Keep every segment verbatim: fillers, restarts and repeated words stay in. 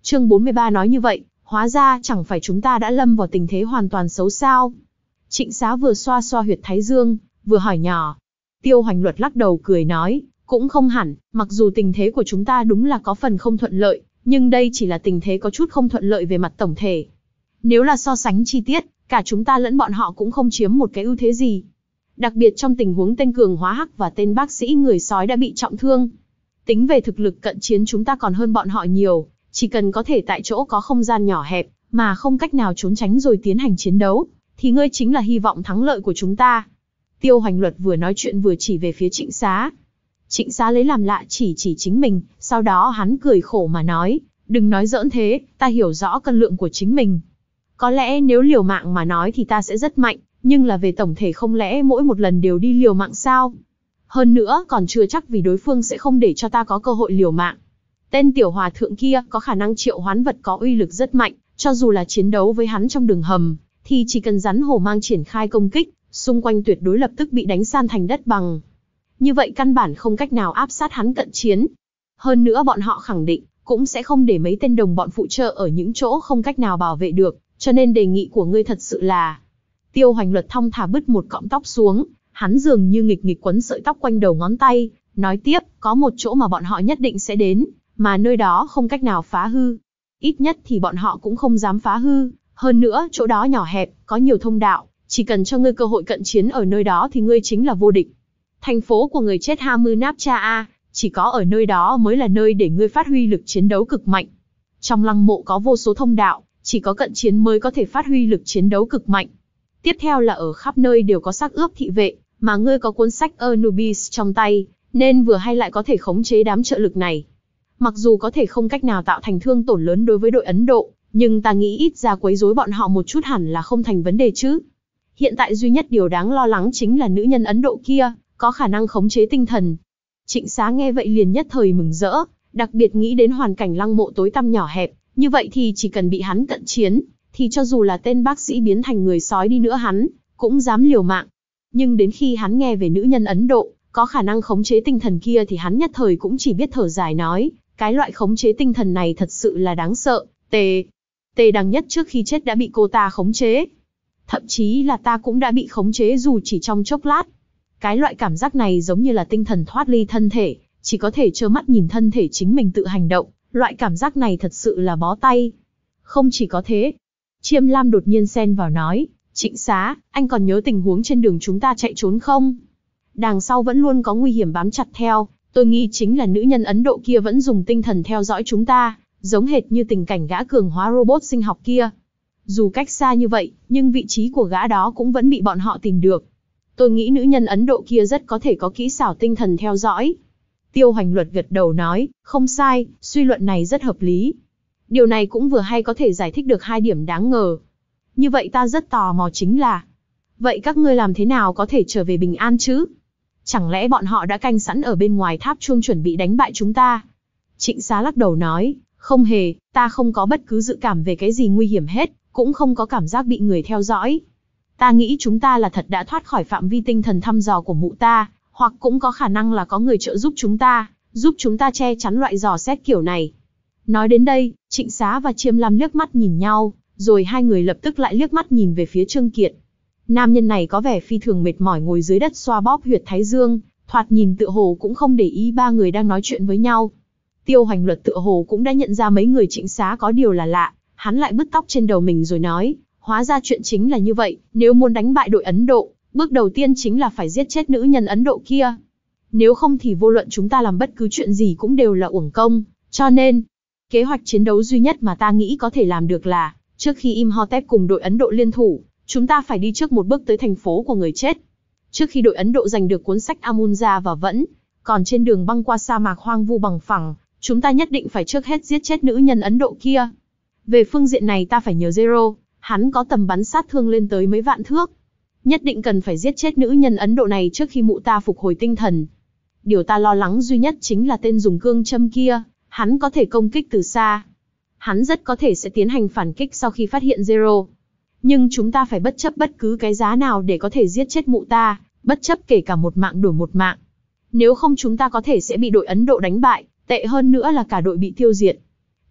Chương bốn mươi ba nói như vậy, hóa ra chẳng phải chúng ta đã lâm vào tình thế hoàn toàn xấu sao? Trịnh Xá vừa xoa xoa huyệt thái dương, vừa hỏi nhỏ. Tiêu Hoành Luật lắc đầu cười nói, cũng không hẳn, mặc dù tình thế của chúng ta đúng là có phần không thuận lợi, nhưng đây chỉ là tình thế có chút không thuận lợi về mặt tổng thể. Nếu là so sánh chi tiết, cả chúng ta lẫn bọn họ cũng không chiếm một cái ưu thế gì. Đặc biệt trong tình huống tên cường hóa hắc và tên bác sĩ người sói đã bị trọng thương. Tính về thực lực cận chiến chúng ta còn hơn bọn họ nhiều, chỉ cần có thể tại chỗ có không gian nhỏ hẹp, mà không cách nào trốn tránh rồi tiến hành chiến đấu, thì ngươi chính là hy vọng thắng lợi của chúng ta. Tiêu Hoành Luật vừa nói chuyện vừa chỉ về phía Trịnh Xá. Trịnh Xá lấy làm lạ chỉ chỉ chính mình, sau đó hắn cười khổ mà nói, đừng nói giỡn thế, ta hiểu rõ cân lượng của chính mình. Có lẽ nếu liều mạng mà nói thì ta sẽ rất mạnh, nhưng là về tổng thể không lẽ mỗi một lần đều đi liều mạng sao? Hơn nữa còn chưa chắc vì đối phương sẽ không để cho ta có cơ hội liều mạng. Tên tiểu hòa thượng kia có khả năng triệu hoán vật có uy lực rất mạnh, cho dù là chiến đấu với hắn trong đường hầm, thì chỉ cần rắn hổ mang triển khai công kích, xung quanh tuyệt đối lập tức bị đánh san thành đất bằng. Như vậy căn bản không cách nào áp sát hắn cận chiến. Hơn nữa bọn họ khẳng định, cũng sẽ không để mấy tên đồng bọn phụ trợ ở những chỗ không cách nào bảo vệ được, cho nên đề nghị của ngươi thật sự là... Tiêu Hoành Luật thong thả bứt một cọng tóc xuống, hắn dường như nghịch nghịch quấn sợi tóc quanh đầu ngón tay, nói tiếp, có một chỗ mà bọn họ nhất định sẽ đến, mà nơi đó không cách nào phá hư. Ít nhất thì bọn họ cũng không dám phá hư, hơn nữa chỗ đó nhỏ hẹp, có nhiều thông đạo, chỉ cần cho ngươi cơ hội cận chiến ở nơi đó thì ngươi chính là vô địch. Thành phố của người chết Hamunapcha A, chỉ có ở nơi đó mới là nơi để ngươi phát huy lực chiến đấu cực mạnh. Trong lăng mộ có vô số thông đạo, chỉ có cận chiến mới có thể phát huy lực chiến đấu cực mạnh. Tiếp theo là ở khắp nơi đều có xác ướp thị vệ, mà ngươi có cuốn sách Anubis trong tay, nên vừa hay lại có thể khống chế đám trợ lực này. Mặc dù có thể không cách nào tạo thành thương tổn lớn đối với đội Ấn Độ, nhưng ta nghĩ ít ra quấy rối bọn họ một chút hẳn là không thành vấn đề chứ. Hiện tại duy nhất điều đáng lo lắng chính là nữ nhân Ấn Độ kia, có khả năng khống chế tinh thần. Trịnh Xá nghe vậy liền nhất thời mừng rỡ, đặc biệt nghĩ đến hoàn cảnh lăng mộ tối tăm nhỏ hẹp, như vậy thì chỉ cần bị hắn cận chiến, thì cho dù là tên bác sĩ biến thành người sói đi nữa hắn, cũng dám liều mạng. Nhưng đến khi hắn nghe về nữ nhân Ấn Độ, có khả năng khống chế tinh thần kia thì hắn nhất thời cũng chỉ biết thở dài nói, cái loại khống chế tinh thần này thật sự là đáng sợ, tề. Tề Đằng Nhất trước khi chết đã bị cô ta khống chế. Thậm chí là ta cũng đã bị khống chế dù chỉ trong chốc lát. Cái loại cảm giác này giống như là tinh thần thoát ly thân thể, chỉ có thể trơ mắt nhìn thân thể chính mình tự hành động, loại cảm giác này thật sự là bó tay. Không chỉ có thế, Chiêm Lam đột nhiên xen vào nói, Trịnh Xá, anh còn nhớ tình huống trên đường chúng ta chạy trốn không? Đằng sau vẫn luôn có nguy hiểm bám chặt theo, tôi nghĩ chính là nữ nhân Ấn Độ kia vẫn dùng tinh thần theo dõi chúng ta, giống hệt như tình cảnh gã cường hóa robot sinh học kia. Dù cách xa như vậy, nhưng vị trí của gã đó cũng vẫn bị bọn họ tìm được. Tôi nghĩ nữ nhân Ấn Độ kia rất có thể có kỹ xảo tinh thần theo dõi. Tiêu Hoành Luật gật đầu nói, không sai, suy luận này rất hợp lý. Điều này cũng vừa hay có thể giải thích được hai điểm đáng ngờ. Như vậy ta rất tò mò chính là, vậy các ngươi làm thế nào có thể trở về bình an chứ? Chẳng lẽ bọn họ đã canh sẵn ở bên ngoài tháp chuông chuẩn bị đánh bại chúng ta? Trịnh Xá lắc đầu nói, không hề, ta không có bất cứ dự cảm về cái gì nguy hiểm hết, cũng không có cảm giác bị người theo dõi. Ta nghĩ chúng ta là thật đã thoát khỏi phạm vi tinh thần thăm dò của mụ ta, hoặc cũng có khả năng là có người trợ giúp chúng ta, giúp chúng ta che chắn loại dò xét kiểu này. Nói đến đây, Trịnh Xá và Chiêm Lam liếc mắt nhìn nhau, rồi hai người lập tức lại liếc mắt nhìn về phía Trương Kiệt. Nam nhân này có vẻ phi thường mệt mỏi ngồi dưới đất xoa bóp huyệt thái dương, thoạt nhìn tựa hồ cũng không để ý ba người đang nói chuyện với nhau. Tiêu Hoành Luật tựa hồ cũng đã nhận ra mấy người Trịnh Xá có điều là lạ, hắn lại bứt tóc trên đầu mình rồi nói, hóa ra chuyện chính là như vậy, nếu muốn đánh bại đội Ấn Độ, bước đầu tiên chính là phải giết chết nữ nhân Ấn Độ kia. Nếu không thì vô luận chúng ta làm bất cứ chuyện gì cũng đều là uổng công, cho nên, kế hoạch chiến đấu duy nhất mà ta nghĩ có thể làm được là, trước khi Imhotep cùng đội Ấn Độ liên thủ, chúng ta phải đi trước một bước tới thành phố của người chết. Trước khi đội Ấn Độ giành được cuốn sách Amunza và vẫn còn trên đường băng qua sa mạc hoang vu bằng phẳng, chúng ta nhất định phải trước hết giết chết nữ nhân Ấn Độ kia. Về phương diện này ta phải nhờ Zero, hắn có tầm bắn sát thương lên tới mấy vạn thước. Nhất định cần phải giết chết nữ nhân Ấn Độ này trước khi mụ ta phục hồi tinh thần. Điều ta lo lắng duy nhất chính là tên dùng cương châm kia, hắn có thể công kích từ xa. Hắn rất có thể sẽ tiến hành phản kích sau khi phát hiện Zero. Nhưng chúng ta phải bất chấp bất cứ cái giá nào để có thể giết chết mụ ta, bất chấp kể cả một mạng đổi một mạng. Nếu không chúng ta có thể sẽ bị đội Ấn Độ đánh bại, tệ hơn nữa là cả đội bị tiêu diệt.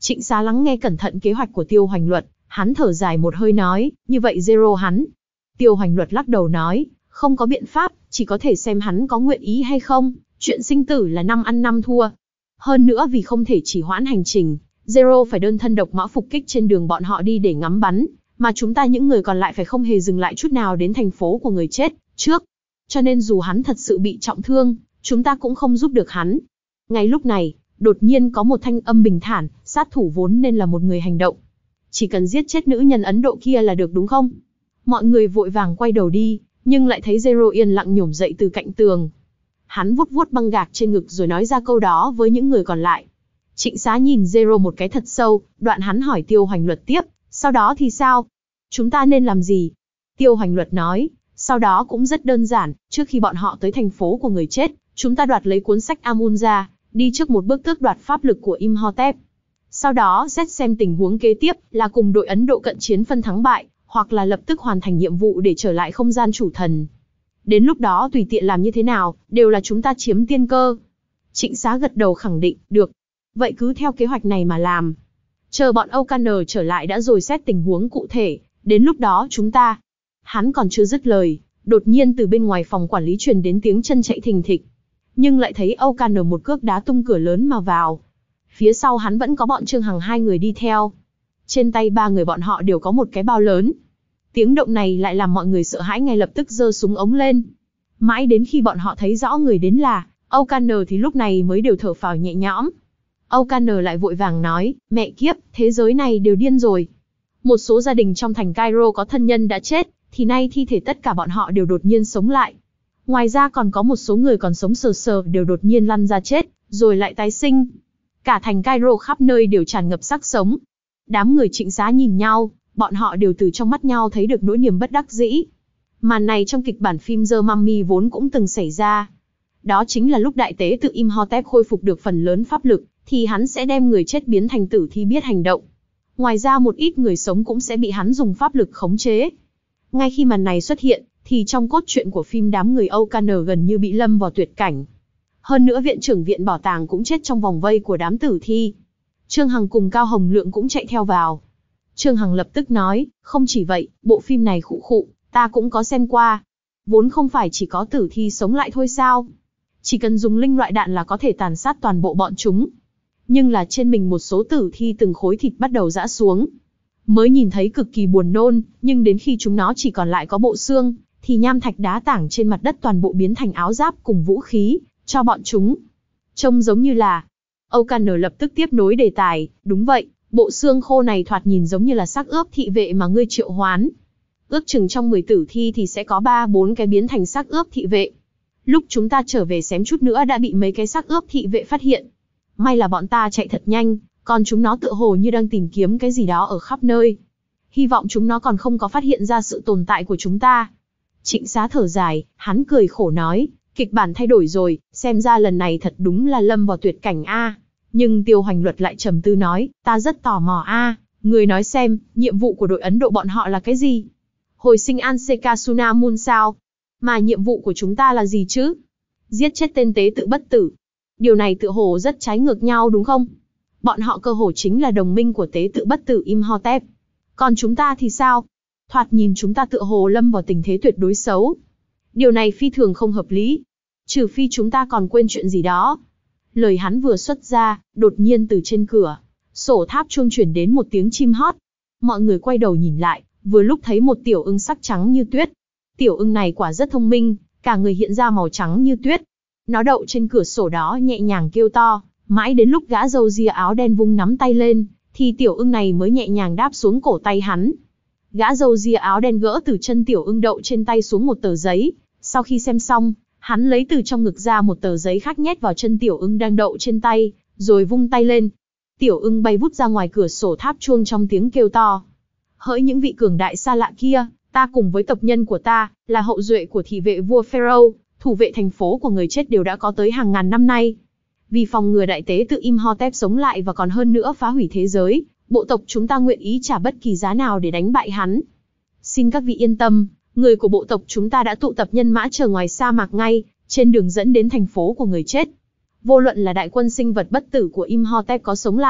Trịnh Xá lắng nghe cẩn thận kế hoạch của Tiêu Hoành Luật, hắn thở dài một hơi nói, như vậy Zero hắn. Tiêu Hoành Luật lắc đầu nói, không có biện pháp, chỉ có thể xem hắn có nguyện ý hay không, chuyện sinh tử là năm ăn năm thua. Hơn nữa vì không thể chỉ hoãn hành trình, Zero phải đơn thân độc mã phục kích trên đường bọn họ đi để ngắm bắn, mà chúng ta những người còn lại phải không hề dừng lại chút nào đến thành phố của người chết trước. Cho nên dù hắn thật sự bị trọng thương, chúng ta cũng không giúp được hắn. Ngay lúc này, đột nhiên có một thanh âm bình thản, sát thủ vốn nên là một người hành động. Chỉ cần giết chết nữ nhân Ấn Độ kia là được đúng không? Mọi người vội vàng quay đầu đi, nhưng lại thấy Zero yên lặng nhổm dậy từ cạnh tường. Hắn vuốt vuốt băng gạc trên ngực rồi nói ra câu đó với những người còn lại. Trịnh Xá nhìn Zero một cái thật sâu, đoạn hắn hỏi Tiêu Hoành Luật tiếp, sau đó thì sao? Chúng ta nên làm gì? Tiêu Hoành Luật nói, sau đó cũng rất đơn giản, trước khi bọn họ tới thành phố của người chết, chúng ta đoạt lấy cuốn sách Amun ra, đi trước một bước tước đoạt pháp lực của Imhotep. Sau đó xét xem tình huống kế tiếp là cùng đội Ấn Độ cận chiến phân thắng bại, hoặc là lập tức hoàn thành nhiệm vụ để trở lại không gian chủ thần. Đến lúc đó tùy tiện làm như thế nào, đều là chúng ta chiếm tiên cơ. Trịnh Xá gật đầu khẳng định, được. Vậy cứ theo kế hoạch này mà làm. Chờ bọn O'Connor trở lại đã rồi xét tình huống cụ thể, đến lúc đó chúng ta... Hắn còn chưa dứt lời, đột nhiên từ bên ngoài phòng quản lý truyền đến tiếng chân chạy thình thịch. Nhưng lại thấy O'Connor một cước đá tung cửa lớn mà vào. Phía sau hắn vẫn có bọn Trương Hằng hai người đi theo. Trên tay ba người bọn họ đều có một cái bao lớn. Tiếng động này lại làm mọi người sợ hãi ngay lập tức giơ súng ống lên. Mãi đến khi bọn họ thấy rõ người đến là O'Connor thì lúc này mới đều thở phào nhẹ nhõm. O'Connor lại vội vàng nói, mẹ kiếp, thế giới này đều điên rồi. Một số gia đình trong thành Cairo có thân nhân đã chết, thì nay thi thể tất cả bọn họ đều đột nhiên sống lại. Ngoài ra còn có một số người còn sống sờ sờ đều đột nhiên lăn ra chết, rồi lại tái sinh. Cả thành Cairo khắp nơi đều tràn ngập xác sống. Đám người Trịnh Xá nhìn nhau, bọn họ đều từ trong mắt nhau thấy được nỗi niềm bất đắc dĩ. Màn này trong kịch bản phim The Mummy vốn cũng từng xảy ra. Đó chính là lúc đại tế tự Imhotep khôi phục được phần lớn pháp lực, thì hắn sẽ đem người chết biến thành tử thi biết hành động. Ngoài ra một ít người sống cũng sẽ bị hắn dùng pháp lực khống chế. Ngay khi màn này xuất hiện, thì trong cốt truyện của phim đám người O'Connor gần như bị lâm vào tuyệt cảnh. Hơn nữa viện trưởng viện bảo tàng cũng chết trong vòng vây của đám tử thi. Trương Hằng cùng Cao Hồng Lượng cũng chạy theo vào. Trương Hằng lập tức nói, không chỉ vậy, bộ phim này khụ khụ, ta cũng có xem qua. Vốn không phải chỉ có tử thi sống lại thôi sao? Chỉ cần dùng linh loại đạn là có thể tàn sát toàn bộ bọn chúng. Nhưng là trên mình một số tử thi từng khối thịt bắt đầu rã xuống. Mới nhìn thấy cực kỳ buồn nôn, nhưng đến khi chúng nó chỉ còn lại có bộ xương, thì nham thạch đá tảng trên mặt đất toàn bộ biến thành áo giáp cùng vũ khí, cho bọn chúng. Trông giống như là... O'Connor lập tức tiếp nối đề tài, đúng vậy, bộ xương khô này thoạt nhìn giống như là xác ướp thị vệ mà ngươi triệu hoán. Ước chừng trong mười tử thi thì sẽ có ba bốn cái biến thành xác ướp thị vệ. Lúc chúng ta trở về xém chút nữa đã bị mấy cái xác ướp thị vệ phát hiện. May là bọn ta chạy thật nhanh, còn chúng nó tựa hồ như đang tìm kiếm cái gì đó ở khắp nơi. Hy vọng chúng nó còn không có phát hiện ra sự tồn tại của chúng ta. Trịnh Xá thở dài, hắn cười khổ nói, kịch bản thay đổi rồi, xem ra lần này thật đúng là lâm vào tuyệt cảnh a. Nhưng Tiêu Hoành Luật lại trầm tư nói, ta rất tò mò a, người nói xem, nhiệm vụ của đội Ấn Độ bọn họ là cái gì? Hồi sinh Ansekasuna Moon sao? Mà nhiệm vụ của chúng ta là gì chứ? Giết chết tên tế tự bất tử. Điều này tựa hồ rất trái ngược nhau đúng không? Bọn họ cơ hồ chính là đồng minh của tế tự bất tử Imhotep. Còn chúng ta thì sao? Thoạt nhìn chúng ta tựa hồ lâm vào tình thế tuyệt đối xấu. Điều này phi thường không hợp lý. Trừ phi chúng ta còn quên chuyện gì đó. Lời hắn vừa xuất ra, đột nhiên từ trên cửa sổ tháp chuông chuyển đến một tiếng chim hót. Mọi người quay đầu nhìn lại, vừa lúc thấy một tiểu ưng sắc trắng như tuyết. Tiểu ưng này quả rất thông minh, cả người hiện ra màu trắng như tuyết. Nó đậu trên cửa sổ đó nhẹ nhàng kêu to, mãi đến lúc gã râu ria áo đen vung nắm tay lên, thì tiểu ưng này mới nhẹ nhàng đáp xuống cổ tay hắn. Gã râu ria áo đen gỡ từ chân tiểu ưng đậu trên tay xuống một tờ giấy, sau khi xem xong, hắn lấy từ trong ngực ra một tờ giấy khác nhét vào chân tiểu ưng đang đậu trên tay, rồi vung tay lên. Tiểu ưng bay vút ra ngoài cửa sổ tháp chuông trong tiếng kêu to. Hỡi những vị cường đại xa lạ kia, ta cùng với tộc nhân của ta, là hậu duệ của thị vệ vua Pharaoh, thủ vệ thành phố của người chết đều đã có tới hàng ngàn năm nay. Vì phòng ngừa đại tế tự Imhotep sống lại và còn hơn nữa phá hủy thế giới, bộ tộc chúng ta nguyện ý trả bất kỳ giá nào để đánh bại hắn. Xin các vị yên tâm, người của bộ tộc chúng ta đã tụ tập nhân mã chờ ngoài sa mạc ngay, trên đường dẫn đến thành phố của người chết. Vô luận là đại quân sinh vật bất tử của Imhotep có sống lại,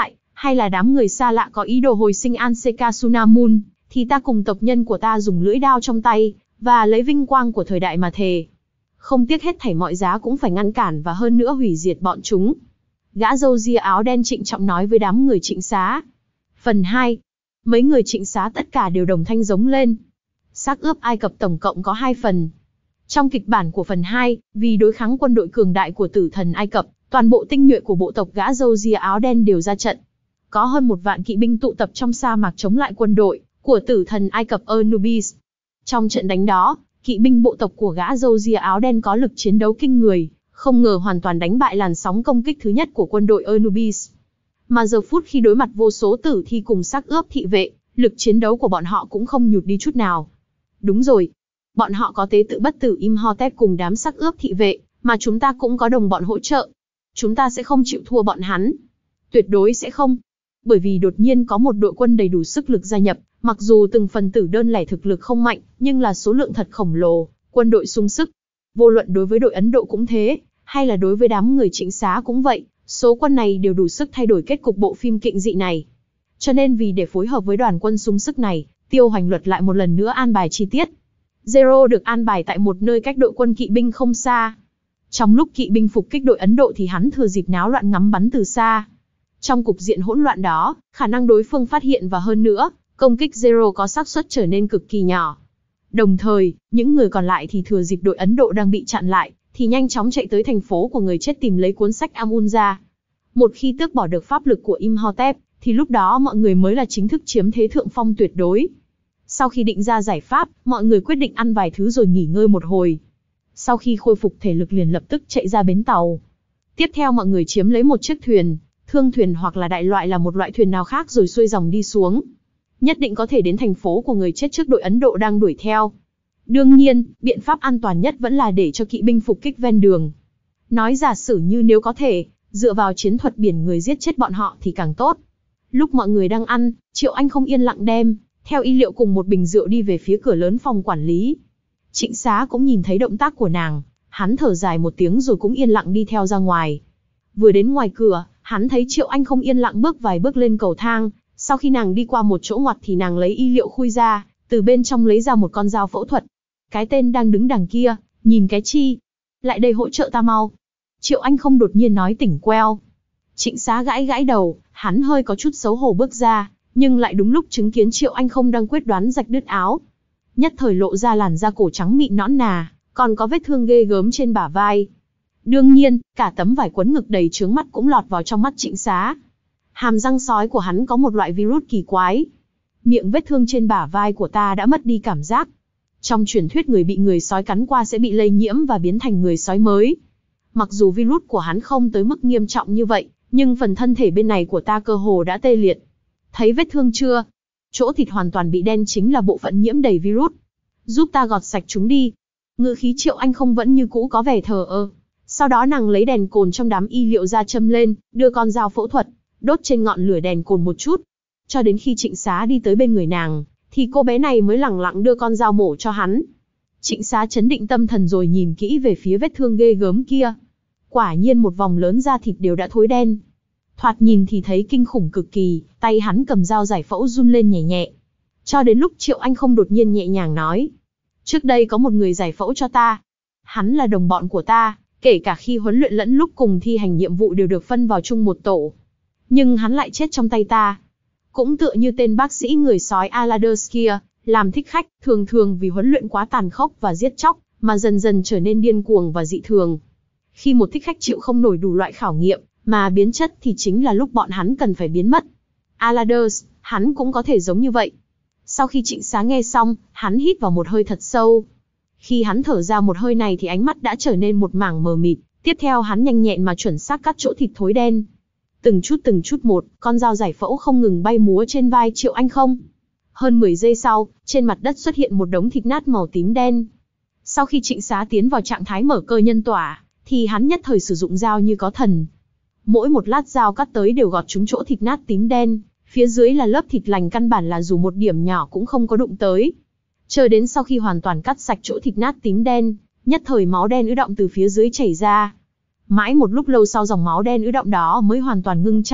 hay là đám người xa lạ có ý đồ hồi sinh Ancestasunamun, thì ta cùng tộc nhân của ta dùng lưỡi đao trong tay, và lấy vinh quang của thời đại mà thề. Không tiếc hết thảy mọi giá cũng phải ngăn cản và hơn nữa hủy diệt bọn chúng. Gã râu ria áo đen trịnh trọng nói với đám người Trịnh Xá. Phần hai. Mấy người Trịnh Xá tất cả đều đồng thanh giống lên. Xác ướp Ai Cập tổng cộng có hai phần. Trong kịch bản của phần hai, vì đối kháng quân đội cường đại của tử thần Ai Cập, toàn bộ tinh nhuệ của bộ tộc gã râu ria áo đen đều ra trận. Có hơn một vạn kỵ binh tụ tập trong sa mạc chống lại quân đội của tử thần Ai Cập Anubis. Trong trận đánh đó, kỵ binh bộ tộc của gã râu ria áo đen có lực chiến đấu kinh người, không ngờ hoàn toàn đánh bại làn sóng công kích thứ nhất của quân đội Anubis. Mà giờ phút khi đối mặt vô số tử thi cùng xác ướp thị vệ, lực chiến đấu của bọn họ cũng không nhụt đi chút nào. Đúng rồi, bọn họ có tế tự bất tử Imhotep cùng đám xác ướp thị vệ, mà chúng ta cũng có đồng bọn hỗ trợ. Chúng ta sẽ không chịu thua bọn hắn. Tuyệt đối sẽ không. Bởi vì đột nhiên có một đội quân đầy đủ sức lực gia nhập, mặc dù từng phần tử đơn lẻ thực lực không mạnh, nhưng là số lượng thật khổng lồ, quân đội sung sức. Vô luận đối với đội Ấn Độ cũng thế, hay là đối với đám người Trịnh Xá cũng vậy, số quân này đều đủ sức thay đổi kết cục bộ phim kịnh dị này. Cho nên vì để phối hợp với đoàn quân sung sức này, Tiêu Hoành Luật lại một lần nữa an bài chi tiết. Zero được an bài tại một nơi cách đội quân kỵ binh không xa. Trong lúc kỵ binh phục kích đội Ấn Độ thì hắn thừa dịp náo loạn ngắm bắn từ xa. Trong cục diện hỗn loạn đó, khả năng đối phương phát hiện và hơn nữa, công kích Zero có xác suất trở nên cực kỳ nhỏ. Đồng thời, những người còn lại thì thừa dịp đội Ấn Độ đang bị chặn lại, thì nhanh chóng chạy tới thành phố của người chết tìm lấy cuốn sách Amun ra. Một khi tước bỏ được pháp lực của Imhotep, thì lúc đó mọi người mới là chính thức chiếm thế thượng phong tuyệt đối. Sau khi định ra giải pháp, mọi người quyết định ăn vài thứ rồi nghỉ ngơi một hồi. Sau khi khôi phục thể lực liền lập tức chạy ra bến tàu. Tiếp theo mọi người chiếm lấy một chiếc thuyền, thương thuyền hoặc là đại loại là một loại thuyền nào khác rồi xuôi dòng đi xuống. Nhất định có thể đến thành phố của người chết trước đội Ấn Độ đang đuổi theo. Đương nhiên, biện pháp an toàn nhất vẫn là để cho kỵ binh phục kích ven đường. Nói giả sử như nếu có thể, dựa vào chiến thuật biển người giết chết bọn họ thì càng tốt. Lúc mọi người đang ăn, Triệu Anh không yên lặng đem theo y liệu cùng một bình rượu đi về phía cửa lớn phòng quản lý. Trịnh Xá cũng nhìn thấy động tác của nàng, hắn thở dài một tiếng rồi cũng yên lặng đi theo ra ngoài. Vừa đến ngoài cửa, hắn thấy Triệu Anh không yên lặng bước vài bước lên cầu thang, sau khi nàng đi qua một chỗ ngoặt thì nàng lấy y liệu khui ra, từ bên trong lấy ra một con dao phẫu thuật. Cái tên đang đứng đằng kia, nhìn cái chi? Lại đây hỗ trợ ta mau. Triệu Anh không đột nhiên nói tỉnh queo. Trịnh Xá gãi gãi đầu, hắn hơi có chút xấu hổ bước ra, nhưng lại đúng lúc chứng kiến Triệu Anh không đang quyết đoán rạch đứt áo. Nhất thời lộ ra làn da cổ trắng mịn nõn nà, còn có vết thương ghê gớm trên bả vai. Đương nhiên, cả tấm vải quấn ngực đầy trướng mắt cũng lọt vào trong mắt Trịnh Xá. Hàm răng sói của hắn có một loại virus kỳ quái. Miệng vết thương trên bả vai của ta đã mất đi cảm giác. Trong truyền thuyết người bị người sói cắn qua sẽ bị lây nhiễm và biến thành người sói mới. Mặc dù virus của hắn không tới mức nghiêm trọng như vậy, nhưng phần thân thể bên này của ta cơ hồ đã tê liệt. Thấy vết thương chưa? Chỗ thịt hoàn toàn bị đen chính là bộ phận nhiễm đầy virus. Giúp ta gọt sạch chúng đi. Ngữ khí Triệu Anh không vẫn như cũ có vẻ thờ ơ. Sau đó nàng lấy đèn cồn trong đám y liệu ra châm lên, đưa con dao phẫu thuật, đốt trên ngọn lửa đèn cồn một chút. Cho đến khi Trịnh Xá đi tới bên người nàng, thì cô bé này mới lẳng lặng đưa con dao mổ cho hắn. Trịnh Xá chấn định tâm thần rồi nhìn kỹ về phía vết thương ghê gớm kia. Quả nhiên một vòng lớn da thịt đều đã thối đen. Thoạt nhìn thì thấy kinh khủng cực kỳ, tay hắn cầm dao giải phẫu run lên nhẹ nhẹ. Cho đến lúc Triệu Anh không đột nhiên nhẹ nhàng nói. Trước đây có một người giải phẫu cho ta. Hắn là đồng bọn của ta, kể cả khi huấn luyện lẫn lúc cùng thi hành nhiệm vụ đều được phân vào chung một tổ. Nhưng hắn lại chết trong tay ta. Cũng tựa như tên bác sĩ người sói Aladers kia, làm thích khách, thường thường vì huấn luyện quá tàn khốc và giết chóc, mà dần dần trở nên điên cuồng và dị thường. Khi một thích khách chịu không nổi đủ loại khảo nghiệm, mà biến chất thì chính là lúc bọn hắn cần phải biến mất. Aladers, hắn cũng có thể giống như vậy. Sau khi Trịnh Xá nghe xong, hắn hít vào một hơi thật sâu. Khi hắn thở ra một hơi này thì ánh mắt đã trở nên một mảng mờ mịt, tiếp theo hắn nhanh nhẹn mà chuẩn xác cắt chỗ thịt thối đen. Từng chút từng chút một, con dao giải phẫu không ngừng bay múa trên vai Triệu Anh không. Hơn mười giây sau, trên mặt đất xuất hiện một đống thịt nát màu tím đen. Sau khi Trịnh Xá tiến vào trạng thái mở cơ nhân tỏa, thì hắn nhất thời sử dụng dao như có thần. Mỗi một lát dao cắt tới đều gọt trúng chỗ thịt nát tím đen, phía dưới là lớp thịt lành căn bản là dù một điểm nhỏ cũng không có đụng tới. Chờ đến sau khi hoàn toàn cắt sạch chỗ thịt nát tím đen, nhất thời máu đen ứ đọng từ phía dưới chảy ra. Mãi một lúc lâu sau dòng máu đen ứ đọng đó mới hoàn toàn ngưng chảy,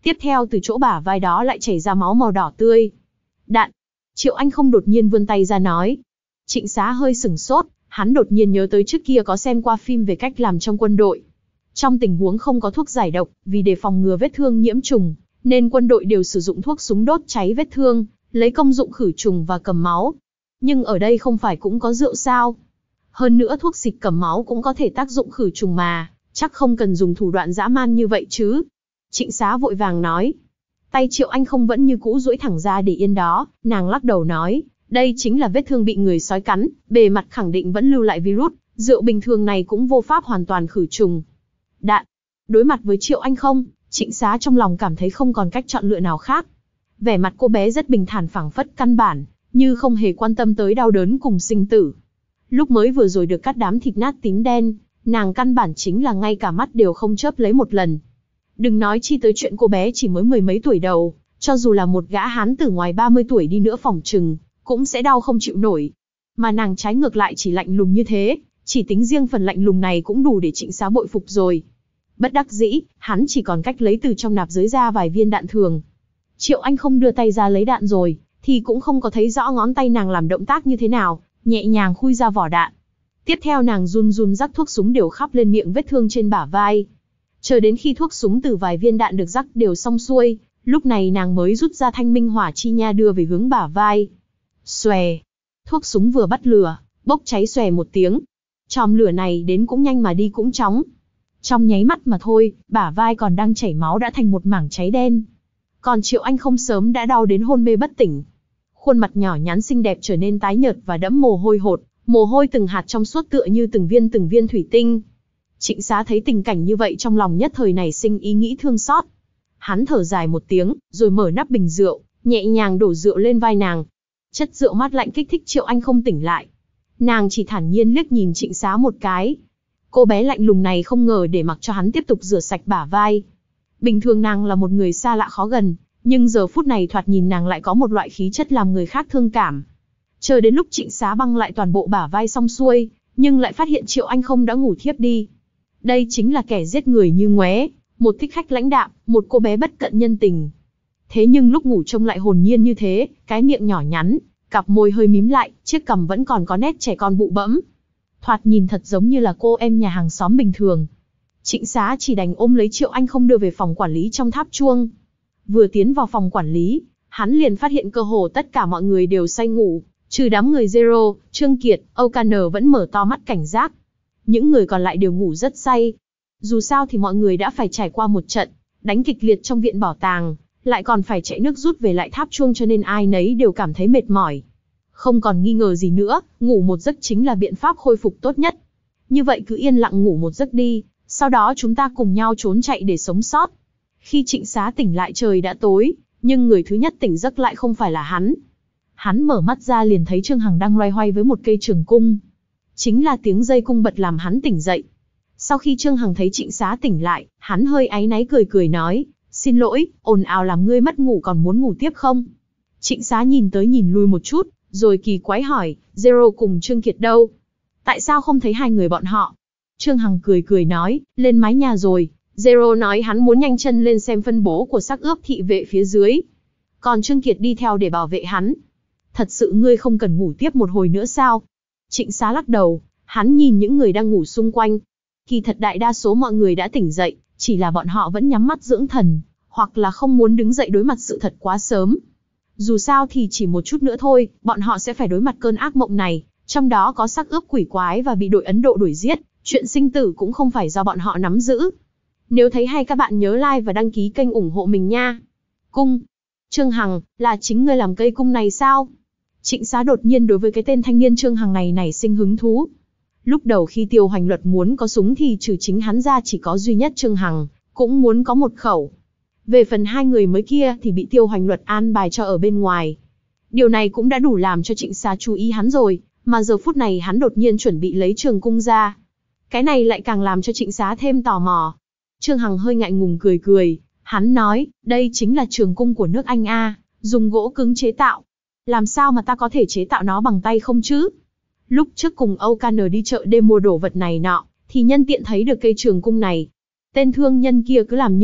Tiếp theo từ chỗ bả vai đó lại chảy ra máu màu đỏ tươi. Đạn. Triệu Anh không đột nhiên vươn tay ra nói. Trịnh Xá hơi sửng sốt, hắn đột nhiên nhớ tới trước kia có xem qua phim về cách làm trong quân đội. Trong tình huống không có thuốc giải độc, vì để phòng ngừa vết thương nhiễm trùng, nên quân đội đều sử dụng thuốc súng đốt cháy vết thương, lấy công dụng khử trùng và cầm máu. Nhưng ở đây không phải cũng có rượu sao? Hơn nữa thuốc xịt cầm máu cũng có thể tác dụng khử trùng mà, chắc không cần dùng thủ đoạn dã man như vậy chứ. Trịnh Xá vội vàng nói. Tay Triệu Anh không vẫn như cũ duỗi thẳng ra để yên đó, nàng lắc đầu nói, đây chính là vết thương bị người sói cắn, bề mặt khẳng định vẫn lưu lại virus, rượu bình thường này cũng vô pháp hoàn toàn khử trùng. Đạn. Đối mặt với Triệu Anh không, Trịnh Xá trong lòng cảm thấy không còn cách chọn lựa nào khác. Vẻ mặt cô bé rất bình thản phảng phất căn bản, như không hề quan tâm tới đau đớn cùng sinh tử. Lúc mới vừa rồi được cắt đám thịt nát tím đen, nàng căn bản chính là ngay cả mắt đều không chớp lấy một lần. Đừng nói chi tới chuyện cô bé chỉ mới mười mấy tuổi đầu, cho dù là một gã hán tử ngoài ba mươi tuổi đi nữa phỏng chừng, cũng sẽ đau không chịu nổi. Mà nàng trái ngược lại chỉ lạnh lùng như thế, chỉ tính riêng phần lạnh lùng này cũng đủ để Trịnh Xá bội phục rồi. Bất đắc dĩ, hắn chỉ còn cách lấy từ trong nạp giới ra vài viên đạn thường. Triệu Anh không đưa tay ra lấy đạn rồi, thì cũng không có thấy rõ ngón tay nàng làm động tác như thế nào, nhẹ nhàng khui ra vỏ đạn. Tiếp theo nàng run run rắc thuốc súng đều khắp lên miệng vết thương trên bả vai. Chờ đến khi thuốc súng từ vài viên đạn được rắc đều xong xuôi, lúc này nàng mới rút ra thanh minh hỏa chi nha đưa về hướng bả vai. Xòe. Thuốc súng vừa bắt lửa, bốc cháy xòe một tiếng. Chòm lửa này đến cũng nhanh mà đi cũng chóng. Trong nháy mắt mà thôi, bả vai còn đang chảy máu đã thành một mảng cháy đen. Còn Triệu Anh không sớm đã đau đến hôn mê bất tỉnh. Khuôn mặt nhỏ nhắn xinh đẹp trở nên tái nhợt và đẫm mồ hôi hột, mồ hôi từng hạt trong suốt tựa như từng viên từng viên thủy tinh. Trịnh Xá thấy tình cảnh như vậy trong lòng nhất thời nảy sinh ý nghĩ thương xót. Hắn thở dài một tiếng, rồi mở nắp bình rượu, nhẹ nhàng đổ rượu lên vai nàng. Chất rượu mát lạnh kích thích Triệu Anh không tỉnh lại. Nàng chỉ thản nhiên liếc nhìn Trịnh Xá một cái. Cô bé lạnh lùng này không ngờ để mặc cho hắn tiếp tục rửa sạch bả vai. Bình thường nàng là một người xa lạ khó gần, nhưng giờ phút này thoạt nhìn nàng lại có một loại khí chất làm người khác thương cảm. Chờ đến lúc Trịnh Xá băng lại toàn bộ bả vai xong xuôi, nhưng lại phát hiện Triệu Anh không đã ngủ thiếp đi. Đây chính là kẻ giết người như ngoé, một thích khách lãnh đạm, một cô bé bất cận nhân tình. Thế nhưng lúc ngủ trông lại hồn nhiên như thế, cái miệng nhỏ nhắn, cặp môi hơi mím lại, chiếc cằm vẫn còn có nét trẻ con bụ bẫm. Thoạt nhìn thật giống như là cô em nhà hàng xóm bình thường. Trịnh Xá chỉ đành ôm lấy Triệu Anh không đưa về phòng quản lý trong tháp chuông. Vừa tiến vào phòng quản lý, hắn liền phát hiện cơ hồ tất cả mọi người đều say ngủ, trừ đám người Zero, Trương Kiệt, O'Connor vẫn mở to mắt cảnh giác. Những người còn lại đều ngủ rất say. Dù sao thì mọi người đã phải trải qua một trận đánh kịch liệt trong viện bảo tàng, lại còn phải chạy nước rút về lại tháp chuông cho nên ai nấy đều cảm thấy mệt mỏi. Không còn nghi ngờ gì nữa, ngủ một giấc chính là biện pháp khôi phục tốt nhất. Như vậy cứ yên lặng ngủ một giấc đi, sau đó chúng ta cùng nhau trốn chạy để sống sót. Khi Trịnh Xá tỉnh lại trời đã tối, nhưng người thứ nhất tỉnh giấc lại không phải là hắn. Hắn mở mắt ra liền thấy Trương Hằng đang loay hoay với một cây trường cung. Chính là tiếng dây cung bật làm hắn tỉnh dậy. Sau khi Trương Hằng thấy Trịnh Xá tỉnh lại, hắn hơi áy náy cười cười nói, xin lỗi, ồn ào làm ngươi mất ngủ còn muốn ngủ tiếp không? Trịnh Xá nhìn tới nhìn lui một chút, rồi kỳ quái hỏi, Zero cùng Trương Kiệt đâu? Tại sao không thấy hai người bọn họ? Trương Hằng cười cười nói, lên mái nhà rồi. Zero nói hắn muốn nhanh chân lên xem phân bố của xác ướp thị vệ phía dưới. Còn Trương Kiệt đi theo để bảo vệ hắn. Thật sự ngươi không cần ngủ tiếp một hồi nữa sao? Trịnh Xá lắc đầu, hắn nhìn những người đang ngủ xung quanh. Kỳ thật đại đa số mọi người đã tỉnh dậy, chỉ là bọn họ vẫn nhắm mắt dưỡng thần, hoặc là không muốn đứng dậy đối mặt sự thật quá sớm. Dù sao thì chỉ một chút nữa thôi, bọn họ sẽ phải đối mặt cơn ác mộng này, trong đó có xác ướp quỷ quái và bị đội Ấn Độ đuổi giết, chuyện sinh tử cũng không phải do bọn họ nắm giữ. Nếu thấy hay các bạn nhớ like và đăng ký kênh ủng hộ mình nha. Cung. Trương Hằng, là chính ngươi làm cây cung này sao? Trịnh Xá đột nhiên đối với cái tên thanh niên Trương Hằng này nảy sinh hứng thú. Lúc đầu khi Tiêu Hoành Luật muốn có súng thì trừ chính hắn ra chỉ có duy nhất Trương Hằng, cũng muốn có một khẩu. Về phần hai người mới kia thì bị Tiêu Hoành Luật an bài cho ở bên ngoài. Điều này cũng đã đủ làm cho Trịnh Xá chú ý hắn rồi, mà giờ phút này hắn đột nhiên chuẩn bị lấy trường cung ra. Cái này lại càng làm cho Trịnh Xá thêm tò mò. Trương Hằng hơi ngại ngùng cười cười, hắn nói, đây chính là trường cung của nước Anh a, dùng gỗ cứng chế tạo. Làm sao mà ta có thể chế tạo nó bằng tay không chứ? Lúc trước cùng O'Connor đi chợ đêm mua đồ vật này nọ, thì nhân tiện thấy được cây trường cung này. Tên thương nhân kia cứ làm như,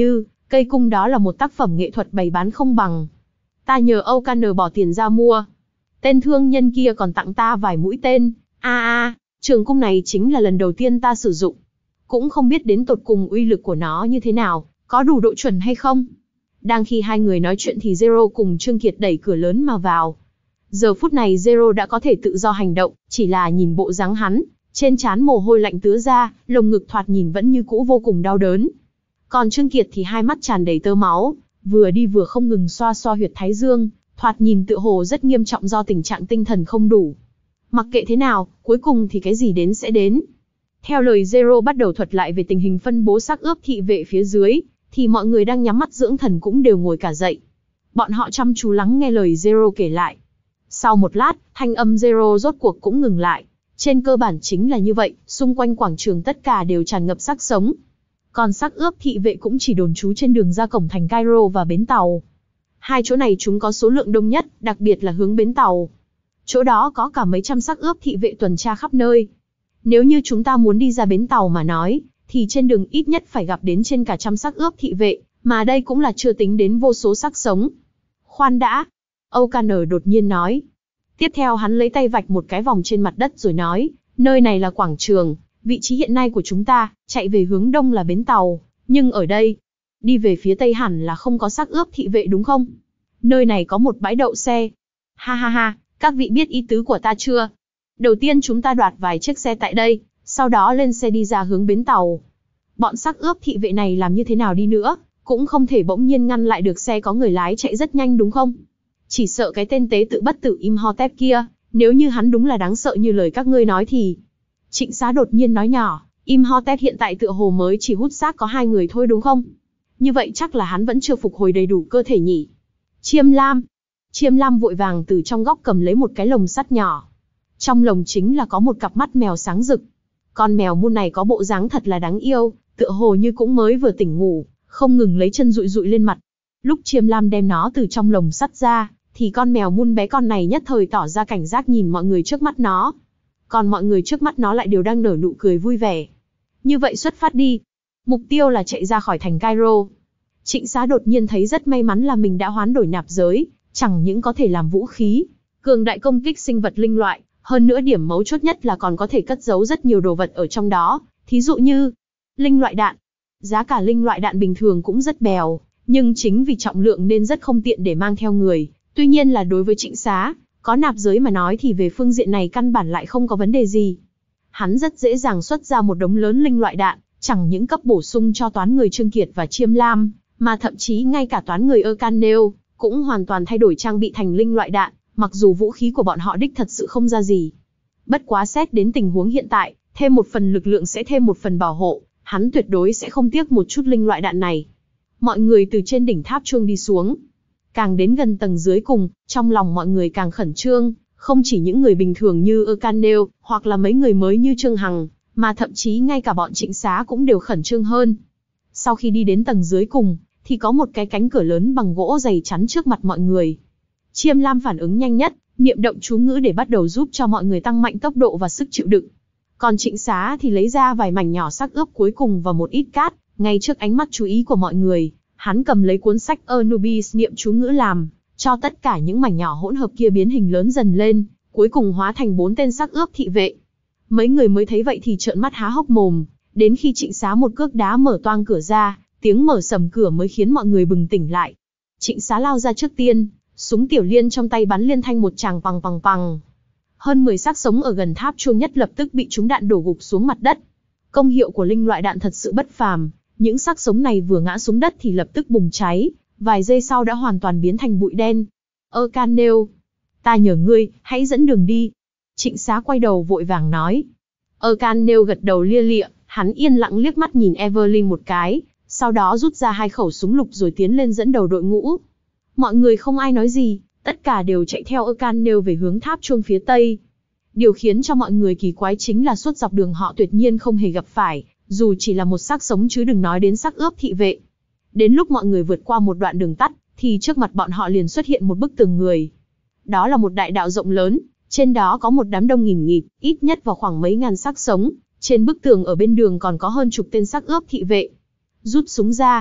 Cây cung đó là một tác phẩm nghệ thuật bày bán không bằng. Ta nhờ O'Connor bỏ tiền ra mua. Tên thương nhân kia còn tặng ta vài mũi tên. A a, trường cung này chính là lần đầu tiên ta sử dụng. Cũng không biết đến tột cùng uy lực của nó như thế nào, có đủ độ chuẩn hay không. Đang khi hai người nói chuyện thì Zero cùng Trương Kiệt đẩy cửa lớn mà vào. Giờ phút này Zero đã có thể tự do hành động, chỉ là nhìn bộ dáng hắn, trên trán mồ hôi lạnh tứa ra, lồng ngực thoạt nhìn vẫn như cũ vô cùng đau đớn. Còn Trương Kiệt thì hai mắt tràn đầy tơ máu, vừa đi vừa không ngừng xoa xoa huyệt thái dương, thoạt nhìn tựa hồ rất nghiêm trọng do tình trạng tinh thần không đủ. Mặc kệ thế nào, cuối cùng thì cái gì đến sẽ đến. Theo lời Zero bắt đầu thuật lại về tình hình phân bố xác ướp thị vệ phía dưới, thì mọi người đang nhắm mắt dưỡng thần cũng đều ngồi cả dậy. Bọn họ chăm chú lắng nghe lời Zero kể lại. Sau một lát, thanh âm Zero rốt cuộc cũng ngừng lại. Trên cơ bản chính là như vậy, xung quanh quảng trường tất cả đều tràn ngập xác sống. Còn xác ướp thị vệ cũng chỉ đồn trú trên đường ra cổng thành Cairo và bến tàu. Hai chỗ này chúng có số lượng đông nhất, đặc biệt là hướng bến tàu. Chỗ đó có cả mấy trăm xác ướp thị vệ tuần tra khắp nơi. Nếu như chúng ta muốn đi ra bến tàu mà nói, thì trên đường ít nhất phải gặp đến trên cả trăm xác ướp thị vệ, mà đây cũng là chưa tính đến vô số xác sống. Khoan đã, O'Connor đột nhiên nói. Tiếp theo hắn lấy tay vạch một cái vòng trên mặt đất rồi nói, nơi này là quảng trường, vị trí hiện nay của chúng ta, chạy về hướng đông là bến tàu, nhưng ở đây, đi về phía tây hẳn là không có xác ướp thị vệ đúng không? Nơi này có một bãi đậu xe. Ha ha ha, các vị biết ý tứ của ta chưa? Đầu tiên chúng ta đoạt vài chiếc xe tại đây, sau đó lên xe đi ra hướng bến tàu. Bọn xác ướp thị vệ này làm như thế nào đi nữa, cũng không thể bỗng nhiên ngăn lại được xe có người lái chạy rất nhanh đúng không? Chỉ sợ cái tên tế tự bất tử Imhotep kia, nếu như hắn đúng là đáng sợ như lời các ngươi nói thì... Trịnh Xá đột nhiên nói nhỏ, Imhotep hiện tại tựa hồ mới chỉ hút xác có hai người thôi đúng không? Như vậy chắc là hắn vẫn chưa phục hồi đầy đủ cơ thể nhỉ? Chiêm Lam. Chiêm Lam vội vàng từ trong góc cầm lấy một cái lồng sắt nhỏ. Trong lồng chính là có một cặp mắt mèo sáng rực. Con mèo muôn này có bộ dáng thật là đáng yêu, tựa hồ như cũng mới vừa tỉnh ngủ, không ngừng lấy chân dụi dụi lên mặt. Lúc Chiêm Lam đem nó từ trong lồng sắt ra, thì con mèo muôn bé con này nhất thời tỏ ra cảnh giác nhìn mọi người trước mắt nó. Còn mọi người trước mắt nó lại đều đang nở nụ cười vui vẻ. Như vậy xuất phát đi. Mục tiêu là chạy ra khỏi thành Cairo. Trịnh Xá đột nhiên thấy rất may mắn là mình đã hoán đổi nạp giới, chẳng những có thể làm vũ khí, cường đại công kích sinh vật linh loại, hơn nữa điểm mấu chốt nhất là còn có thể cất giấu rất nhiều đồ vật ở trong đó, thí dụ như linh loại đạn. Giá cả linh loại đạn bình thường cũng rất bèo, nhưng chính vì trọng lượng nên rất không tiện để mang theo người. Tuy nhiên là đối với Trịnh Xá, có nạp giới mà nói thì về phương diện này căn bản lại không có vấn đề gì. Hắn rất dễ dàng xuất ra một đống lớn linh loại đạn, chẳng những cấp bổ sung cho toán người Trương Kiệt và Chiêm Lam, mà thậm chí ngay cả toán người O'Connor cũng hoàn toàn thay đổi trang bị thành linh loại đạn, mặc dù vũ khí của bọn họ đích thật sự không ra gì. Bất quá xét đến tình huống hiện tại, thêm một phần lực lượng sẽ thêm một phần bảo hộ, hắn tuyệt đối sẽ không tiếc một chút linh loại đạn này. Mọi người từ trên đỉnh tháp chuông đi xuống. Càng đến gần tầng dưới cùng, trong lòng mọi người càng khẩn trương, không chỉ những người bình thường như O'Connor, hoặc là mấy người mới như Trương Hằng, mà thậm chí ngay cả bọn Trịnh Xá cũng đều khẩn trương hơn. Sau khi đi đến tầng dưới cùng, thì có một cái cánh cửa lớn bằng gỗ dày chắn trước mặt mọi người. Chiêm Lam phản ứng nhanh nhất, niệm động chú ngữ để bắt đầu giúp cho mọi người tăng mạnh tốc độ và sức chịu đựng. Còn Trịnh Xá thì lấy ra vài mảnh nhỏ xác ướp cuối cùng và một ít cát, ngay trước ánh mắt chú ý của mọi người, hắn cầm lấy cuốn sách Anubis niệm chú ngữ làm, cho tất cả những mảnh nhỏ hỗn hợp kia biến hình lớn dần lên, cuối cùng hóa thành bốn tên xác ướp thị vệ. Mấy người mới thấy vậy thì trợn mắt há hốc mồm, đến khi Trịnh Xá một cước đá mở toang cửa ra, tiếng mở sầm cửa mới khiến mọi người bừng tỉnh lại. Trịnh Xá lao ra trước tiên, súng tiểu liên trong tay bắn liên thanh một tràng pằng pằng pằng. Hơn mười xác sống ở gần tháp chuông nhất lập tức bị trúng đạn đổ gục xuống mặt đất. Công hiệu của linh loại đạn thật sự bất phàm, những xác sống này vừa ngã xuống đất thì lập tức bùng cháy, vài giây sau đã hoàn toàn biến thành bụi đen. O'Connor, ta nhờ ngươi, hãy dẫn đường đi. Trịnh Xá quay đầu vội vàng nói. O'Connor gật đầu lia lịa, hắn yên lặng liếc mắt nhìn Evelyn một cái, sau đó rút ra hai khẩu súng lục rồi tiến lên dẫn đầu đội ngũ. Mọi người không ai nói gì, tất cả đều chạy theo O'Connor về hướng tháp chuông phía tây. Điều khiến cho mọi người kỳ quái chính là suốt dọc đường họ tuyệt nhiên không hề gặp phải, dù chỉ là một xác sống chứ đừng nói đến xác ướp thị vệ. Đến lúc mọi người vượt qua một đoạn đường tắt, thì trước mặt bọn họ liền xuất hiện một bức tường người. Đó là một đại đạo rộng lớn, trên đó có một đám đông nghìn nghịt, ít nhất vào khoảng mấy ngàn xác sống. Trên bức tường ở bên đường còn có hơn chục tên xác ướp thị vệ. Rút súng ra.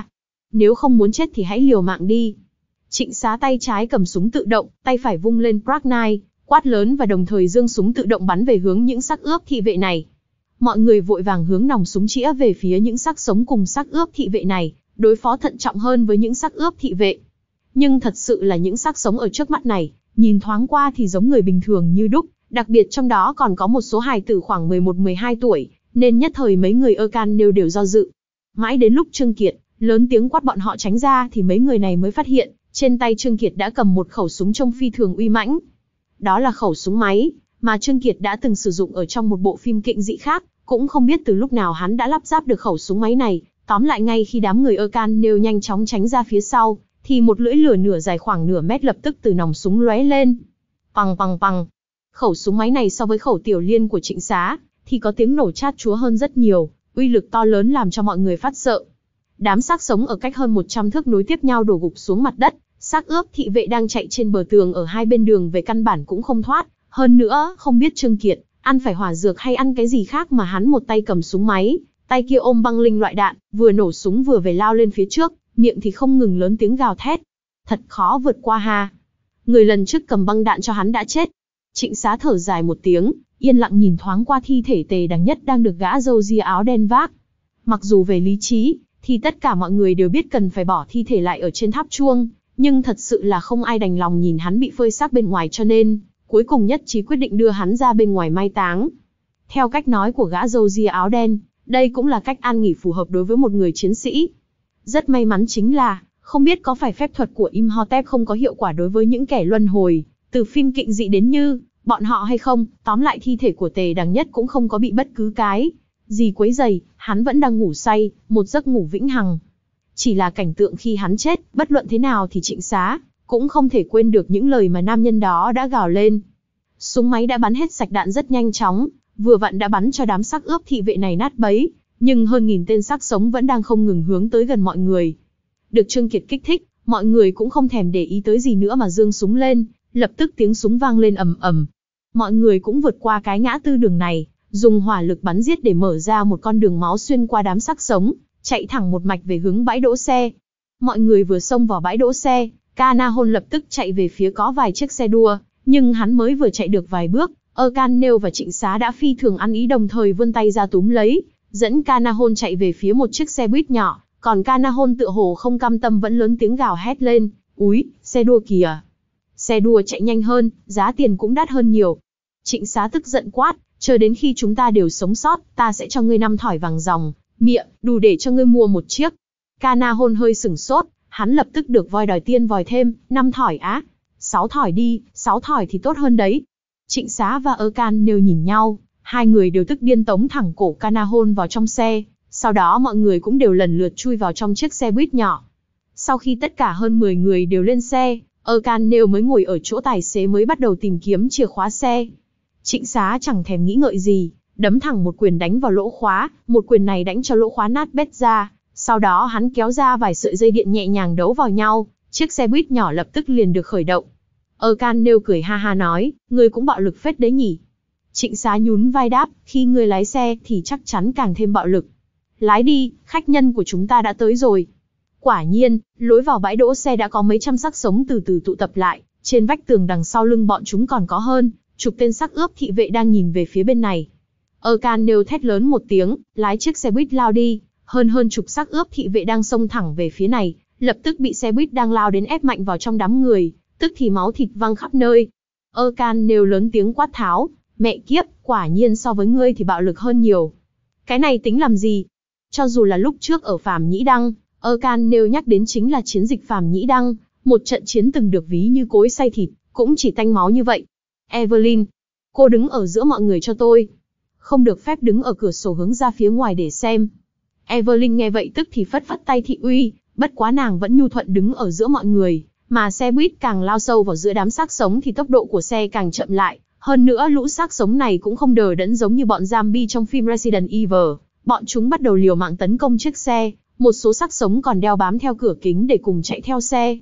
Nếu không muốn chết thì hãy liều mạng đi. Trịnh Xá tay trái cầm súng tự động, tay phải vung lên Black Knight, quát lớn và đồng thời giương súng tự động bắn về hướng những xác ướp thị vệ này. Mọi người vội vàng hướng nòng súng chĩa về phía những xác sống cùng xác ướp thị vệ này, đối phó thận trọng hơn với những xác ướp thị vệ. Nhưng thật sự là những xác sống ở trước mắt này, nhìn thoáng qua thì giống người bình thường như đúc, đặc biệt trong đó còn có một số hài tử khoảng mười một mười hai tuổi, nên nhất thời mấy người Arkanel đều do dự. Mãi đến lúc Trương Kiệt lớn tiếng quát bọn họ tránh ra thì mấy người này mới phát hiện, trên tay Trương Kiệt đã cầm một khẩu súng trông phi thường uy mãnh. Đó là khẩu súng máy, mà Trương Kiệt đã từng sử dụng ở trong một bộ phim kịnh dị khác, cũng không biết từ lúc nào hắn đã lắp ráp được khẩu súng máy này. Tóm lại ngay khi đám người Arkanel nhanh chóng tránh ra phía sau, thì một lưỡi lửa nửa dài khoảng nửa mét lập tức từ nòng súng lóe lên. Pằng pằng pằng. Khẩu súng máy này so với khẩu tiểu liên của Trịnh Xá, thì có tiếng nổ chát chúa hơn rất nhiều, uy lực to lớn làm cho mọi người phát sợ. Đám xác sống ở cách hơn một trăm thước nối tiếp nhau đổ gục xuống mặt đất, xác ướp thị vệ đang chạy trên bờ tường ở hai bên đường về căn bản cũng không thoát. Hơn nữa, không biết Trương Kiệt ăn phải hỏa dược hay ăn cái gì khác mà hắn một tay cầm súng máy, tay kia ôm băng linh loại đạn, vừa nổ súng vừa về lao lên phía trước, miệng thì không ngừng lớn tiếng gào thét. Thật khó vượt qua ha. Người lần trước cầm băng đạn cho hắn đã chết. Trịnh Xá thở dài một tiếng, yên lặng nhìn thoáng qua thi thể Tề Đằng Nhất đang được gã râu ria áo đen vác. Mặc dù về lý trí, thì tất cả mọi người đều biết cần phải bỏ thi thể lại ở trên tháp chuông, nhưng thật sự là không ai đành lòng nhìn hắn bị phơi xác bên ngoài cho nên, cuối cùng nhất trí quyết định đưa hắn ra bên ngoài mai táng. Theo cách nói của gã râu ria áo đen, đây cũng là cách an nghỉ phù hợp đối với một người chiến sĩ. Rất may mắn chính là, không biết có phải phép thuật của Imhotep không có hiệu quả đối với những kẻ luân hồi, từ phim kịnh dị đến như bọn họ hay không, tóm lại thi thể của Tề Đằng Nhất cũng không có bị bất cứ cái gì quấy rầy, hắn vẫn đang ngủ say, một giấc ngủ vĩnh hằng. Chỉ là cảnh tượng khi hắn chết, bất luận thế nào thì Trịnh Xá cũng không thể quên được những lời mà nam nhân đó đã gào lên. Súng máy đã bắn hết sạch đạn rất nhanh chóng, vừa vặn đã bắn cho đám xác ướp thị vệ này nát bấy, nhưng hơn nghìn tên xác sống vẫn đang không ngừng hướng tới gần mọi người. Được Trương Kiệt kích thích, mọi người cũng không thèm để ý tới gì nữa mà giương súng lên, lập tức tiếng súng vang lên ầm ầm. Mọi người cũng vượt qua cái ngã tư đường này, dùng hỏa lực bắn giết để mở ra một con đường máu xuyên qua đám xác sống, chạy thẳng một mạch về hướng bãi đỗ xe. Mọi người vừa xông vào bãi đỗ xe, Canahon lập tức chạy về phía có vài chiếc xe đua, nhưng hắn mới vừa chạy được vài bước, Arkanel và Trịnh Xá đã phi thường ăn ý đồng thời vươn tay ra túm lấy, dẫn Canahon chạy về phía một chiếc xe buýt nhỏ, còn Canahon tựa hồ không cam tâm vẫn lớn tiếng gào hét lên, úi, xe đua kìa. Xe đua chạy nhanh hơn, giá tiền cũng đắt hơn nhiều. Trịnh Xá tức giận quát, chờ đến khi chúng ta đều sống sót, ta sẽ cho ngươi năm thỏi vàng ròng, miệng, đủ để cho ngươi mua một chiếc. Canahon hơi sửng sốt, hắn lập tức được voi đòi tiên vòi thêm, năm thỏi á, sáu thỏi đi, sáu thỏi thì tốt hơn đấy. Trịnh Xá và Arkanel nhìn nhau, hai người đều tức điên tống thẳng cổ Canahon vào trong xe, sau đó mọi người cũng đều lần lượt chui vào trong chiếc xe buýt nhỏ. Sau khi tất cả hơn mười người đều lên xe, Arkanel mới ngồi ở chỗ tài xế mới bắt đầu tìm kiếm chìa khóa xe. Trịnh Xá chẳng thèm nghĩ ngợi gì, đấm thẳng một quyền đánh vào lỗ khóa, một quyền này đánh cho lỗ khóa nát bét ra, sau đó hắn kéo ra vài sợi dây điện nhẹ nhàng đấu vào nhau, chiếc xe buýt nhỏ lập tức liền được khởi động. Arkanel cười ha ha nói, ngươi cũng bạo lực phết đấy nhỉ. Trịnh Xá nhún vai đáp, khi ngươi lái xe thì chắc chắn càng thêm bạo lực. Lái đi, khách nhân của chúng ta đã tới rồi. Quả nhiên, lối vào bãi đỗ xe đã có mấy trăm xác sống từ từ tụ tập lại, trên vách tường đằng sau lưng bọn chúng còn có hơn chục tên xác ướp thị vệ đang nhìn về phía bên này. Arkanel thét lớn một tiếng, lái chiếc xe buýt lao đi, hơn hơn chục xác ướp thị vệ đang xông thẳng về phía này, lập tức bị xe buýt đang lao đến ép mạnh vào trong đám người, tức thì máu thịt văng khắp nơi. Arkanel lớn tiếng quát tháo, mẹ kiếp, quả nhiên so với ngươi thì bạo lực hơn nhiều. Cái này tính làm gì? Cho dù là lúc trước ở Phàm Nhĩ Đăng, Arkanel nhắc đến chính là chiến dịch Phàm Nhĩ Đăng, một trận chiến từng được ví như cối xay thịt, cũng chỉ tanh máu như vậy. Evelyn, cô đứng ở giữa mọi người cho tôi. Không được phép đứng ở cửa sổ hướng ra phía ngoài để xem. Evelyn nghe vậy tức thì phất phất tay thị uy, bất quá nàng vẫn nhu thuận đứng ở giữa mọi người, mà xe buýt càng lao sâu vào giữa đám xác sống thì tốc độ của xe càng chậm lại. Hơn nữa lũ xác sống này cũng không đờ đẫn giống như bọn zombie trong phim Resident Evil, bọn chúng bắt đầu liều mạng tấn công chiếc xe, một số xác sống còn đeo bám theo cửa kính để cùng chạy theo xe.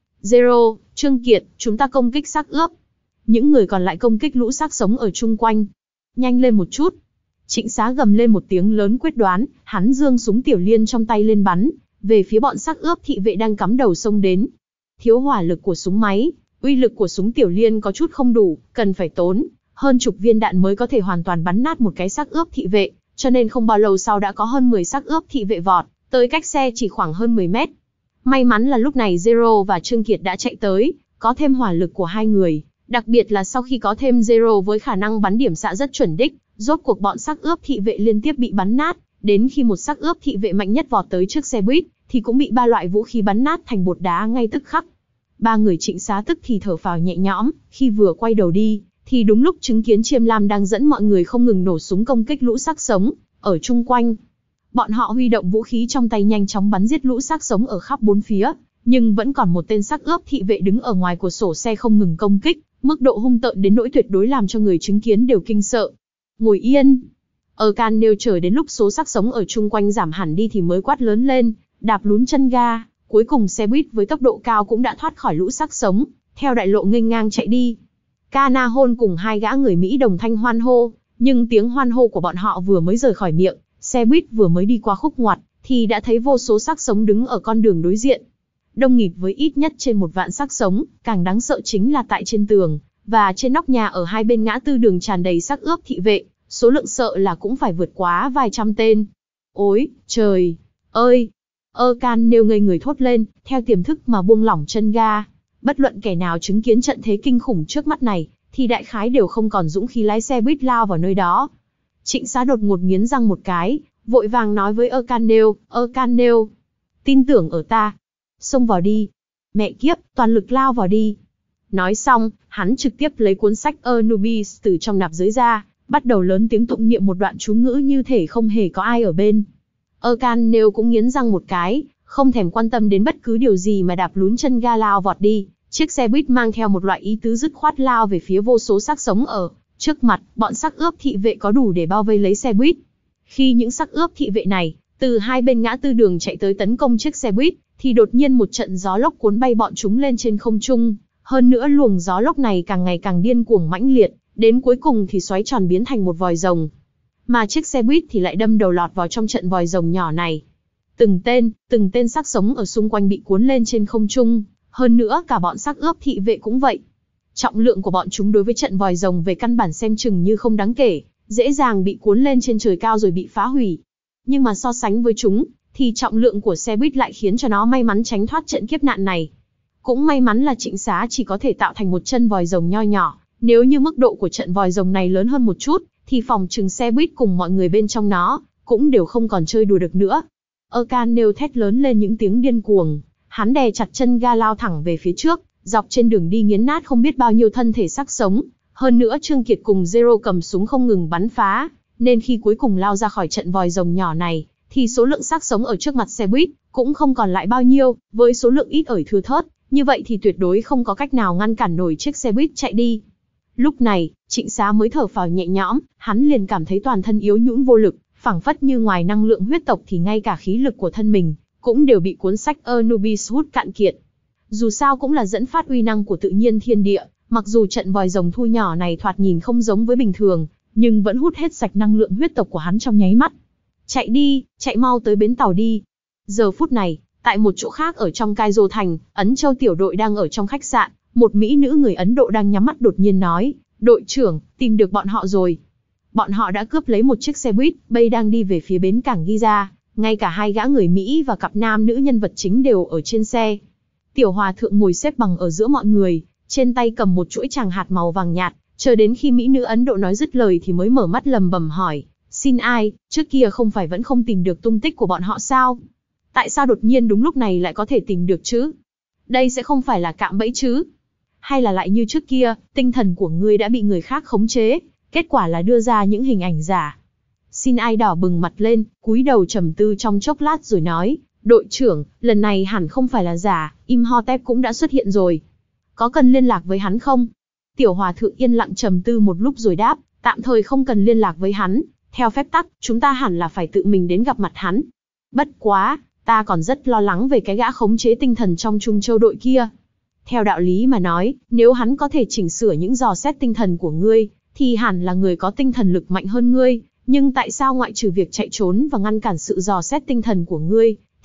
Zero, Trương Kiệt, chúng ta công kích xác ướp. Những người còn lại công kích lũ xác sống ở chung quanh. Nhanh lên một chút. Trịnh Xá gầm lên một tiếng lớn quyết đoán, hắn giương súng tiểu liên trong tay lên bắn, về phía bọn xác ướp thị vệ đang cắm đầu xông đến. Thiếu hỏa lực của súng máy, uy lực của súng tiểu liên có chút không đủ, cần phải tốn hơn chục viên đạn mới có thể hoàn toàn bắn nát một cái xác ướp thị vệ, cho nên không bao lâu sau đã có hơn mười xác ướp thị vệ vọt tới cách xe chỉ khoảng hơn mười mét. May mắn là lúc này Zero và Trương Kiệt đã chạy tới, có thêm hỏa lực của hai người, đặc biệt là sau khi có thêm Zero với khả năng bắn điểm xạ rất chuẩn đích, rốt cuộc bọn xác ướp thị vệ liên tiếp bị bắn nát, đến khi một xác ướp thị vệ mạnh nhất vọt tới trước xe buýt, thì cũng bị ba loại vũ khí bắn nát thành bột đá ngay tức khắc. Ba người Trịnh Xá tức thì thở phào nhẹ nhõm, khi vừa quay đầu đi, thì đúng lúc chứng kiến Chiêm Lam đang dẫn mọi người không ngừng nổ súng công kích lũ xác sống ở chung quanh. Bọn họ huy động vũ khí trong tay nhanh chóng bắn giết lũ xác sống ở khắp bốn phía, nhưng vẫn còn một tên xác ướp thị vệ đứng ở ngoài cửa sổ xe không ngừng công kích, mức độ hung tợn đến nỗi tuyệt đối làm cho người chứng kiến đều kinh sợ. Ngồi yên. Erkan nêu chờ đến lúc số xác sống ở chung quanh giảm hẳn đi thì mới quát lớn lên, đạp lún chân ga, cuối cùng xe buýt với tốc độ cao cũng đã thoát khỏi lũ xác sống, theo đại lộ nghênh ngang chạy đi. Kana Hôn cùng hai gã người Mỹ đồng thanh hoan hô, nhưng tiếng hoan hô của bọn họ vừa mới rời khỏi miệng, xe buýt vừa mới đi qua khúc ngoặt, thì đã thấy vô số xác sống đứng ở con đường đối diện. Đông nghịt với ít nhất trên một vạn xác sống, càng đáng sợ chính là tại trên tường và trên nóc nhà ở hai bên ngã tư đường tràn đầy xác ướp thị vệ, số lượng sợ là cũng phải vượt quá vài trăm tên. Ôi, trời ơi! Erkan nêu ngây người thốt lên, theo tiềm thức mà buông lỏng chân ga. Bất luận kẻ nào chứng kiến trận thế kinh khủng trước mắt này, thì đại khái đều không còn dũng khí lái xe buýt lao vào nơi đó. Trịnh Xá đột ngột nghiến răng một cái, vội vàng nói với Erkan nêu, Erkan nêu, tin tưởng ở ta. Xông vào đi. Mẹ kiếp, toàn lực lao vào đi. Nói xong, hắn trực tiếp lấy cuốn sách Anubis từ trong nạp giới ra, bắt đầu lớn tiếng tụng niệm một đoạn chú ngữ như thể không hề có ai ở bên. Erkan nêu cũng nghiến răng một cái, không thèm quan tâm đến bất cứ điều gì mà đạp lún chân ga lao vọt đi. Chiếc xe buýt mang theo một loại ý tứ dứt khoát lao về phía vô số xác sống ở trước mặt, bọn xác ướp thị vệ có đủ để bao vây lấy xe buýt. Khi những xác ướp thị vệ này từ hai bên ngã tư đường chạy tới tấn công chiếc xe buýt, thì đột nhiên một trận gió lốc cuốn bay bọn chúng lên trên không trung. Hơn nữa luồng gió lốc này càng ngày càng điên cuồng mãnh liệt, đến cuối cùng thì xoáy tròn biến thành một vòi rồng. Mà chiếc xe buýt thì lại đâm đầu lọt vào trong trận vòi rồng nhỏ này. Từng tên, từng tên xác sống ở xung quanh bị cuốn lên trên không trung, hơn nữa cả bọn xác ướp thị vệ cũng vậy. Trọng lượng của bọn chúng đối với trận vòi rồng về căn bản xem chừng như không đáng kể, dễ dàng bị cuốn lên trên trời cao rồi bị phá hủy. Nhưng mà so sánh với chúng, thì trọng lượng của xe buýt lại khiến cho nó may mắn tránh thoát trận kiếp nạn này. Cũng may mắn là Trịnh Xá chỉ có thể tạo thành một chân vòi rồng nho nhỏ, nếu như mức độ của trận vòi rồng này lớn hơn một chút, thì phòng trừng xe buýt cùng mọi người bên trong nó, cũng đều không còn chơi đùa được nữa. Erkan nêu thét lớn lên những tiếng điên cuồng, hắn đè chặt chân ga lao thẳng về phía trước, dọc trên đường đi nghiến nát không biết bao nhiêu thân thể xác sống. Hơn nữa Trương Kiệt cùng Zero cầm súng không ngừng bắn phá, nên khi cuối cùng lao ra khỏi trận vòi rồng nhỏ này, thì số lượng xác sống ở trước mặt xe buýt cũng không còn lại bao nhiêu, với số lượng ít ỏi thưa thớt, như vậy thì tuyệt đối không có cách nào ngăn cản nổi chiếc xe buýt chạy đi. Lúc này, Trịnh Xá mới thở phào nhẹ nhõm, hắn liền cảm thấy toàn thân yếu nhũn vô lực, phảng phất như ngoài năng lượng huyết tộc thì ngay cả khí lực của thân mình cũng đều bị cuốn sách Anubis hút cạn kiệt. Dù sao cũng là dẫn phát uy năng của tự nhiên thiên địa, mặc dù trận vòi rồng thu nhỏ này thoạt nhìn không giống với bình thường, nhưng vẫn hút hết sạch năng lượng huyết tộc của hắn trong nháy mắt. Chạy đi, chạy mau tới bến tàu đi. Giờ phút này, tại một chỗ khác ở trong Cairo thành, Ấn Châu tiểu đội đang ở trong khách sạn, một mỹ nữ người Ấn Độ đang nhắm mắt đột nhiên nói, đội trưởng, tìm được bọn họ rồi. Bọn họ đã cướp lấy một chiếc xe buýt, bây đang đi về phía bến cảng Giza, ngay cả hai gã người Mỹ và cặp nam nữ nhân vật chính đều ở trên xe. Tiểu hòa thượng ngồi xếp bằng ở giữa mọi người, trên tay cầm một chuỗi tràng hạt màu vàng nhạt, chờ đến khi mỹ nữ Ấn Độ nói dứt lời thì mới mở mắt lầm bầm hỏi, xin ai, trước kia không phải vẫn không tìm được tung tích của bọn họ sao? Tại sao đột nhiên đúng lúc này lại có thể tìm được chứ? Đây sẽ không phải là cạm bẫy chứ? Hay là lại như trước kia, tinh thần của ngươi đã bị người khác khống chế, kết quả là đưa ra những hình ảnh giả? Xin ai đỏ bừng mặt lên, cúi đầu trầm tư trong chốc lát rồi nói, đội trưởng, lần này hẳn không phải là giả, Imhotep cũng đã xuất hiện rồi. Có cần liên lạc với hắn không? Tiểu hòa thượng yên lặng trầm tư một lúc rồi đáp, tạm thời không cần liên lạc với hắn, theo phép tắc, chúng ta hẳn là phải tự mình đến gặp mặt hắn. Bất quá, ta còn rất lo lắng về cái gã khống chế tinh thần trong Trung Châu đội kia. Theo đạo lý mà nói, nếu hắn có thể chỉnh sửa những dò xét tinh thần của ngươi, thì hẳn là người có tinh thần lực mạnh hơn ngươi, nhưng tại sao ngoại trừ việc chạy trốn và ngăn cản sự dò xét tinh thần của ngươi,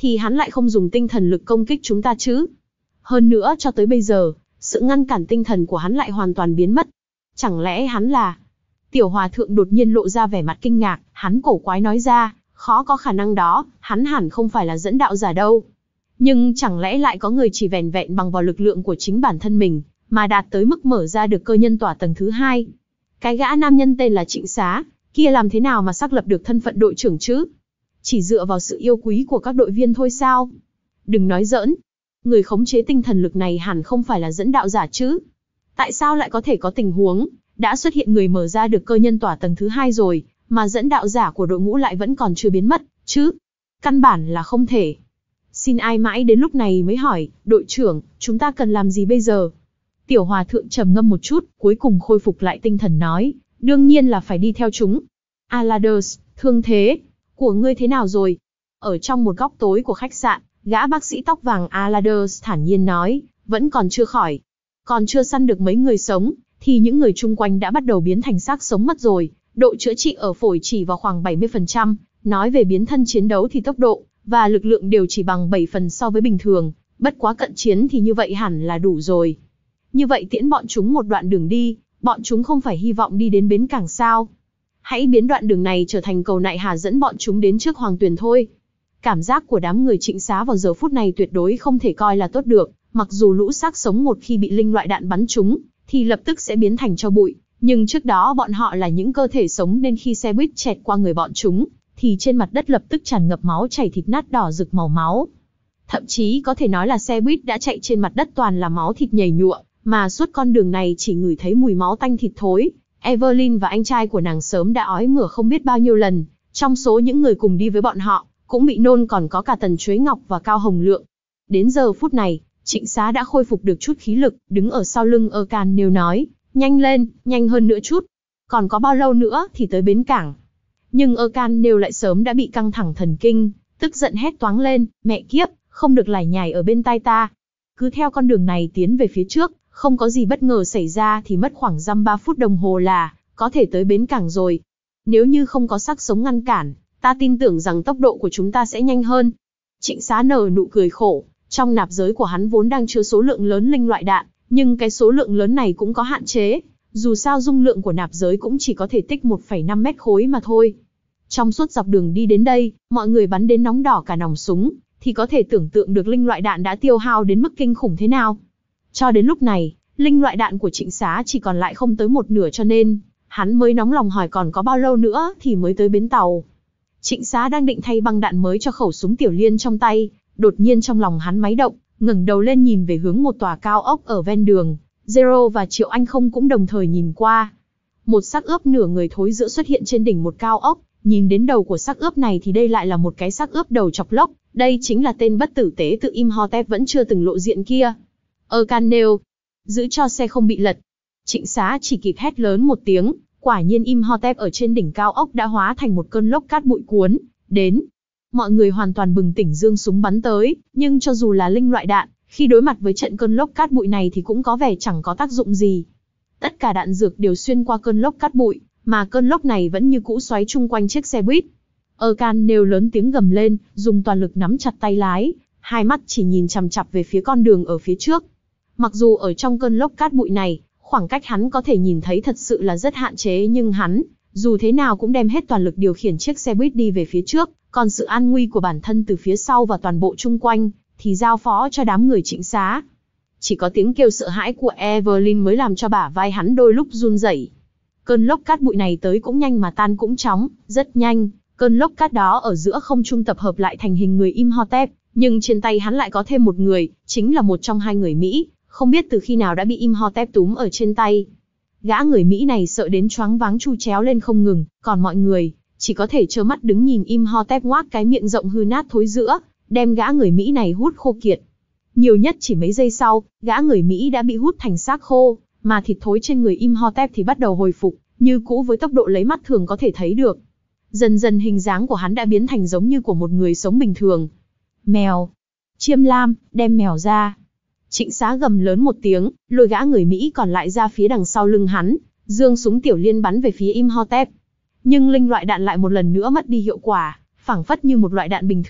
thì hắn lại không dùng tinh thần lực công kích chúng ta chứ? Hơn nữa cho tới bây giờ, sự ngăn cản tinh thần của hắn lại hoàn toàn biến mất. Chẳng lẽ hắn là... Tiểu hòa thượng đột nhiên lộ ra vẻ mặt kinh ngạc, hắn cổ quái nói ra, khó có khả năng đó, hắn hẳn không phải là dẫn đạo giả đâu. Nhưng chẳng lẽ lại có người chỉ vẻn vẹn bằng vào lực lượng của chính bản thân mình, mà đạt tới mức mở ra được cơ nhân tỏa tầng thứ hai? Cái gã nam nhân tên là Trịnh Xá, kia làm thế nào mà xác lập được thân phận đội trưởng chứ? Chỉ dựa vào sự yêu quý của các đội viên thôi sao? Đừng nói giỡn. Người khống chế tinh thần lực này hẳn không phải là dẫn đạo giả chứ? Tại sao lại có thể có tình huống, đã xuất hiện người mở ra được cơ nhân tỏa tầng thứ hai rồi, mà dẫn đạo giả của đội ngũ lại vẫn còn chưa biến mất, chứ? Căn bản là không thể. Xin ai mãi đến lúc này mới hỏi, đội trưởng, chúng ta cần làm gì bây giờ? Tiểu hòa thượng trầm ngâm một chút, cuối cùng khôi phục lại tinh thần nói, đương nhiên là phải đi theo chúng. Aladers, thương thế của ngươi thế nào rồi? Ở trong một góc tối của khách sạn, gã bác sĩ tóc vàng Aladers thản nhiên nói, vẫn còn chưa khỏi. Còn chưa săn được mấy người sống, thì những người chung quanh đã bắt đầu biến thành xác sống mất rồi. Độ chữa trị ở phổi chỉ vào khoảng bảy mươi phần trăm, nói về biến thân chiến đấu thì tốc độ và lực lượng đều chỉ bằng bảy phần so với bình thường, bất quá cận chiến thì như vậy hẳn là đủ rồi. Như vậy tiễn bọn chúng một đoạn đường đi, bọn chúng không phải hy vọng đi đến bến cảng sao? Hãy biến đoạn đường này trở thành cầu nại hà dẫn bọn chúng đến trước Hoàng Tuyền thôi. Cảm giác của đám người Trịnh Xá vào giờ phút này tuyệt đối không thể coi là tốt được, mặc dù lũ xác sống một khi bị linh loại đạn bắn trúng, thì lập tức sẽ biến thành tro bụi, nhưng trước đó bọn họ là những cơ thể sống nên khi xe buýt chẹt qua người bọn chúng, thì trên mặt đất lập tức tràn ngập máu chảy thịt nát đỏ rực màu máu. Thậm chí có thể nói là xe buýt đã chạy trên mặt đất toàn là máu thịt nhầy nhụa, mà suốt con đường này chỉ ngửi thấy mùi máu tanh thịt thối. Evelyn và anh trai của nàng sớm đã ói mửa không biết bao nhiêu lần, trong số những người cùng đi với bọn họ, cũng bị nôn còn có cả Tần Chuế Ngọc và Cao Hồng Lượng. Đến giờ phút này, Trịnh Xá đã khôi phục được chút khí lực, đứng ở sau lưng Erkan nêu nói, nhanh lên, nhanh hơn nữa chút. Còn có bao lâu nữa thì tới bến cảng? Nhưng Erkan nêu lại sớm đã bị căng thẳng thần kinh, tức giận hét toáng lên, mẹ kiếp, không được lải nhải ở bên tai ta. Cứ theo con đường này tiến về phía trước, không có gì bất ngờ xảy ra thì mất khoảng dăm ba phút đồng hồ là có thể tới bến cảng rồi. Nếu như không có xác sống ngăn cản, ta tin tưởng rằng tốc độ của chúng ta sẽ nhanh hơn. Trịnh Xá nở nụ cười khổ, trong nạp giới của hắn vốn đang chứa số lượng lớn linh loại đạn, nhưng cái số lượng lớn này cũng có hạn chế, dù sao dung lượng của nạp giới cũng chỉ có thể tích một phẩy năm mét khối mà thôi. Trong suốt dọc đường đi đến đây, mọi người bắn đến nóng đỏ cả nòng súng, thì có thể tưởng tượng được linh loại đạn đã tiêu hao đến mức kinh khủng thế nào. Cho đến lúc này, linh loại đạn của Trịnh Xá chỉ còn lại không tới một nửa, cho nên hắn mới nóng lòng hỏi còn có bao lâu nữa thì mới tới bến tàu. Trịnh Xá đang định thay băng đạn mới cho khẩu súng tiểu liên trong tay, đột nhiên trong lòng hắn máy động, ngẩng đầu lên nhìn về hướng một tòa cao ốc ở ven đường. Zero và Triệu Anh Không cũng đồng thời nhìn qua. Một xác ướp nửa người thối giữa xuất hiện trên đỉnh một cao ốc, nhìn đến đầu của xác ướp này thì đây lại là một cái xác ướp đầu chọc lốc, đây chính là tên bất tử tế tự Imhotep vẫn chưa từng lộ diện kia. Erkan nêu, giữ cho xe không bị lật. Trịnh Xá chỉ kịp hét lớn một tiếng, quả nhiên Imhotep ở trên đỉnh cao ốc đã hóa thành một cơn lốc cát bụi cuốn đến. Mọi người hoàn toàn bừng tỉnh giương súng bắn tới, nhưng cho dù là linh loại đạn, khi đối mặt với trận cơn lốc cát bụi này thì cũng có vẻ chẳng có tác dụng gì. Tất cả đạn dược đều xuyên qua cơn lốc cát bụi, mà cơn lốc này vẫn như cũ xoáy chung quanh chiếc xe buýt. Erkan nêu lớn tiếng gầm lên, dùng toàn lực nắm chặt tay lái, hai mắt chỉ nhìn chằm chằm về phía con đường ở phía trước. Mặc dù ở trong cơn lốc cát bụi này, khoảng cách hắn có thể nhìn thấy thật sự là rất hạn chế, nhưng hắn, dù thế nào cũng đem hết toàn lực điều khiển chiếc xe buýt đi về phía trước, còn sự an nguy của bản thân từ phía sau và toàn bộ chung quanh, thì giao phó cho đám người Trịnh Xá. Chỉ có tiếng kêu sợ hãi của Evelyn mới làm cho bả vai hắn đôi lúc run rẩy. Cơn lốc cát bụi này tới cũng nhanh mà tan cũng chóng, rất nhanh, cơn lốc cát đó ở giữa không trung tập hợp lại thành hình người Imhotep, nhưng trên tay hắn lại có thêm một người, chính là một trong hai người Mỹ, không biết từ khi nào đã bị Imhotep túm ở trên tay. Gã người Mỹ này sợ đến choáng váng chu chéo lên không ngừng, còn mọi người chỉ có thể trơ mắt đứng nhìn Imhotep ngoác cái miệng rộng hư nát thối giữa, đem gã người Mỹ này hút khô kiệt. Nhiều nhất chỉ mấy giây sau, gã người Mỹ đã bị hút thành xác khô, mà thịt thối trên người Imhotep thì bắt đầu hồi phục, như cũ với tốc độ lấy mắt thường có thể thấy được. Dần dần hình dáng của hắn đã biến thành giống như của một người sống bình thường. Mèo! Chiêm Lam, đem mèo ra! Trịnh Xá gầm lớn một tiếng, lôi gã người Mỹ còn lại ra phía đằng sau lưng hắn, giương súng tiểu liên bắn về phía Imhotep. Nhưng linh loại đạn lại một lần nữa mất đi hiệu quả, phảng phất như một loại đạn bình thường,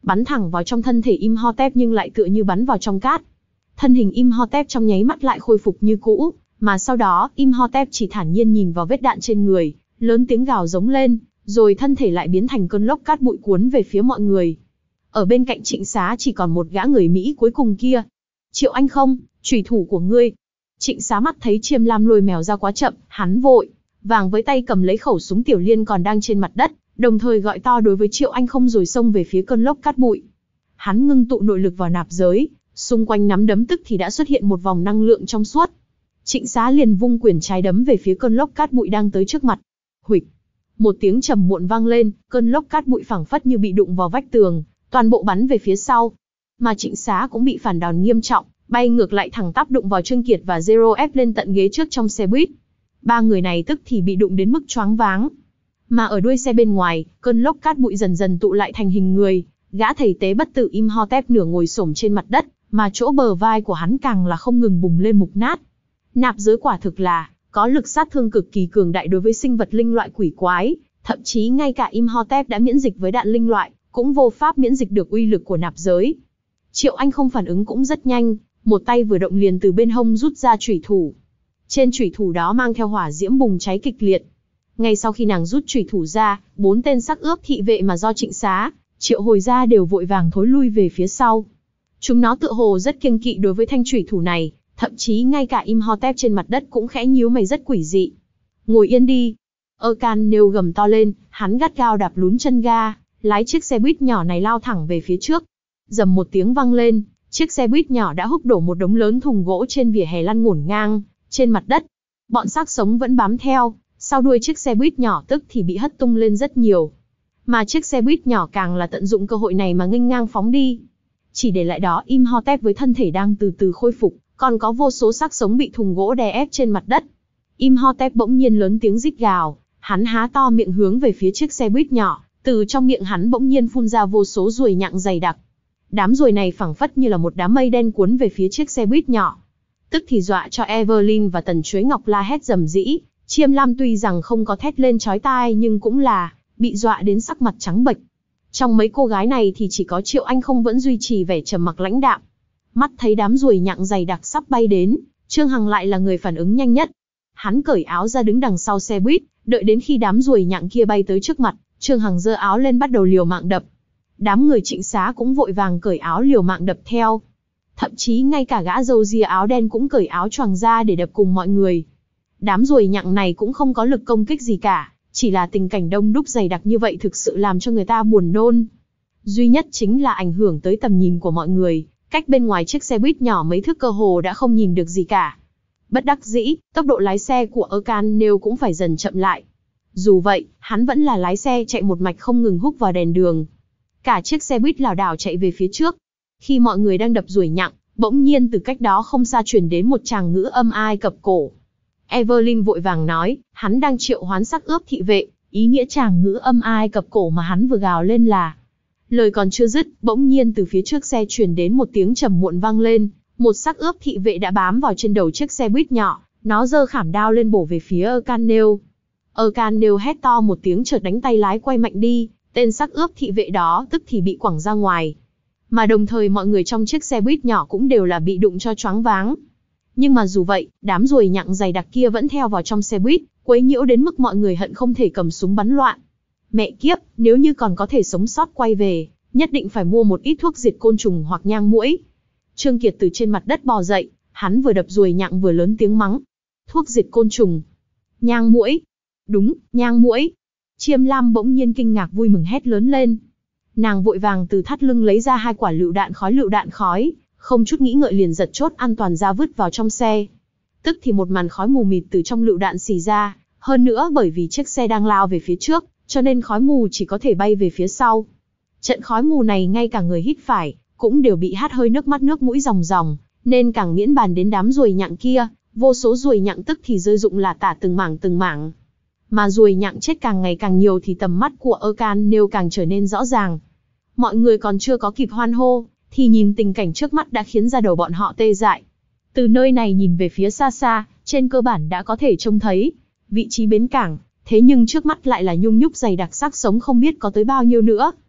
bắn thẳng vào trong thân thể Imhotep nhưng lại tựa như bắn vào trong cát. Thân hình Imhotep trong nháy mắt lại khôi phục như cũ, mà sau đó Imhotep chỉ thản nhiên nhìn vào vết đạn trên người, lớn tiếng gào giống lên, rồi thân thể lại biến thành cơn lốc cát bụi cuốn về phía mọi người. Ở bên cạnh Trịnh Xá chỉ còn một gã người Mỹ cuối cùng kia. Triệu Anh không, chủy thủ của ngươi. Trịnh Xá mắt thấy Chiêm Lam lôi mèo ra quá chậm, hắn vội vàng với tay cầm lấy khẩu súng tiểu liên còn đang trên mặt đất, đồng thời gọi to đối với Triệu Anh không rồi xông về phía cơn lốc cát bụi. Hắn ngưng tụ nội lực vào nạp giới, xung quanh nắm đấm tức thì đã xuất hiện một vòng năng lượng trong suốt. Trịnh Xá liền vung quyền trái đấm về phía cơn lốc cát bụi đang tới trước mặt. Huỵch! Một tiếng trầm muộn vang lên, cơn lốc cát bụi phảng phất như bị đụng vào vách tường, toàn bộ bắn về phía sau. Mà Trịnh Xá cũng bị phản đòn nghiêm trọng, bay ngược lại thẳng tắp đụng vào Trương Kiệt và Zero ép lên tận ghế trước trong xe buýt. Ba người này tức thì bị đụng đến mức choáng váng. Mà ở đuôi xe bên ngoài, cơn lốc cát bụi dần dần tụ lại thành hình người, gã thầy tế bất tử Imhotep nửa ngồi xổm trên mặt đất, mà chỗ bờ vai của hắn càng là không ngừng bùng lên mục nát. Nạp giới quả thực là có lực sát thương cực kỳ cường đại đối với sinh vật linh loại quỷ quái, thậm chí ngay cả Imhotep đã miễn dịch với đạn linh loại, cũng vô pháp miễn dịch được uy lực của nạp giới. Triệu Anh không phản ứng cũng rất nhanh, một tay vừa động liền từ bên hông rút ra chủy thủ. Trên chủy thủ đó mang theo hỏa diễm bùng cháy kịch liệt. Ngay sau khi nàng rút chủy thủ ra, bốn tên sắc ướp thị vệ mà do Trịnh Xá triệu hồi ra đều vội vàng thối lui về phía sau. Chúng nó tựa hồ rất kiêng kỵ đối với thanh chủy thủ này, thậm chí ngay cả Imhotep trên mặt đất cũng khẽ nhíu mày rất quỷ dị. Ngồi yên đi. Erkan nêu gầm to lên, hắn gắt gao đạp lún chân ga, lái chiếc xe buýt nhỏ này lao thẳng về phía trước. Dầm một tiếng vang lên, chiếc xe buýt nhỏ đã húc đổ một đống lớn thùng gỗ trên vỉa hè lăn ngổn ngang trên mặt đất. Bọn xác sống vẫn bám theo, sau đuôi chiếc xe buýt nhỏ tức thì bị hất tung lên rất nhiều. Mà chiếc xe buýt nhỏ càng là tận dụng cơ hội này mà nghênh ngang phóng đi. Chỉ để lại đó Imhotep với thân thể đang từ từ khôi phục, còn có vô số xác sống bị thùng gỗ đè ép trên mặt đất. Imhotep bỗng nhiên lớn tiếng rít gào, hắn há to miệng hướng về phía chiếc xe buýt nhỏ, từ trong miệng hắn bỗng nhiên phun ra vô số ruồi nhặng dày đặc. Đám ruồi này phảng phất như là một đám mây đen cuốn về phía chiếc xe buýt nhỏ. Tức thì dọa cho Evelyn và Tần Chuế Ngọc la hét rầm rĩ, Chiêm Lam tuy rằng không có thét lên chói tai nhưng cũng là bị dọa đến sắc mặt trắng bệch. Trong mấy cô gái này thì chỉ có Triệu Anh không vẫn duy trì vẻ trầm mặc lãnh đạm. Mắt thấy đám ruồi nhặng dày đặc sắp bay đến, Trương Hằng lại là người phản ứng nhanh nhất. Hắn cởi áo ra đứng đằng sau xe buýt, đợi đến khi đám ruồi nhặng kia bay tới trước mặt, Trương Hằng giơ áo lên bắt đầu liều mạng đập. Đám người Trịnh Xá cũng vội vàng cởi áo liều mạng đập theo. Thậm chí ngay cả gã râu ria áo đen cũng cởi áo choàng ra để đập cùng mọi người. Đám ruồi nhặng này cũng không có lực công kích gì cả, chỉ là tình cảnh đông đúc dày đặc như vậy thực sự làm cho người ta buồn nôn. Duy nhất chính là ảnh hưởng tới tầm nhìn của mọi người, cách bên ngoài chiếc xe buýt nhỏ mấy thước cơ hồ đã không nhìn được gì cả. Bất đắc dĩ, tốc độ lái xe của Erkan Nêu cũng phải dần chậm lại. Dù vậy, hắn vẫn là lái xe chạy một mạch không ngừng húc vào đèn đường. Cả chiếc xe buýt lảo đảo chạy về phía trước. Khi mọi người đang đập ruồi nhặng, bỗng nhiên từ cách đó không xa truyền đến một tràng ngữ âm Ai Cập cổ. Evelyn vội vàng nói, hắn đang triệu hoán sắc ướp thị vệ, ý nghĩa tràng ngữ âm Ai Cập cổ mà hắn vừa gào lên là. Lời còn chưa dứt, bỗng nhiên từ phía trước xe truyền đến một tiếng trầm muộn vang lên, một sắc ướp thị vệ đã bám vào trên đầu chiếc xe buýt nhỏ, nó giơ khảm đao lên bổ về phía Erkan Nêu. Erkan Nêu hét to một tiếng chợt đánh tay lái quay mạnh đi, tên sắc ướp thị vệ đó tức thì bị quẳng ra ngoài. Mà đồng thời mọi người trong chiếc xe buýt nhỏ cũng đều là bị đụng cho choáng váng. Nhưng mà dù vậy, đám ruồi nhặng dày đặc kia vẫn theo vào trong xe buýt, quấy nhiễu đến mức mọi người hận không thể cầm súng bắn loạn. Mẹ kiếp, nếu như còn có thể sống sót quay về, nhất định phải mua một ít thuốc diệt côn trùng hoặc nhang muỗi. Trương Kiệt từ trên mặt đất bò dậy, hắn vừa đập ruồi nhặng vừa lớn tiếng mắng. Thuốc diệt côn trùng, nhang muỗi. Đúng, nhang muỗi. Chiêm Lam bỗng nhiên kinh ngạc vui mừng hét lớn lên. Nàng vội vàng từ thắt lưng lấy ra hai quả lựu đạn khói lựu đạn khói, không chút nghĩ ngợi liền giật chốt an toàn ra vứt vào trong xe. Tức thì một màn khói mù mịt từ trong lựu đạn xì ra, hơn nữa bởi vì chiếc xe đang lao về phía trước, cho nên khói mù chỉ có thể bay về phía sau. Trận khói mù này ngay cả người hít phải, cũng đều bị hắt hơi nước mắt nước mũi ròng ròng, nên càng miễn bàn đến đám ruồi nhặng kia, vô số ruồi nhặng tức thì rơi rụng là tả từng mảng từng mảng. Mà ruồi nhặng chết càng ngày càng nhiều thì tầm mắt của Erkan Nêu càng trở nên rõ ràng. Mọi người còn chưa có kịp hoan hô, thì nhìn tình cảnh trước mắt đã khiến da đầu bọn họ tê dại. Từ nơi này nhìn về phía xa xa, trên cơ bản đã có thể trông thấy vị trí bến cảng, thế nhưng trước mắt lại là nhung nhúc dày đặc xác sống không biết có tới bao nhiêu nữa.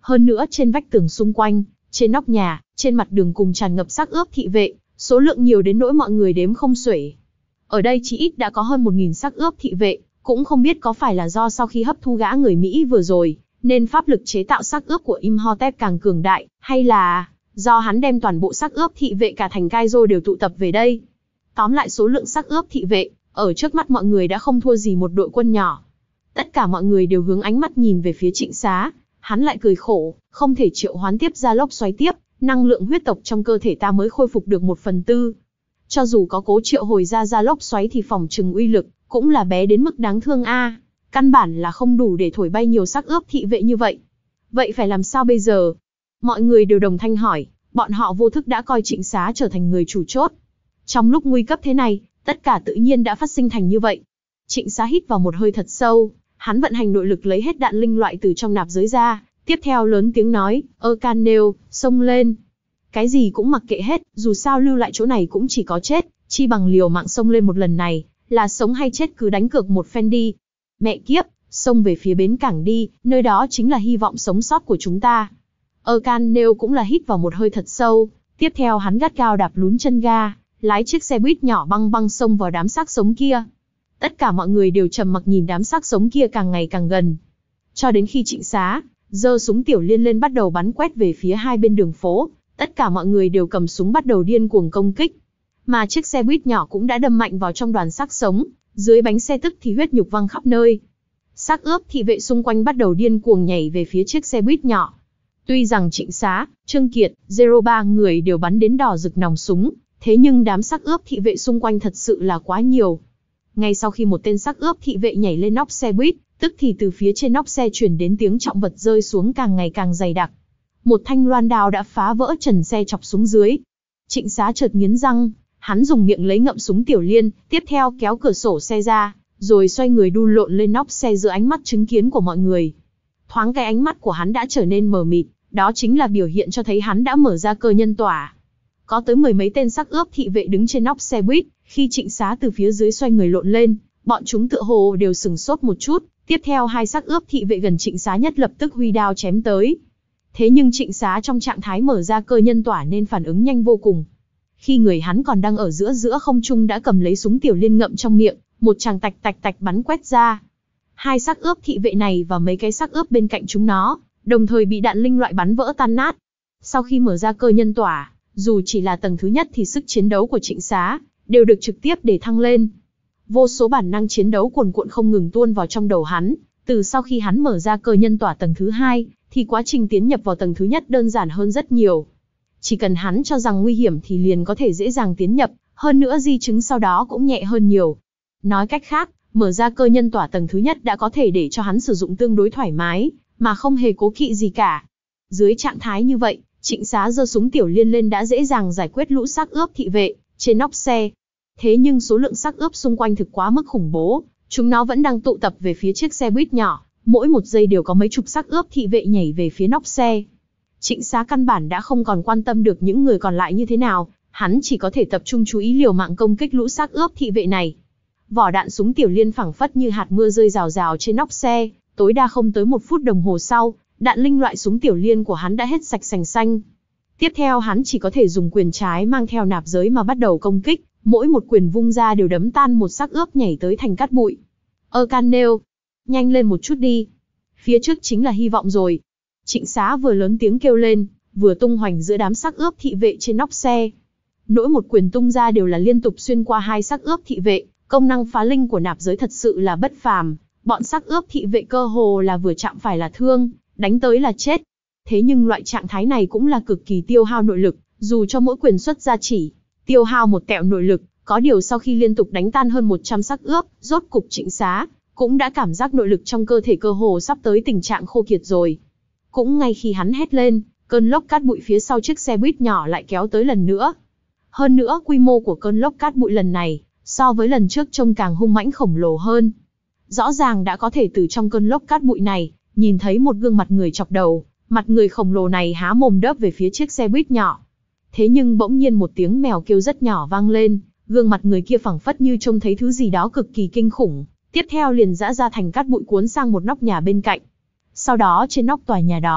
Hơn nữa trên vách tường xung quanh, trên nóc nhà, trên mặt đường cùng tràn ngập xác ướp thị vệ, số lượng nhiều đến nỗi mọi người đếm không xuể. Ở đây chỉ ít đã có hơn một nghìn xác ướp thị vệ, cũng không biết có phải là do sau khi hấp thu gã người Mỹ vừa rồi, nên pháp lực chế tạo xác ướp của Imhotep càng cường đại, hay là do hắn đem toàn bộ xác ướp thị vệ cả thành Cairo đều tụ tập về đây. Tóm lại số lượng xác ướp thị vệ, ở trước mắt mọi người đã không thua gì một đội quân nhỏ. Tất cả mọi người đều hướng ánh mắt nhìn về phía Trịnh Xá, hắn lại cười khổ, không thể triệu hoán tiếp ra lốc xoáy tiếp, năng lượng huyết tộc trong cơ thể ta mới khôi phục được một phần tư. Cho dù có cố triệu hồi ra ra lốc xoáy thì phòng trừng uy lực, cũng là bé đến mức đáng thương a, căn bản là không đủ để thổi bay nhiều xác ướp thị vệ như vậy. Vậy phải làm sao bây giờ? Mọi người đều đồng thanh hỏi, bọn họ vô thức đã coi Trịnh Xá trở thành người chủ chốt. Trong lúc nguy cấp thế này, tất cả tự nhiên đã phát sinh thành như vậy. Trịnh Xá hít vào một hơi thật sâu, hắn vận hành nội lực lấy hết đạn linh loại từ trong nạp giới ra, tiếp theo lớn tiếng nói, Arcanel, xông lên. Cái gì cũng mặc kệ hết, dù sao lưu lại chỗ này cũng chỉ có chết, chi bằng liều mạng xông lên một lần này, là sống hay chết cứ đánh cược một phen đi. Mẹ kiếp, xông về phía bến cảng đi, nơi đó chính là hy vọng sống sót của chúng ta. Arcanel cũng là hít vào một hơi thật sâu, tiếp theo hắn gắt gao đạp lún chân ga, lái chiếc xe buýt nhỏ băng băng xông vào đám xác sống kia. Tất cả mọi người đều trầm mặc nhìn đám xác sống kia càng ngày càng gần. Cho đến khi Trịnh Xá giơ súng tiểu liên lên bắt đầu bắn quét về phía hai bên đường phố, tất cả mọi người đều cầm súng bắt đầu điên cuồng công kích. Mà chiếc xe buýt nhỏ cũng đã đâm mạnh vào trong đoàn xác sống, dưới bánh xe tức thì huyết nhục văng khắp nơi. Xác ướp thị vệ xung quanh bắt đầu điên cuồng nhảy về phía chiếc xe buýt nhỏ. Tuy rằng Trịnh Xá, Trương Kiệt, Zero ba người đều bắn đến đỏ rực nòng súng, thế nhưng đám xác ướp thị vệ xung quanh thật sự là quá nhiều. Ngay sau khi một tên xác ướp thị vệ nhảy lên nóc xe buýt, tức thì từ phía trên nóc xe truyền đến tiếng trọng vật rơi xuống càng ngày càng dày đặc. Một thanh loan đao đã phá vỡ trần xe chọc xuống dưới. Trịnh Xá chợt nghiến răng, hắn dùng miệng lấy ngậm súng tiểu liên, tiếp theo kéo cửa sổ xe ra, rồi xoay người đu lộn lên nóc xe giữa ánh mắt chứng kiến của mọi người. Thoáng cái ánh mắt của hắn đã trở nên mờ mịt, đó chính là biểu hiện cho thấy hắn đã mở ra cơ nhân tỏa. Có tới mười mấy tên xác ướp thị vệ đứng trên nóc xe buýt, khi Trịnh Xá từ phía dưới xoay người lộn lên, bọn chúng tựa hồ đều sừng sốt một chút, tiếp theo hai xác ướp thị vệ gần Trịnh Xá nhất lập tức huy đao chém tới. Thế nhưng Trịnh Xá trong trạng thái mở ra cơ nhân tỏa nên phản ứng nhanh vô cùng. Khi người hắn còn đang ở giữa giữa không trung đã cầm lấy súng tiểu liên ngậm trong miệng, một tràng tạch tạch tạch bắn quét ra. Hai xác ướp thị vệ này và mấy cái xác ướp bên cạnh chúng nó, đồng thời bị đạn linh loại bắn vỡ tan nát. Sau khi mở ra cơ nhân tỏa, dù chỉ là tầng thứ nhất thì sức chiến đấu của Trịnh Xá đều được trực tiếp để thăng lên. Vô số bản năng chiến đấu cuồn cuộn không ngừng tuôn vào trong đầu hắn, từ sau khi hắn mở ra cơ nhân tỏa tầng thứ hai, thì quá trình tiến nhập vào tầng thứ nhất đơn giản hơn rất nhiều. Chỉ cần hắn cho rằng nguy hiểm thì liền có thể dễ dàng tiến nhập, hơn nữa di chứng sau đó cũng nhẹ hơn nhiều. Nói cách khác, mở ra cơ nhân tỏa tầng thứ nhất đã có thể để cho hắn sử dụng tương đối thoải mái, mà không hề cố kỵ gì cả. Dưới trạng thái như vậy, Trịnh Xá giơ súng tiểu liên lên đã dễ dàng giải quyết lũ xác ướp thị vệ trên nóc xe. Thế nhưng số lượng xác ướp xung quanh thực quá mức khủng bố, chúng nó vẫn đang tụ tập về phía chiếc xe buýt nhỏ, mỗi một giây đều có mấy chục xác ướp thị vệ nhảy về phía nóc xe. Trịnh Xá căn bản đã không còn quan tâm được những người còn lại như thế nào, hắn chỉ có thể tập trung chú ý liều mạng công kích lũ xác ướp thị vệ này. Vỏ đạn súng tiểu liên phảng phất như hạt mưa rơi rào rào trên nóc xe, tối đa không tới một phút đồng hồ sau, đạn linh loại súng tiểu liên của hắn đã hết sạch sành xanh. Tiếp theo hắn chỉ có thể dùng quyền trái mang theo nạp giới mà bắt đầu công kích, mỗi một quyền vung ra đều đấm tan một xác ướp nhảy tới thành cát bụi. Arcanel, nhanh lên một chút đi. Phía trước chính là hy vọng rồi. Trịnh Xá vừa lớn tiếng kêu lên, vừa tung hoành giữa đám xác ướp thị vệ trên nóc xe. Mỗi một quyền tung ra đều là liên tục xuyên qua hai xác ướp thị vệ, công năng phá linh của nạp giới thật sự là bất phàm. Bọn xác ướp thị vệ cơ hồ là vừa chạm phải là thương, đánh tới là chết. Thế nhưng loại trạng thái này cũng là cực kỳ tiêu hao nội lực, dù cho mỗi quyền xuất ra chỉ tiêu hao một tẹo nội lực, có điều sau khi liên tục đánh tan hơn một trăm xác ướp, rốt cục Trịnh Xá cũng đã cảm giác nội lực trong cơ thể cơ hồ sắp tới tình trạng khô kiệt rồi. Cũng ngay khi hắn hét lên, cơn lốc cát bụi phía sau chiếc xe buýt nhỏ lại kéo tới lần nữa. Hơn nữa quy mô của cơn lốc cát bụi lần này, so với lần trước trông càng hung mãnh khổng lồ hơn. Rõ ràng đã có thể từ trong cơn lốc cát bụi này, nhìn thấy một gương mặt người chọc đầu, mặt người khổng lồ này há mồm đớp về phía chiếc xe buýt nhỏ. Thế nhưng bỗng nhiên một tiếng mèo kêu rất nhỏ vang lên, gương mặt người kia phảng phất như trông thấy thứ gì đó cực kỳ kinh khủng, tiếp theo liền giã ra thành cát bụi cuốn sang một nóc nhà bên cạnh. Sau đó trên nóc tòa nhà đó,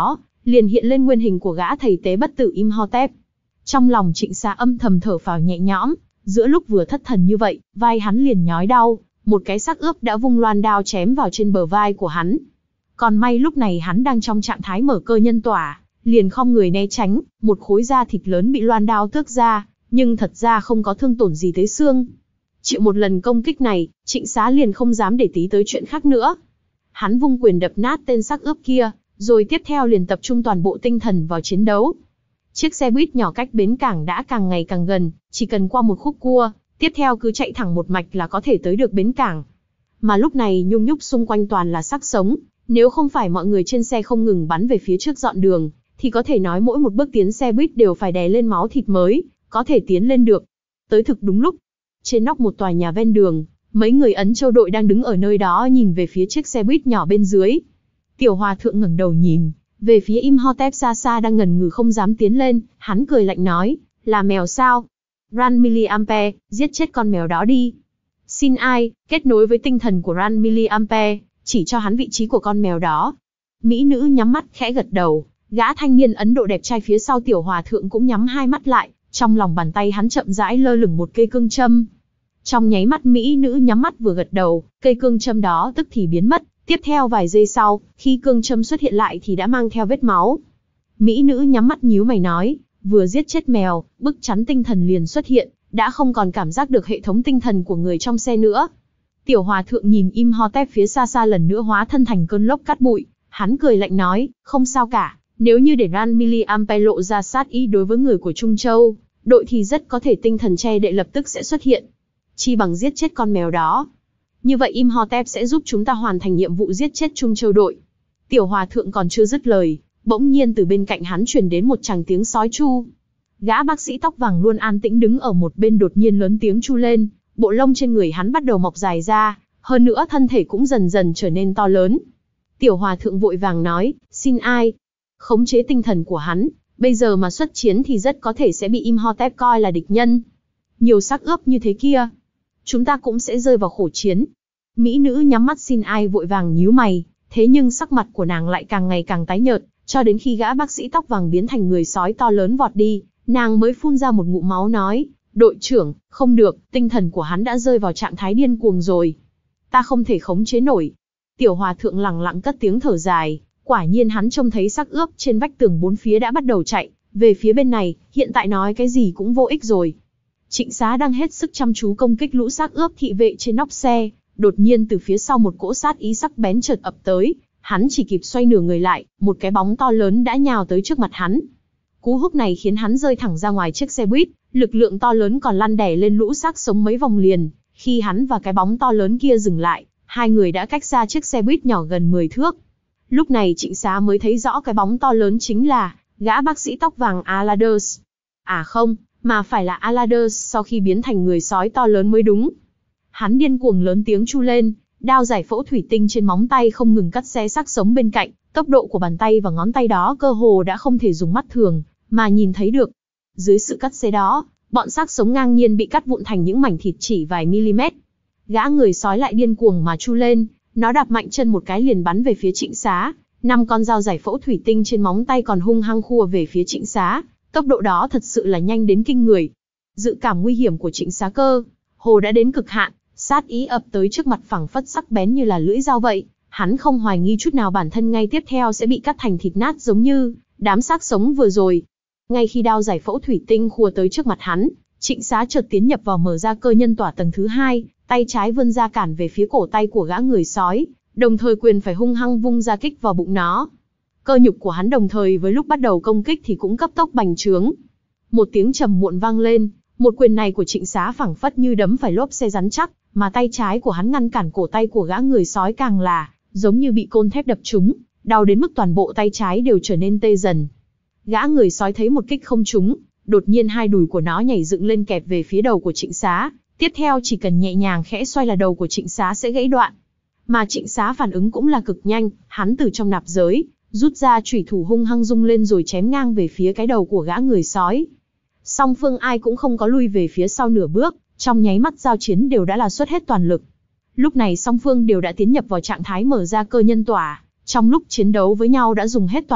liền hiện lên nguyên hình của gã thầy tế bất tử Imhotep. Trong lòng Trịnh Xá âm thầm thở phào nhẹ nhõm, giữa lúc vừa thất thần như vậy, vai hắn liền nhói đau, một cái xác ướp đã vung loan đao chém vào trên bờ vai của hắn. Còn may lúc này hắn đang trong trạng thái mở cơ nhân tỏa, liền khom người né tránh, một khối da thịt lớn bị loan đao tước ra, nhưng thật ra không có thương tổn gì tới xương. Chịu một lần công kích này, Trịnh Xá liền không dám để ý tới chuyện khác nữa. Hắn vung quyền đập nát tên xác ướp kia, rồi tiếp theo liền tập trung toàn bộ tinh thần vào chiến đấu. Chiếc xe buýt nhỏ cách bến cảng đã càng ngày càng gần, chỉ cần qua một khúc cua, tiếp theo cứ chạy thẳng một mạch là có thể tới được bến cảng. Mà lúc này nhung nhúc xung quanh toàn là xác sống, nếu không phải mọi người trên xe không ngừng bắn về phía trước dọn đường, thì có thể nói mỗi một bước tiến xe buýt đều phải đè lên máu thịt mới, có thể tiến lên được. Tới thực đúng lúc, trên nóc một tòa nhà ven đường, mấy người Ấn Châu đội đang đứng ở nơi đó nhìn về phía chiếc xe buýt nhỏ bên dưới. Tiểu Hòa Thượng ngẩng đầu nhìn về phía Imhotep xa xa đang ngần ngừ không dám tiến lên, hắn cười lạnh nói, là mèo sao? Ran Miliampe, giết chết con mèo đó đi. Xin ai, kết nối với tinh thần của Ran Miliampe, chỉ cho hắn vị trí của con mèo đó. Mỹ nữ nhắm mắt khẽ gật đầu, gã thanh niên Ấn Độ đẹp trai phía sau Tiểu Hòa Thượng cũng nhắm hai mắt lại, trong lòng bàn tay hắn chậm rãi lơ lửng một cây cương châm. Trong nháy mắt Mỹ nữ nhắm mắt vừa gật đầu, cây cương châm đó tức thì biến mất. Tiếp theo vài giây sau, khi cương châm xuất hiện lại thì đã mang theo vết máu. Mỹ nữ nhắm mắt nhíu mày nói, vừa giết chết mèo, bức chắn tinh thần liền xuất hiện, đã không còn cảm giác được hệ thống tinh thần của người trong xe nữa. Tiểu Hòa Thượng nhìn Imhotep phía xa xa lần nữa hóa thân thành cơn lốc cát bụi, hắn cười lạnh nói, không sao cả, nếu như để Ran Miliampe lộ ra sát ý đối với người của Trung Châu, đội thì rất có thể tinh thần che đậy lập tức sẽ xuất hiện. Chi bằng giết chết con mèo đó. Như vậy Imhotep sẽ giúp chúng ta hoàn thành nhiệm vụ giết chết Trung Châu đội. Tiểu Hòa Thượng còn chưa dứt lời, bỗng nhiên từ bên cạnh hắn truyền đến một tràng tiếng sói chu. Gã bác sĩ tóc vàng luôn an tĩnh đứng ở một bên đột nhiên lớn tiếng chu lên, bộ lông trên người hắn bắt đầu mọc dài ra, hơn nữa thân thể cũng dần dần trở nên to lớn. Tiểu Hòa Thượng vội vàng nói, xin ai? Khống chế tinh thần của hắn, bây giờ mà xuất chiến thì rất có thể sẽ bị Imhotep coi là địch nhân. Nhiều xác ướp như thế kia, chúng ta cũng sẽ rơi vào khổ chiến. Mỹ nữ nhắm mắt xin ai vội vàng nhíu mày, thế nhưng sắc mặt của nàng lại càng ngày càng tái nhợt, cho đến khi gã bác sĩ tóc vàng biến thành người sói to lớn vọt đi, nàng mới phun ra một ngụm máu nói, đội trưởng, không được, tinh thần của hắn đã rơi vào trạng thái điên cuồng rồi. Ta không thể khống chế nổi. Tiểu Hòa Thượng lẳng lặng cất tiếng thở dài, quả nhiên hắn trông thấy xác ướp trên vách tường bốn phía đã bắt đầu chạy về phía bên này, hiện tại nói cái gì cũng vô ích rồi. Trịnh Xá đang hết sức chăm chú công kích lũ xác ướp thị vệ trên nóc xe, đột nhiên từ phía sau một cỗ sát ý sắc bén chợt ập tới, hắn chỉ kịp xoay nửa người lại, một cái bóng to lớn đã nhào tới trước mặt hắn. Cú húc này khiến hắn rơi thẳng ra ngoài chiếc xe buýt, lực lượng to lớn còn lăn đè lên lũ xác sống mấy vòng liền, khi hắn và cái bóng to lớn kia dừng lại, hai người đã cách xa chiếc xe buýt nhỏ gần mười thước. Lúc này Trịnh Xá mới thấy rõ cái bóng to lớn chính là gã bác sĩ tóc vàng Aladus. À không, mà phải là Aladus sau khi biến thành người sói to lớn mới đúng. Hắn điên cuồng lớn tiếng chu lên, đao giải phẫu thủy tinh trên móng tay không ngừng cắt xé xác sống bên cạnh, tốc độ của bàn tay và ngón tay đó cơ hồ đã không thể dùng mắt thường mà nhìn thấy được. Dưới sự cắt xé đó, bọn xác sống ngang nhiên bị cắt vụn thành những mảnh thịt chỉ vài mm. Gã người sói lại điên cuồng mà chu lên, nó đạp mạnh chân một cái liền bắn về phía Trịnh Xá, năm con dao giải phẫu thủy tinh trên móng tay còn hung hăng khua về phía Trịnh Xá, tốc độ đó thật sự là nhanh đến kinh người. Dự cảm nguy hiểm của Trịnh Xá cơ hồ đã đến cực hạn, sát ý ập tới trước mặt phẳng phất sắc bén như là lưỡi dao vậy, hắn không hoài nghi chút nào bản thân ngay tiếp theo sẽ bị cắt thành thịt nát giống như đám xác sống vừa rồi. Ngay khi đao giải phẫu thủy tinh khua tới trước mặt hắn, Trịnh Xá chợt tiến nhập vào mở ra cơ nhân tỏa tầng thứ hai, tay trái vươn ra cản về phía cổ tay của gã người sói, đồng thời quyền phải hung hăng vung ra kích vào bụng nó. Cơ nhục của hắn đồng thời với lúc bắt đầu công kích thì cũng cấp tốc bành trướng. Một tiếng trầm muộn vang lên, một quyền này của Trịnh Xá phảng phất như đấm phải lốp xe rắn chắc, mà tay trái của hắn ngăn cản cổ tay của gã người sói càng là giống như bị côn thép đập trúng, đau đến mức toàn bộ tay trái đều trở nên tê dần. Gã người sói thấy một kích không trúng, đột nhiên hai đùi của nó nhảy dựng lên kẹp về phía đầu của Trịnh Xá, tiếp theo chỉ cần nhẹ nhàng khẽ xoay là đầu của Trịnh Xá sẽ gãy đoạn. Mà Trịnh Xá phản ứng cũng là cực nhanh, hắn từ trong nạp giới rút ra chủy thủ hung hăng rung lên rồi chém ngang về phía cái đầu của gã người sói. Song phương ai cũng không có lui về phía sau nửa bước, trong nháy mắt giao chiến đều đã là xuất hết toàn lực. Lúc này song phương đều đã tiến nhập vào trạng thái mở ra cơ nhân tỏa, trong lúc chiến đấu với nhau đã dùng hết toàn lực,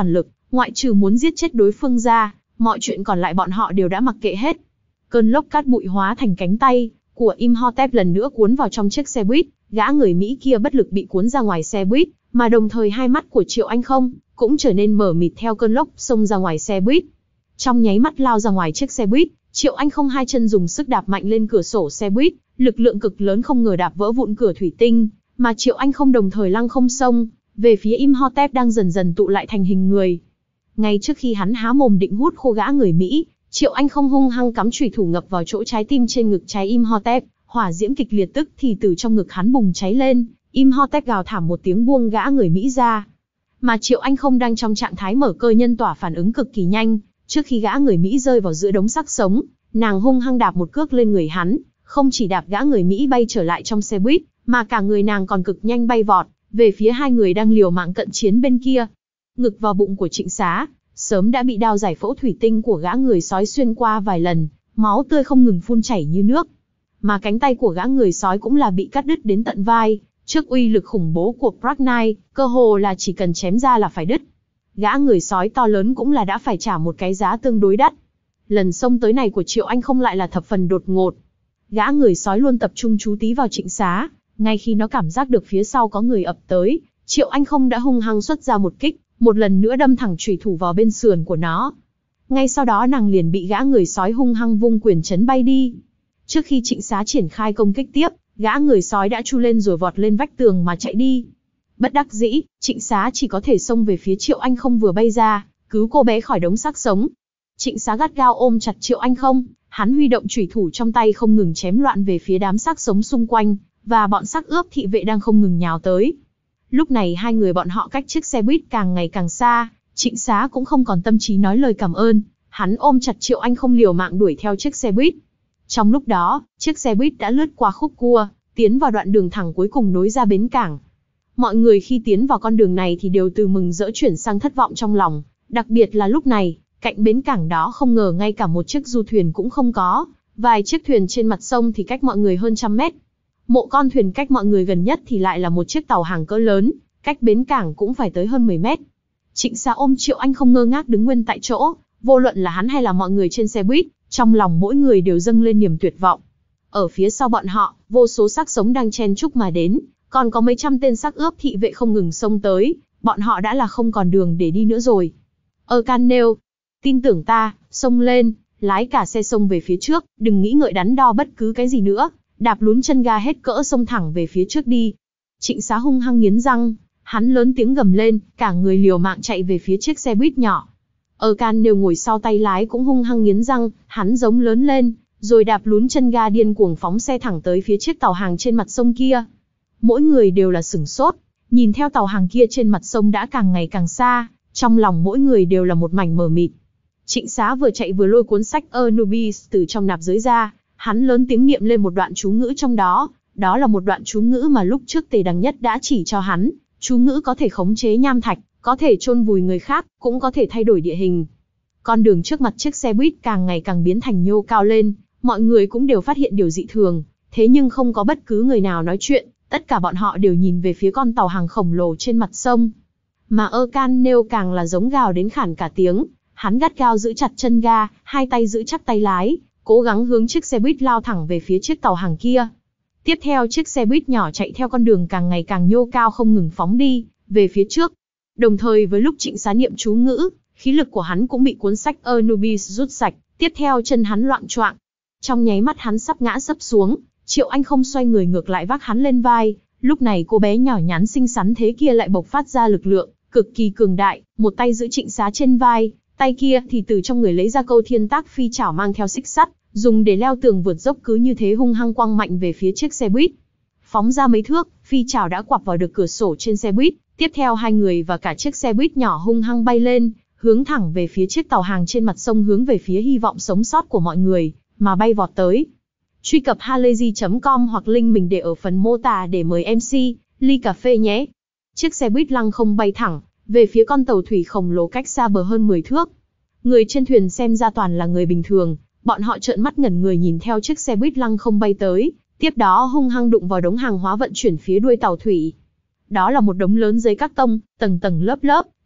Ngoại trừ muốn giết chết đối phương ra, mọi chuyện còn lại bọn họ đều đã mặc kệ hết. Cơn lốc cát bụi hóa thành cánh tay của Imhotep lần nữa cuốn vào trong chiếc xe buýt, gã người Mỹ kia bất lực bị cuốn ra ngoài xe buýt, mà đồng thời hai mắt của Triệu Anh Không cũng trở nên mờ mịt theo cơn lốc xông ra ngoài xe buýt. Trong nháy mắt lao ra ngoài chiếc xe buýt, Triệu Anh Không hai chân dùng sức đạp mạnh lên cửa sổ xe buýt, lực lượng cực lớn không ngờ đạp vỡ vụn cửa thủy tinh, mà Triệu Anh Không đồng thời lăng không xông về phía Imhotep đang dần dần tụ lại thành hình người. Ngay trước khi hắn há mồm định hút khô gã người Mỹ, Triệu Anh Không hung hăng cắm chùy thủ ngập vào chỗ trái tim trên ngực trái Imhotep, hỏa diễm kịch liệt tức thì từ trong ngực hắn bùng cháy lên, Imhotep gào thảm một tiếng buông gã người Mỹ ra. Mà Triệu Anh Không đang trong trạng thái mở cơ nhân tỏa phản ứng cực kỳ nhanh, trước khi gã người Mỹ rơi vào giữa đống xác sống, nàng hung hăng đạp một cước lên người hắn, không chỉ đạp gã người Mỹ bay trở lại trong xe buýt, mà cả người nàng còn cực nhanh bay vọt về phía hai người đang liều mạng cận chiến bên kia. Ngực vào bụng của Trịnh Xá sớm đã bị đao giải phẫu thủy tinh của gã người sói xuyên qua vài lần, máu tươi không ngừng phun chảy như nước. Mà cánh tay của gã người sói cũng là bị cắt đứt đến tận vai, trước uy lực khủng bố của Black Knight, cơ hồ là chỉ cần chém ra là phải đứt. Gã người sói to lớn cũng là đã phải trả một cái giá tương đối đắt. Lần xông tới này của Triệu Anh Không lại là thập phần đột ngột. Gã người sói luôn tập trung chú tí vào Trịnh Xá, ngay khi nó cảm giác được phía sau có người ập tới, Triệu Anh Không đã hung hăng xuất ra một kích, một lần nữa đâm thẳng chùy thủ vào bên sườn của nó. Ngay sau đó nàng liền bị gã người sói hung hăng vung quyền chấn bay đi. Trước khi Trịnh Xá triển khai công kích tiếp, gã người sói đã chu lên rồi vọt lên vách tường mà chạy đi. Bất đắc dĩ, Trịnh Xá chỉ có thể xông về phía Triệu Anh Không vừa bay ra, cứu cô bé khỏi đống xác sống. Trịnh Xá gắt gao ôm chặt Triệu Anh Không, hắn huy động chùy thủ trong tay không ngừng chém loạn về phía đám xác sống xung quanh, và bọn xác ướp thị vệ đang không ngừng nhào tới. Lúc này hai người bọn họ cách chiếc xe buýt càng ngày càng xa, Trịnh Xá cũng không còn tâm trí nói lời cảm ơn, hắn ôm chặt Triệu Anh Không liều mạng đuổi theo chiếc xe buýt. Trong lúc đó, chiếc xe buýt đã lướt qua khúc cua, tiến vào đoạn đường thẳng cuối cùng nối ra bến cảng. Mọi người khi tiến vào con đường này thì đều từ mừng rỡ chuyển sang thất vọng trong lòng, đặc biệt là lúc này, cạnh bến cảng đó không ngờ ngay cả một chiếc du thuyền cũng không có, vài chiếc thuyền trên mặt sông thì cách mọi người hơn trăm mét. Mộ con thuyền cách mọi người gần nhất thì lại là một chiếc tàu hàng cỡ lớn, cách bến cảng cũng phải tới hơn mười mét. Trịnh Xá ôm Triệu Anh Không ngơ ngác đứng nguyên tại chỗ, vô luận là hắn hay là mọi người trên xe buýt, trong lòng mỗi người đều dâng lên niềm tuyệt vọng. Ở phía sau bọn họ, vô số xác sống đang chen chúc mà đến, còn có mấy trăm tên xác ướp thị vệ không ngừng xông tới, bọn họ đã là không còn đường để đi nữa rồi. Erkan nêu, tin tưởng ta, xông lên, lái cả xe xông về phía trước, đừng nghĩ ngợi đắn đo bất cứ cái gì nữa, đạp lún chân ga hết cỡ xông thẳng về phía trước đi. Trịnh Xá hung hăng nghiến răng, hắn lớn tiếng gầm lên, cả người liều mạng chạy về phía chiếc xe buýt nhỏ. Erkan nêu ngồi sau tay lái cũng hung hăng nghiến răng, hắn giống lớn lên, rồi đạp lún chân ga điên cuồng phóng xe thẳng tới phía chiếc tàu hàng trên mặt sông kia. Mỗi người đều là sửng sốt, nhìn theo tàu hàng kia trên mặt sông đã càng ngày càng xa, trong lòng mỗi người đều là một mảnh mờ mịt. Trịnh Xá vừa chạy vừa lôi cuốn sách Anubis từ trong nạp giới ra, hắn lớn tiếng niệm lên một đoạn chú ngữ trong đó, đó là một đoạn chú ngữ mà lúc trước Tề Đằng Nhất đã chỉ cho hắn, chú ngữ có thể khống chế nham thạch, có thể chôn vùi người khác, cũng có thể thay đổi địa hình. Con đường trước mặt chiếc xe buýt càng ngày càng biến thành nhô cao lên, mọi người cũng đều phát hiện điều dị thường, thế nhưng không có bất cứ người nào nói chuyện, tất cả bọn họ đều nhìn về phía con tàu hàng khổng lồ trên mặt sông. Mà Erkan nêu càng là giống gào đến khản cả tiếng, hắn gắt gao giữ chặt chân ga, hai tay giữ chắc tay lái, cố gắng hướng chiếc xe buýt lao thẳng về phía chiếc tàu hàng kia. Tiếp theo chiếc xe buýt nhỏ chạy theo con đường càng ngày càng nhô cao không ngừng phóng đi, về phía trước. Đồng thời với lúc Trịnh Xá niệm chú ngữ, khí lực của hắn cũng bị cuốn sách Anubis rút sạch, tiếp theo chân hắn loạng choạng. Trong nháy mắt hắn sắp ngã sấp xuống, Triệu Anh Không xoay người ngược lại vác hắn lên vai, lúc này cô bé nhỏ nhắn xinh xắn thế kia lại bộc phát ra lực lượng cực kỳ cường đại, một tay giữ Trịnh Xá trên vai, tay kia thì từ trong người lấy ra câu thiên tác phi chảo mang theo xích sắt, dùng để leo tường vượt dốc cứ như thế hung hăng quăng mạnh về phía chiếc xe buýt. Phóng ra mấy thước, phi chảo đã quặp vào được cửa sổ trên xe buýt, tiếp theo hai người và cả chiếc xe buýt nhỏ hung hăng bay lên, hướng thẳng về phía chiếc tàu hàng trên mặt sông, hướng về phía hy vọng sống sót của mọi người mà bay vọt tới. Truy cập halayzi chấm com hoặc link mình để ở phần mô tả để mời em xê ly cà phê nhé. Chiếc xe buýt lăng không bay thẳng về phía con tàu thủy khổng lồ cách xa bờ hơn mười thước. Người trên thuyền xem ra toàn là người bình thường, bọn họ trợn mắt ngẩn người nhìn theo chiếc xe buýt lăng không bay tới, tiếp đó hung hăng đụng vào đống hàng hóa vận chuyển phía đuôi tàu thủy. Đó là một đống lớn giấy các tông, tầng tầng lớp lớp,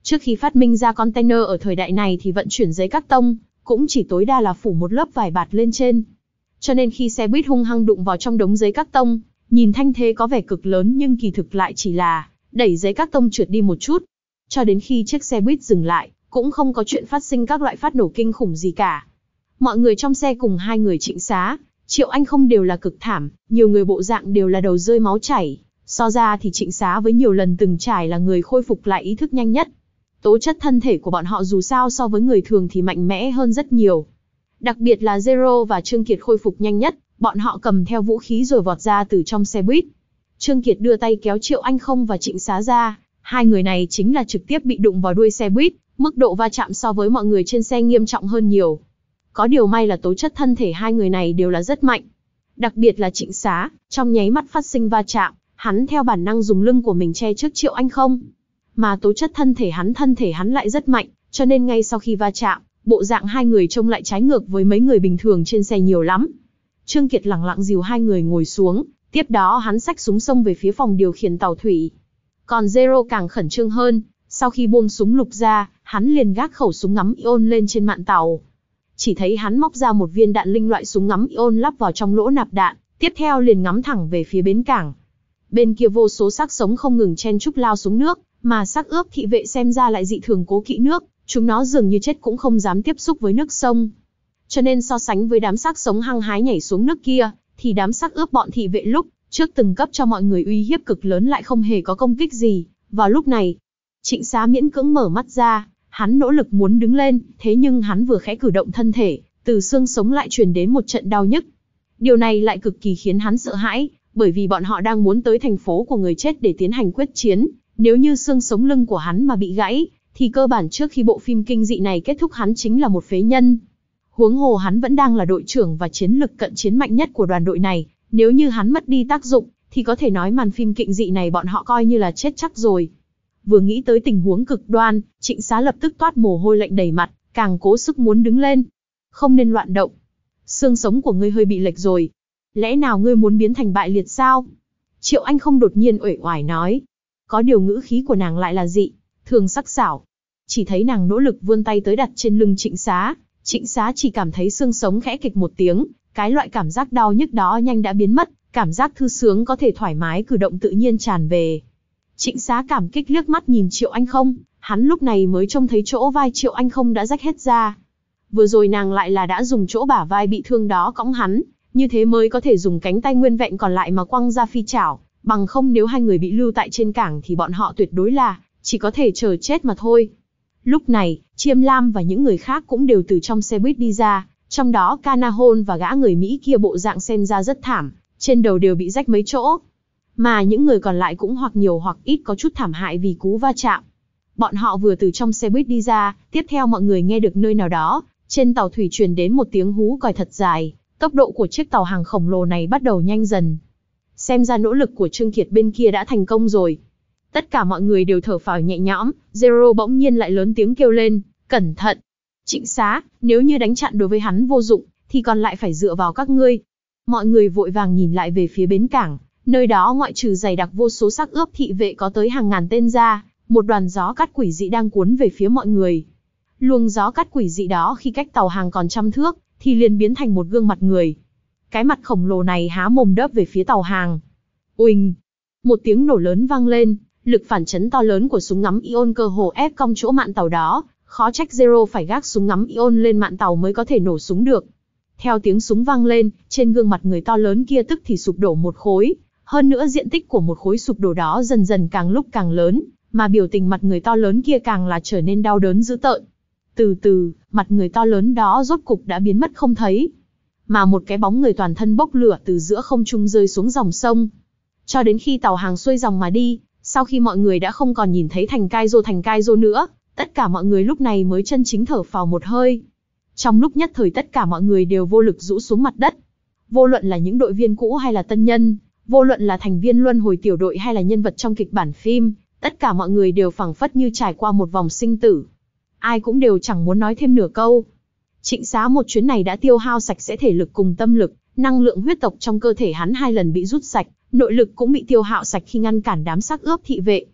Trước khi phát minh ra container ở thời đại này thì vận chuyển giấy các tông, cũng chỉ tối đa là phủ một lớp vải bạt lên trên. Cho nên khi xe buýt hung hăng đụng vào trong đống giấy các tông, nhìn thanh thế có vẻ cực lớn nhưng kỳ thực lại chỉ là đẩy giấy các tông trượt đi một chút. Cho đến khi chiếc xe buýt dừng lại, cũng không có chuyện phát sinh các loại phát nổ kinh khủng gì cả. Mọi người trong xe cùng hai người Trịnh Xá, Triệu Anh không đều là cực thảm, nhiều người bộ dạng đều là đầu rơi máu chảy. So ra thì Trịnh Xá với nhiều lần từng trải là người khôi phục lại ý thức nhanh nhất. Tố chất thân thể của bọn họ dù sao so với người thường thì mạnh mẽ hơn rất nhiều. Đặc biệt là Zero và Trương Kiệt khôi phục nhanh nhất, bọn họ cầm theo vũ khí rồi vọt ra từ trong xe buýt. Trương Kiệt đưa tay kéo Triệu Anh Không và Trịnh Xá ra, hai người này chính là trực tiếp bị đụng vào đuôi xe buýt, mức độ va chạm so với mọi người trên xe nghiêm trọng hơn nhiều. Có điều may là tố chất thân thể hai người này đều là rất mạnh. Đặc biệt là Trịnh Xá, trong nháy mắt phát sinh va chạm, hắn theo bản năng dùng lưng của mình che trước Triệu Anh Không. Mà tố chất thân thể hắn thân thể hắn lại rất mạnh, cho nên ngay sau khi va chạm, bộ dạng hai người trông lại trái ngược với mấy người bình thường trên xe nhiều lắm. Trương Kiệt lẳng lặng dìu hai người ngồi xuống, tiếp đó hắn xách súng xông về phía phòng điều khiển tàu thủy. Còn Zero càng khẩn trương hơn, sau khi buông súng lục ra, hắn liền gác khẩu súng ngắm ion lên trên mạn tàu. Chỉ thấy hắn móc ra một viên đạn linh loại súng ngắm ion lắp vào trong lỗ nạp đạn, tiếp theo liền ngắm thẳng về phía bến cảng. Bên kia vô số xác sống không ngừng chen chúc lao xuống nước, mà xác ướp thị vệ xem ra lại dị thường cố kỵ nước, chúng nó dường như chết cũng không dám tiếp xúc với nước sông. Cho nên so sánh với đám xác sống hăng hái nhảy xuống nước kia, thì đám xác ướp bọn thị vệ lúc trước từng cấp cho mọi người uy hiếp cực lớn lại không hề có công kích gì. Vào lúc này, Trịnh Xá miễn cưỡng mở mắt ra, hắn nỗ lực muốn đứng lên, thế nhưng hắn vừa khẽ cử động thân thể, từ xương sống lại truyền đến một trận đau nhức. Điều này lại cực kỳ khiến hắn sợ hãi, bởi vì bọn họ đang muốn tới thành phố của người chết để tiến hành quyết chiến. Nếu như xương sống lưng của hắn mà bị gãy, thì cơ bản trước khi bộ phim kinh dị này kết thúc hắn chính là một phế nhân. Huống hồ hắn vẫn đang là đội trưởng và chiến lực cận chiến mạnh nhất của đoàn đội này, nếu như hắn mất đi tác dụng, thì có thể nói màn phim kinh dị này bọn họ coi như là chết chắc rồi. Vừa nghĩ tới tình huống cực đoan, Trịnh Xá lập tức toát mồ hôi lạnh đầy mặt, càng cố sức muốn đứng lên. Không nên loạn động. Xương sống của ngươi hơi bị lệch rồi. Lẽ nào ngươi muốn biến thành bại liệt sao? Triệu Anh Không đột nhiên uể oải nói. Có điều ngữ khí của nàng lại là dị, thường sắc sảo. Chỉ thấy nàng nỗ lực vươn tay tới đặt trên lưng Trịnh Xá. Trịnh Xá chỉ cảm thấy xương sống khẽ kịch một tiếng, cái loại cảm giác đau nhức đó nhanh đã biến mất, cảm giác thư sướng có thể thoải mái cử động tự nhiên tràn về. Trịnh Xá cảm kích liếc mắt nhìn Triệu Anh Không, hắn lúc này mới trông thấy chỗ vai Triệu Anh Không đã rách hết ra. Vừa rồi nàng lại là đã dùng chỗ bả vai bị thương đó cõng hắn, như thế mới có thể dùng cánh tay nguyên vẹn còn lại mà quăng ra phi chảo, bằng không nếu hai người bị lưu tại trên cảng thì bọn họ tuyệt đối là chỉ có thể chờ chết mà thôi. Lúc này, Chiêm Lam và những người khác cũng đều từ trong xe buýt đi ra, trong đó Canahon và gã người Mỹ kia bộ dạng xem ra rất thảm, trên đầu đều bị rách mấy chỗ. Mà những người còn lại cũng hoặc nhiều hoặc ít có chút thảm hại vì cú va chạm. Bọn họ vừa từ trong xe buýt đi ra, tiếp theo mọi người nghe được nơi nào đó, trên tàu thủy truyền đến một tiếng hú còi thật dài, tốc độ của chiếc tàu hàng khổng lồ này bắt đầu nhanh dần. Xem ra nỗ lực của Trương Kiệt bên kia đã thành công rồi. Tất cả mọi người đều thở phào nhẹ nhõm, Zero bỗng nhiên lại lớn tiếng kêu lên, cẩn thận. Trịnh Xá, nếu như đánh chặn đối với hắn vô dụng, thì còn lại phải dựa vào các ngươi. Mọi người vội vàng nhìn lại về phía bến cảng, nơi đó ngoại trừ dày đặc vô số xác ướp thị vệ có tới hàng ngàn tên ra, một đoàn gió cát quỷ dị đang cuốn về phía mọi người. Luồng gió cát quỷ dị đó khi cách tàu hàng còn trăm thước, thì liền biến thành một gương mặt người. Cái mặt khổng lồ này há mồm đớp về phía tàu hàng. Uỳnh! Một tiếng nổ lớn vang lên, lực phản chấn to lớn của súng ngắm ion cơ hồ ép cong chỗ mạn tàu đó, khó trách Zero phải gác súng ngắm ion lên mạn tàu mới có thể nổ súng được. Theo tiếng súng vang lên, trên gương mặt người to lớn kia tức thì sụp đổ một khối, hơn nữa diện tích của một khối sụp đổ đó dần dần càng lúc càng lớn, mà biểu tình mặt người to lớn kia càng là trở nên đau đớn dữ tợn. Từ từ, mặt người to lớn đó rốt cục đã biến mất không thấy, mà một cái bóng người toàn thân bốc lửa từ giữa không trung rơi xuống dòng sông. Cho đến khi tàu hàng xuôi dòng mà đi, sau khi mọi người đã không còn nhìn thấy Thành Cai Rô Thành Cai Rô nữa, tất cả mọi người lúc này mới chân chính thở phào một hơi. Trong lúc nhất thời tất cả mọi người đều vô lực rũ xuống mặt đất. Vô luận là những đội viên cũ hay là tân nhân, vô luận là thành viên luân hồi tiểu đội hay là nhân vật trong kịch bản phim, tất cả mọi người đều phảng phất như trải qua một vòng sinh tử. Ai cũng đều chẳng muốn nói thêm nửa câu. Trịnh Xá một chuyến này đã tiêu hao sạch sẽ thể lực cùng tâm lực, năng lượng huyết tộc trong cơ thể hắn hai lần bị rút sạch, nội lực cũng bị tiêu hao sạch khi ngăn cản đám xác ướp thị vệ.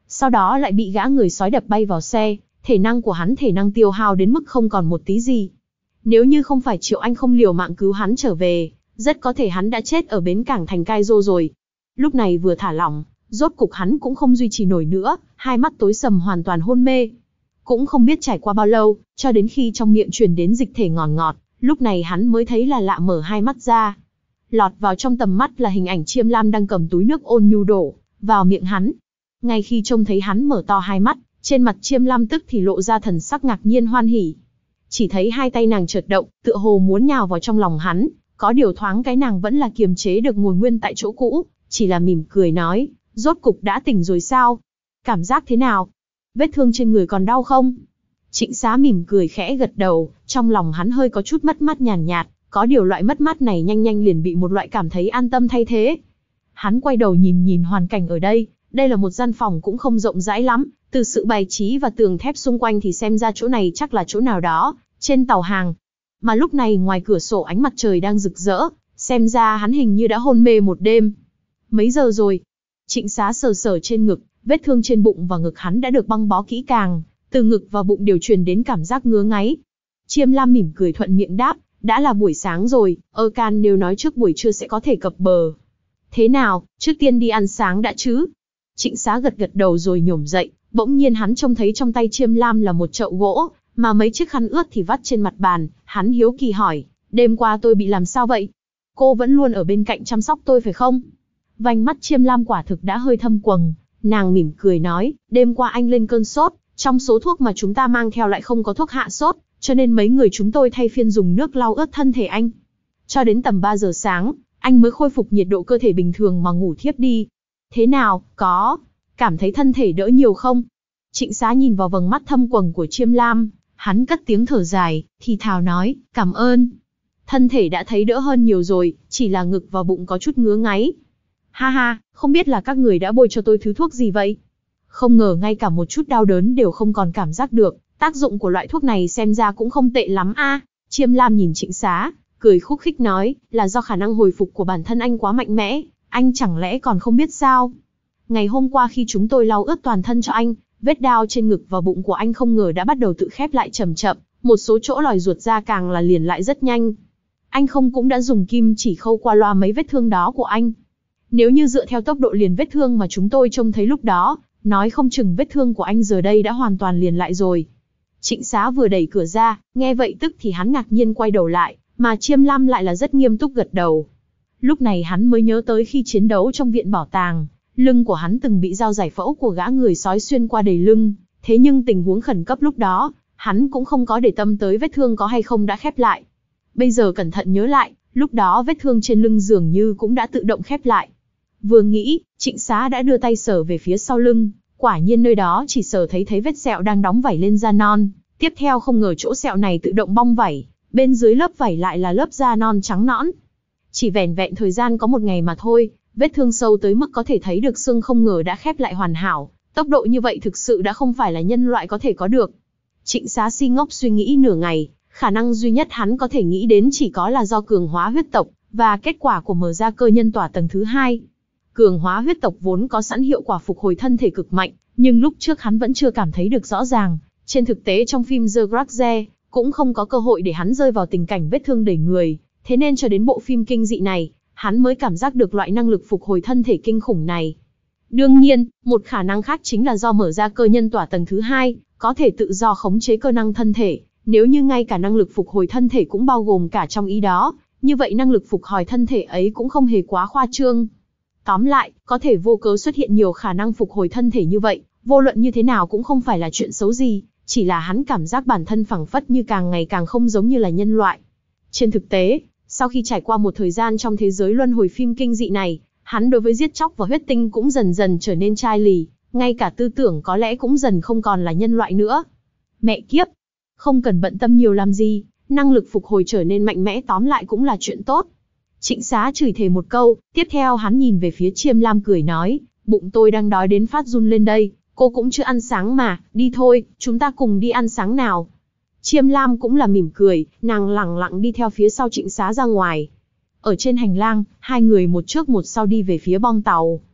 sau đó lại bị gã người sói đập bay vào xe, thể năng của hắn thể năng tiêu hao đến mức không còn một tí gì. Nếu như không phải Triệu Anh không liều mạng cứu hắn trở về, rất có thể hắn đã chết ở bến cảng thành Kaizo rồi. Lúc này vừa thả lỏng, rốt cục hắn cũng không duy trì nổi nữa, hai mắt tối sầm hoàn toàn hôn mê. Cũng không biết trải qua bao lâu, cho đến khi trong miệng truyền đến dịch thể ngọt ngọt, lúc này hắn mới thấy là lạ mở hai mắt ra. Lọt vào trong tầm mắt là hình ảnh Chiêm Lam đang cầm túi nước ôn nhu đổ vào miệng hắn. Ngay khi trông thấy hắn mở to hai mắt, trên mặt Chiêm Lam tức thì lộ ra thần sắc ngạc nhiên hoan hỉ. Chỉ thấy hai tay nàng chợt động, tựa hồ muốn nhào vào trong lòng hắn, có điều thoáng cái nàng vẫn là kiềm chế được ngồi nguyên tại chỗ cũ, chỉ là mỉm cười nói, rốt cục đã tỉnh rồi sao? Cảm giác thế nào? Vết thương trên người còn đau không? Trịnh Xá mỉm cười khẽ gật đầu, trong lòng hắn hơi có chút mất mát nhàn nhạt, có điều loại mất mát này nhanh nhanh liền bị một loại cảm thấy an tâm thay thế. Hắn quay đầu nhìn nhìn hoàn cảnh ở đây, đây là một gian phòng cũng không rộng rãi lắm, từ sự bài trí và tường thép xung quanh thì xem ra chỗ này chắc là chỗ nào đó trên tàu hàng. Mà lúc này ngoài cửa sổ ánh mặt trời đang rực rỡ, xem ra hắn hình như đã hôn mê một đêm. Mấy giờ rồi? Trịnh Xá sờ sờ trên ngực, vết thương trên bụng và ngực hắn đã được băng bó kỹ càng, từ ngực và bụng đều truyền đến cảm giác ngứa ngáy. Chiêm Lam mỉm cười thuận miệng đáp, đã là buổi sáng rồi, Ơ Can nếu nói trước buổi trưa sẽ có thể cập bờ. Thế nào, trước tiên đi ăn sáng đã chứ? Trịnh Xá gật gật đầu rồi nhổm dậy, bỗng nhiên hắn trông thấy trong tay Chiêm Lam là một chậu gỗ, mà mấy chiếc khăn ướt thì vắt trên mặt bàn, hắn hiếu kỳ hỏi, đêm qua tôi bị làm sao vậy? Cô vẫn luôn ở bên cạnh chăm sóc tôi phải không? Vành mắt Chiêm Lam quả thực đã hơi thâm quầng, nàng mỉm cười nói, đêm qua anh lên cơn sốt, trong số thuốc mà chúng ta mang theo lại không có thuốc hạ sốt, cho nên mấy người chúng tôi thay phiên dùng nước lau ướt thân thể anh. Cho đến tầm ba giờ sáng, anh mới khôi phục nhiệt độ cơ thể bình thường mà ngủ thiếp đi. Thế nào, có cảm thấy thân thể đỡ nhiều không? Trịnh Xá nhìn vào vầng mắt thâm quầng của Chiêm Lam, hắn cất tiếng thở dài, thì thào nói, cảm ơn. Thân thể đã thấy đỡ hơn nhiều rồi, chỉ là ngực và bụng có chút ngứa ngáy. Ha ha, không biết là các người đã bôi cho tôi thứ thuốc gì vậy? Không ngờ ngay cả một chút đau đớn đều không còn cảm giác được, tác dụng của loại thuốc này xem ra cũng không tệ lắm a. À. Chiêm Lam nhìn Trịnh Xá, cười khúc khích nói, là do khả năng hồi phục của bản thân anh quá mạnh mẽ, anh chẳng lẽ còn không biết sao? Ngày hôm qua khi chúng tôi lau ướt toàn thân cho anh, vết đao trên ngực và bụng của anh không ngờ đã bắt đầu tự khép lại chậm chậm, một số chỗ lòi ruột ra càng là liền lại rất nhanh. Anh không cũng đã dùng kim chỉ khâu qua loa mấy vết thương đó của anh. Nếu như dựa theo tốc độ liền vết thương mà chúng tôi trông thấy lúc đó, nói không chừng vết thương của anh giờ đây đã hoàn toàn liền lại rồi. Trịnh Xá vừa đẩy cửa ra, nghe vậy tức thì hắn ngạc nhiên quay đầu lại, mà Chiêm Lam lại là rất nghiêm túc gật đầu. Lúc này hắn mới nhớ tới khi chiến đấu trong viện bảo tàng, lưng của hắn từng bị dao giải phẫu của gã người sói xuyên qua đầy lưng, thế nhưng tình huống khẩn cấp lúc đó, hắn cũng không có để tâm tới vết thương có hay không đã khép lại. Bây giờ cẩn thận nhớ lại, lúc đó vết thương trên lưng dường như cũng đã tự động khép lại. Vừa nghĩ, Trịnh Xá đã đưa tay sờ về phía sau lưng, quả nhiên nơi đó chỉ sờ thấy thấy vết sẹo đang đóng vảy lên da non, tiếp theo không ngờ chỗ sẹo này tự động bong vảy, bên dưới lớp vảy lại là lớp da non trắng nõn. Chỉ vẻn vẹn thời gian có một ngày mà thôi, vết thương sâu tới mức có thể thấy được xương không ngờ đã khép lại hoàn hảo, tốc độ như vậy thực sự đã không phải là nhân loại có thể có được. Trịnh Xá si ngốc suy nghĩ nửa ngày, khả năng duy nhất hắn có thể nghĩ đến chỉ có là do cường hóa huyết tộc, và kết quả của mở ra cơ nhân tỏa tầng thứ hai. Cường hóa huyết tộc vốn có sẵn hiệu quả phục hồi thân thể cực mạnh, nhưng lúc trước hắn vẫn chưa cảm thấy được rõ ràng. Trên thực tế trong phim The Grudge, cũng không có cơ hội để hắn rơi vào tình cảnh vết thương đầy người, thế nên cho đến bộ phim kinh dị này, hắn mới cảm giác được loại năng lực phục hồi thân thể kinh khủng này. Đương nhiên, một khả năng khác chính là do mở ra cơ nhân tỏa tầng thứ hai, có thể tự do khống chế cơ năng thân thể. Nếu như ngay cả năng lực phục hồi thân thể cũng bao gồm cả trong ý đó, như vậy năng lực phục hồi thân thể ấy cũng không hề quá khoa trương. Tóm lại, có thể vô cớ xuất hiện nhiều khả năng phục hồi thân thể như vậy, vô luận như thế nào cũng không phải là chuyện xấu gì, chỉ là hắn cảm giác bản thân phảng phất như càng ngày càng không giống như là nhân loại. Trên thực tế, sau khi trải qua một thời gian trong thế giới luân hồi phim kinh dị này, hắn đối với giết chóc và huyết tinh cũng dần dần trở nên chai lì, ngay cả tư tưởng có lẽ cũng dần không còn là nhân loại nữa. Mẹ kiếp! Không cần bận tâm nhiều làm gì, năng lực phục hồi trở nên mạnh mẽ tóm lại cũng là chuyện tốt. Trịnh Xá chửi thề một câu, tiếp theo hắn nhìn về phía Chiêm Lam cười nói, bụng tôi đang đói đến phát run lên đây, cô cũng chưa ăn sáng mà, đi thôi, chúng ta cùng đi ăn sáng nào. Chiêm Lam cũng là mỉm cười, nàng lẳng lặng đi theo phía sau Trịnh Xá ra ngoài. Ở trên hành lang, hai người một trước một sau đi về phía bong tàu.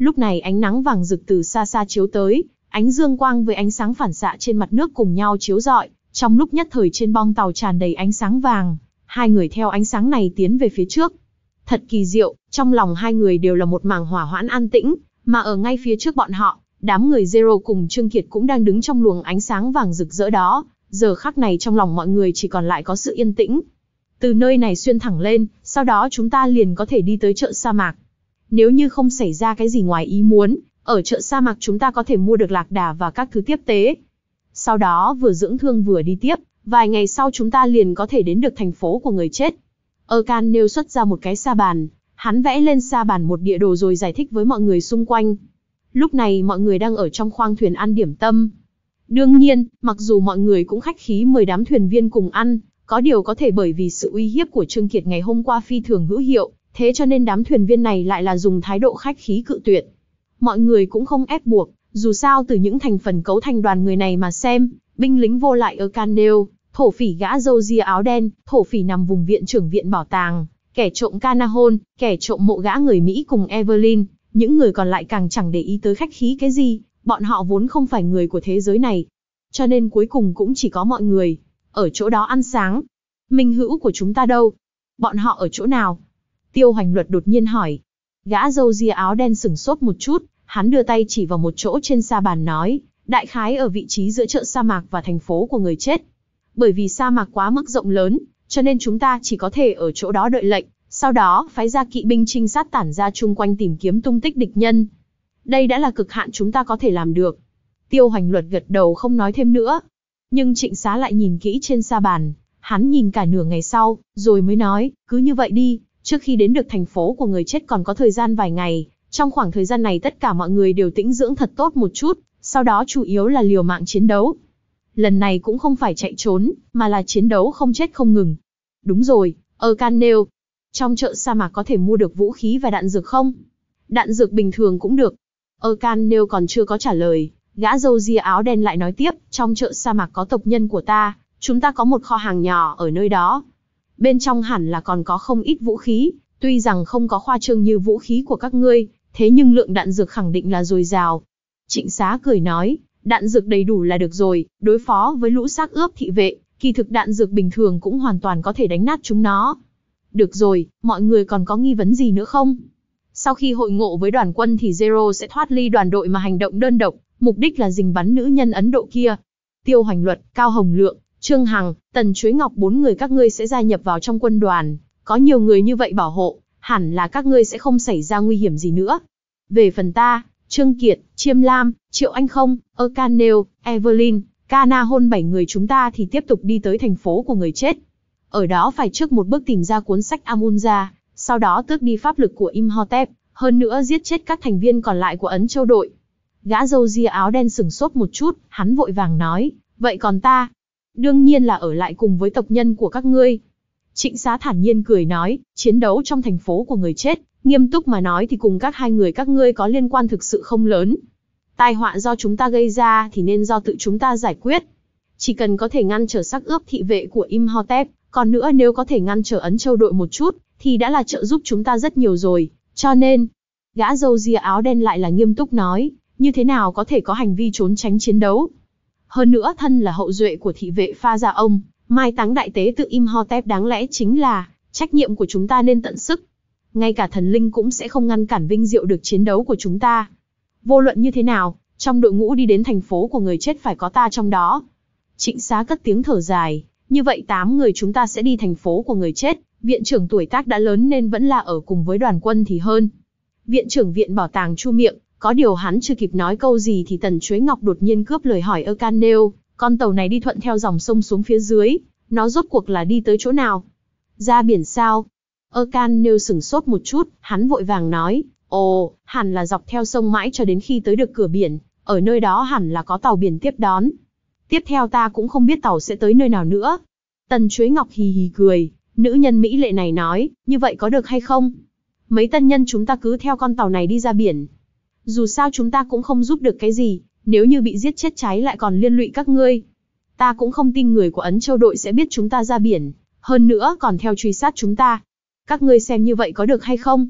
Lúc này ánh nắng vàng rực từ xa xa chiếu tới, ánh dương quang với ánh sáng phản xạ trên mặt nước cùng nhau chiếu rọi, trong lúc nhất thời trên bong tàu tràn đầy ánh sáng vàng, hai người theo ánh sáng này tiến về phía trước. Thật kỳ diệu, trong lòng hai người đều là một mảng hỏa hoãn an tĩnh, mà ở ngay phía trước bọn họ, đám người Zero cùng Trương Kiệt cũng đang đứng trong luồng ánh sáng vàng rực rỡ đó, giờ khắc này trong lòng mọi người chỉ còn lại có sự yên tĩnh. Từ nơi này xuyên thẳng lên, sau đó chúng ta liền có thể đi tới chợ sa mạc. Nếu như không xảy ra cái gì ngoài ý muốn, ở chợ sa mạc chúng ta có thể mua được lạc đà và các thứ tiếp tế. Sau đó vừa dưỡng thương vừa đi tiếp, vài ngày sau chúng ta liền có thể đến được thành phố của người chết. Erkan nêu xuất ra một cái sa bàn, hắn vẽ lên sa bàn một địa đồ rồi giải thích với mọi người xung quanh. Lúc này mọi người đang ở trong khoang thuyền ăn điểm tâm. Đương nhiên, mặc dù mọi người cũng khách khí mời đám thuyền viên cùng ăn, có điều có thể bởi vì sự uy hiếp của Trương Kiệt ngày hôm qua phi thường hữu hiệu, thế cho nên đám thuyền viên này lại là dùng thái độ khách khí cự tuyệt. Mọi người cũng không ép buộc, dù sao từ những thành phần cấu thành đoàn người này mà xem, binh lính vô lại Erkan nêu, thổ phỉ gã râu ria áo đen, thổ phỉ nằm vùng viện trưởng viện bảo tàng, kẻ trộm Canahon, kẻ trộm mộ gã người Mỹ cùng Evelyn, những người còn lại càng chẳng để ý tới khách khí cái gì, bọn họ vốn không phải người của thế giới này. Cho nên cuối cùng cũng chỉ có mọi người ở chỗ đó ăn sáng. Minh hữu của chúng ta đâu? Bọn họ ở chỗ nào? Tiêu Hoành Luật đột nhiên hỏi. Gã râu ria áo đen sửng sốt một chút, hắn đưa tay chỉ vào một chỗ trên sa bàn nói, đại khái ở vị trí giữa chợ sa mạc và thành phố của người chết. Bởi vì sa mạc quá mức rộng lớn, cho nên chúng ta chỉ có thể ở chỗ đó đợi lệnh, sau đó phái ra kỵ binh trinh sát tản ra chung quanh tìm kiếm tung tích địch nhân. Đây đã là cực hạn chúng ta có thể làm được. Tiêu Hoành Luật gật đầu không nói thêm nữa. Nhưng Trịnh Xá lại nhìn kỹ trên sa bàn, hắn nhìn cả nửa ngày sau, rồi mới nói, cứ như vậy đi, trước khi đến được thành phố của người chết còn có thời gian vài ngày, trong khoảng thời gian này tất cả mọi người đều tĩnh dưỡng thật tốt một chút, sau đó chủ yếu là liều mạng chiến đấu. Lần này cũng không phải chạy trốn, mà là chiến đấu không chết không ngừng. Đúng rồi, Erkan nêu, trong chợ sa mạc có thể mua được vũ khí và đạn dược không? Đạn dược bình thường cũng được. Erkan nêu còn chưa có trả lời, gã râu ria áo đen lại nói tiếp, trong chợ sa mạc có tộc nhân của ta, chúng ta có một kho hàng nhỏ ở nơi đó. Bên trong hẳn là còn có không ít vũ khí, tuy rằng không có khoa trương như vũ khí của các ngươi, thế nhưng lượng đạn dược khẳng định là dồi dào. Trịnh Xá cười nói, đạn dược đầy đủ là được rồi, đối phó với lũ xác ướp thị vệ, kỳ thực đạn dược bình thường cũng hoàn toàn có thể đánh nát chúng nó. Được rồi, mọi người còn có nghi vấn gì nữa không? Sau khi hội ngộ với đoàn quân thì Zero sẽ thoát ly đoàn đội mà hành động đơn độc, mục đích là rình bắn nữ nhân Ấn Độ kia. Tiêu Hoành Luật, Cao Hồng Lượng, Trương Hằng, Tần Chuối Ngọc bốn người các ngươi sẽ gia nhập vào trong quân đoàn, có nhiều người như vậy bảo hộ, hẳn là các ngươi sẽ không xảy ra nguy hiểm gì nữa. Về phần ta, Trương Kiệt, Chiêm Lam, Triệu Anh Không, Erkan nêu, Evelyn, Canahon bảy người chúng ta thì tiếp tục đi tới thành phố của người chết. Ở đó phải trước một bước tìm ra cuốn sách Amunza, sau đó tước đi pháp lực của Imhotep, hơn nữa giết chết các thành viên còn lại của Ấn Châu đội. Gã râu ria áo đen sừng sốt một chút, hắn vội vàng nói, vậy còn ta? Đương nhiên là ở lại cùng với tộc nhân của các ngươi. Trịnh Xá thản nhiên cười nói, chiến đấu trong thành phố của người chết, nghiêm túc mà nói thì cùng các hai người các ngươi có liên quan thực sự không lớn. Tai họa do chúng ta gây ra thì nên do tự chúng ta giải quyết. Chỉ cần có thể ngăn trở xác ướp thị vệ của Imhotep, còn nữa nếu có thể ngăn trở Ấn Châu đội một chút, thì đã là trợ giúp chúng ta rất nhiều rồi. Cho nên, gã râu ria áo đen lại là nghiêm túc nói, như thế nào có thể có hành vi trốn tránh chiến đấu. Hơn nữa thân là hậu duệ của thị vệ pha gia ông, mai táng đại tế tự Imhotep đáng lẽ chính là trách nhiệm của chúng ta nên tận sức. Ngay cả thần linh cũng sẽ không ngăn cản vinh diệu được chiến đấu của chúng ta. Vô luận như thế nào, trong đội ngũ đi đến thành phố của người chết phải có ta trong đó. Trịnh Xá cất tiếng thở dài, như vậy tám người chúng ta sẽ đi thành phố của người chết, viện trưởng tuổi tác đã lớn nên vẫn là ở cùng với đoàn quân thì hơn. Viện trưởng viện bảo tàng chu miệng, có điều hắn chưa kịp nói câu gì thì Tần Chuối Ngọc đột nhiên cướp lời hỏi Erkan nêu, con tàu này đi thuận theo dòng sông xuống phía dưới, nó rốt cuộc là đi tới chỗ nào? Ra biển sao? Erkan nêu sửng sốt một chút, hắn vội vàng nói, ồ, hẳn là dọc theo sông mãi cho đến khi tới được cửa biển, ở nơi đó hẳn là có tàu biển tiếp đón. Tiếp theo ta cũng không biết tàu sẽ tới nơi nào nữa. Tần Chuối Ngọc hì hì cười, nữ nhân mỹ lệ này nói, như vậy có được hay không? Mấy tân nhân chúng ta cứ theo con tàu này đi ra biển. Dù sao chúng ta cũng không giúp được cái gì, nếu như bị giết chết cháy lại còn liên lụy các ngươi. Ta cũng không tin người của Ấn Châu đội sẽ biết chúng ta ra biển, hơn nữa còn theo truy sát chúng ta. Các ngươi xem như vậy có được hay không?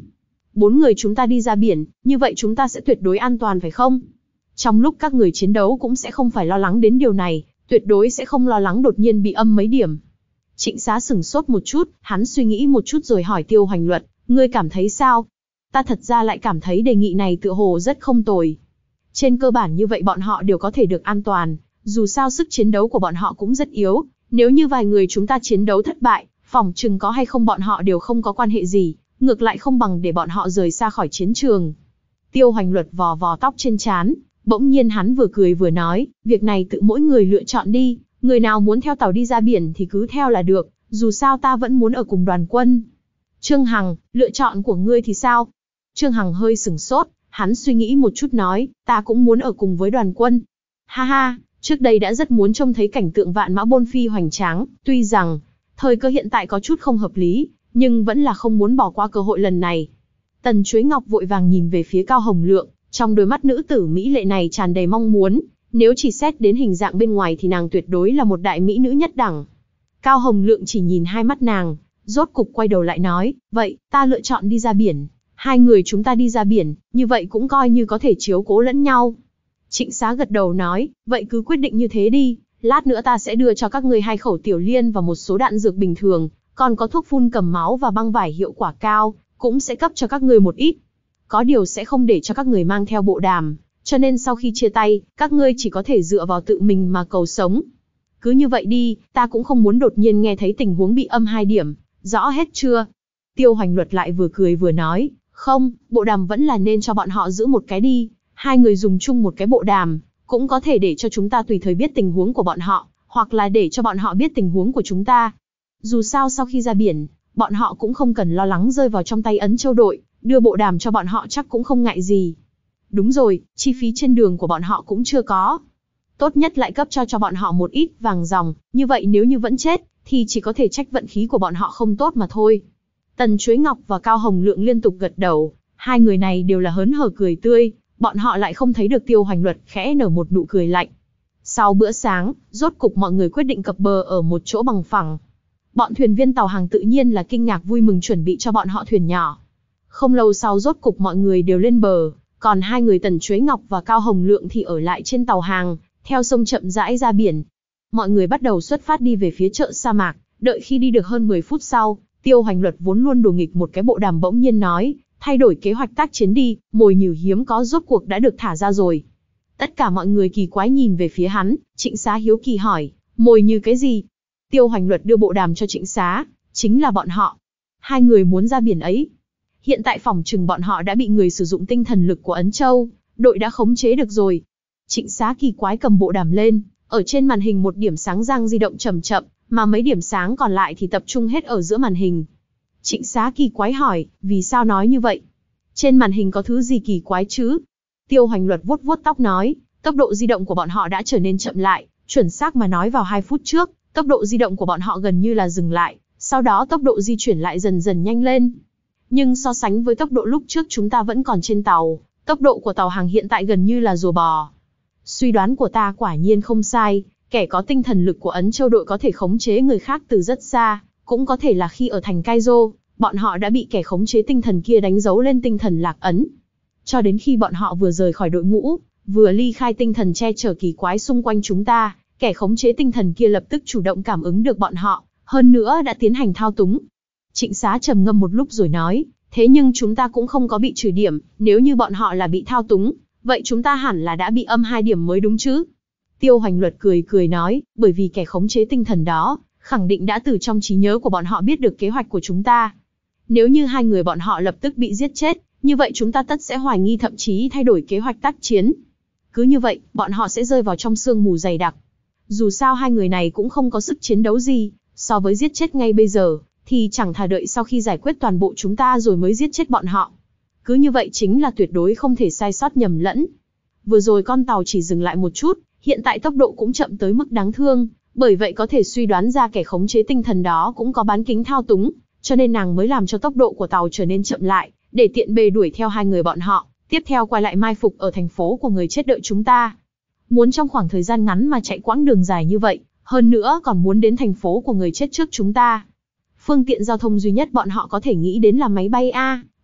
bốn người chúng ta đi ra biển, như vậy chúng ta sẽ tuyệt đối an toàn phải không? Trong lúc các người chiến đấu cũng sẽ không phải lo lắng đến điều này, tuyệt đối sẽ không lo lắng đột nhiên bị âm mấy điểm. Trịnh Xá sửng sốt một chút, hắn suy nghĩ một chút rồi hỏi Tiêu Hoành Luật, ngươi cảm thấy sao? Ta thật ra lại cảm thấy đề nghị này tựa hồ rất không tồi. Trên cơ bản như vậy bọn họ đều có thể được an toàn, dù sao sức chiến đấu của bọn họ cũng rất yếu, nếu như vài người chúng ta chiến đấu thất bại, phỏng chừng có hay không bọn họ đều không có quan hệ gì, ngược lại không bằng để bọn họ rời xa khỏi chiến trường. Tiêu Hoành Luật vò vò tóc trên trán, bỗng nhiên hắn vừa cười vừa nói, việc này tự mỗi người lựa chọn đi, người nào muốn theo tàu đi ra biển thì cứ theo là được, dù sao ta vẫn muốn ở cùng đoàn quân. Trương Hằng, lựa chọn của ngươi thì sao? Trương Hằng hơi sửng sốt, hắn suy nghĩ một chút nói, ta cũng muốn ở cùng với đoàn quân. Ha ha, trước đây đã rất muốn trông thấy cảnh tượng vạn mã bôn phi hoành tráng, tuy rằng, thời cơ hiện tại có chút không hợp lý, nhưng vẫn là không muốn bỏ qua cơ hội lần này. Tần Chuối Ngọc vội vàng nhìn về phía Cao Hồng Lượng, trong đôi mắt nữ tử mỹ lệ này tràn đầy mong muốn, nếu chỉ xét đến hình dạng bên ngoài thì nàng tuyệt đối là một đại mỹ nữ nhất đẳng. Cao Hồng Lượng chỉ nhìn hai mắt nàng, rốt cục quay đầu lại nói, vậy, ta lựa chọn đi ra biển. Hai người chúng ta đi ra biển, như vậy cũng coi như có thể chiếu cố lẫn nhau. Trịnh Xá gật đầu nói, vậy cứ quyết định như thế đi, lát nữa ta sẽ đưa cho các ngươi hai khẩu tiểu liên và một số đạn dược bình thường, còn có thuốc phun cầm máu và băng vải hiệu quả cao, cũng sẽ cấp cho các ngươi một ít. Có điều sẽ không để cho các người mang theo bộ đàm, cho nên sau khi chia tay, các ngươi chỉ có thể dựa vào tự mình mà cầu sống. Cứ như vậy đi, ta cũng không muốn đột nhiên nghe thấy tình huống bị âm hai điểm, rõ hết chưa? Tiêu Hoành Luật lại vừa cười vừa nói, không, bộ đàm vẫn là nên cho bọn họ giữ một cái đi, hai người dùng chung một cái bộ đàm, cũng có thể để cho chúng ta tùy thời biết tình huống của bọn họ, hoặc là để cho bọn họ biết tình huống của chúng ta. Dù sao sau khi ra biển, bọn họ cũng không cần lo lắng rơi vào trong tay Ấn Châu đội, đưa bộ đàm cho bọn họ chắc cũng không ngại gì. Đúng rồi, chi phí trên đường của bọn họ cũng chưa có. Tốt nhất lại cấp cho cho bọn họ một ít vàng ròng, như vậy nếu như vẫn chết, thì chỉ có thể trách vận khí của bọn họ không tốt mà thôi. Tần Chuối Ngọc và Cao Hồng Lượng liên tục gật đầu, hai người này đều là hớn hở cười tươi, bọn họ lại không thấy được Tiêu Hoành Luật khẽ nở một nụ cười lạnh. Sau bữa sáng, rốt cục mọi người quyết định cập bờ ở một chỗ bằng phẳng. Bọn thuyền viên tàu hàng tự nhiên là kinh ngạc vui mừng chuẩn bị cho bọn họ thuyền nhỏ. Không lâu sau rốt cục mọi người đều lên bờ, còn hai người Tần Chuối Ngọc và Cao Hồng Lượng thì ở lại trên tàu hàng, theo sông chậm rãi ra biển. Mọi người bắt đầu xuất phát đi về phía chợ sa mạc, đợi khi đi được hơn mười phút sau, Tiêu Hoành Luật vốn luôn đùa nghịch một cái bộ đàm bỗng nhiên nói, thay đổi kế hoạch tác chiến đi, mồi nhử hiếm có rốt cuộc đã được thả ra rồi. Tất cả mọi người kỳ quái nhìn về phía hắn, Trịnh Xá hiếu kỳ hỏi, mồi nhử cái gì? Tiêu Hoành Luật đưa bộ đàm cho Trịnh Xá, chính là bọn họ. Hai người muốn ra biển ấy. Hiện tại phỏng chừng bọn họ đã bị người sử dụng tinh thần lực của Ấn Châu, đội đã khống chế được rồi. Trịnh Xá kỳ quái cầm bộ đàm lên, ở trên màn hình một điểm sáng rang di động chậm chậm, mà mấy điểm sáng còn lại thì tập trung hết ở giữa màn hình. Trịnh Xá kỳ quái hỏi, vì sao nói như vậy? Trên màn hình có thứ gì kỳ quái chứ? Tiêu Hoành Luật vuốt vuốt tóc nói, tốc độ di động của bọn họ đã trở nên chậm lại, chuẩn xác mà nói vào hai phút trước, tốc độ di động của bọn họ gần như là dừng lại, sau đó tốc độ di chuyển lại dần dần nhanh lên. Nhưng so sánh với tốc độ lúc trước chúng ta vẫn còn trên tàu, tốc độ của tàu hàng hiện tại gần như là rùa bò. Suy đoán của ta quả nhiên không sai, kẻ có tinh thần lực của Ấn Châu đội có thể khống chế người khác từ rất xa, cũng có thể là khi ở thành Kaizo, bọn họ đã bị kẻ khống chế tinh thần kia đánh dấu lên tinh thần lạc ấn. Cho đến khi bọn họ vừa rời khỏi đội ngũ, vừa ly khai tinh thần che chở kỳ quái xung quanh chúng ta, kẻ khống chế tinh thần kia lập tức chủ động cảm ứng được bọn họ, hơn nữa đã tiến hành thao túng. Trịnh Xá trầm ngâm một lúc rồi nói, thế nhưng chúng ta cũng không có bị trừ điểm, nếu như bọn họ là bị thao túng, vậy chúng ta hẳn là đã bị âm hai điểm mới đúng chứ? Tiêu Hoành Luật cười cười nói, bởi vì kẻ khống chế tinh thần đó, khẳng định đã từ trong trí nhớ của bọn họ biết được kế hoạch của chúng ta. Nếu như hai người bọn họ lập tức bị giết chết, như vậy chúng ta tất sẽ hoài nghi thậm chí thay đổi kế hoạch tác chiến. Cứ như vậy, bọn họ sẽ rơi vào trong sương mù dày đặc. Dù sao hai người này cũng không có sức chiến đấu gì, so với giết chết ngay bây giờ, thì chẳng thà đợi sau khi giải quyết toàn bộ chúng ta rồi mới giết chết bọn họ. Cứ như vậy chính là tuyệt đối không thể sai sót nhầm lẫn. Vừa rồi con tàu chỉ dừng lại một chút, hiện tại tốc độ cũng chậm tới mức đáng thương, bởi vậy có thể suy đoán ra kẻ khống chế tinh thần đó cũng có bán kính thao túng, cho nên nàng mới làm cho tốc độ của tàu trở nên chậm lại, để tiện bề đuổi theo hai người bọn họ, tiếp theo quay lại mai phục ở thành phố của người chết đợi chúng ta. Muốn trong khoảng thời gian ngắn mà chạy quãng đường dài như vậy, hơn nữa còn muốn đến thành phố của người chết trước chúng ta. Phương tiện giao thông duy nhất bọn họ có thể nghĩ đến là máy bay A,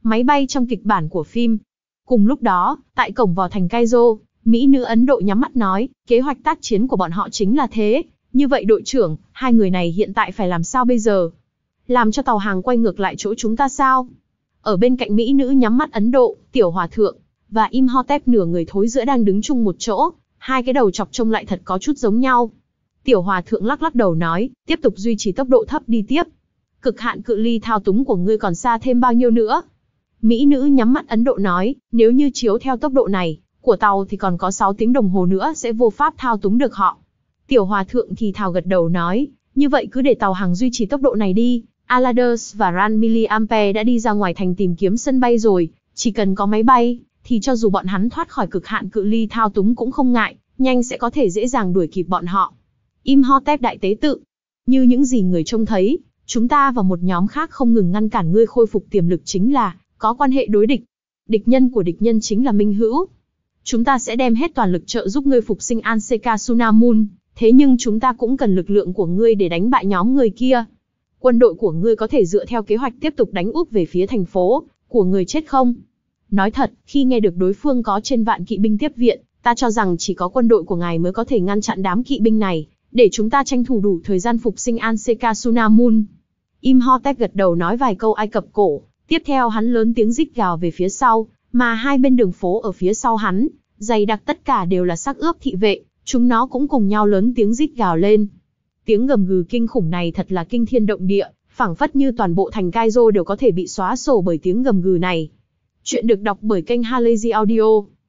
máy bay trong kịch bản của phim. Cùng lúc đó, tại cổng vào thành Kaizo, Mỹ nữ Ấn Độ nhắm mắt nói, kế hoạch tác chiến của bọn họ chính là thế. Như vậy đội trưởng, hai người này hiện tại phải làm sao bây giờ? Làm cho tàu hàng quay ngược lại chỗ chúng ta sao? Ở bên cạnh Mỹ nữ nhắm mắt Ấn Độ, Tiểu Hòa Thượng, và Imhotep nửa người thối giữa đang đứng chung một chỗ, hai cái đầu chọc trông lại thật có chút giống nhau. Tiểu Hòa Thượng lắc lắc đầu nói, tiếp tục duy trì tốc độ thấp đi tiếp. Cực hạn cự ly thao túng của ngươi còn xa thêm bao nhiêu nữa? Mỹ nữ nhắm mắt Ấn Độ nói, nếu như chiếu theo tốc độ này, của tàu thì còn có sáu tiếng đồng hồ nữa sẽ vô pháp thao túng được họ. Tiểu Hòa Thượng thì thào gật đầu nói, như vậy cứ để tàu hàng duy trì tốc độ này đi. Aladers và Ran Miliampe đã đi ra ngoài thành tìm kiếm sân bay rồi, chỉ cần có máy bay, thì cho dù bọn hắn thoát khỏi cực hạn cự ly thao túng cũng không ngại, nhanh sẽ có thể dễ dàng đuổi kịp bọn họ. Imhotep đại tế tự, như những gì người trông thấy, chúng ta và một nhóm khác không ngừng ngăn cản ngươi khôi phục tiềm lực chính là có quan hệ đối địch. Địch nhân của địch nhân chính là minh hữu. Chúng ta sẽ đem hết toàn lực trợ giúp ngươi phục sinh Anseka Sunamun, thế nhưng chúng ta cũng cần lực lượng của ngươi để đánh bại nhóm người kia. Quân đội của ngươi có thể dựa theo kế hoạch tiếp tục đánh úp về phía thành phố của người chết không? Nói thật, khi nghe được đối phương có trên vạn kỵ binh tiếp viện, ta cho rằng chỉ có quân đội của ngài mới có thể ngăn chặn đám kỵ binh này, để chúng ta tranh thủ đủ thời gian phục sinh Anseka Sunamun. Imhotep gật đầu nói vài câu Ai Cập cổ, tiếp theo hắn lớn tiếng rít gào về phía sau, mà hai bên đường phố ở phía sau hắn, dày đặc tất cả đều là xác ướp thị vệ, chúng nó cũng cùng nhau lớn tiếng rít gào lên. Tiếng gầm gừ kinh khủng này thật là kinh thiên động địa, phảng phất như toàn bộ thành Kaizo đều có thể bị xóa sổ bởi tiếng gầm gừ này. Chuyện được đọc bởi kênh Halazy Audio.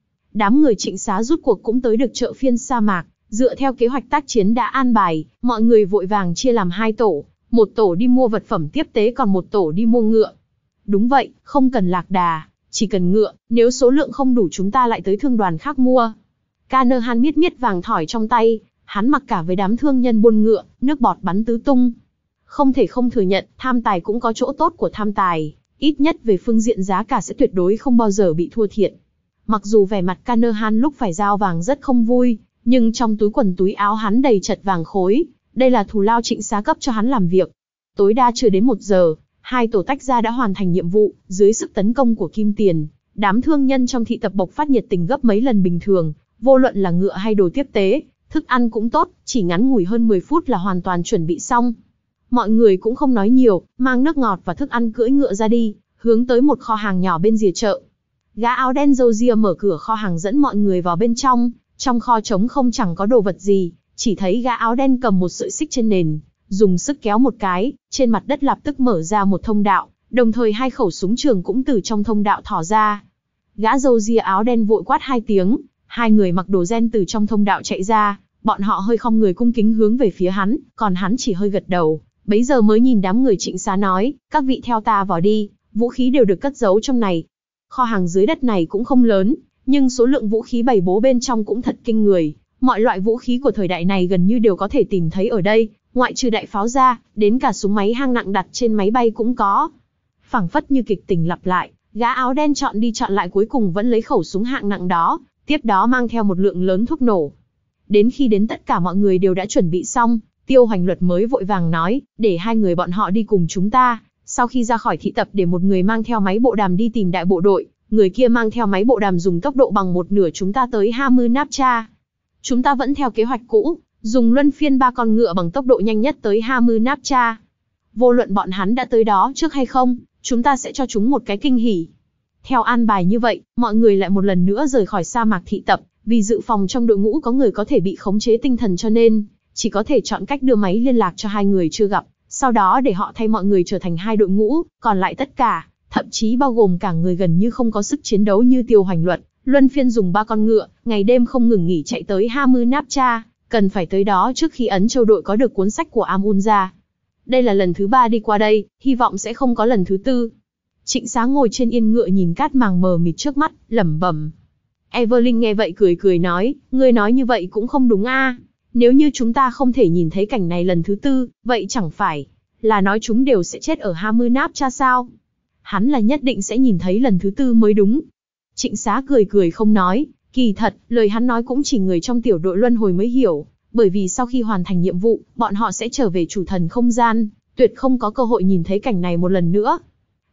Đám người Trịnh Xá rút cuộc cũng tới được chợ phiên sa mạc, dựa theo kế hoạch tác chiến đã an bài, mọi người vội vàng chia làm hai tổ, một tổ đi mua vật phẩm tiếp tế còn một tổ đi mua ngựa. Đúng vậy, không cần lạc đà, chỉ cần ngựa, nếu số lượng không đủ chúng ta lại tới thương đoàn khác mua. Canaan miết miết vàng thỏi trong tay, hắn mặc cả với đám thương nhân buôn ngựa, nước bọt bắn tứ tung. Không thể không thừa nhận, tham tài cũng có chỗ tốt của tham tài, ít nhất về phương diện giá cả sẽ tuyệt đối không bao giờ bị thua thiệt. Mặc dù vẻ mặt Canaan lúc phải giao vàng rất không vui, nhưng trong túi quần túi áo hắn đầy chật vàng khối, đây là thù lao Trịnh Xá cấp cho hắn làm việc. Tối đa chưa đến một giờ, hai tổ tách ra đã hoàn thành nhiệm vụ, dưới sức tấn công của kim tiền, đám thương nhân trong thị tập bộc phát nhiệt tình gấp mấy lần bình thường, vô luận là ngựa hay đồ tiếp tế, thức ăn cũng tốt, chỉ ngắn ngủi hơn mười phút là hoàn toàn chuẩn bị xong. Mọi người cũng không nói nhiều, mang nước ngọt và thức ăn cưỡi ngựa ra đi, hướng tới một kho hàng nhỏ bên rìa chợ. Gã áo đen râu ria mở cửa kho hàng dẫn mọi người vào bên trong, trong kho trống không chẳng có đồ vật gì, chỉ thấy gã áo đen cầm một sợi xích trên nền, dùng sức kéo một cái, trên mặt đất lập tức mở ra một thông đạo, đồng thời hai khẩu súng trường cũng từ trong thông đạo thò ra. Gã râu ria áo đen vội quát hai tiếng, hai người mặc đồ ren từ trong thông đạo chạy ra, bọn họ hơi khom người cung kính hướng về phía hắn, còn hắn chỉ hơi gật đầu, bấy giờ mới nhìn đám người Trịnh Xá nói, các vị theo ta vào đi, vũ khí đều được cất giấu trong này. Kho hàng dưới đất này cũng không lớn, nhưng số lượng vũ khí bày bố bên trong cũng thật kinh người, mọi loại vũ khí của thời đại này gần như đều có thể tìm thấy ở đây, ngoại trừ đại pháo ra, đến cả súng máy hang nặng đặt trên máy bay cũng có. Phảng phất như kịch tình lặp lại, gã áo đen chọn đi chọn lại cuối cùng vẫn lấy khẩu súng hạng nặng đó, tiếp đó mang theo một lượng lớn thuốc nổ. Đến khi đến tất cả mọi người đều đã chuẩn bị xong, Tiêu Hoành Luật mới vội vàng nói, để hai người bọn họ đi cùng chúng ta, sau khi ra khỏi thị tập để một người mang theo máy bộ đàm đi tìm đại bộ đội, người kia mang theo máy bộ đàm dùng tốc độ bằng một nửa chúng ta tới Hamu Napcha. Chúng ta vẫn theo kế hoạch cũ, dùng luân phiên ba con ngựa bằng tốc độ nhanh nhất tới Hamu Napcha. Vô luận bọn hắn đã tới đó trước hay không, chúng ta sẽ cho chúng một cái kinh hỉ. Theo an bài như vậy, mọi người lại một lần nữa rời khỏi sa mạc thị tập, vì dự phòng trong đội ngũ có người có thể bị khống chế tinh thần cho nên, chỉ có thể chọn cách đưa máy liên lạc cho hai người chưa gặp, sau đó để họ thay mọi người trở thành hai đội ngũ, còn lại tất cả, thậm chí bao gồm cả người gần như không có sức chiến đấu như Tiêu Hoành Luật, luân phiên dùng ba con ngựa, ngày đêm không ngừng nghỉ chạy tới Hamu Napcha, cần phải tới đó trước khi Ấn Châu đội có được cuốn sách của Amun ra. Đây là lần thứ ba đi qua đây, hy vọng sẽ không có lần thứ tư. Trịnh Xá ngồi trên yên ngựa nhìn cát màng mờ mịt trước mắt, lẩm bẩm. Evelyn nghe vậy cười cười nói, ngươi nói như vậy cũng không đúng a. Nếu như chúng ta không thể nhìn thấy cảnh này lần thứ tư, vậy chẳng phải là nói chúng đều sẽ chết ở Hamu Napcha sao? Hắn là nhất định sẽ nhìn thấy lần thứ tư mới đúng. Trịnh Xá cười cười không nói, kỳ thật, lời hắn nói cũng chỉ người trong tiểu đội luân hồi mới hiểu, bởi vì sau khi hoàn thành nhiệm vụ, bọn họ sẽ trở về chủ thần không gian, tuyệt không có cơ hội nhìn thấy cảnh này một lần nữa.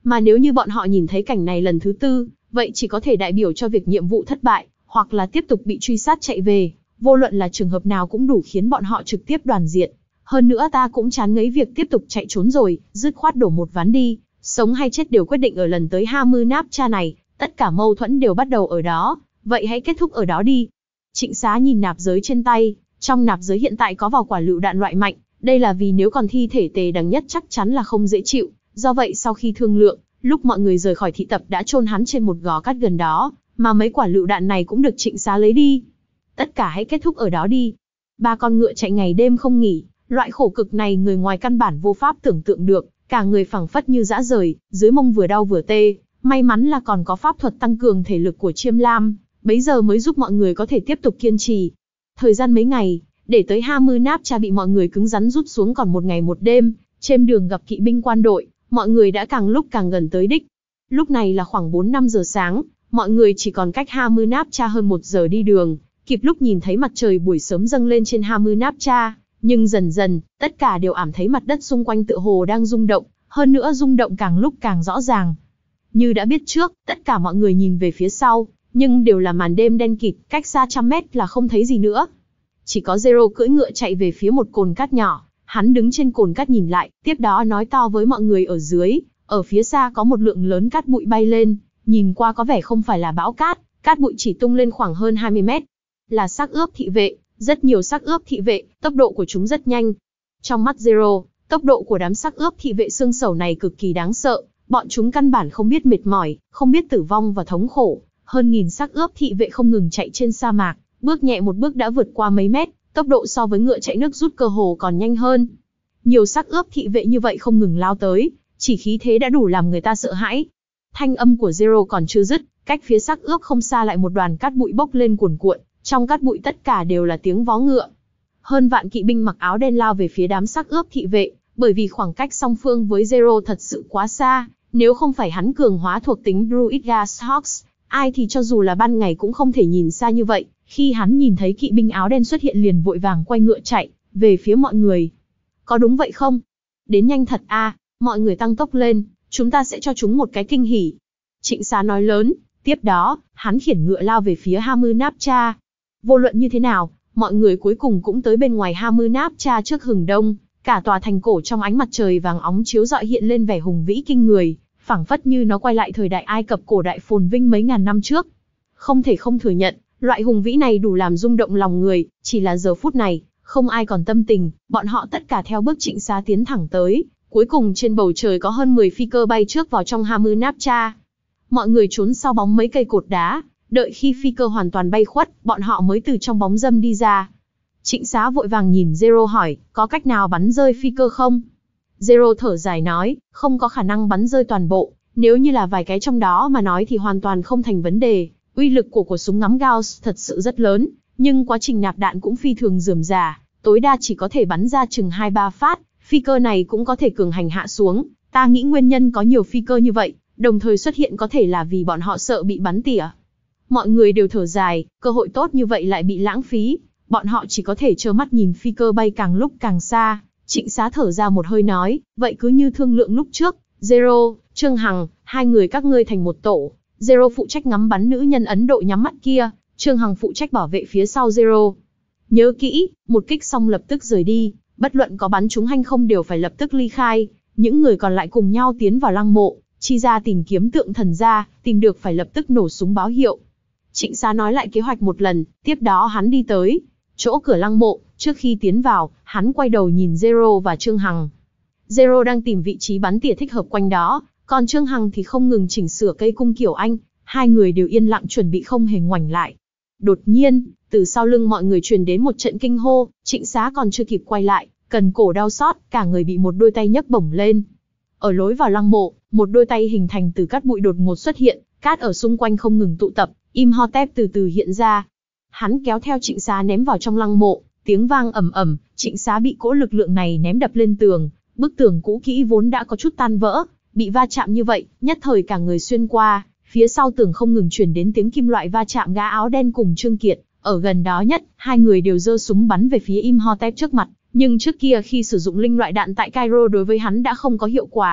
Mà nếu như bọn họ nhìn thấy cảnh này lần thứ tư, vậy chỉ có thể đại biểu cho việc nhiệm vụ thất bại, hoặc là tiếp tục bị truy sát chạy về. Vô luận là trường hợp nào cũng đủ khiến bọn họ trực tiếp đoàn diệt. Hơn nữa ta cũng chán ngấy việc tiếp tục chạy trốn rồi, dứt khoát đổ một ván đi. Sống hay chết đều quyết định ở lần tới Hamunapcha này, tất cả mâu thuẫn đều bắt đầu ở đó, vậy hãy kết thúc ở đó đi. Trịnh Xá nhìn nạp giới trên tay, trong nạp giới hiện tại có vào quả lựu đạn loại mạnh, đây là vì nếu còn thi thể Tề Đằng Nhất chắc chắn là không dễ chịu, do vậy sau khi thương lượng, lúc mọi người rời khỏi thị tập đã chôn hắn trên một gò cát gần đó, mà mấy quả lựu đạn này cũng được Trịnh Xá lấy đi. Tất cả hãy kết thúc ở đó đi. Ba con ngựa chạy ngày đêm không nghỉ, loại khổ cực này người ngoài căn bản vô pháp tưởng tượng được, cả người phẳng phất như dã rời, dưới mông vừa đau vừa tê, may mắn là còn có pháp thuật tăng cường thể lực của Chiêm Lam, bấy giờ mới giúp mọi người có thể tiếp tục kiên trì. Thời gian mấy ngày, để tới Hamunapcha bị mọi người cứng rắn rút xuống còn một ngày một đêm, trên đường gặp kỵ binh quan đội, mọi người đã càng lúc càng gần tới đích. Lúc này là khoảng bốn năm giờ sáng, mọi người chỉ còn cách Hamunapcha hơn một giờ đi đường, kịp lúc nhìn thấy mặt trời buổi sớm dâng lên trên Hamunapcha, nhưng dần dần, tất cả đều ảm thấy mặt đất xung quanh tựa hồ đang rung động, hơn nữa rung động càng lúc càng rõ ràng. Như đã biết trước, tất cả mọi người nhìn về phía sau, nhưng đều là màn đêm đen kịt, cách xa trăm mét là không thấy gì nữa. Chỉ có Zero cưỡi ngựa chạy về phía một cồn cát nhỏ, hắn đứng trên cồn cát nhìn lại, tiếp đó nói to với mọi người ở dưới, ở phía xa có một lượng lớn cát bụi bay lên, nhìn qua có vẻ không phải là bão cát, cát bụi chỉ tung lên khoảng hơn hai mươi mét. Là xác ướp thị vệ, rất nhiều xác ướp thị vệ, tốc độ của chúng rất nhanh. Trong mắt Zero, tốc độ của đám xác ướp thị vệ xương sầu này cực kỳ đáng sợ, bọn chúng căn bản không biết mệt mỏi, không biết tử vong và thống khổ. Hơn nghìn xác ướp thị vệ không ngừng chạy trên sa mạc, bước nhẹ một bước đã vượt qua mấy mét, tốc độ so với ngựa chạy nước rút cơ hồ còn nhanh hơn. Nhiều xác ướp thị vệ như vậy không ngừng lao tới, chỉ khí thế đã đủ làm người ta sợ hãi. Thanh âm của Zero còn chưa dứt, cách phía xác ướp không xa lại một đoàn cát bụi bốc lên cuồn cuộn, trong cát bụi tất cả đều là tiếng vó ngựa. Hơn vạn kỵ binh mặc áo đen lao về phía đám xác ướp thị vệ, bởi vì khoảng cách song phương với Zero thật sự quá xa, nếu không phải hắn cường hóa thuộc tính Druid Gashhawks, ai thì cho dù là ban ngày cũng không thể nhìn xa như vậy. Khi hắn nhìn thấy kỵ binh áo đen xuất hiện liền vội vàng quay ngựa chạy về phía mọi người. Có đúng vậy không? Đến nhanh thật a, à, mọi người tăng tốc lên, chúng ta sẽ cho chúng một cái kinh hỉ. Trịnh Xá nói lớn, tiếp đó, hắn khiển ngựa lao về phía Hamunapcha. Vô luận như thế nào, mọi người cuối cùng cũng tới bên ngoài Hamunapcha trước hừng đông, cả tòa thành cổ trong ánh mặt trời vàng óng chiếu rọi hiện lên vẻ hùng vĩ kinh người, phảng phất như nó quay lại thời đại Ai Cập cổ đại phồn vinh mấy ngàn năm trước. Không thể không thừa nhận, loại hùng vĩ này đủ làm rung động lòng người, chỉ là giờ phút này, không ai còn tâm tình, bọn họ tất cả theo bước Trịnh Xá tiến thẳng tới, cuối cùng trên bầu trời có hơn mười phi cơ bay trước vào trong Hamunapcha. Mọi người trốn sau bóng mấy cây cột đá, đợi khi phi cơ hoàn toàn bay khuất, bọn họ mới từ trong bóng râm đi ra. Trịnh Xá vội vàng nhìn Zero hỏi, có cách nào bắn rơi phi cơ không? Zero thở dài nói, không có khả năng bắn rơi toàn bộ, nếu như là vài cái trong đó mà nói thì hoàn toàn không thành vấn đề. Uy lực của của súng ngắm Gauss thật sự rất lớn, nhưng quá trình nạp đạn cũng phi thường rườm rà, tối đa chỉ có thể bắn ra chừng hai ba phát, phi cơ này cũng có thể cường hành hạ xuống. Ta nghĩ nguyên nhân có nhiều phi cơ như vậy, đồng thời xuất hiện có thể là vì bọn họ sợ bị bắn tỉa. Mọi người đều thở dài, cơ hội tốt như vậy lại bị lãng phí, bọn họ chỉ có thể trơ mắt nhìn phi cơ bay càng lúc càng xa. Trịnh Xá thở ra một hơi nói, vậy cứ như thương lượng lúc trước, Zero, Trương Hằng, hai người các ngươi thành một tổ. Zero phụ trách ngắm bắn nữ nhân Ấn Độ nhắm mắt kia, Trương Hằng phụ trách bảo vệ phía sau Zero. Nhớ kỹ, một kích xong lập tức rời đi, bất luận có bắn trúng hay không đều phải lập tức ly khai. Những người còn lại cùng nhau tiến vào lăng mộ, chi ra tìm kiếm tượng thần ra, tìm được phải lập tức nổ súng báo hiệu. Trịnh Xá nói lại kế hoạch một lần, tiếp đó hắn đi tới chỗ cửa lăng mộ, trước khi tiến vào, hắn quay đầu nhìn Zero và Trương Hằng. Zero đang tìm vị trí bắn tỉa thích hợp quanh đó, còn Trương Hằng thì không ngừng chỉnh sửa cây cung kiểu Anh, hai người đều yên lặng chuẩn bị không hề ngoảnh lại. Đột nhiên, từ sau lưng mọi người truyền đến một trận kinh hô, Trịnh Xá còn chưa kịp quay lại, cần cổ đau xót, cả người bị một đôi tay nhấc bổng lên. Ở lối vào lăng mộ, một đôi tay hình thành từ cát bụi đột ngột xuất hiện, cát ở xung quanh không ngừng tụ tập, Imhotep từ từ hiện ra. Hắn kéo theo Trịnh Xá ném vào trong lăng mộ, tiếng vang ầm ầm, Trịnh Xá bị cỗ lực lượng này ném đập lên tường, bức tường cũ kỹ vốn đã có chút tan vỡ, bị va chạm như vậy, nhất thời cả người xuyên qua, phía sau tường không ngừng truyền đến tiếng kim loại va chạm gã áo đen cùng Trương Kiệt, ở gần đó nhất, hai người đều giơ súng bắn về phía Imhotep trước mặt, nhưng trước kia khi sử dụng linh loại đạn tại Cairo đối với hắn đã không có hiệu quả,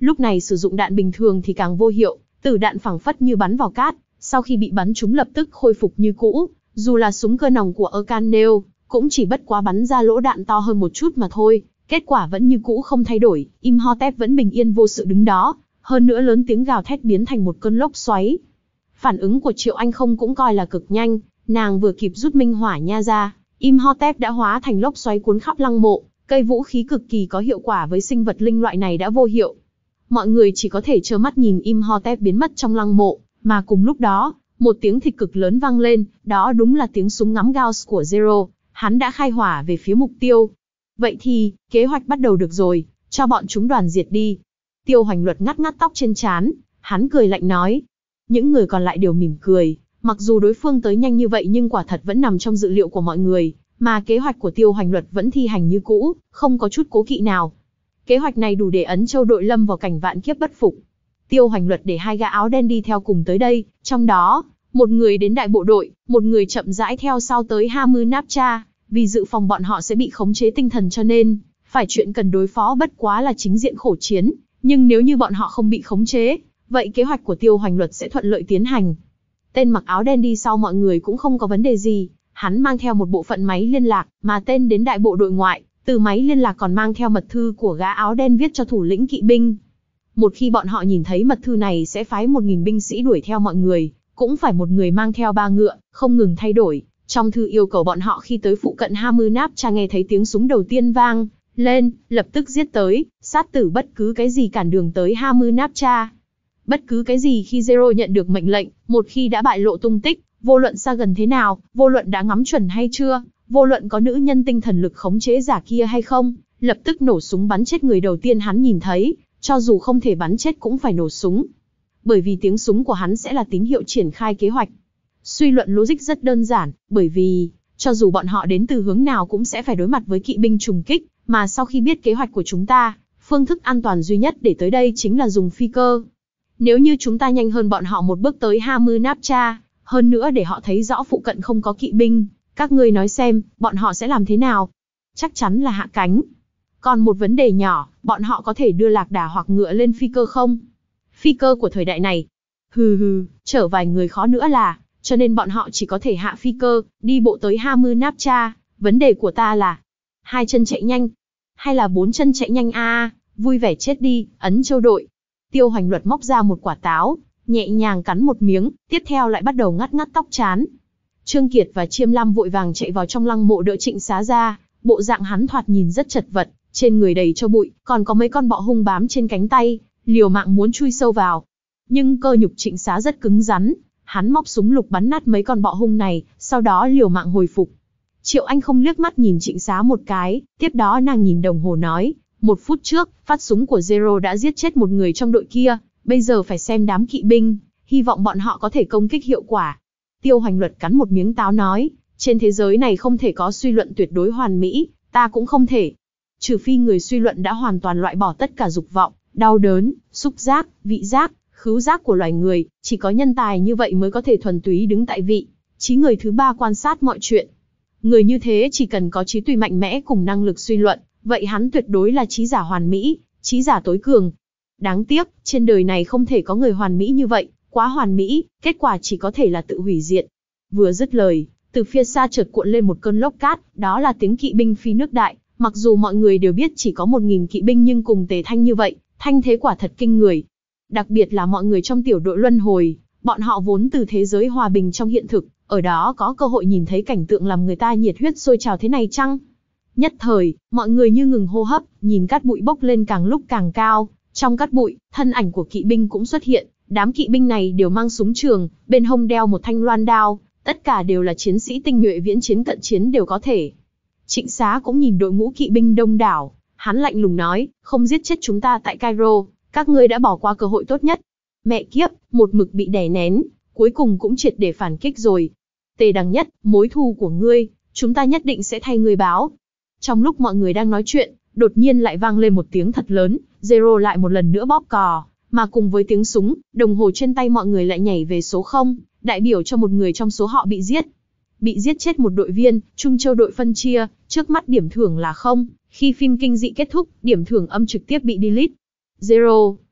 Lúc này sử dụng đạn bình thường thì càng vô hiệu, tử đạn phảng phất như bắn vào cát, sau khi bị bắn chúng lập tức khôi phục như cũ, dù là súng cơ nòng của Arcanel, cũng chỉ bất quá bắn ra lỗ đạn to hơn một chút mà thôi, kết quả vẫn như cũ không thay đổi, Imhotep vẫn bình yên vô sự đứng đó, hơn nữa lớn tiếng gào thét biến thành một cơn lốc xoáy. Phản ứng của Triệu Anh không cũng coi là cực nhanh, nàng vừa kịp rút minh hỏa nha ra, Imhotep đã hóa thành lốc xoáy cuốn khắp lăng mộ, cây vũ khí cực kỳ có hiệu quả với sinh vật linh loại này đã vô hiệu. Mọi người chỉ có thể trơ mắt nhìn Imhotep biến mất trong lăng mộ, mà cùng lúc đó, một tiếng thịch cực lớn vang lên, đó đúng là tiếng súng ngắm Gauss của Zero, hắn đã khai hỏa về phía mục tiêu. Vậy thì, kế hoạch bắt đầu được rồi, cho bọn chúng đoàn diệt đi. Tiêu Hoành Luật ngắt ngắt tóc trên trán, hắn cười lạnh nói. Những người còn lại đều mỉm cười, mặc dù đối phương tới nhanh như vậy nhưng quả thật vẫn nằm trong dự liệu của mọi người, mà kế hoạch của Tiêu Hoành Luật vẫn thi hành như cũ, không có chút cố kỵ nào. Kế hoạch này đủ để ấn Châu đội lâm vào cảnh vạn kiếp bất phục. Tiêu Hoành Luật để hai gã áo đen đi theo cùng tới đây, trong đó, một người đến đại bộ đội, một người chậm rãi theo sau tới Hamu Napcha, vì dự phòng bọn họ sẽ bị khống chế tinh thần cho nên, phải chuyện cần đối phó bất quá là chính diện khổ chiến, nhưng nếu như bọn họ không bị khống chế, vậy kế hoạch của Tiêu Hoành Luật sẽ thuận lợi tiến hành. Tên mặc áo đen đi sau mọi người cũng không có vấn đề gì, hắn mang theo một bộ phận máy liên lạc, mà tên đến đại bộ đội ngoại, từ máy liên lạc còn mang theo mật thư của gã áo đen viết cho thủ lĩnh kỵ binh. Một khi bọn họ nhìn thấy mật thư này sẽ phái một nghìn binh sĩ đuổi theo mọi người, cũng phải một người mang theo ba ngựa, không ngừng thay đổi. Trong thư yêu cầu bọn họ khi tới phụ cận Hamu Napcha nghe thấy tiếng súng đầu tiên vang lên, lập tức giết tới, sát tử bất cứ cái gì cản đường tới Hamu Napcha. Bất cứ cái gì khi Zero nhận được mệnh lệnh, một khi đã bại lộ tung tích, vô luận xa gần thế nào, vô luận đã ngắm chuẩn hay chưa, vô luận có nữ nhân tinh thần lực khống chế giả kia hay không, lập tức nổ súng bắn chết người đầu tiên hắn nhìn thấy, cho dù không thể bắn chết cũng phải nổ súng. Bởi vì tiếng súng của hắn sẽ là tín hiệu triển khai kế hoạch. Suy luận logic rất đơn giản, bởi vì, cho dù bọn họ đến từ hướng nào cũng sẽ phải đối mặt với kỵ binh trùng kích, mà sau khi biết kế hoạch của chúng ta, phương thức an toàn duy nhất để tới đây chính là dùng phi cơ. Nếu như chúng ta nhanh hơn bọn họ một bước tới Hamu Napcha, hơn nữa để họ thấy rõ phụ cận không có kỵ binh, các ngươi nói xem, bọn họ sẽ làm thế nào? Chắc chắn là hạ cánh. Còn một vấn đề nhỏ, bọn họ có thể đưa lạc đà hoặc ngựa lên phi cơ không? Phi cơ của thời đại này. Hừ hừ, chở vài người khó nữa là, cho nên bọn họ chỉ có thể hạ phi cơ, đi bộ tới Hamu Napcha. Vấn đề của ta là, hai chân chạy nhanh, hay là bốn chân chạy nhanh a à, vui vẻ chết đi, ấn Châu đội. Tiêu Hoành Luật móc ra một quả táo, nhẹ nhàng cắn một miếng, tiếp theo lại bắt đầu ngắt ngắt tóc trán. Trương Kiệt và Chiêm Lam vội vàng chạy vào trong lăng mộ đỡ Trịnh Xá ra, bộ dạng hắn thoạt nhìn rất chật vật, trên người đầy cho bụi, còn có mấy con bọ hung bám trên cánh tay, liều mạng muốn chui sâu vào. Nhưng cơ nhục Trịnh Xá rất cứng rắn, hắn móc súng lục bắn nát mấy con bọ hung này, sau đó liều mạng hồi phục. Triệu Anh không liếc mắt nhìn Trịnh Xá một cái, tiếp đó nàng nhìn đồng hồ nói, một phút trước, phát súng của Zero đã giết chết một người trong đội kia, bây giờ phải xem đám kỵ binh, hy vọng bọn họ có thể công kích hiệu quả. Tiêu Hoành Luật cắn một miếng táo nói, trên thế giới này không thể có suy luận tuyệt đối hoàn mỹ, ta cũng không thể. Trừ phi người suy luận đã hoàn toàn loại bỏ tất cả dục vọng, đau đớn, xúc giác, vị giác, khứu giác của loài người, chỉ có nhân tài như vậy mới có thể thuần túy đứng tại vị trí người thứ ba quan sát mọi chuyện. Người như thế chỉ cần có trí tuệ mạnh mẽ cùng năng lực suy luận, vậy hắn tuyệt đối là trí giả hoàn mỹ, trí giả tối cường. Đáng tiếc, trên đời này không thể có người hoàn mỹ như vậy, quá hoàn mỹ, kết quả chỉ có thể là tự hủy diệt. Vừa dứt lời, từ phía xa chợt cuộn lên một cơn lốc cát, đó là tiếng kỵ binh phi nước đại. Mặc dù mọi người đều biết chỉ có một nghìn kỵ binh nhưng cùng tề thanh như vậy, thanh thế quả thật kinh người. Đặc biệt là mọi người trong tiểu đội luân hồi, bọn họ vốn từ thế giới hòa bình trong hiện thực, ở đó có cơ hội nhìn thấy cảnh tượng làm người ta nhiệt huyết sôi trào thế này chăng? Nhất thời, mọi người như ngừng hô hấp, nhìn cát bụi bốc lên càng lúc càng cao. Trong cát bụi, thân ảnh của kỵ binh cũng xuất hiện. Đám kỵ binh này đều mang súng trường, bên hông đeo một thanh loan đao, tất cả đều là chiến sĩ tinh nhuệ viễn chiến cận chiến đều có thể. Trịnh Xá cũng nhìn đội ngũ kỵ binh đông đảo, hắn lạnh lùng nói, không giết chết chúng ta tại Cairo, các ngươi đã bỏ qua cơ hội tốt nhất. Mẹ kiếp, một mực bị đè nén, cuối cùng cũng triệt để phản kích rồi. Tề Đằng Nhất, mối thù của ngươi, chúng ta nhất định sẽ thay ngươi báo. Trong lúc mọi người đang nói chuyện, đột nhiên lại vang lên một tiếng thật lớn, Zero lại một lần nữa bóp cò, mà cùng với tiếng súng, đồng hồ trên tay mọi người lại nhảy về số không, đại biểu cho một người trong số họ bị giết. Bị giết chết một đội viên, Trung Châu đội phân chia, trước mắt điểm thưởng là không, khi phim kinh dị kết thúc, điểm thưởng âm trực tiếp bị delete. Zero.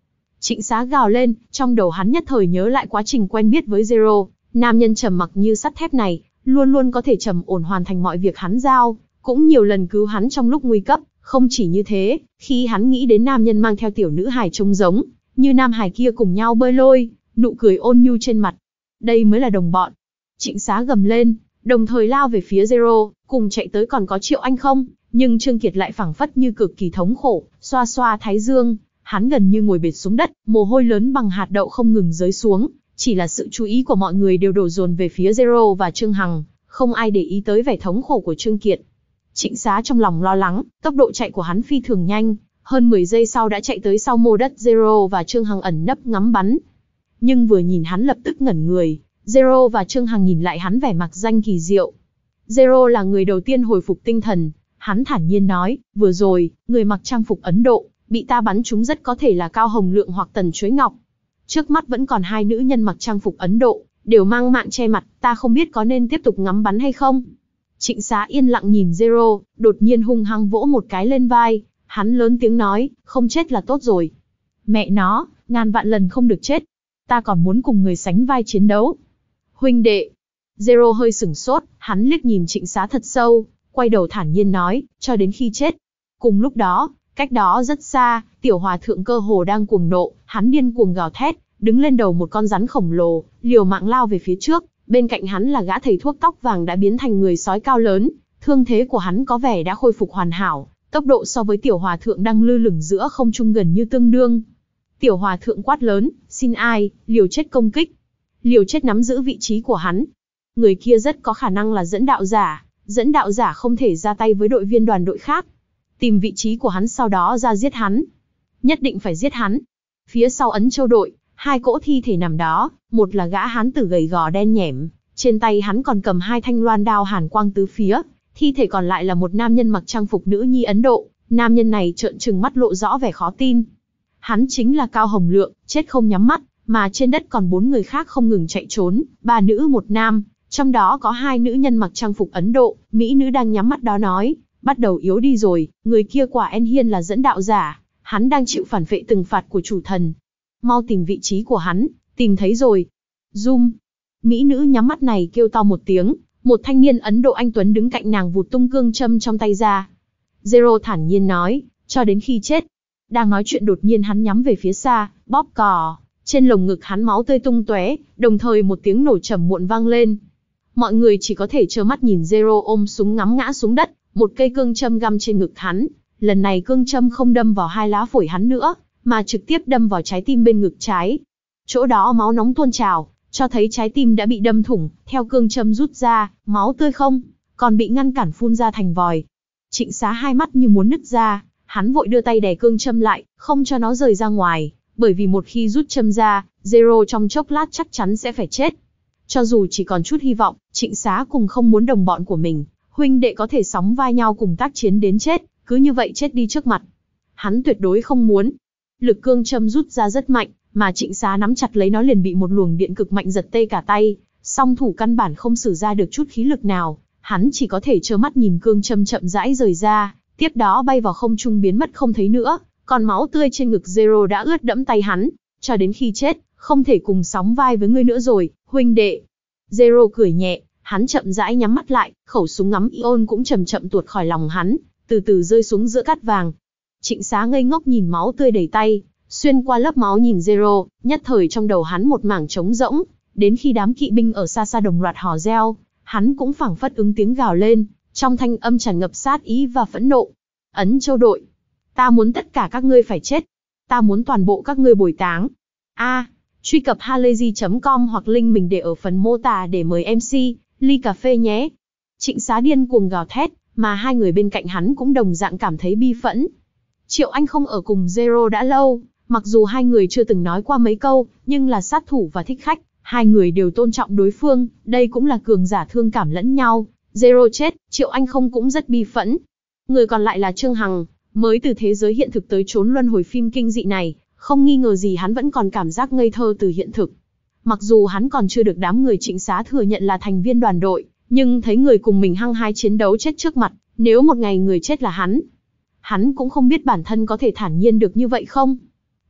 Trịnh Xá gào lên, trong đầu hắn nhất thời nhớ lại quá trình quen biết với Zero, nam nhân trầm mặc như sắt thép này, luôn luôn có thể trầm ổn hoàn thành mọi việc hắn giao, cũng nhiều lần cứu hắn trong lúc nguy cấp. Không chỉ như thế, khi hắn nghĩ đến nam nhân mang theo tiểu nữ hài trông giống như nam hài kia cùng nhau bơi lôi, nụ cười ôn nhu trên mặt, đây mới là đồng bọn. Trịnh Xá gầm lên, đồng thời lao về phía Zero, cùng chạy tới còn có Triệu Anh không, nhưng Trương Kiệt lại phảng phất như cực kỳ thống khổ, xoa xoa thái dương, hắn gần như ngồi bệt xuống đất, mồ hôi lớn bằng hạt đậu không ngừng rơi xuống, chỉ là sự chú ý của mọi người đều đổ dồn về phía Zero và Trương Hằng, không ai để ý tới vẻ thống khổ của Trương Kiệt. Trịnh Xá trong lòng lo lắng, tốc độ chạy của hắn phi thường nhanh, hơn mười giây sau đã chạy tới sau mô đất Zero và Trương Hằng ẩn nấp ngắm bắn. Nhưng vừa nhìn hắn lập tức ngẩn người, Zero và Trương Hằng nhìn lại hắn vẻ mặt danh kỳ diệu. Zero là người đầu tiên hồi phục tinh thần, hắn thản nhiên nói, vừa rồi, người mặc trang phục Ấn Độ, bị ta bắn trúng rất có thể là Cao Hồng Lượng hoặc Tần Chuối Ngọc. Trước mắt vẫn còn hai nữ nhân mặc trang phục Ấn Độ, đều mang mạng che mặt, ta không biết có nên tiếp tục ngắm bắn hay không. Trịnh Xá yên lặng nhìn Zero, đột nhiên hung hăng vỗ một cái lên vai, hắn lớn tiếng nói, không chết là tốt rồi. Mẹ nó, ngàn vạn lần không được chết. Ta còn muốn cùng người sánh vai chiến đấu. Huynh đệ. Zero hơi sửng sốt, hắn liếc nhìn Trịnh Xá thật sâu, quay đầu thản nhiên nói, cho đến khi chết. Cùng lúc đó, cách đó rất xa, tiểu hòa thượng cơ hồ đang cuồng nộ, hắn điên cuồng gào thét, đứng lên đầu một con rắn khổng lồ, liều mạng lao về phía trước. Bên cạnh hắn là gã thầy thuốc tóc vàng đã biến thành người sói cao lớn, thương thế của hắn có vẻ đã khôi phục hoàn hảo, tốc độ so với tiểu hòa thượng đang lơ lửng giữa không trung gần như tương đương. Tiểu hòa thượng quát lớn, xin ai, liều chết công kích. Liều chết nắm giữ vị trí của hắn. Người kia rất có khả năng là dẫn đạo giả, dẫn đạo giả không thể ra tay với đội viên đoàn đội khác. Tìm vị trí của hắn sau đó ra giết hắn. Nhất định phải giết hắn. Phía sau Ấn Châu đội, hai cỗ thi thể nằm đó, một là gã hán tử gầy gò đen nhẻm, trên tay hắn còn cầm hai thanh loan đao hàn quang tứ phía, thi thể còn lại là một nam nhân mặc trang phục nữ nhi Ấn Độ, nam nhân này trợn trừng mắt lộ rõ vẻ khó tin. Hắn chính là Cao Hồng Lượng, chết không nhắm mắt, mà trên đất còn bốn người khác không ngừng chạy trốn, ba nữ một nam, trong đó có hai nữ nhân mặc trang phục Ấn Độ, mỹ nữ đang nhắm mắt đó nói, bắt đầu yếu đi rồi, người kia quả En Hiên là dẫn đạo giả, hắn đang chịu phản phệ từng phạt của chủ thần. Mau tìm vị trí của hắn, tìm thấy rồi. Zoom. Mỹ nữ nhắm mắt này kêu to một tiếng, một thanh niên Ấn Độ anh tuấn đứng cạnh nàng vụt tung cương châm trong tay ra. Zero thản nhiên nói, cho đến khi chết. Đang nói chuyện đột nhiên hắn nhắm về phía xa, bóp cò, trên lồng ngực hắn máu tươi tung tóe, đồng thời một tiếng nổ trầm muộn vang lên. Mọi người chỉ có thể trơ mắt nhìn Zero ôm súng ngắm ngã xuống đất, một cây cương châm găm trên ngực hắn. Lần này cương châm không đâm vào hai lá phổi hắn nữa, mà trực tiếp đâm vào trái tim bên ngực trái. Chỗ đó máu nóng tuôn trào, cho thấy trái tim đã bị đâm thủng, theo cương châm rút ra, máu tươi không, còn bị ngăn cản phun ra thành vòi. Trịnh Xá hai mắt như muốn nứt ra, hắn vội đưa tay đè cương châm lại, không cho nó rời ra ngoài, bởi vì một khi rút châm ra, Zero trong chốc lát chắc chắn sẽ phải chết. Cho dù chỉ còn chút hy vọng, Trịnh Xá cùng không muốn đồng bọn của mình, huynh đệ có thể sóng vai nhau cùng tác chiến đến chết, cứ như vậy chết đi trước mặt. Hắn tuyệt đối không muốn. Lực cương châm rút ra rất mạnh, mà Trịnh Xá nắm chặt lấy nó liền bị một luồng điện cực mạnh giật tê cả tay, song thủ căn bản không sử ra được chút khí lực nào, hắn chỉ có thể trơ mắt nhìn cương châm chậm rãi rời ra, tiếp đó bay vào không trung biến mất không thấy nữa, còn máu tươi trên ngực Zero đã ướt đẫm tay hắn, cho đến khi chết, không thể cùng sóng vai với ngươi nữa rồi, huynh đệ. Zero cười nhẹ, hắn chậm rãi nhắm mắt lại, khẩu súng ngắm ion cũng chậm chậm tuột khỏi lòng hắn, từ từ rơi xuống giữa cát vàng. Trịnh Xá ngây ngốc nhìn máu tươi đầy tay, xuyên qua lớp máu nhìn Zero, nhất thời trong đầu hắn một mảng trống rỗng, đến khi đám kỵ binh ở xa xa đồng loạt hò reo, hắn cũng phảng phất ứng tiếng gào lên, trong thanh âm tràn ngập sát ý và phẫn nộ. Ấn Châu đội, ta muốn tất cả các ngươi phải chết, ta muốn toàn bộ các ngươi bồi táng. A, à, truy cập halayzi chấm com hoặc link mình để ở phần mô tả để mời em xê, ly cà phê nhé. Trịnh Xá điên cuồng gào thét, mà hai người bên cạnh hắn cũng đồng dạng cảm thấy bi phẫn. Triệu Anh không ở cùng Zero đã lâu, mặc dù hai người chưa từng nói qua mấy câu, nhưng là sát thủ và thích khách, hai người đều tôn trọng đối phương, đây cũng là cường giả thương cảm lẫn nhau. Zero chết, Triệu Anh không cũng rất bi phẫn. Người còn lại là Trương Hằng, mới từ thế giới hiện thực tới trốn luân hồi phim kinh dị này, không nghi ngờ gì hắn vẫn còn cảm giác ngây thơ từ hiện thực. Mặc dù hắn còn chưa được đám người Trịnh Xá thừa nhận là thành viên đoàn đội, nhưng thấy người cùng mình hăng hái chiến đấu chết trước mặt, nếu một ngày người chết là hắn, hắn cũng không biết bản thân có thể thản nhiên được như vậy không.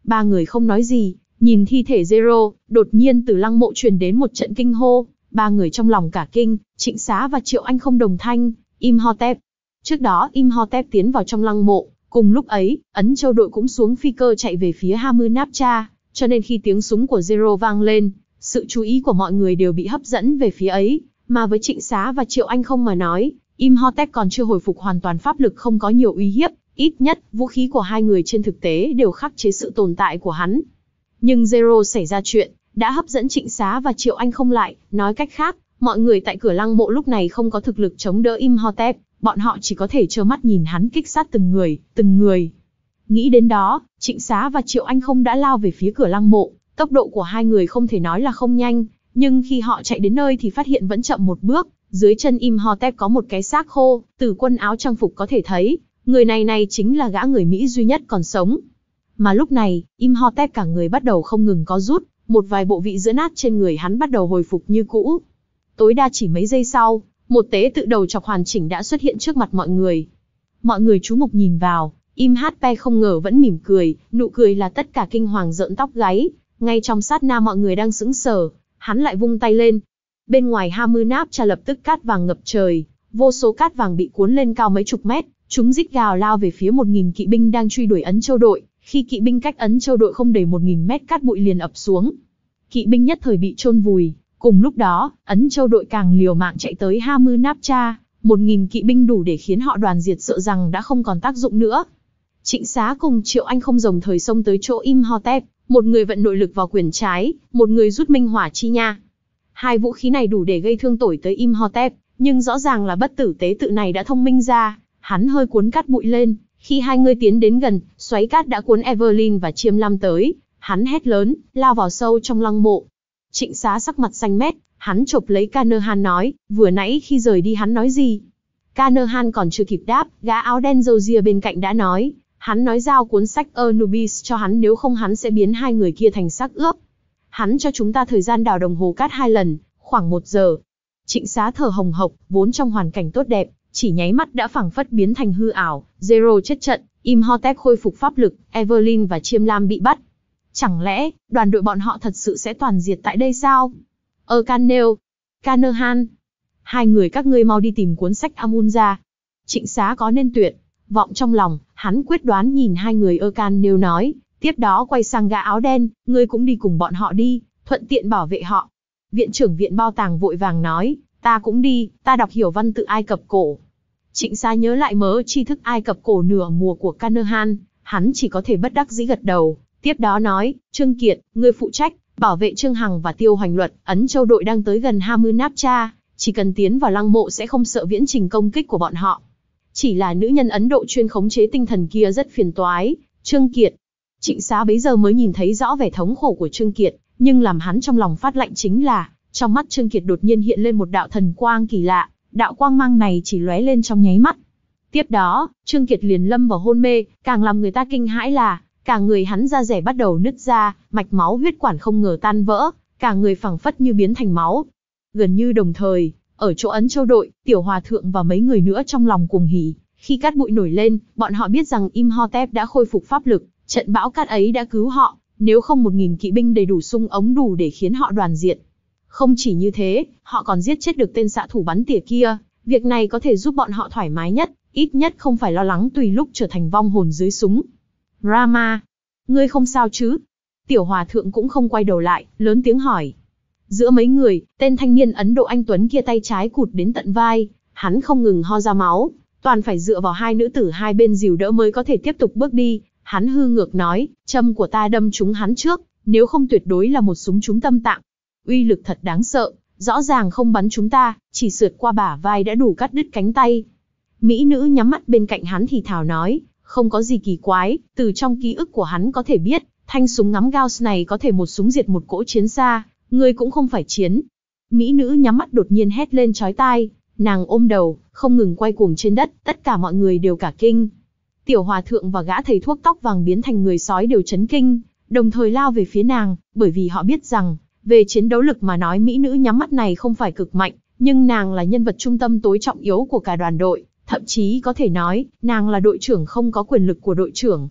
Ba người không nói gì, nhìn thi thể Zero, đột nhiên từ lăng mộ truyền đến một trận kinh hô, ba người trong lòng cả kinh, Trịnh Xá và Triệu Anh không đồng thanh, Imhotep. Trước đó Imhotep tiến vào trong lăng mộ, cùng lúc ấy, Ấn Châu đội cũng xuống phi cơ chạy về phía Hamunaptra, cho nên khi tiếng súng của Zero vang lên, sự chú ý của mọi người đều bị hấp dẫn về phía ấy, mà với Trịnh Xá và Triệu Anh không mà nói, Imhotep còn chưa hồi phục hoàn toàn pháp lực không có nhiều uy hiếp, ít nhất, vũ khí của hai người trên thực tế đều khắc chế sự tồn tại của hắn. Nhưng Zero xảy ra chuyện, đã hấp dẫn Trịnh Xá và Triệu Anh không lại, nói cách khác, mọi người tại cửa lăng mộ lúc này không có thực lực chống đỡ Imhotep, bọn họ chỉ có thể trơ mắt nhìn hắn kích sát từng người, từng người. Nghĩ đến đó, Trịnh Xá và Triệu Anh không đã lao về phía cửa lăng mộ, tốc độ của hai người không thể nói là không nhanh, nhưng khi họ chạy đến nơi thì phát hiện vẫn chậm một bước, dưới chân Imhotep có một cái xác khô, từ quần áo trang phục có thể thấy, người này này chính là gã người Mỹ duy nhất còn sống. Mà lúc này, Imhotep cả người bắt đầu không ngừng có rút, một vài bộ vị giữa nát trên người hắn bắt đầu hồi phục như cũ. Tối đa chỉ mấy giây sau, một tế tự đầu chọc hoàn chỉnh đã xuất hiện trước mặt mọi người. Mọi người chú mục nhìn vào, Imhotep không ngờ vẫn mỉm cười, nụ cười là tất cả kinh hoàng rợn tóc gáy. Ngay trong sát na mọi người đang sững sờ, hắn lại vung tay lên. Bên ngoài Hamunaptra lập tức cát vàng ngập trời, vô số cát vàng bị cuốn lên cao mấy chục mét, chúng rít gào lao về phía một nghìn kỵ binh đang truy đuổi Ấn Châu đội. Khi kỵ binh cách Ấn Châu đội không đầy một nghìn mét, cát bụi liền ập xuống. Kỵ binh nhất thời bị chôn vùi. Cùng lúc đó, Ấn Châu đội càng liều mạng chạy tới Hamunaptra, một nghìn kỵ binh đủ để khiến họ đoàn diệt sợ rằng đã không còn tác dụng nữa. Trịnh Xá cùng Triệu Anh không đồng thời xông tới chỗ Imhotep, một người vận nội lực vào quyền trái, một người rút minh hỏa chi nha. Hai vũ khí này đủ để gây thương tổn tới Imhotep, nhưng rõ ràng là bất tử tế tự này đã thông minh ra, hắn hơi cuốn cát bụi lên. Khi hai người tiến đến gần, xoáy cát đã cuốn Evelyn và Chiêm Lam tới, hắn hét lớn, lao vào sâu trong lăng mộ. Trịnh Xá sắc mặt xanh mét, hắn chộp lấy Carnahan nói, vừa nãy khi rời đi hắn nói gì? Carnahan còn chưa kịp đáp, gã áo đen râu ria bên cạnh đã nói, hắn nói giao cuốn sách Anubis cho hắn, nếu không hắn sẽ biến hai người kia thành xác ướp. Hắn cho chúng ta thời gian đào đồng hồ cát hai lần, khoảng một giờ. Trịnh Xá thở hồng hộc, vốn trong hoàn cảnh tốt đẹp, chỉ nháy mắt đã phảng phất biến thành hư ảo. Zero chết trận, Imhotep khôi phục pháp lực, Evelyn và Chiêm Lam bị bắt. Chẳng lẽ, đoàn đội bọn họ thật sự sẽ toàn diệt tại đây sao? Erkanel, Carnahan, hai người các ngươi mau đi tìm cuốn sách Amun ra. Trịnh Xá có nên tuyệt vọng trong lòng, hắn quyết đoán nhìn hai người Erkanel nói, tiếp đó quay sang gã áo đen, ngươi cũng đi cùng bọn họ đi, thuận tiện bảo vệ họ. Viện trưởng viện Bao Tàng vội vàng nói, ta cũng đi, ta đọc hiểu văn tự Ai Cập cổ. Trịnh Xá nhớ lại mớ tri thức Ai Cập cổ nửa mùa của Carnahan, hắn chỉ có thể bất đắc dĩ gật đầu, tiếp đó nói, Trương Kiệt, ngươi phụ trách, bảo vệ Trương Hằng và Tiêu Hoành Luật, Ấn Châu đội đang tới gần Hamunaptra, chỉ cần tiến vào lăng mộ sẽ không sợ viễn trình công kích của bọn họ. Chỉ là nữ nhân Ấn Độ chuyên khống chế tinh thần kia rất phiền toái, Trương Kiệt. Trịnh Xá bấy giờ mới nhìn thấy rõ vẻ thống khổ của Trương Kiệt, nhưng làm hắn trong lòng phát lạnh chính là, trong mắt Trương Kiệt đột nhiên hiện lên một đạo thần quang kỳ lạ, đạo quang mang này chỉ lóe lên trong nháy mắt. Tiếp đó, Trương Kiệt liền lâm vào hôn mê, càng làm người ta kinh hãi là, cả người hắn da rẻ bắt đầu nứt ra, mạch máu huyết quản không ngờ tan vỡ, cả người phảng phất như biến thành máu. Gần như đồng thời, ở chỗ Ấn Châu đội, Tiểu Hòa Thượng và mấy người nữa trong lòng cuồng hỉ, khi cát bụi nổi lên, bọn họ biết rằng Imhotep đã khôi phục pháp lực, trận bão cát ấy đã cứu họ, nếu không một nghìn kỵ binh đầy đủ sung ống đủ để khiến họ đoàn diệt. Không chỉ như thế, họ còn giết chết được tên xạ thủ bắn tỉa kia, việc này có thể giúp bọn họ thoải mái nhất, ít nhất không phải lo lắng tùy lúc trở thành vong hồn dưới súng. Rama, ngươi không sao chứ? Tiểu Hòa Thượng cũng không quay đầu lại, lớn tiếng hỏi. Giữa mấy người, tên thanh niên Ấn Độ anh tuấn kia tay trái cụt đến tận vai, hắn không ngừng ho ra máu, toàn phải dựa vào hai nữ tử hai bên dìu đỡ mới có thể tiếp tục bước đi. Hắn hư ngược nói, châm của ta đâm trúng hắn trước, nếu không tuyệt đối là một súng trúng tâm tạng. Uy lực thật đáng sợ, rõ ràng không bắn chúng ta, chỉ sượt qua bả vai đã đủ cắt đứt cánh tay. Mỹ nữ nhắm mắt bên cạnh hắn thì thào nói, không có gì kỳ quái, từ trong ký ức của hắn có thể biết, thanh súng ngắm Gauss này có thể một súng diệt một cỗ chiến xa, ngươi cũng không phải chiến. Mỹ nữ nhắm mắt đột nhiên hét lên chói tai, nàng ôm đầu, không ngừng quay cuồng trên đất, tất cả mọi người đều cả kinh. Tiểu Hòa Thượng và gã thầy thuốc tóc vàng biến thành người sói đều chấn kinh, đồng thời lao về phía nàng, bởi vì họ biết rằng, về chiến đấu lực mà nói mỹ nữ nhắm mắt này không phải cực mạnh, nhưng nàng là nhân vật trung tâm tối trọng yếu của cả đoàn đội, thậm chí có thể nói, nàng là đội trưởng không có quyền lực của đội trưởng.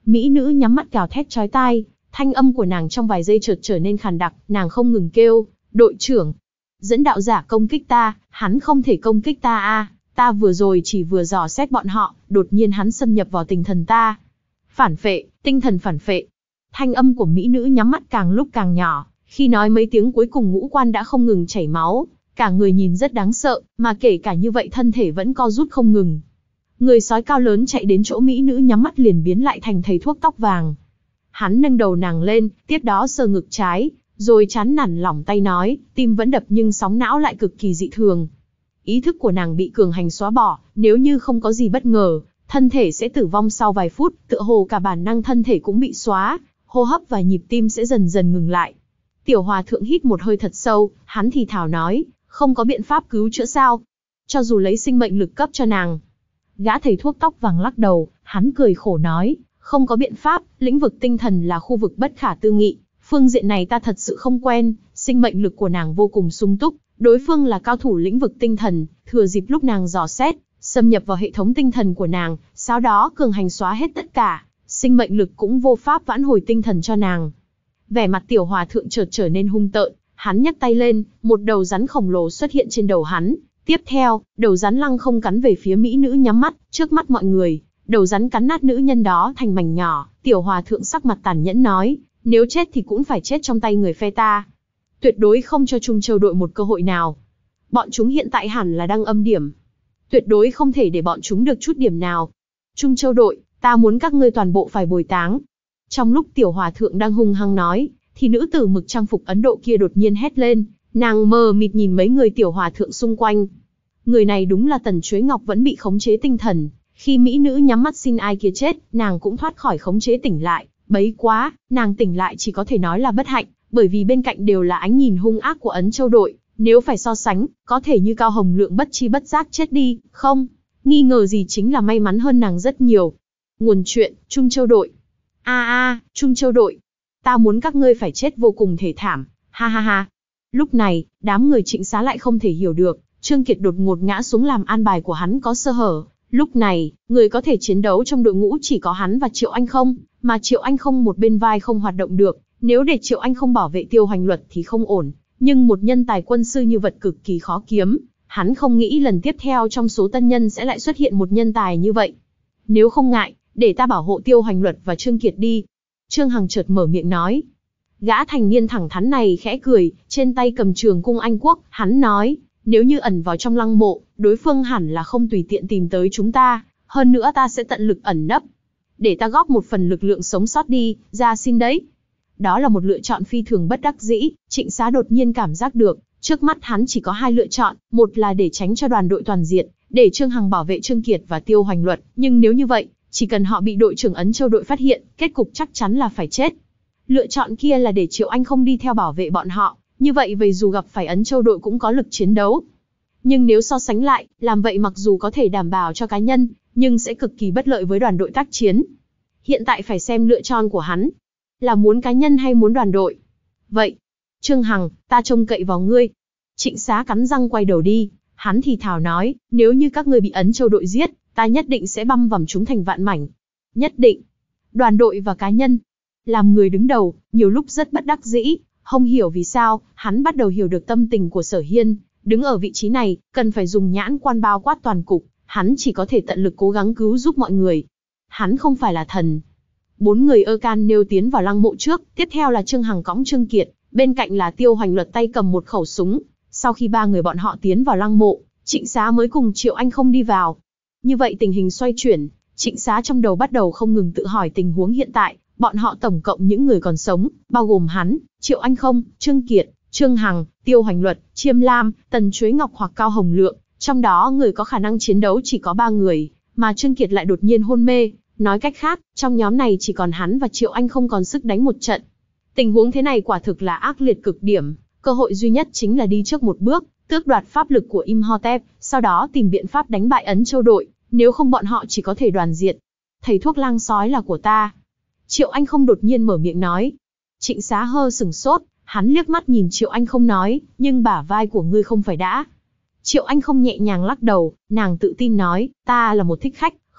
Mỹ nữ nhắm mắt gào thét chói tai, thanh âm của nàng trong vài giây chợt trở nên khàn đặc, nàng không ngừng kêu, đội trưởng, dẫn đạo giả công kích ta, hắn không thể công kích ta a, ta vừa rồi chỉ vừa dò xét bọn họ, đột nhiên hắn xâm nhập vào tinh thần ta. Phản phệ, tinh thần phản phệ. Thanh âm của mỹ nữ nhắm mắt càng lúc càng nhỏ, khi nói mấy tiếng cuối cùng ngũ quan đã không ngừng chảy máu, cả người nhìn rất đáng sợ, mà kể cả như vậy thân thể vẫn co rút không ngừng. Người sói cao lớn chạy đến chỗ mỹ nữ nhắm mắt liền biến lại thành thầy thuốc tóc vàng. Hắn nâng đầu nàng lên, tiếp đó sờ ngực trái, rồi chán nản lỏng tay nói, tim vẫn đập nhưng sóng não lại cực kỳ dị thường. Ý thức của nàng bị cường hành xóa bỏ, nếu như không có gì bất ngờ, thân thể sẽ tử vong sau vài phút, tựa hồ cả bản năng thân thể cũng bị xóa, hô hấp và nhịp tim sẽ dần dần ngừng lại. Tiểu hòa thượng hít một hơi thật sâu, hắn thì thào nói, không có biện pháp cứu chữa sao? Cho dù lấy sinh mệnh lực cấp cho nàng. Gã thầy thuốc tóc vàng lắc đầu, hắn cười khổ nói, không có biện pháp, lĩnh vực tinh thần là khu vực bất khả tư nghị, phương diện này ta thật sự không quen, sinh mệnh lực của nàng vô cùng sung túc, đối phương là cao thủ lĩnh vực tinh thần, thừa dịp lúc nàng dò xét, xâm nhập vào hệ thống tinh thần của nàng, sau đó cường hành xóa hết tất cả, sinh mệnh lực cũng vô pháp vãn hồi tinh thần cho nàng. Vẻ mặt tiểu hòa thượng chợt trở nên hung tợn, hắn nhấc tay lên, một đầu rắn khổng lồ xuất hiện trên đầu hắn. Tiếp theo, đầu rắn lăng không cắn về phía mỹ nữ nhắm mắt, trước mắt mọi người, đầu rắn cắn nát nữ nhân đó thành mảnh nhỏ, tiểu hòa thượng sắc mặt tàn nhẫn nói, nếu chết thì cũng phải chết trong tay người phe ta. Tuyệt đối không cho Trung Châu đội một cơ hội nào. Bọn chúng hiện tại hẳn là đang âm điểm. Tuyệt đối không thể để bọn chúng được chút điểm nào. Trung Châu đội, ta muốn các ngươi toàn bộ phải bồi táng. Trong lúc tiểu hòa thượng đang hung hăng nói, thì nữ tử mặc trang phục Ấn Độ kia đột nhiên hét lên, nàng mờ mịt nhìn mấy người tiểu hòa thượng xung quanh. Người này đúng là Tần Chuế Ngọc vẫn bị khống chế tinh thần, khi mỹ nữ nhắm mắt xin ai kia chết, nàng cũng thoát khỏi khống chế tỉnh lại, bấy quá, nàng tỉnh lại chỉ có thể nói là bất hạnh, bởi vì bên cạnh đều là ánh nhìn hung ác của Ấn Châu đội, nếu phải so sánh, có thể như Cao Hồng Lượng bất chi bất giác chết đi, không, nghi ngờ gì chính là may mắn hơn nàng rất nhiều. Nguồn chuyện, Trung Châu đội. A a, Trung Châu đội, ta muốn các ngươi phải chết vô cùng thê thảm, ha ha ha. Lúc này, đám người Trịnh Xá lại không thể hiểu được, Trương Kiệt đột ngột ngã xuống làm an bài của hắn có sơ hở. Lúc này, người có thể chiến đấu trong đội ngũ chỉ có hắn và Triệu Anh Không, mà Triệu Anh Không một bên vai không hoạt động được, nếu để Triệu Anh Không bảo vệ Tiêu Hoành Luật thì không ổn, nhưng một nhân tài quân sư như vật cực kỳ khó kiếm, hắn không nghĩ lần tiếp theo trong số tân nhân sẽ lại xuất hiện một nhân tài như vậy. Nếu không ngại, để ta bảo hộ Tiêu Hoành Luật và Trương Kiệt đi. Trương Hằng chợt mở miệng nói. Gã thành niên thẳng thắn này khẽ cười, trên tay cầm trường cung Anh Quốc, hắn nói, nếu như ẩn vào trong lăng mộ, đối phương hẳn là không tùy tiện tìm tới chúng ta, hơn nữa ta sẽ tận lực ẩn nấp. Để ta góp một phần lực lượng sống sót đi, ra xin đấy. Đó là một lựa chọn phi thường bất đắc dĩ, Trịnh Xá đột nhiên cảm giác được, trước mắt hắn chỉ có hai lựa chọn, một là để tránh cho đoàn đội toàn diện, để Trương Hằng bảo vệ Trương Kiệt và Tiêu Hoành Luật, nhưng nếu như vậy, chỉ cần họ bị đội trưởng Ấn Châu đội phát hiện, kết cục chắc chắn là phải chết. Lựa chọn kia là để Triệu Anh Không đi theo bảo vệ bọn họ, như vậy vì dù gặp phải Ấn Châu đội cũng có lực chiến đấu. Nhưng nếu so sánh lại, làm vậy mặc dù có thể đảm bảo cho cá nhân, nhưng sẽ cực kỳ bất lợi với đoàn đội tác chiến. Hiện tại phải xem lựa chọn của hắn, là muốn cá nhân hay muốn đoàn đội. Vậy, Trương Hằng, ta trông cậy vào ngươi. Trịnh Xá cắn răng quay đầu đi, hắn thì thào nói, nếu như các ngươi bị Ấn Châu đội giết, ta nhất định sẽ băm vằm chúng thành vạn mảnh. Nhất định. Đoàn đội và cá nhân. Làm người đứng đầu, nhiều lúc rất bất đắc dĩ, không hiểu vì sao, hắn bắt đầu hiểu được tâm tình của Sở Hiên, đứng ở vị trí này, cần phải dùng nhãn quan bao quát toàn cục, hắn chỉ có thể tận lực cố gắng cứu giúp mọi người. Hắn không phải là thần. Bốn người ơ can nêu tiến vào lăng mộ trước, tiếp theo là Trương Hằng cõng Trương Kiệt, bên cạnh là Tiêu Hoành Luật tay cầm một khẩu súng. Sau khi ba người bọn họ tiến vào lăng mộ, Trịnh Xá mới cùng Triệu Anh Không đi vào. Như vậy tình hình xoay chuyển, Trịnh Xá trong đầu bắt đầu không ngừng tự hỏi tình huống hiện tại, bọn họ tổng cộng những người còn sống, bao gồm hắn, Triệu Anh Không, Trương Kiệt, Trương Hằng, Tiêu Hoành Luật, Chiêm Lam, Tần Chuế Ngọc hoặc Cao Hồng Lượng, trong đó người có khả năng chiến đấu chỉ có ba người, mà Trương Kiệt lại đột nhiên hôn mê, nói cách khác, trong nhóm này chỉ còn hắn và Triệu Anh không còn sức đánh một trận. Tình huống thế này quả thực là ác liệt cực điểm, cơ hội duy nhất chính là đi trước một bước, tước đoạt pháp lực của Imhotep, sau đó tìm biện pháp đánh bại Ấn Châu đội, nếu không bọn họ chỉ có thể đoàn diệt. Thầy thuốc lang sói là của ta. Triệu Anh không đột nhiên mở miệng nói. Trịnh Xá hơ sừng sốt, hắn liếc mắt nhìn Triệu Anh không nói, nhưng bả vai của ngươi không phải đã. Triệu Anh không nhẹ nhàng lắc đầu, nàng tự tin nói, ta là một thích khách,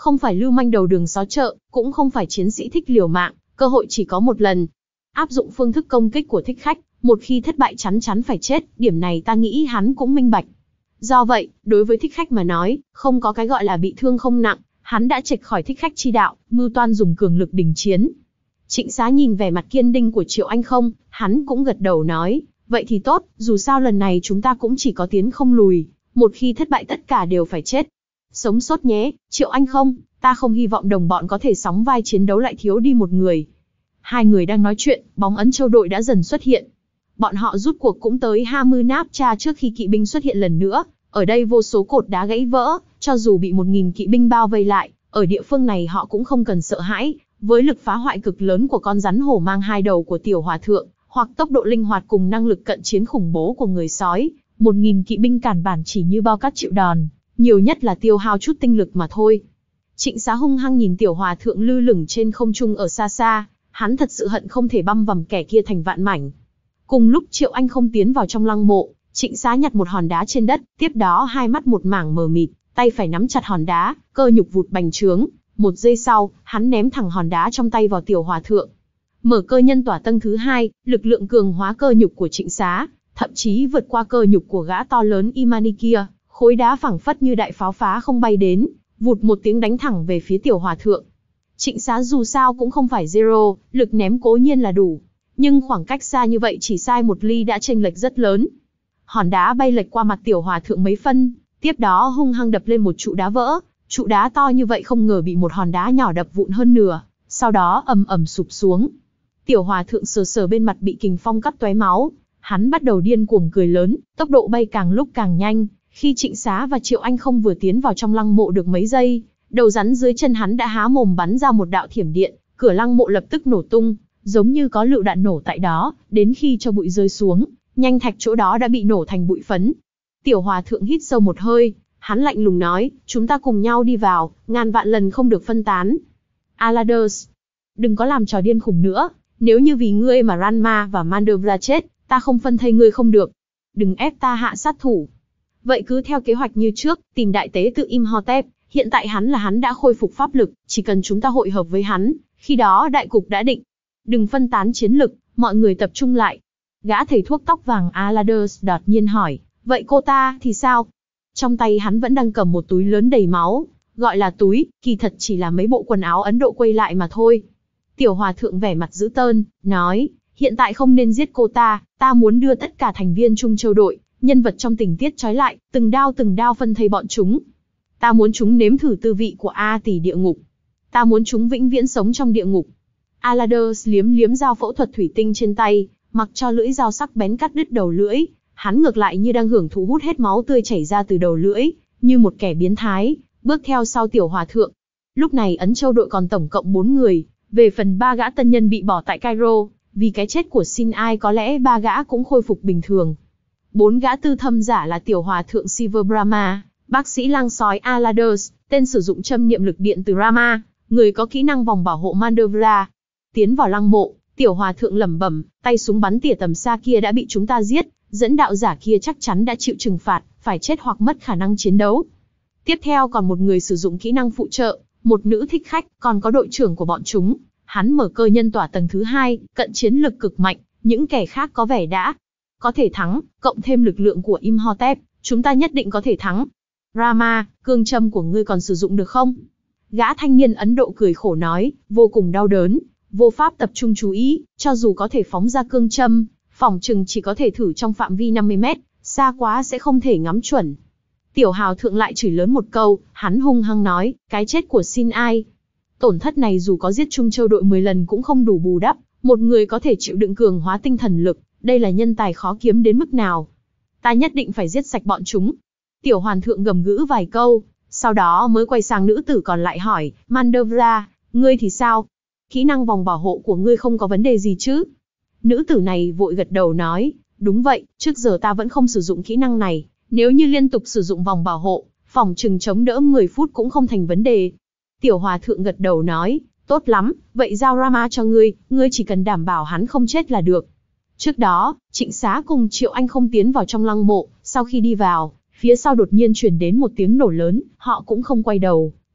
Không phải lưu manh đầu đường xó chợ, cũng không phải chiến sĩ thích liều mạng, cơ hội chỉ có một lần. Áp dụng phương thức công kích của thích khách, một khi thất bại chắn chắn phải chết, điểm này ta nghĩ hắn cũng minh bạch. Do vậy, đối với thích khách mà nói, không có cái gọi là bị thương không nặng, hắn đã chệch khỏi thích khách chi đạo, mưu toan dùng cường lực đình chiến. Trịnh Xá nhìn vẻ mặt kiên định của Triệu Anh Không, hắn cũng gật đầu nói, vậy thì tốt, dù sao lần này chúng ta cũng chỉ có tiến không lùi, một khi thất bại tất cả đều phải chết. Sống sót nhé, Triệu Anh Không, ta không hy vọng đồng bọn có thể sóng vai chiến đấu lại thiếu đi một người. Hai người đang nói chuyện, bóng Ấn Châu đội đã dần xuất hiện. Bọn họ rút cuộc cũng tới hai mươi náp tra trước khi kỵ binh xuất hiện lần nữa, ở đây vô số cột đá gãy vỡ, cho dù bị một nghìn kỵ binh bao vây lại, ở địa phương này họ cũng không cần sợ hãi, với lực phá hoại cực lớn của con rắn hổ mang hai đầu của tiểu hòa thượng, hoặc tốc độ linh hoạt cùng năng lực cận chiến khủng bố của người sói, một nghìn kỵ binh cản bản chỉ như bao cát chịu đòn, nhiều nhất là tiêu hao chút tinh lực mà thôi. Trịnh Xá hung hăng nhìn tiểu hòa thượng lơ lửng trên không trung ở xa xa, hắn thật sự hận không thể băm vằm kẻ kia thành vạn mảnh. Cùng lúc Triệu Anh Không tiến vào trong lăng mộ, Trịnh Xá nhặt một hòn đá trên đất, tiếp đó hai mắt một mảng mờ mịt, tay phải nắm chặt hòn đá, cơ nhục vụt bành trướng. Một giây sau, hắn ném thẳng hòn đá trong tay vào tiểu hòa thượng. Mở cơ nhân tỏa tầng thứ hai, lực lượng cường hóa cơ nhục của Trịnh Xá, thậm chí vượt qua cơ nhục của gã to lớn Imani kia, khối đá phẳng phất như đại pháo phá không bay đến, vụt một tiếng đánh thẳng về phía tiểu hòa thượng. Trịnh Xá dù sao cũng không phải zero, lực ném cố nhiên là đủ, nhưng khoảng cách xa như vậy chỉ sai một ly đã chênh lệch rất lớn. Hòn đá bay lệch qua mặt tiểu hòa thượng mấy phân, tiếp đó hung hăng đập lên một trụ đá vỡ. Trụ đá to như vậy không ngờ bị một hòn đá nhỏ đập vụn hơn nửa, sau đó ầm ầm sụp xuống. Tiểu hòa thượng sờ sờ bên mặt bị kình phong cắt tóe máu, hắn bắt đầu điên cuồng cười lớn, tốc độ bay càng lúc càng nhanh. Khi Trịnh Xá và Triệu Anh Không vừa tiến vào trong lăng mộ được mấy giây, đầu rắn dưới chân hắn đã há mồm bắn ra một đạo thiểm điện, cửa lăng mộ lập tức nổ tung, giống như có lựu đạn nổ tại đó. Đến khi cho bụi rơi xuống, nhanh thạch chỗ đó đã bị nổ thành bụi phấn. Tiểu hòa thượng hít sâu một hơi. Hắn lạnh lùng nói, chúng ta cùng nhau đi vào, ngàn vạn lần không được phân tán. Aladers, đừng có làm trò điên khùng nữa, nếu như vì ngươi mà Ranma và Mandevra chết, ta không phân thây ngươi không được. Đừng ép ta hạ sát thủ. Vậy cứ theo kế hoạch như trước, tìm đại tế tự Imhotep, hiện tại hắn là hắn đã khôi phục pháp lực, chỉ cần chúng ta hội hợp với hắn, khi đó đại cục đã định. Đừng phân tán chiến lực, mọi người tập trung lại. Gã thầy thuốc tóc vàng Aladers đột nhiên hỏi, vậy cô ta thì sao? Trong tay hắn vẫn đang cầm một túi lớn đầy máu, gọi là túi, kỳ thật chỉ là mấy bộ quần áo Ấn Độ quây lại mà thôi. Tiểu hòa thượng vẻ mặt dữ tợn, nói, hiện tại không nên giết cô ta, ta muốn đưa tất cả thành viên Trung Châu đội, nhân vật trong tình tiết trói lại, từng đao từng đao phân thây bọn chúng. Ta muốn chúng nếm thử tư vị của A tỷ địa ngục. Ta muốn chúng vĩnh viễn sống trong địa ngục. Aladers liếm liếm dao phẫu thuật thủy tinh trên tay, mặc cho lưỡi dao sắc bén cắt đứt đầu lưỡi. Hắn ngược lại như đang hưởng thụ hút hết máu tươi chảy ra từ đầu lưỡi, như một kẻ biến thái, bước theo sau tiểu hòa thượng. Lúc này Ấn Châu đội còn tổng cộng bốn người, về phần ba gã tân nhân bị bỏ tại Cairo, vì cái chết của Sinai có lẽ ba gã cũng khôi phục bình thường. Bốn gã tư thâm giả là tiểu hòa thượng Siva Brahma, bác sĩ lang sói Aladers, tên sử dụng châm niệm lực điện từ Rama, người có kỹ năng vòng bảo hộ Mandevra. Tiến vào lăng mộ, tiểu hòa thượng lẩm bẩm, tay súng bắn tỉa tầm xa kia đã bị chúng ta giết. Dẫn đạo giả kia chắc chắn đã chịu trừng phạt, phải chết hoặc mất khả năng chiến đấu. Tiếp theo còn một người sử dụng kỹ năng phụ trợ, một nữ thích khách, còn có đội trưởng của bọn chúng. Hắn mở cơ nhân tỏa tầng thứ hai, cận chiến lực cực mạnh, những kẻ khác có vẻ đã có thể thắng, cộng thêm lực lượng của Imhotep, chúng ta nhất định có thể thắng. Rama, cương châm của ngươi còn sử dụng được không? Gã thanh niên Ấn Độ cười khổ nói, vô cùng đau đớn, vô pháp tập trung chú ý, cho dù có thể phóng ra cương châm, phỏng chừng chỉ có thể thử trong phạm vi năm mươi mét, xa quá sẽ không thể ngắm chuẩn. Tiểu hào thượng lại chửi lớn một câu, hắn hung hăng nói, cái chết của Sinai. Tổn thất này dù có giết Trung Châu đội mười lần cũng không đủ bù đắp, một người có thể chịu đựng cường hóa tinh thần lực, đây là nhân tài khó kiếm đến mức nào. Ta nhất định phải giết sạch bọn chúng. Tiểu hoàn thượng gầm gữ vài câu, sau đó mới quay sang nữ tử còn lại hỏi, Mandevra, ngươi thì sao? Kỹ năng vòng bảo hộ của ngươi không có vấn đề gì chứ? Nữ tử này vội gật đầu nói, đúng vậy, trước giờ ta vẫn không sử dụng kỹ năng này, nếu như liên tục sử dụng vòng bảo hộ, phỏng chừng chống đỡ mười phút cũng không thành vấn đề. Tiểu hòa thượng gật đầu nói, tốt lắm, vậy giao Rama cho ngươi, ngươi chỉ cần đảm bảo hắn không chết là được. Trước đó, Trịnh Xá cùng Triệu Anh Không tiến vào trong lăng mộ, sau khi đi vào, phía sau đột nhiên truyền đến một tiếng nổ lớn, họ cũng không quay đầu,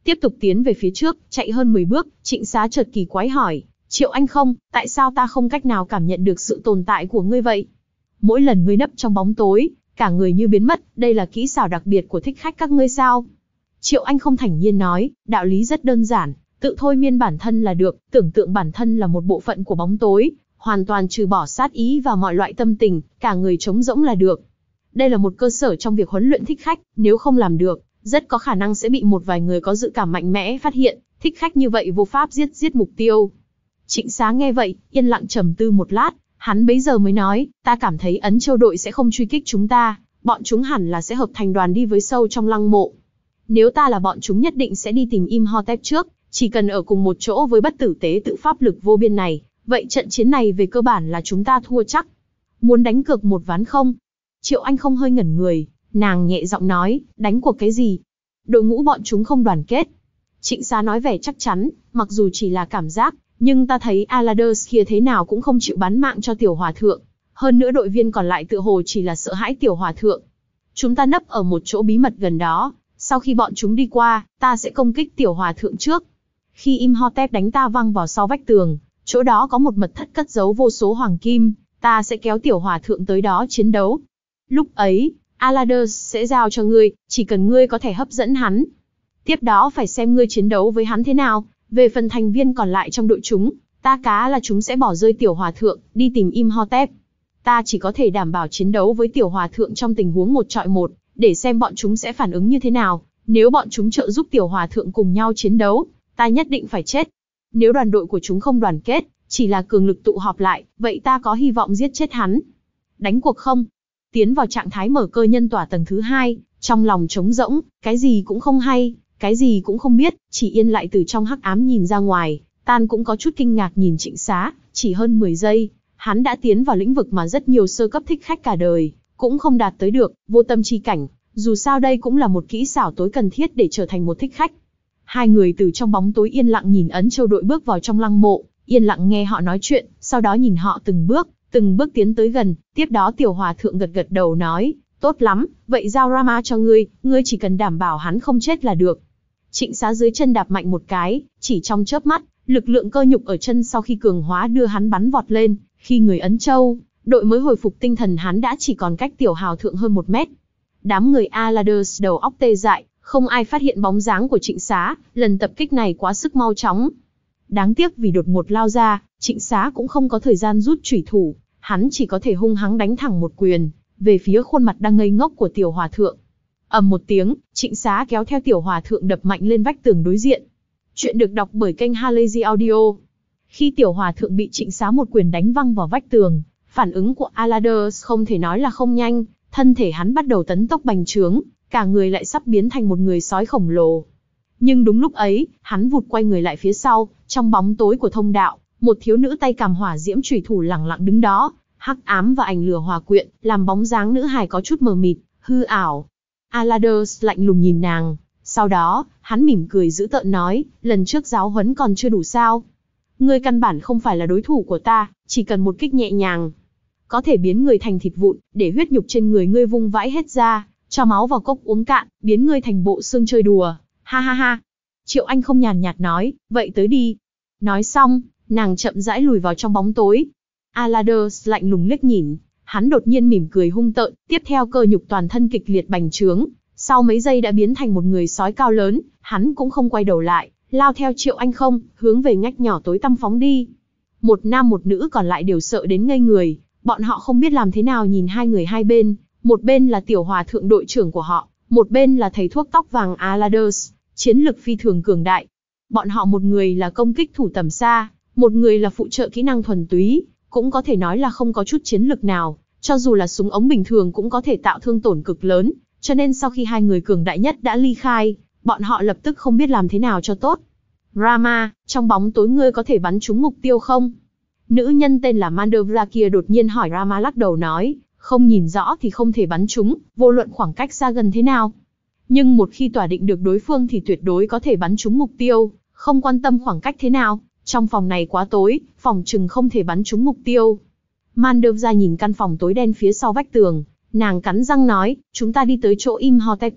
tiếp tục tiến về phía trước, chạy hơn mười bước, Trịnh Xá chợt kỳ quái hỏi, Triệu Anh không, tại sao ta không cách nào cảm nhận được sự tồn tại của ngươi vậy? Mỗi lần ngươi nấp trong bóng tối, cả người như biến mất, đây là kỹ xảo đặc biệt của thích khách các ngươi sao? Triệu Anh không thản nhiên nói, đạo lý rất đơn giản, tự thôi miên bản thân là được, tưởng tượng bản thân là một bộ phận của bóng tối, hoàn toàn trừ bỏ sát ý và mọi loại tâm tình, cả người trống rỗng là được. Đây là một cơ sở trong việc huấn luyện thích khách, nếu không làm được, rất có khả năng sẽ bị một vài người có dự cảm mạnh mẽ phát hiện, thích khách như vậy vô pháp giết giết mục tiêu. Trịnh Xá nghe vậy, yên lặng trầm tư một lát, hắn bấy giờ mới nói, ta cảm thấy Ấn Châu đội sẽ không truy kích chúng ta, bọn chúng hẳn là sẽ hợp thành đoàn đi với sâu trong lăng mộ. Nếu ta là bọn chúng nhất định sẽ đi tìm Imhotep trước, chỉ cần ở cùng một chỗ với bất tử tế tự pháp lực vô biên này, vậy trận chiến này về cơ bản là chúng ta thua chắc. Muốn đánh cược một ván không? Triệu Anh không hơi ngẩn người, nàng nhẹ giọng nói, đánh cuộc cái gì? Đội ngũ bọn chúng không đoàn kết. Trịnh Xá nói vẻ chắc chắn, mặc dù chỉ là cảm giác, nhưng ta thấy Aladers kia thế nào cũng không chịu bán mạng cho tiểu hòa thượng. Hơn nữa đội viên còn lại tựa hồ chỉ là sợ hãi tiểu hòa thượng. Chúng ta nấp ở một chỗ bí mật gần đó, sau khi bọn chúng đi qua, ta sẽ công kích tiểu hòa thượng trước. Khi Imhotep đánh ta văng vào sau vách tường, chỗ đó có một mật thất cất giấu vô số hoàng kim, ta sẽ kéo tiểu hòa thượng tới đó chiến đấu. Lúc ấy, Aladers sẽ giao cho ngươi, chỉ cần ngươi có thể hấp dẫn hắn. Tiếp đó phải xem ngươi chiến đấu với hắn thế nào, về phần thành viên còn lại trong đội chúng, ta cá là chúng sẽ bỏ rơi tiểu hòa thượng, đi tìm Imhotep. Ta chỉ có thể đảm bảo chiến đấu với tiểu hòa thượng trong tình huống một trọi một, để xem bọn chúng sẽ phản ứng như thế nào. Nếu bọn chúng trợ giúp tiểu hòa thượng cùng nhau chiến đấu, ta nhất định phải chết. Nếu đoàn đội của chúng không đoàn kết, chỉ là cường lực tụ họp lại, vậy ta có hy vọng giết chết hắn. Đánh cuộc không? Tiến vào trạng thái mở cơ nhân tỏa tầng thứ hai, trong lòng trống rỗng, cái gì cũng không hay, cái gì cũng không biết, chỉ yên lại từ trong hắc ám nhìn ra ngoài. Tan cũng có chút kinh ngạc nhìn Trịnh Xá, chỉ hơn mười giây, hắn đã tiến vào lĩnh vực mà rất nhiều sơ cấp thích khách cả đời cũng không đạt tới được, vô tâm chi cảnh. Dù sao đây cũng là một kỹ xảo tối cần thiết để trở thành một thích khách. Hai người từ trong bóng tối yên lặng nhìn Ấn Châu đội bước vào trong lăng mộ, yên lặng nghe họ nói chuyện, sau đó nhìn họ từng bước, từng bước tiến tới gần. Tiếp đó tiểu hòa thượng gật gật đầu nói, tốt lắm, vậy giao Rama cho ngươi, ngươi chỉ cần đảm bảo hắn không chết là được. Trịnh Xá dưới chân đạp mạnh một cái, chỉ trong chớp mắt, lực lượng cơ nhục ở chân sau khi cường hóa đưa hắn bắn vọt lên. Khi người Ấn Châu đội mới hồi phục tinh thần, hắn đã chỉ còn cách tiểu hào thượng hơn một mét. Đám người Aladers đầu óc tê dại, không ai phát hiện bóng dáng của Trịnh Xá, lần tập kích này quá sức mau chóng. Đáng tiếc vì đột ngột lao ra, Trịnh Xá cũng không có thời gian rút chủy thủ, hắn chỉ có thể hung hăng đánh thẳng một quyền, về phía khuôn mặt đang ngây ngốc của tiểu hòa thượng. Ầm một tiếng, Trịnh Xá kéo theo tiểu hòa thượng đập mạnh lên vách tường đối diện. Chuyện được đọc bởi kênh Halazy Audio. Khi tiểu hòa thượng bị Trịnh Xá một quyền đánh văng vào vách tường, phản ứng của Aladers không thể nói là không nhanh, thân thể hắn bắt đầu tấn tốc bành trướng, cả người lại sắp biến thành một người sói khổng lồ. Nhưng đúng lúc ấy, hắn vụt quay người lại phía sau, trong bóng tối của thông đạo, một thiếu nữ tay cầm hỏa diễm chủy thủ lẳng lặng đứng đó, hắc ám và ảnh lửa hòa quyện, làm bóng dáng nữ hài có chút mờ mịt, hư ảo. Aladers lạnh lùng nhìn nàng, sau đó, hắn mỉm cười dữ tợn nói, lần trước giáo huấn còn chưa đủ sao? Ngươi căn bản không phải là đối thủ của ta, chỉ cần một kích nhẹ nhàng, có thể biến người thành thịt vụn, để huyết nhục trên người ngươi vung vãi hết ra, cho máu vào cốc uống cạn, biến ngươi thành bộ xương chơi đùa. Ha ha ha. Triệu Anh không nhàn nhạt nói, vậy tới đi. Nói xong, nàng chậm rãi lùi vào trong bóng tối. Aladers lạnh lùng liếc nhìn, hắn đột nhiên mỉm cười hung tợn, tiếp theo cơ nhục toàn thân kịch liệt bành trướng, sau mấy giây đã biến thành một người sói cao lớn, hắn cũng không quay đầu lại, lao theo Triệu Anh không, hướng về ngách nhỏ tối tăm phóng đi. Một nam một nữ còn lại đều sợ đến ngây người, bọn họ không biết làm thế nào nhìn hai người hai bên, một bên là tiểu hòa thượng đội trưởng của họ, một bên là thầy thuốc tóc vàng Aladers, chiến lực phi thường cường đại. Bọn họ một người là công kích thủ tầm xa, một người là phụ trợ kỹ năng thuần túy, cũng có thể nói là không có chút chiến lực nào, cho dù là súng ống bình thường cũng có thể tạo thương tổn cực lớn, cho nên sau khi hai người cường đại nhất đã ly khai, bọn họ lập tức không biết làm thế nào cho tốt. Rama, trong bóng tối ngươi có thể bắn trúng mục tiêu không? Nữ nhân tên là Mandevra kia đột nhiên hỏi. Rama lắc đầu nói, không nhìn rõ thì không thể bắn trúng, vô luận khoảng cách xa gần thế nào. Nhưng một khi tỏa định được đối phương thì tuyệt đối có thể bắn trúng mục tiêu, không quan tâm khoảng cách thế nào. Trong phòng này quá tối, phòng chừng không thể bắn trúng mục tiêu. Mandevra nhìn căn phòng tối đen phía sau vách tường, nàng cắn răng nói, chúng ta đi tới chỗ Imhotep trước,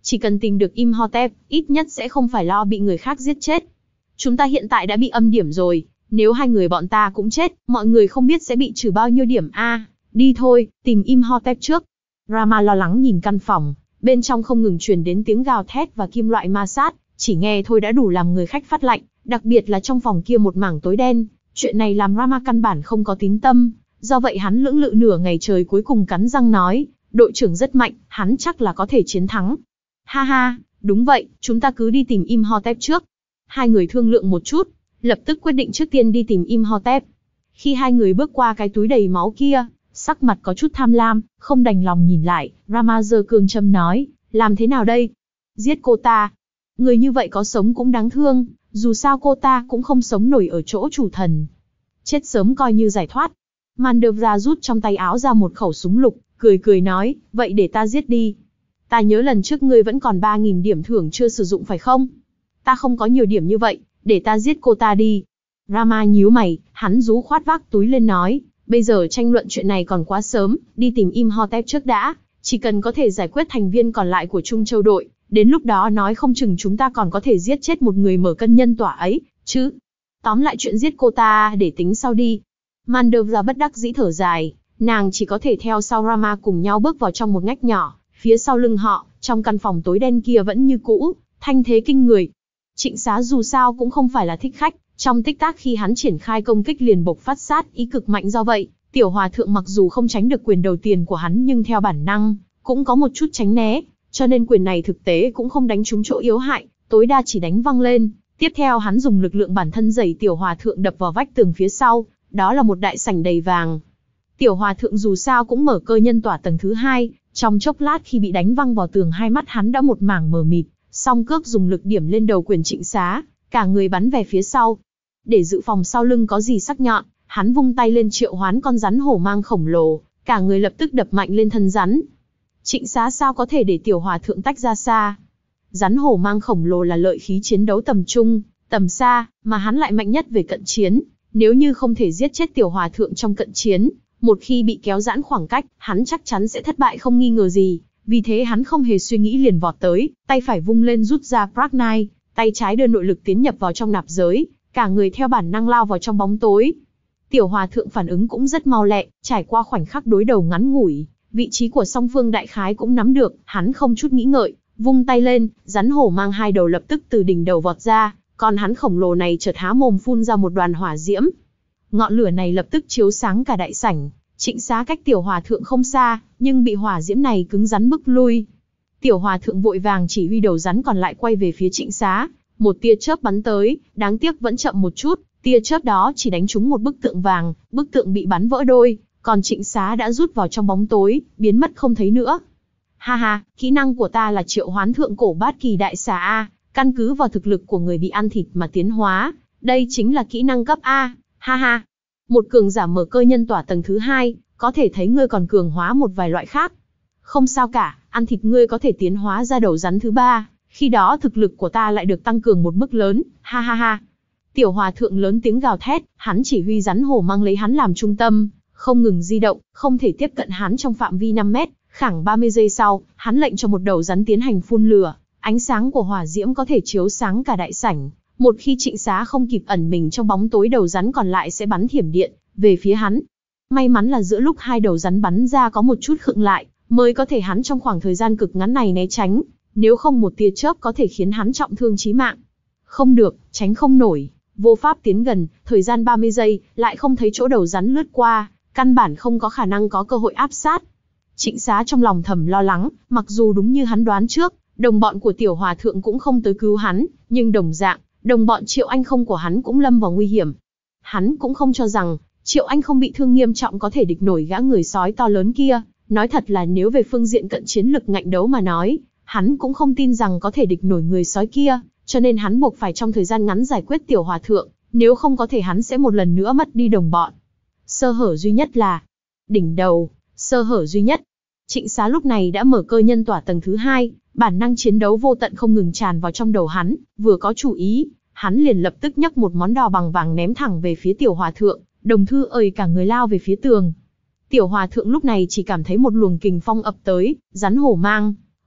Chỉ cần tìm được Imhotep, ít nhất sẽ không phải lo bị người khác giết chết. Chúng ta hiện tại đã bị âm điểm rồi, nếu hai người bọn ta cũng chết, mọi người không biết sẽ bị trừ bao nhiêu điểm a. À, đi thôi, tìm Imhotep trước. Rama lo lắng nhìn căn phòng, bên trong không ngừng truyền đến tiếng gào thét và kim loại ma sát, chỉ nghe thôi đã đủ làm người khách phát lạnh, đặc biệt là trong phòng kia một mảng tối đen. Chuyện này làm Rama căn bản không có tín tâm, do vậy hắn lưỡng lự nửa ngày trời cuối cùng cắn răng nói, đội trưởng rất mạnh, hắn chắc là có thể chiến thắng. Ha ha, đúng vậy, chúng ta cứ đi tìm Imhotep trước. Hai người thương lượng một chút, lập tức quyết định trước tiên đi tìm Imhotep. Khi hai người bước qua cái túi đầy máu kia, sắc mặt có chút tham lam, không đành lòng nhìn lại, Rama giơ cương châm nói, làm thế nào đây? Giết cô ta. Người như vậy có sống cũng đáng thương, dù sao cô ta cũng không sống nổi ở chỗ chủ thần. Chết sớm coi như giải thoát. Mandevra rút trong tay áo ra một khẩu súng lục, cười cười nói, vậy để ta giết đi. Ta nhớ lần trước ngươi vẫn còn ba nghìn điểm thưởng chưa sử dụng phải không? Ta không có nhiều điểm như vậy, để ta giết cô ta đi. Rama nhíu mày, hắn rú khoát vác túi lên nói, bây giờ tranh luận chuyện này còn quá sớm, đi tìm Imhotep trước đã, chỉ cần có thể giải quyết thành viên còn lại của Trung Châu đội, đến lúc đó nói không chừng chúng ta còn có thể giết chết một người mở cân nhân tỏa ấy, chứ. Tóm lại chuyện giết cô ta để tính sau đi. Mandevra bất đắc dĩ thở dài, nàng chỉ có thể theo sau Rama cùng nhau bước vào trong một ngách nhỏ, phía sau lưng họ, trong căn phòng tối đen kia vẫn như cũ, thanh thế kinh người. Trịnh Xá dù sao cũng không phải là thích khách, trong tích tắc khi hắn triển khai công kích liền bộc phát sát ý cực mạnh, do vậy, tiểu hòa thượng mặc dù không tránh được quyền đầu tiền của hắn nhưng theo bản năng, cũng có một chút tránh né, cho nên quyền này thực tế cũng không đánh trúng chỗ yếu hại, tối đa chỉ đánh văng lên. Tiếp theo hắn dùng lực lượng bản thân đẩy tiểu hòa thượng đập vào vách tường phía sau, đó là một đại sảnh đầy vàng. Tiểu hòa thượng dù sao cũng mở cơ nhân tỏa tầng thứ hai, trong chốc lát khi bị đánh văng vào tường hai mắt hắn đã một mảng mờ mịt, song cước dùng lực điểm lên đầu quyền Trịnh Xá, cả người bắn về phía sau. Để dự phòng sau lưng có gì sắc nhọn, hắn vung tay lên triệu hoán con rắn hổ mang khổng lồ, cả người lập tức đập mạnh lên thân rắn. Trịnh Xá sao có thể để tiểu hòa thượng tách ra xa? Rắn hổ mang khổng lồ là lợi khí chiến đấu tầm trung, tầm xa, mà hắn lại mạnh nhất về cận chiến. Nếu như không thể giết chết tiểu hòa thượng trong cận chiến, một khi bị kéo giãn khoảng cách, hắn chắc chắn sẽ thất bại không nghi ngờ gì. Vì thế hắn không hề suy nghĩ liền vọt tới, tay phải vung lên rút ra Pragnai, tay trái đưa nội lực tiến nhập vào trong nạp giới, cả người theo bản năng lao vào trong bóng tối. Tiểu hòa thượng phản ứng cũng rất mau lẹ, trải qua khoảnh khắc đối đầu ngắn ngủi, vị trí của song phương đại khái cũng nắm được, hắn không chút nghĩ ngợi, vung tay lên, rắn hổ mang hai đầu lập tức từ đỉnh đầu vọt ra, còn hắn khổng lồ này chợt há mồm phun ra một đoàn hỏa diễm. Ngọn lửa này lập tức chiếu sáng cả đại sảnh. Trịnh Xá cách tiểu hòa thượng không xa, nhưng bị hỏa diễm này cứng rắn bức lui. Tiểu hòa thượng vội vàng chỉ huy đầu rắn còn lại quay về phía Trịnh Xá, một tia chớp bắn tới, đáng tiếc vẫn chậm một chút, tia chớp đó chỉ đánh trúng một bức tượng vàng, bức tượng bị bắn vỡ đôi, còn Trịnh Xá đã rút vào trong bóng tối, biến mất không thấy nữa. Ha ha, kỹ năng của ta là triệu hoán thượng cổ bát kỳ đại xà A, căn cứ vào thực lực của người bị ăn thịt mà tiến hóa, đây chính là kỹ năng cấp A, ha ha. Một cường giả mở cơ nhân tỏa tầng thứ hai, có thể thấy ngươi còn cường hóa một vài loại khác. Không sao cả, ăn thịt ngươi có thể tiến hóa ra đầu rắn thứ ba, khi đó thực lực của ta lại được tăng cường một mức lớn, ha ha ha. Tiểu hòa thượng lớn tiếng gào thét, hắn chỉ huy rắn hổ mang lấy hắn làm trung tâm, không ngừng di động, không thể tiếp cận hắn trong phạm vi năm mét, khoảng ba mươi giây sau, hắn lệnh cho một đầu rắn tiến hành phun lửa, ánh sáng của hỏa diễm có thể chiếu sáng cả đại sảnh. Một khi Trịnh Xá không kịp ẩn mình trong bóng tối, đầu rắn còn lại sẽ bắn thiểm điện về phía hắn. May mắn là giữa lúc hai đầu rắn bắn ra có một chút khựng lại, mới có thể hắn trong khoảng thời gian cực ngắn này né tránh, nếu không một tia chớp có thể khiến hắn trọng thương chí mạng. Không được, tránh không nổi, vô pháp tiến gần, thời gian ba mươi giây, lại không thấy chỗ đầu rắn lướt qua, căn bản không có khả năng có cơ hội áp sát. Trịnh Xá trong lòng thầm lo lắng, mặc dù đúng như hắn đoán trước, đồng bọn của tiểu hòa thượng cũng không tới cứu hắn, nhưng đồng dạng, đồng bọn Triệu Anh Không của hắn cũng lâm vào nguy hiểm. Hắn cũng không cho rằng, Triệu Anh Không bị thương nghiêm trọng có thể địch nổi gã người sói to lớn kia, nói thật là nếu về phương diện cận chiến lực ngạnh đấu mà nói, hắn cũng không tin rằng có thể địch nổi người sói kia, cho nên hắn buộc phải trong thời gian ngắn giải quyết tiểu hòa thượng, nếu không có thể hắn sẽ một lần nữa mất đi đồng bọn. Sơ hở duy nhất là đỉnh đầu, sơ hở duy nhất. Trịnh Xá lúc này đã mở cơ nhân tỏa tầng thứ hai, bản năng chiến đấu vô tận không ngừng tràn vào trong đầu hắn, vừa có chủ ý, hắn liền lập tức nhấc một món đò bằng vàng ném thẳng về phía tiểu hòa thượng, đồng thư ơi cả người lao về phía tường. Tiểu hòa thượng lúc này chỉ cảm thấy một luồng kình phong ập tới, rắn hổ mang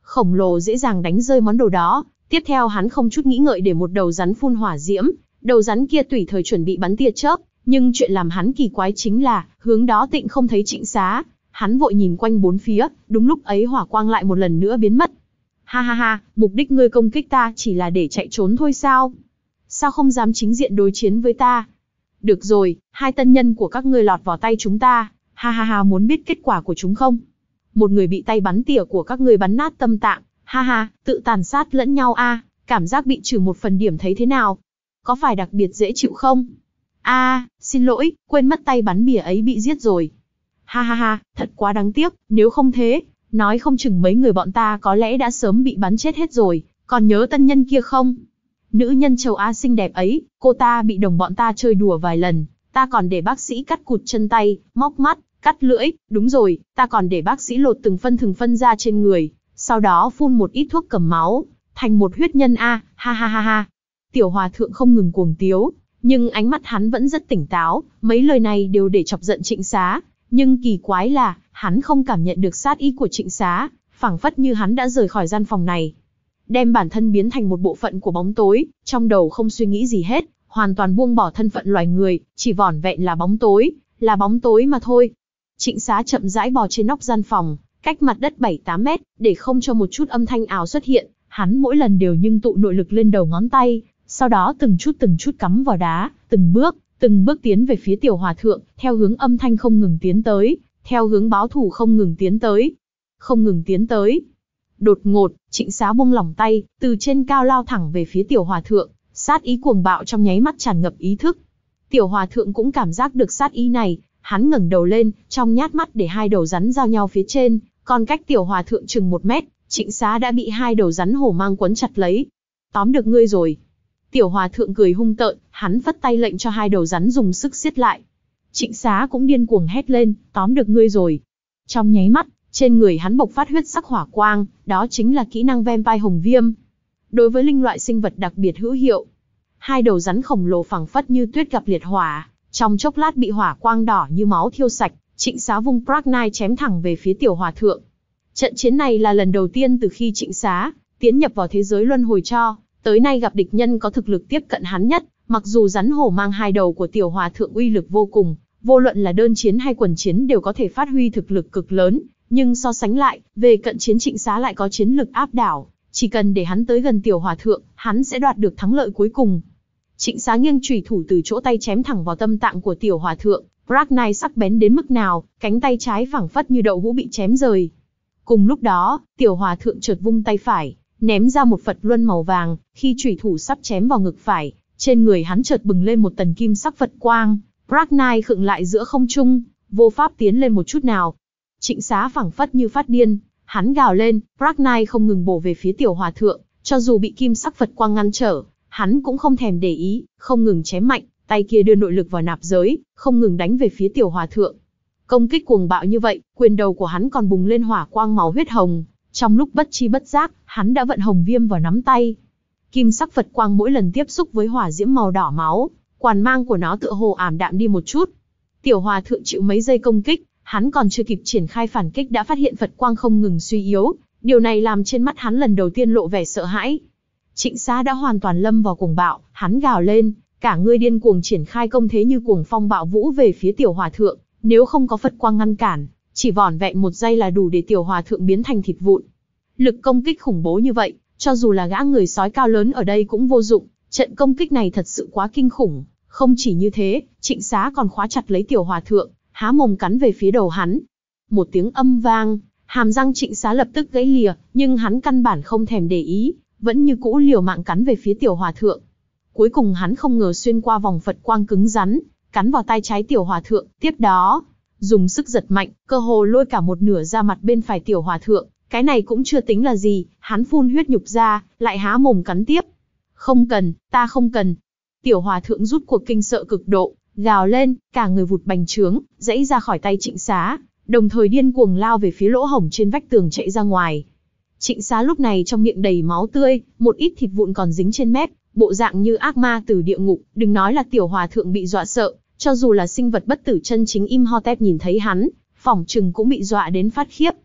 khổng lồ dễ dàng đánh rơi món đồ đó. Tiếp theo hắn không chút nghĩ ngợi để một đầu rắn phun hỏa diễm, đầu rắn kia tùy thời chuẩn bị bắn tia chớp, nhưng chuyện làm hắn kỳ quái chính là, hướng đó tịnh không thấy Trịnh Xá. Hắn vội nhìn quanh bốn phía, đúng lúc ấy hỏa quang lại một lần nữa biến mất. Ha ha ha, mục đích ngươi công kích ta chỉ là để chạy trốn thôi sao? Sao không dám chính diện đối chiến với ta? Được rồi, hai tân nhân của các ngươi lọt vào tay chúng ta, ha ha ha, muốn biết kết quả của chúng không? Một người bị tay bắn tỉa của các ngươi bắn nát tâm tạng, ha ha, tự tàn sát lẫn nhau a, à, cảm giác bị trừ một phần điểm thấy thế nào? Có phải đặc biệt dễ chịu không? A, à, xin lỗi, quên mất tay bắn bỉa ấy bị giết rồi. Ha ha ha, thật quá đáng tiếc, nếu không thế, nói không chừng mấy người bọn ta có lẽ đã sớm bị bắn chết hết rồi, còn nhớ tân nhân kia không? Nữ nhân châu Á xinh đẹp ấy, cô ta bị đồng bọn ta chơi đùa vài lần, ta còn để bác sĩ cắt cụt chân tay, móc mắt, cắt lưỡi, đúng rồi, ta còn để bác sĩ lột từng phân từng phân ra trên người, sau đó phun một ít thuốc cầm máu, thành một huyết nhân a, ha ha ha ha. Tiểu hòa thượng không ngừng cuồng tiếu, nhưng ánh mắt hắn vẫn rất tỉnh táo, mấy lời này đều để chọc giận Trịnh Xá, nhưng kỳ quái là, hắn không cảm nhận được sát ý của Trịnh Xá, phảng phất như hắn đã rời khỏi gian phòng này. Đem bản thân biến thành một bộ phận của bóng tối, trong đầu không suy nghĩ gì hết, hoàn toàn buông bỏ thân phận loài người, chỉ vỏn vẹn là bóng tối, là bóng tối mà thôi. Trịnh Xá chậm rãi bò trên nóc gian phòng, cách mặt đất bảy tám mét, để không cho một chút âm thanh ảo xuất hiện, hắn mỗi lần đều nhưng tụ nội lực lên đầu ngón tay, sau đó từng chút từng chút cắm vào đá, từng bước, từng bước tiến về phía tiểu hòa thượng, theo hướng âm thanh không ngừng tiến tới, theo hướng báo thù không ngừng tiến tới, không ngừng tiến tới. Đột ngột, Trịnh Xá buông lỏng tay, từ trên cao lao thẳng về phía tiểu hòa thượng, sát ý cuồng bạo trong nháy mắt tràn ngập ý thức. Tiểu hòa thượng cũng cảm giác được sát ý này, hắn ngẩng đầu lên, trong nhát mắt để hai đầu rắn giao nhau phía trên, còn cách tiểu hòa thượng chừng một mét, Trịnh Xá đã bị hai đầu rắn hổ mang quấn chặt lấy. Tóm được ngươi rồi. Tiểu hòa thượng cười hung tợn, hắn phất tay lệnh cho hai đầu rắn dùng sức siết lại. Trịnh Xá cũng điên cuồng hét lên, tóm được ngươi rồi. Trong nháy mắt, trên người hắn bộc phát huyết sắc hỏa quang, đó chính là kỹ năng Vampire Hồng Viêm. Đối với linh loại sinh vật đặc biệt hữu hiệu. Hai đầu rắn khổng lồ phẳng phất như tuyết gặp liệt hỏa, trong chốc lát bị hỏa quang đỏ như máu thiêu sạch, Trịnh Xá vung Black Knight chém thẳng về phía tiểu hòa thượng. Trận chiến này là lần đầu tiên từ khi Trịnh Xá tiến nhập vào thế giới luân hồi cho, tới nay gặp địch nhân có thực lực tiếp cận hắn nhất, mặc dù rắn hổ mang hai đầu của tiểu hòa thượng uy lực vô cùng, vô luận là đơn chiến hay quần chiến đều có thể phát huy thực lực cực lớn, nhưng so sánh lại, về cận chiến Trịnh Xá lại có chiến lực áp đảo, chỉ cần để hắn tới gần tiểu hòa thượng, hắn sẽ đoạt được thắng lợi cuối cùng. Trịnh Xá nghiêng chùy thủ từ chỗ tay chém thẳng vào tâm tạng của tiểu hòa thượng, Black Knight sắc bén đến mức nào, cánh tay trái phẳng phất như đậu hũ bị chém rời. Cùng lúc đó, tiểu hòa thượng chợt vung tay phải, ném ra một Phật luân màu vàng, khi chùy thủ sắp chém vào ngực phải, trên người hắn chợt bừng lên một tần kim sắc Phật quang, Black Knight khựng lại giữa không trung, vô pháp tiến lên một chút nào. Trịnh Xá phảng phất như phát điên, hắn gào lên, Black Knight không ngừng bổ về phía tiểu hòa thượng, cho dù bị kim sắc Phật quang ngăn trở, hắn cũng không thèm để ý, không ngừng chém mạnh, tay kia đưa nội lực vào nạp giới, không ngừng đánh về phía tiểu hòa thượng. Công kích cuồng bạo như vậy, quyền đầu của hắn còn bùng lên hỏa quang màu huyết hồng, trong lúc bất chi bất giác, hắn đã vận hồng viêm vào nắm tay. Kim sắc Phật quang mỗi lần tiếp xúc với hỏa diễm màu đỏ máu, quàn mang của nó tựa hồ ảm đạm đi một chút. Tiểu hòa thượng chịu mấy giây công kích, hắn còn chưa kịp triển khai phản kích đã phát hiện Phật quang không ngừng suy yếu, điều này làm trên mắt hắn lần đầu tiên lộ vẻ sợ hãi. Trịnh Xá đã hoàn toàn lâm vào cuồng bạo, hắn gào lên, cả người điên cuồng triển khai công thế như cuồng phong bạo vũ về phía tiểu hòa thượng, nếu không có Phật quang ngăn cản, chỉ vỏn vẹn một giây là đủ để tiểu hòa thượng biến thành thịt vụn. Lực công kích khủng bố như vậy, cho dù là gã người sói cao lớn ở đây cũng vô dụng, trận công kích này thật sự quá kinh khủng. Không chỉ như thế, Trịnh Xá còn khóa chặt lấy tiểu hòa thượng, há mồm cắn về phía đầu hắn. Một tiếng âm vang, hàm răng Trịnh Xá lập tức gãy lìa, nhưng hắn căn bản không thèm để ý, vẫn như cũ liều mạng cắn về phía tiểu hòa thượng. Cuối cùng hắn không ngờ xuyên qua vòng Phật quang cứng rắn, cắn vào tay trái tiểu hòa thượng, tiếp đó, dùng sức giật mạnh, cơ hồ lôi cả một nửa da mặt bên phải tiểu hòa thượng. Cái này cũng chưa tính là gì, hắn phun huyết nhục ra, lại há mồm cắn tiếp. Không cần, ta không cần. Tiểu hòa thượng rút cuộc kinh sợ cực độ, gào lên, cả người vụt bành trướng, giãy ra khỏi tay Trịnh Xá, đồng thời điên cuồng lao về phía lỗ hổng trên vách tường chạy ra ngoài. Trịnh Xá lúc này trong miệng đầy máu tươi, một ít thịt vụn còn dính trên mép, bộ dạng như ác ma từ địa ngục, đừng nói là tiểu hòa thượng bị dọa sợ, cho dù là sinh vật bất tử chân chính Imhotep nhìn thấy hắn, phỏng chừng cũng bị dọa đến phát khiếp.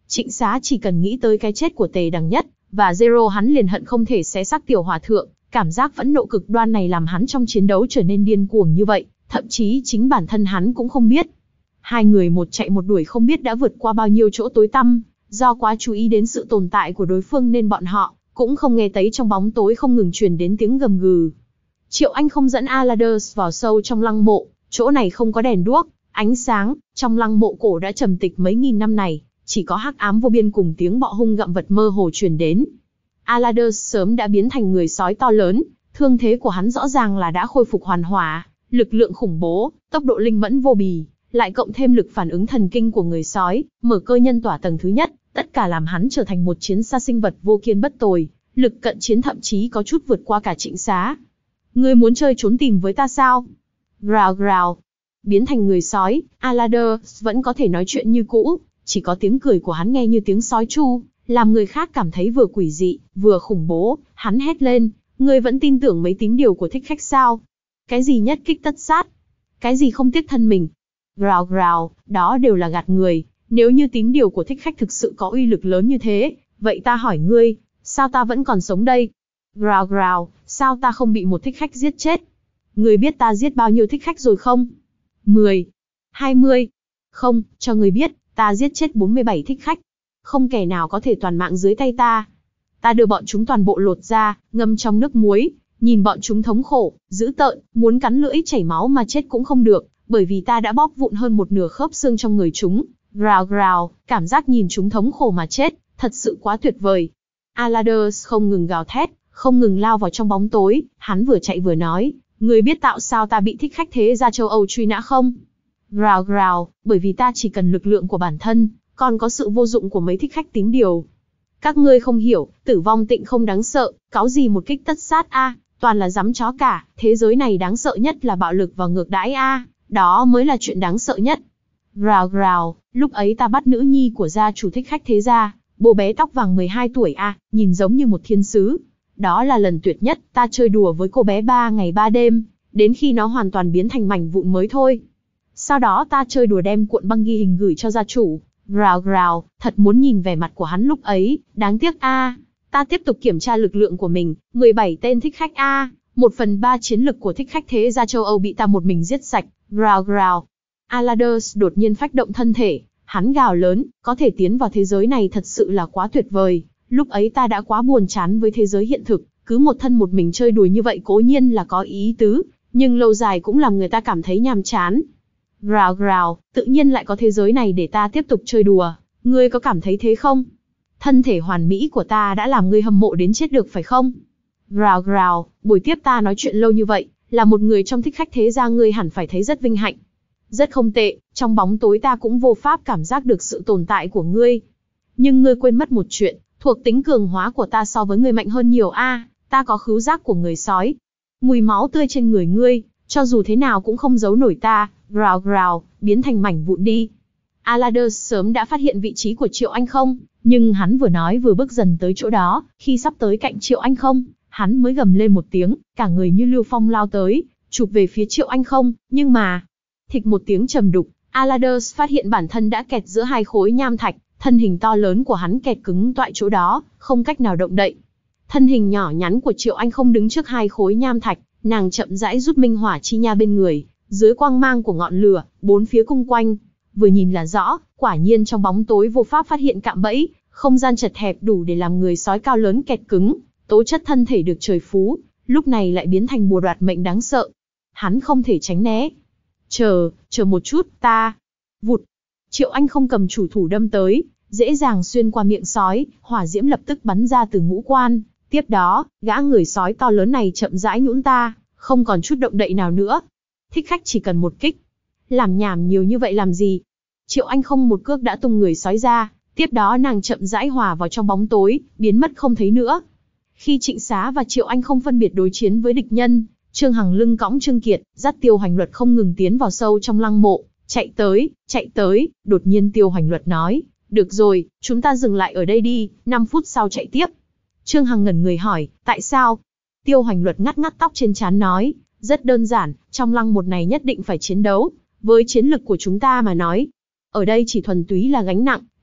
Trịnh Xá chỉ cần nghĩ tới cái chết của Tề Đằng Nhất và Zero hắn liền hận không thể xé xác tiểu hòa thượng, cảm giác phẫn nộ cực đoan này làm hắn trong chiến đấu trở nên điên cuồng như vậy, thậm chí chính bản thân hắn cũng không biết. Hai người một chạy một đuổi không biết đã vượt qua bao nhiêu chỗ tối tăm, do quá chú ý đến sự tồn tại của đối phương nên bọn họ cũng không nghe thấy trong bóng tối không ngừng truyền đến tiếng gầm gừ. Triệu Anh không dẫn Aladers vào sâu trong lăng mộ, chỗ này không có đèn đuốc, ánh sáng, trong lăng mộ cổ đã trầm tịch mấy nghìn năm này, chỉ có hắc ám vô biên cùng tiếng bọ hung gặm vật mơ hồ truyền đến. Aladers sớm đã biến thành người sói to lớn, thương thế của hắn rõ ràng là đã khôi phục hoàn hảo, lực lượng khủng bố, tốc độ linh mẫn vô bì, lại cộng thêm lực phản ứng thần kinh của người sói, mở cơ nhân tỏa tầng thứ nhất, tất cả làm hắn trở thành một chiến xa sinh vật vô kiên bất tồi, lực cận chiến thậm chí có chút vượt qua cả Trịnh Xá. Ngươi muốn chơi trốn tìm với ta sao? Growl growl. Biến thành người sói, Aladers vẫn có thể nói chuyện như cũ, chỉ có tiếng cười của hắn nghe như tiếng sói tru, làm người khác cảm thấy vừa quỷ dị, vừa khủng bố. Hắn hét lên, ngươi vẫn tin tưởng mấy tín điều của thích khách sao? Cái gì nhất kích tất sát? Cái gì không tiếc thân mình? Growl growl, đó đều là gạt người. Nếu như tín điều của thích khách thực sự có uy lực lớn như thế, vậy ta hỏi ngươi, sao ta vẫn còn sống đây? Growl growl, sao ta không bị một thích khách giết chết? Ngươi biết ta giết bao nhiêu thích khách rồi không? mười, hai mươi. Không, cho ngươi biết, ta giết chết bốn mươi bảy thích khách. Không kẻ nào có thể toàn mạng dưới tay ta. Ta đưa bọn chúng toàn bộ lột ra, ngâm trong nước muối, nhìn bọn chúng thống khổ, dữ tợn, muốn cắn lưỡi chảy máu mà chết cũng không được, bởi vì ta đã bóp vụn hơn một nửa khớp xương trong người chúng. Growl growl, cảm giác nhìn chúng thống khổ mà chết, thật sự quá tuyệt vời. Aladers không ngừng gào thét, không ngừng lao vào trong bóng tối, hắn vừa chạy vừa nói, ngươi biết tạo sao ta bị thích khách thế gia châu Âu truy nã không? Growl growl, bởi vì ta chỉ cần lực lượng của bản thân, còn có sự vô dụng của mấy thích khách tín điều. Các ngươi không hiểu, tử vong tịnh không đáng sợ, cáu gì một kích tất sát a, toàn là giắm chó cả, thế giới này đáng sợ nhất là bạo lực và ngược đãi a, đó mới là chuyện đáng sợ nhất. Growl growl, lúc ấy ta bắt nữ nhi của gia chủ thích khách thế gia, cô bé tóc vàng mười hai tuổi a, nhìn giống như một thiên sứ. Đó là lần tuyệt nhất, ta chơi đùa với cô bé ba ngày ba đêm, đến khi nó hoàn toàn biến thành mảnh vụn mới thôi. Sau đó ta chơi đùa đem cuộn băng ghi hình gửi cho gia chủ. Growl growl, thật muốn nhìn vẻ mặt của hắn lúc ấy, đáng tiếc a. Ta tiếp tục kiểm tra lực lượng của mình, mười bảy tên thích khách a, một phần ba chiến lực của thích khách thế gia châu Âu bị ta một mình giết sạch. Growl growl. Aladers đột nhiên phách động thân thể, hắn gào lớn, có thể tiến vào thế giới này thật sự là quá tuyệt vời. Lúc ấy ta đã quá buồn chán với thế giới hiện thực, cứ một thân một mình chơi đùa như vậy cố nhiên là có ý tứ, nhưng lâu dài cũng làm người ta cảm thấy nhàm chán. Growl growl, tự nhiên lại có thế giới này để ta tiếp tục chơi đùa, ngươi có cảm thấy thế không? Thân thể hoàn mỹ của ta đã làm ngươi hâm mộ đến chết được phải không? Growl growl, buổi tiếp ta nói chuyện lâu như vậy, là một người trong thích khách thế gia ngươi hẳn phải thấy rất vinh hạnh. Rất không tệ, trong bóng tối ta cũng vô pháp cảm giác được sự tồn tại của ngươi. Nhưng ngươi quên mất một chuyện, thuộc tính cường hóa của ta so với ngươi mạnh hơn nhiều a, ta có khứu giác của người sói. Mùi máu tươi trên người ngươi, cho dù thế nào cũng không giấu nổi ta. Growl growl, biến thành mảnh vụn đi. Aladers sớm đã phát hiện vị trí của Triệu Anh Không, nhưng hắn vừa nói vừa bước dần tới chỗ đó, khi sắp tới cạnh Triệu Anh Không, hắn mới gầm lên một tiếng, cả người như lưu phong lao tới, chụp về phía Triệu Anh Không, nhưng mà, thịch một tiếng trầm đục, Aladers phát hiện bản thân đã kẹt giữa hai khối nham thạch, thân hình to lớn của hắn kẹt cứng tại chỗ đó, không cách nào động đậy. Thân hình nhỏ nhắn của Triệu Anh Không đứng trước hai khối nham thạch, nàng chậm rãi rút minh hỏa chi nha bên người, dưới quang mang của ngọn lửa, bốn phía cung quanh, vừa nhìn là rõ, quả nhiên trong bóng tối vô pháp phát hiện cạm bẫy, không gian chật hẹp đủ để làm người sói cao lớn kẹt cứng, tố chất thân thể được trời phú, lúc này lại biến thành bùa đoạt mệnh đáng sợ. Hắn không thể tránh né. Chờ, chờ một chút, ta. Vụt. Triệu Anh Không cầm chủ thủ đâm tới, dễ dàng xuyên qua miệng sói, hỏa diễm lập tức bắn ra từ ngũ quan. Tiếp đó, gã người sói to lớn này chậm rãi nhũn ta, không còn chút động đậy nào nữa. Thích khách chỉ cần một kích. Làm nhảm nhiều như vậy làm gì? Triệu Anh Không một cước đã tung người sói ra, tiếp đó nàng chậm rãi hòa vào trong bóng tối, biến mất không thấy nữa. Khi Trịnh Xá và Triệu Anh Không phân biệt đối chiến với địch nhân, Trương Hằng lưng cõng Trương Kiệt, dắt Tiêu Hoành Luật không ngừng tiến vào sâu trong lăng mộ, chạy tới, chạy tới, đột nhiên Tiêu Hoành Luật nói, được rồi, chúng ta dừng lại ở đây đi, năm phút sau chạy tiếp. Trương Hằng ngẩn người hỏi, tại sao? Tiêu Hoành Luật ngắt ngắt tóc trên trán nói, rất đơn giản, trong lăng mộ này nhất định phải chiến đấu, với chiến lực của chúng ta mà nói. Ở đây chỉ thuần túy là gánh nặng,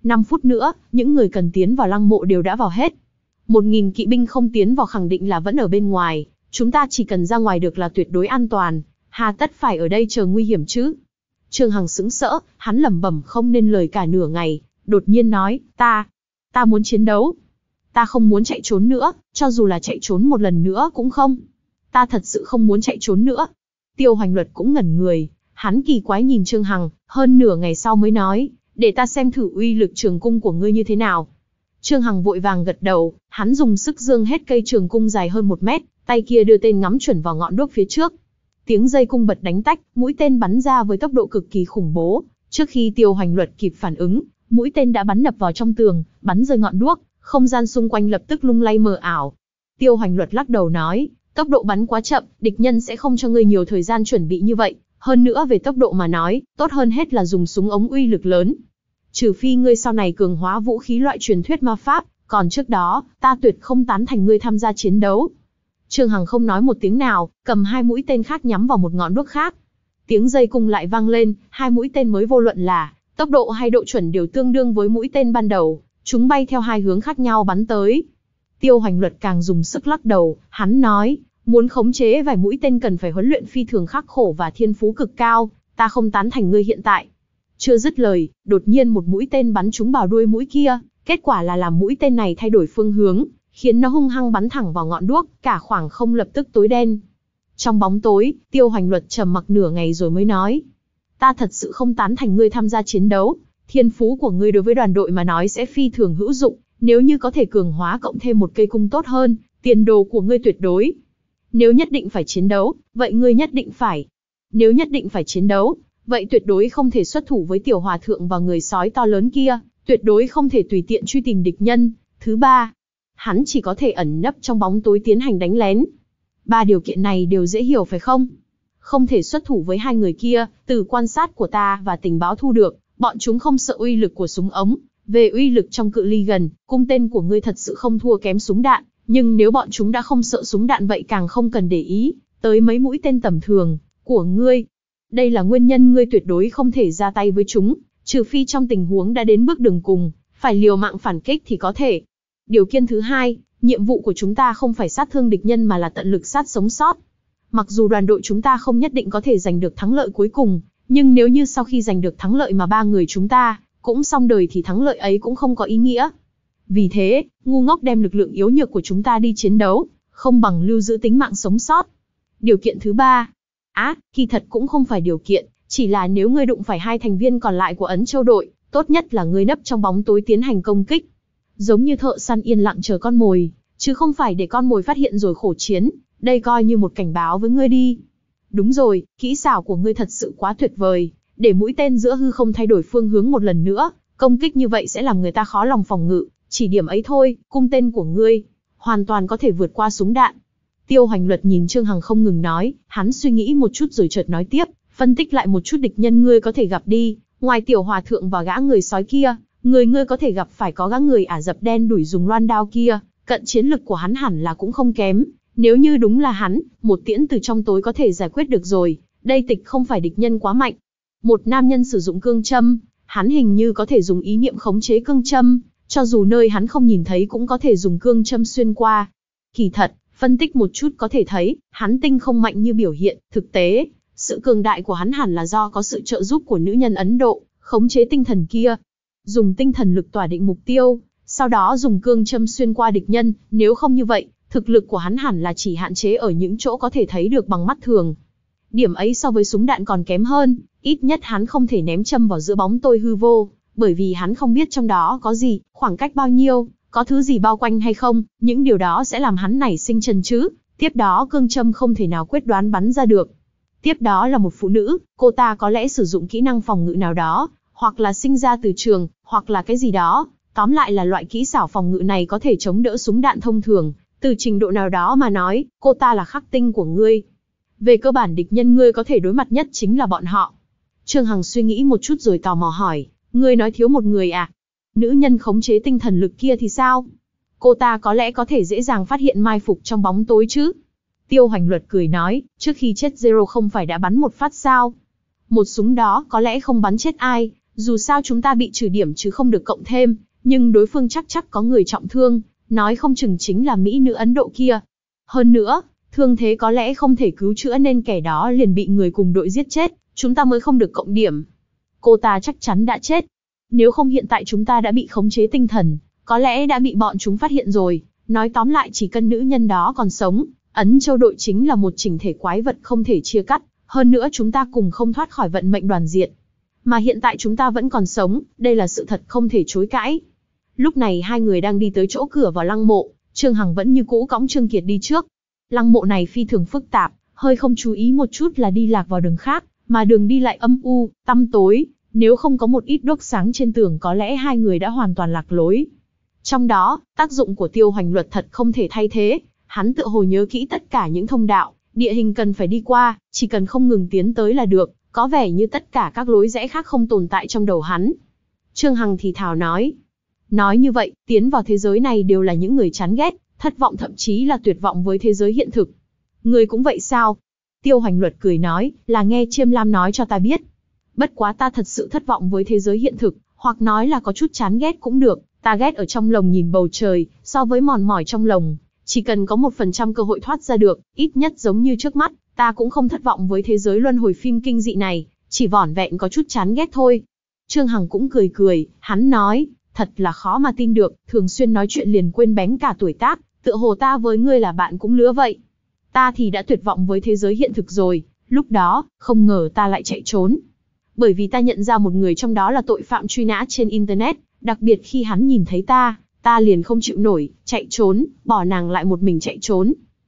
năm phút nữa, những người cần tiến vào lăng mộ đều đã vào hết. Một nghìn kỵ binh không tiến vào khẳng định là vẫn ở bên ngoài, chúng ta chỉ cần ra ngoài được là tuyệt đối an toàn, hà tất phải ở đây chờ nguy hiểm chứ. Trương Hằng sững sỡ, hắn lẩm bẩm không nên lời cả nửa ngày, đột nhiên nói, ta, ta muốn chiến đấu. Ta không muốn chạy trốn nữa, cho dù là chạy trốn một lần nữa cũng không. Ta thật sự không muốn chạy trốn nữa. Tiêu Hoành Luật cũng ngẩn người, hắn kỳ quái nhìn Trương Hằng, hơn nửa ngày sau mới nói, để ta xem thử uy lực trường cung của ngươi như thế nào. Trương Hằng vội vàng gật đầu, hắn dùng sức giương hết cây trường cung dài hơn một mét, tay kia đưa tên ngắm chuẩn vào ngọn đuốc phía trước. Tiếng dây cung bật đánh tách, mũi tên bắn ra với tốc độ cực kỳ khủng bố. Trước khi Tiêu Hoành Luật kịp phản ứng, mũi tên đã bắn đập vào trong tường, bắn rơi ngọn đuốc, không gian xung quanh lập tức lung lay mờ ảo. Tiêu Hoành Luật lắc đầu nói, tốc độ bắn quá chậm, địch nhân sẽ không cho ngươi nhiều thời gian chuẩn bị như vậy. Hơn nữa về tốc độ mà nói, tốt hơn hết là dùng súng ống uy lực lớn. Trừ phi ngươi sau này cường hóa vũ khí loại truyền thuyết ma pháp, còn trước đó, ta tuyệt không tán thành ngươi tham gia chiến đấu. Trương Hằng không nói một tiếng nào, cầm hai mũi tên khác nhắm vào một ngọn đuốc khác. Tiếng dây cung lại vang lên, hai mũi tên mới vô luận là tốc độ hay độ chuẩn đều tương đương với mũi tên ban đầu, chúng bay theo hai hướng khác nhau bắn tới. Tiêu Hoành Luật càng dùng sức lắc đầu, hắn nói, muốn khống chế vài mũi tên cần phải huấn luyện phi thường khắc khổ và thiên phú cực cao, ta không tán thành ngươi hiện tại. Chưa dứt lời, đột nhiên một mũi tên bắn trúng vào đuôi mũi kia, kết quả là làm mũi tên này thay đổi phương hướng, khiến nó hung hăng bắn thẳng vào ngọn đuốc, cả khoảng không lập tức tối đen. Trong bóng tối, Tiêu Hoành Luật trầm mặc nửa ngày rồi mới nói, ta thật sự không tán thành ngươi tham gia chiến đấu, thiên phú của ngươi đối với đoàn đội mà nói sẽ phi thường hữu dụng, nếu như có thể cường hóa cộng thêm một cây cung tốt hơn, tiền đồ của ngươi tuyệt đối. Nếu nhất định phải chiến đấu, vậy ngươi nhất định phải. Nếu nhất định phải chiến đấu, vậy tuyệt đối không thể xuất thủ với tiểu hòa thượng và người sói to lớn kia, tuyệt đối không thể tùy tiện truy tìm địch nhân. Thứ ba, hắn chỉ có thể ẩn nấp trong bóng tối tiến hành đánh lén. Ba điều kiện này đều dễ hiểu phải không? Không thể xuất thủ với hai người kia, từ quan sát của ta và tình báo thu được, bọn chúng không sợ uy lực của súng ống. Về uy lực trong cự ly gần, cung tên của ngươi thật sự không thua kém súng đạn, nhưng nếu bọn chúng đã không sợ súng đạn vậy càng không cần để ý tới mấy mũi tên tầm thường của ngươi. Đây là nguyên nhân ngươi tuyệt đối không thể ra tay với chúng, trừ phi trong tình huống đã đến bước đường cùng, phải liều mạng phản kích thì có thể. Điều kiện thứ hai, nhiệm vụ của chúng ta không phải sát thương địch nhân mà là tận lực sát sống sót. Mặc dù đoàn đội chúng ta không nhất định có thể giành được thắng lợi cuối cùng, nhưng nếu như sau khi giành được thắng lợi mà ba người chúng ta cũng xong đời thì thắng lợi ấy cũng không có ý nghĩa. Vì thế, ngu ngốc đem lực lượng yếu nhược của chúng ta đi chiến đấu, không bằng lưu giữ tính mạng sống sót. Điều kiện thứ ba, á, à, kỳ thật cũng không phải điều kiện, chỉ là nếu ngươi đụng phải hai thành viên còn lại của Ấn Châu đội, tốt nhất là ngươi nấp trong bóng tối tiến hành công kích. Giống như thợ săn yên lặng chờ con mồi, chứ không phải để con mồi phát hiện rồi khổ chiến, đây coi như một cảnh báo với ngươi đi. Đúng rồi, kỹ xảo của ngươi thật sự quá tuyệt vời, để mũi tên giữa hư không thay đổi phương hướng một lần nữa, công kích như vậy sẽ làm người ta khó lòng phòng ngự, chỉ điểm ấy thôi, cung tên của ngươi hoàn toàn có thể vượt qua súng đạn. Tiêu Hoành Luật nhìn Trương Hằng không ngừng nói, hắn suy nghĩ một chút rồi chợt nói tiếp, phân tích lại một chút địch nhân ngươi có thể gặp đi, ngoài tiểu hòa thượng và gã người sói kia, người ngươi có thể gặp phải có gã người Ả Rập đen đuổi dùng loan đao kia, cận chiến lực của hắn hẳn là cũng không kém, nếu như đúng là hắn, một tiễn từ trong tối có thể giải quyết được rồi, đây tịch không phải địch nhân quá mạnh. Một nam nhân sử dụng cương châm, hắn hình như có thể dùng ý niệm khống chế cương châm, cho dù nơi hắn không nhìn thấy cũng có thể dùng cương châm xuyên qua. Kỳ thật, phân tích một chút có thể thấy, hắn tinh không mạnh như biểu hiện, thực tế, sự cường đại của hắn hẳn là do có sự trợ giúp của nữ nhân Ấn Độ, khống chế tinh thần kia. Dùng tinh thần lực tỏa định mục tiêu, sau đó dùng cương châm xuyên qua địch nhân, nếu không như vậy, thực lực của hắn hẳn là chỉ hạn chế ở những chỗ có thể thấy được bằng mắt thường. Điểm ấy so với súng đạn còn kém hơn, ít nhất hắn không thể ném châm vào giữa bóng tối hư vô, bởi vì hắn không biết trong đó có gì, khoảng cách bao nhiêu, có thứ gì bao quanh hay không, những điều đó sẽ làm hắn nảy sinh chần chừ. Tiếp đó cương châm không thể nào quyết đoán bắn ra được. Tiếp đó là một phụ nữ, cô ta có lẽ sử dụng kỹ năng phòng ngự nào đó, hoặc là sinh ra từ trường, hoặc là cái gì đó. Tóm lại là loại kỹ xảo phòng ngự này có thể chống đỡ súng đạn thông thường. Từ trình độ nào đó mà nói, cô ta là khắc tinh của ngươi. Về cơ bản địch nhân ngươi có thể đối mặt nhất chính là bọn họ. Trương Hằng suy nghĩ một chút rồi tò mò hỏi, ngươi nói thiếu một người à? Nữ nhân khống chế tinh thần lực kia thì sao? Cô ta có lẽ có thể dễ dàng phát hiện mai phục trong bóng tối chứ? Tiêu Hoành Luật cười nói, trước khi chết Zero không phải đã bắn một phát sao? Một súng đó có lẽ không bắn chết ai, Dù sao chúng ta bị trừ điểm chứ không được cộng thêm, nhưng đối phương chắc chắc có người trọng thương, nói không chừng chính là mỹ nữ Ấn Độ kia. Hơn nữa, thương thế có lẽ không thể cứu chữa nên kẻ đó liền bị người cùng đội giết chết, chúng ta mới không được cộng điểm. Cô ta chắc chắn đã chết. Nếu không hiện tại chúng ta đã bị khống chế tinh thần, có lẽ đã bị bọn chúng phát hiện rồi. Nói tóm lại chỉ cần nữ nhân đó còn sống, Ấn Châu đội chính là một chỉnh thể quái vật không thể chia cắt, hơn nữa chúng ta cùng không thoát khỏi vận mệnh đoàn diệt. Mà hiện tại chúng ta vẫn còn sống, đây là sự thật không thể chối cãi. Lúc này hai người đang đi tới chỗ cửa vào lăng mộ, Trương Hằng vẫn như cũ cõng Trương Kiệt đi trước. Lăng mộ này phi thường phức tạp, hơi không chú ý một chút là đi lạc vào đường khác, mà đường đi lại âm u, tăm tối, nếu không có một ít đuốc sáng trên tường có lẽ hai người đã hoàn toàn lạc lối. Trong đó, tác dụng của Tiêu Hoành Luật thật không thể thay thế, hắn tựa hồ nhớ kỹ tất cả những thông đạo, địa hình cần phải đi qua, chỉ cần không ngừng tiến tới là được, có vẻ như tất cả các lối rẽ khác không tồn tại trong đầu hắn. Trương Hằng thì thào nói. Nói như vậy, tiến vào thế giới này đều là những người chán ghét, thất vọng thậm chí là tuyệt vọng với thế giới hiện thực. Người cũng vậy sao? Tiêu Hoành Luật cười nói, là nghe Chiêm Lam nói cho ta biết. Bất quá ta thật sự thất vọng với thế giới hiện thực, hoặc nói là có chút chán ghét cũng được, ta ghét ở trong lồng nhìn bầu trời, so với mòn mỏi trong lồng, chỉ cần có một phần trăm cơ hội thoát ra được, ít nhất giống như trước mắt, ta cũng không thất vọng với thế giới luân hồi phim kinh dị này, chỉ vỏn vẹn có chút chán ghét thôi. Trương Hằng cũng cười cười, hắn nói, thật là khó mà tin được, thường xuyên nói chuyện liền quên bén cả tuổi tác, tựa hồ ta với ngươi là bạn cũng lứa vậy. Ta thì đã tuyệt vọng với thế giới hiện thực rồi, lúc đó, không ngờ ta lại chạy trốn. Bởi vì ta nhận ra một người trong đó là tội phạm truy nã trên Internet, đặc biệt khi hắn nhìn thấy ta, ta liền không chịu nổi, chạy trốn, bỏ nàng lại một mình chạy trốn.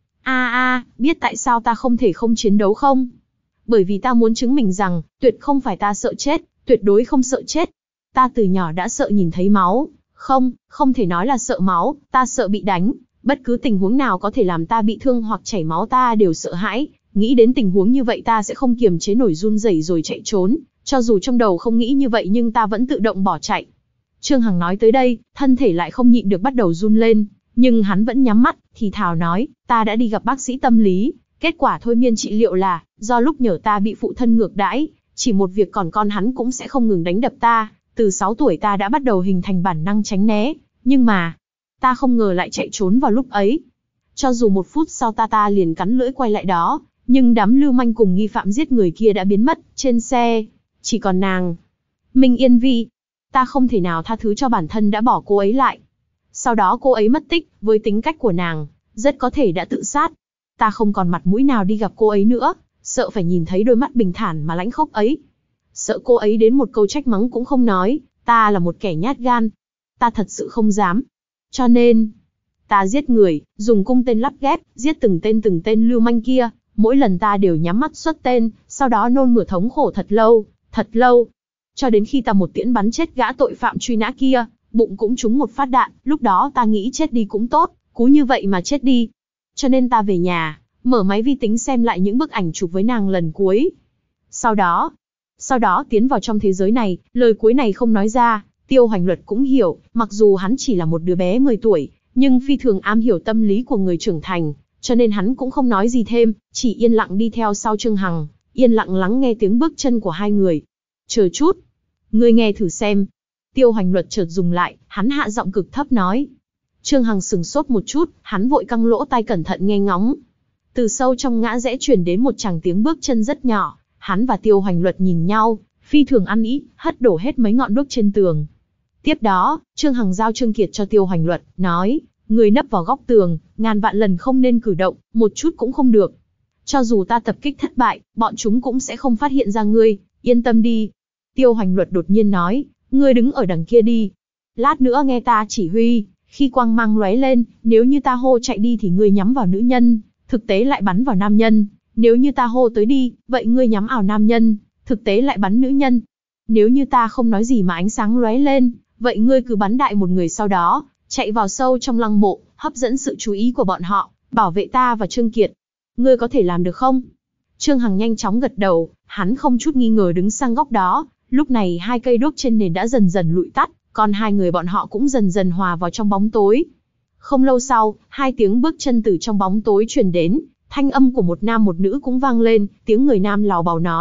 A a, biết tại sao ta không thể không chiến đấu không? Bởi vì ta muốn chứng minh rằng, tuyệt không phải ta sợ chết, tuyệt đối không sợ chết. Ta từ nhỏ đã sợ nhìn thấy máu, không, không thể nói là sợ máu, ta sợ bị đánh, bất cứ tình huống nào có thể làm ta bị thương hoặc chảy máu ta đều sợ hãi, nghĩ đến tình huống như vậy ta sẽ không kiềm chế nổi run rẩy rồi chạy trốn, cho dù trong đầu không nghĩ như vậy nhưng ta vẫn tự động bỏ chạy. Trương Hằng nói tới đây, thân thể lại không nhịn được bắt đầu run lên, nhưng hắn vẫn nhắm mắt, thì thào nói, ta đã đi gặp bác sĩ tâm lý, kết quả thôi miên trị liệu là, do lúc nhờ ta bị phụ thân ngược đãi, chỉ một việc còn con hắn cũng sẽ không ngừng đánh đập ta, từ sáu tuổi ta đã bắt đầu hình thành bản năng tránh né, nhưng mà, ta không ngờ lại chạy trốn vào lúc ấy. Cho dù một phút sau ta ta liền cắn lưỡi quay lại đó, nhưng đám lưu manh cùng nghi phạm giết người kia đã biến mất, trên xe, chỉ còn nàng. Minh Yên Vi, ta không thể nào tha thứ cho bản thân đã bỏ cô ấy lại. Sau đó cô ấy mất tích, với tính cách của nàng, rất có thể đã tự sát. Ta không còn mặt mũi nào đi gặp cô ấy nữa, sợ phải nhìn thấy đôi mắt bình thản mà lãnh khốc ấy. Sợ cô ấy đến một câu trách mắng cũng không nói, ta là một kẻ nhát gan. Ta thật sự không dám. Cho nên, ta giết người, dùng cung tên lắp ghép, giết từng tên từng tên lưu manh kia, mỗi lần ta đều nhắm mắt xuất tên, sau đó nôn mửa thống khổ thật lâu, thật lâu. Cho đến khi ta một tiễn bắn chết gã tội phạm truy nã kia, bụng cũng trúng một phát đạn, lúc đó ta nghĩ chết đi cũng tốt, cú như vậy mà chết đi. Cho nên ta về nhà, mở máy vi tính xem lại những bức ảnh chụp với nàng lần cuối. Sau đó, sau đó tiến vào trong thế giới này, lời cuối này không nói ra, Tiêu Hoành Luật cũng hiểu, mặc dù hắn chỉ là một đứa bé mười tuổi, nhưng phi thường am hiểu tâm lý của người trưởng thành, cho nên hắn cũng không nói gì thêm, chỉ yên lặng đi theo sau Trương Hằng, yên lặng lắng nghe tiếng bước chân của hai người. Chờ chút, ngươi nghe thử xem. Tiêu Hoành Luật chợt dừng lại, hắn hạ giọng cực thấp nói. Trương Hằng sừng sốt một chút, hắn vội căng lỗ tai cẩn thận nghe ngóng. Từ sâu trong ngã rẽ truyền đến một tràng tiếng bước chân rất nhỏ, hắn và Tiêu Hoành Luật nhìn nhau, phi thường ăn ý, hất đổ hết mấy ngọn đuốc trên tường. Tiếp đó, Trương Hằng giao Trương Kiệt cho Tiêu Hoành Luật, nói, người nấp vào góc tường, ngàn vạn lần không nên cử động, một chút cũng không được. Cho dù ta tập kích thất bại, bọn chúng cũng sẽ không phát hiện ra ngươi, yên tâm đi. Tiêu Hoành Luật đột nhiên nói, ngươi đứng ở đằng kia đi. Lát nữa nghe ta chỉ huy, khi quang mang lóe lên, nếu như ta hô chạy đi thì ngươi nhắm vào nữ nhân, thực tế lại bắn vào nam nhân. Nếu như ta hô tới đi, vậy ngươi nhắm vào nam nhân, thực tế lại bắn nữ nhân. Nếu như ta không nói gì mà ánh sáng lóe lên, vậy ngươi cứ bắn đại một người sau đó, chạy vào sâu trong lăng mộ, hấp dẫn sự chú ý của bọn họ, bảo vệ ta và Trương Kiệt. Ngươi có thể làm được không? Trương Hằng nhanh chóng gật đầu, hắn không chút nghi ngờ đứng sang góc đó, lúc này hai cây đuốc trên nền đã dần dần lụi tắt, còn hai người bọn họ cũng dần dần hòa vào trong bóng tối. Không lâu sau, hai tiếng bước chân từ trong bóng tối truyền đến, thanh âm của một nam một nữ cũng vang lên, tiếng người nam lào bào nói,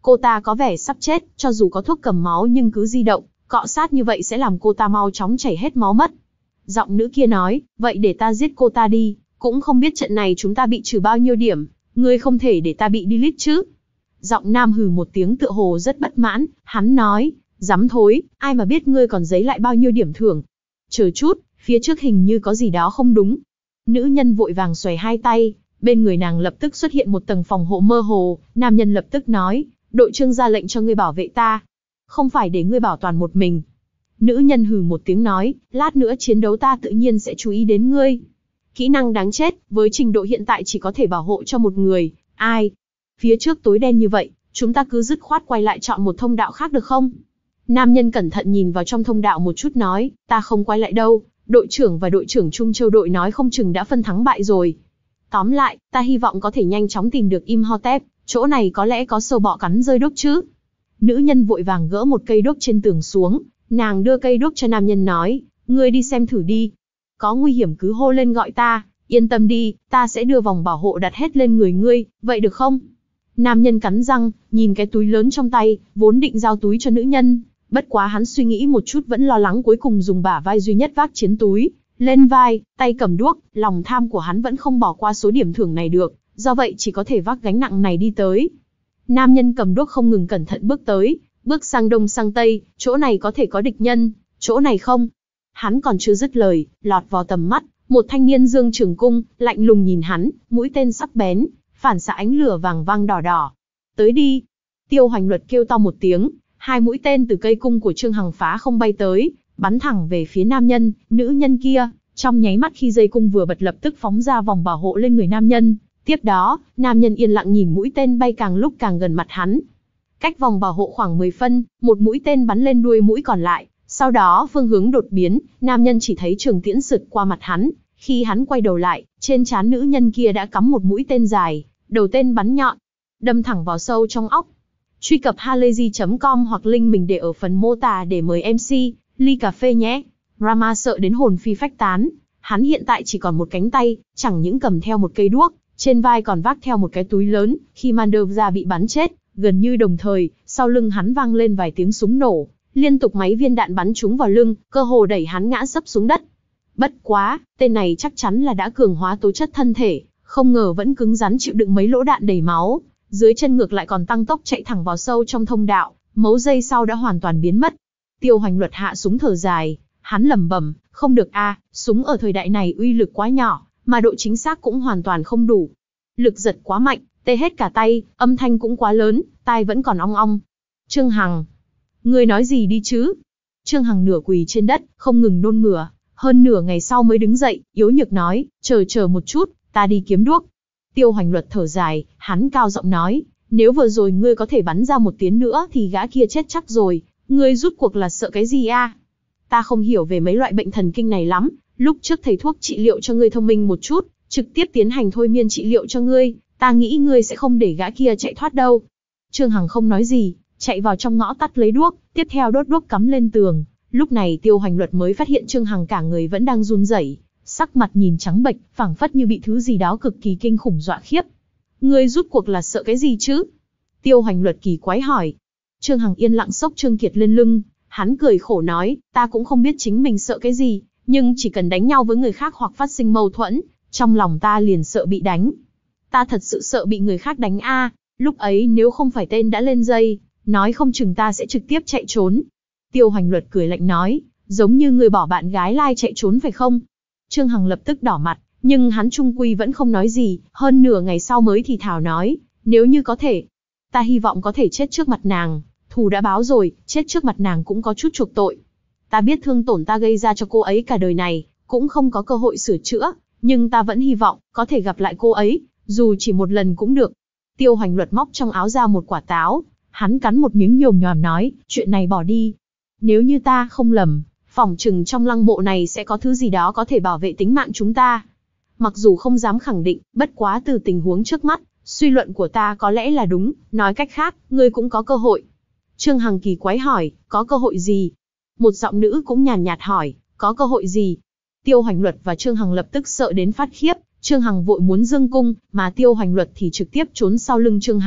Cô ta có vẻ sắp chết, cho dù có thuốc cầm máu nhưng cứ di động, cọ sát như vậy sẽ làm cô ta mau chóng chảy hết máu mất. Giọng nữ kia nói, vậy để ta giết cô ta đi, cũng không biết trận này chúng ta bị trừ bao nhiêu điểm, ngươi không thể để ta bị delete chứ. Giọng nam hừ một tiếng tựa hồ rất bất mãn, hắn nói, dám thối, ai mà biết ngươi còn giấy lại bao nhiêu điểm thưởng. Chờ chút, phía trước hình như có gì đó không đúng. Nữ nhân vội vàng xoay hai tay, bên người nàng lập tức xuất hiện một tầng phòng hộ mơ hồ, nam nhân lập tức nói, đội trưởng ra lệnh cho ngươi bảo vệ ta. Không phải để ngươi bảo toàn một mình. Nữ nhân hừ một tiếng nói, lát nữa chiến đấu ta tự nhiên sẽ chú ý đến ngươi. Kỹ năng đáng chết, với trình độ hiện tại chỉ có thể bảo hộ cho một người, ai? Phía trước tối đen như vậy, chúng ta cứ dứt khoát quay lại chọn một thông đạo khác được không? Nam nhân cẩn thận nhìn vào trong thông đạo một chút nói, ta không quay lại đâu, đội trưởng và đội trưởng Trung Châu đội nói không chừng đã phân thắng bại rồi. Tóm lại, ta hy vọng có thể nhanh chóng tìm được Imhotep, chỗ này có lẽ có sâu bọ cắn rơi đốt chứ. Nữ nhân vội vàng gỡ một cây đốt trên tường xuống, nàng đưa cây đốt cho nam nhân nói, ngươi đi xem thử đi. Có nguy hiểm cứ hô lên gọi ta, yên tâm đi, ta sẽ đưa vòng bảo hộ đặt hết lên người ngươi, vậy được không? Nam nhân cắn răng, nhìn cái túi lớn trong tay, vốn định giao túi cho nữ nhân, bất quá hắn suy nghĩ một chút vẫn lo lắng cuối cùng dùng bả vai duy nhất vác chiến túi, lên vai, tay cầm đuốc, lòng tham của hắn vẫn không bỏ qua số điểm thưởng này được, do vậy chỉ có thể vác gánh nặng này đi tới. Nam nhân cầm đuốc không ngừng cẩn thận bước tới, bước sang đông sang tây, chỗ này có thể có địch nhân, chỗ này không. Hắn còn chưa dứt lời, lọt vào tầm mắt, một thanh niên dương trường cung, lạnh lùng nhìn hắn, mũi tên sắc bén, phản xạ ánh lửa vàng vang đỏ đỏ. Tới đi. Tiêu Hoành Luật kêu to một tiếng, hai mũi tên từ cây cung của Trương Hằng phá không bay tới, bắn thẳng về phía nam nhân, nữ nhân kia, trong nháy mắt khi dây cung vừa bật lập tức phóng ra vòng bảo hộ lên người nam nhân. Tiếp đó, nam nhân yên lặng nhìn mũi tên bay càng lúc càng gần mặt hắn. Cách vòng bảo hộ khoảng mười phân, một mũi tên bắn lên đuôi mũi còn lại, sau đó phương hướng đột biến, nam nhân chỉ thấy trường tiễn sượt qua mặt hắn, khi hắn quay đầu lại, trên trán nữ nhân kia đã cắm một mũi tên dài, đầu tên bắn nhọn, đâm thẳng vào sâu trong óc. Truy cập halayzi chấm com hoặc link mình để ở phần mô tả để mời em xê, ly cà phê nhé. Rama sợ đến hồn phi phách tán, hắn hiện tại chỉ còn một cánh tay, chẳng những cầm theo một cây đuốc, trên vai còn vác theo một cái túi lớn, khi Mandevra bị bắn chết, gần như đồng thời, sau lưng hắn vang lên vài tiếng súng nổ, liên tục mấy viên đạn bắn trúng vào lưng, cơ hồ đẩy hắn ngã sấp xuống đất. Bất quá, tên này chắc chắn là đã cường hóa tố chất thân thể, không ngờ vẫn cứng rắn chịu đựng mấy lỗ đạn đầy máu, dưới chân ngược lại còn tăng tốc chạy thẳng vào sâu trong thông đạo, mấu giây sau đã hoàn toàn biến mất. Tiêu Hoành Luật hạ súng thở dài, hắn lẩm bẩm, không được a, súng ở thời đại này uy lực quá nhỏ, mà độ chính xác cũng hoàn toàn không đủ. Lực giật quá mạnh, tê hết cả tay, âm thanh cũng quá lớn, tai vẫn còn ong ong. Trương Hằng, ngươi nói gì đi chứ? Trương Hằng nửa quỳ trên đất, không ngừng nôn mửa, hơn nửa ngày sau mới đứng dậy, yếu nhược nói, chờ chờ một chút, ta đi kiếm đuốc. Tiêu Hoành Luật thở dài, hắn cao giọng nói, nếu vừa rồi ngươi có thể bắn ra một tiếng nữa thì gã kia chết chắc rồi, ngươi rút cuộc là sợ cái gì a? Ta không hiểu về mấy loại bệnh thần kinh này lắm, lúc trước thầy thuốc trị liệu cho ngươi thông minh một chút, trực tiếp tiến hành thôi miên trị liệu cho ngươi, ta nghĩ ngươi sẽ không để gã kia chạy thoát đâu. Trương Hằng không nói gì, chạy vào trong ngõ tắt lấy đuốc, tiếp theo đốt đuốc cắm lên tường. Lúc này Tiêu Hoành Luật mới phát hiện Trương Hằng cả người vẫn đang run rẩy, sắc mặt nhìn trắng bệch, phảng phất như bị thứ gì đó cực kỳ kinh khủng dọa khiếp. Ngươi rút cuộc là sợ cái gì chứ? Tiêu Hoành Luật kỳ quái hỏi. Trương Hằng yên lặng xốc Trương Kiệt lên lưng, hắn cười khổ nói, ta cũng không biết chính mình sợ cái gì, nhưng chỉ cần đánh nhau với người khác hoặc phát sinh mâu thuẫn, trong lòng ta liền sợ bị đánh. Ta thật sự sợ bị người khác đánh a, lúc ấy nếu không phải tên đã lên dây, nói không chừng ta sẽ trực tiếp chạy trốn. Tiêu Hoành Luật cười lạnh nói, giống như người bỏ bạn gái lai chạy trốn phải không? Trương Hằng lập tức đỏ mặt, nhưng hắn trung quy vẫn không nói gì, hơn nửa ngày sau mới thì thào nói, nếu như có thể, ta hy vọng có thể chết trước mặt nàng, thù đã báo rồi, chết trước mặt nàng cũng có chút chuộc tội. Ta biết thương tổn ta gây ra cho cô ấy cả đời này, cũng không có cơ hội sửa chữa, nhưng ta vẫn hy vọng, có thể gặp lại cô ấy, dù chỉ một lần cũng được. Tiêu Hoành Luật móc trong áo ra một quả táo, hắn cắn một miếng nhồm nhòm nói, chuyện này bỏ đi. Nếu như ta không lầm, phỏng chừng trong lăng mộ này sẽ có thứ gì đó có thể bảo vệ tính mạng chúng ta. Mặc dù không dám khẳng định, bất quá từ tình huống trước mắt, suy luận của ta có lẽ là đúng, nói cách khác, ngươi cũng có cơ hội. Trương Hằng kỳ quái hỏi, có cơ hội gì? Một giọng nữ cũng nhàn nhạt hỏi, có cơ hội gì? Tiêu Hoành Luật và Trương Hằng lập tức sợ đến phát khiếp, Trương Hằng vội muốn dương cung, mà Tiêu Hoành Luật thì trực tiếp trốn sau lưng Trương Hằng,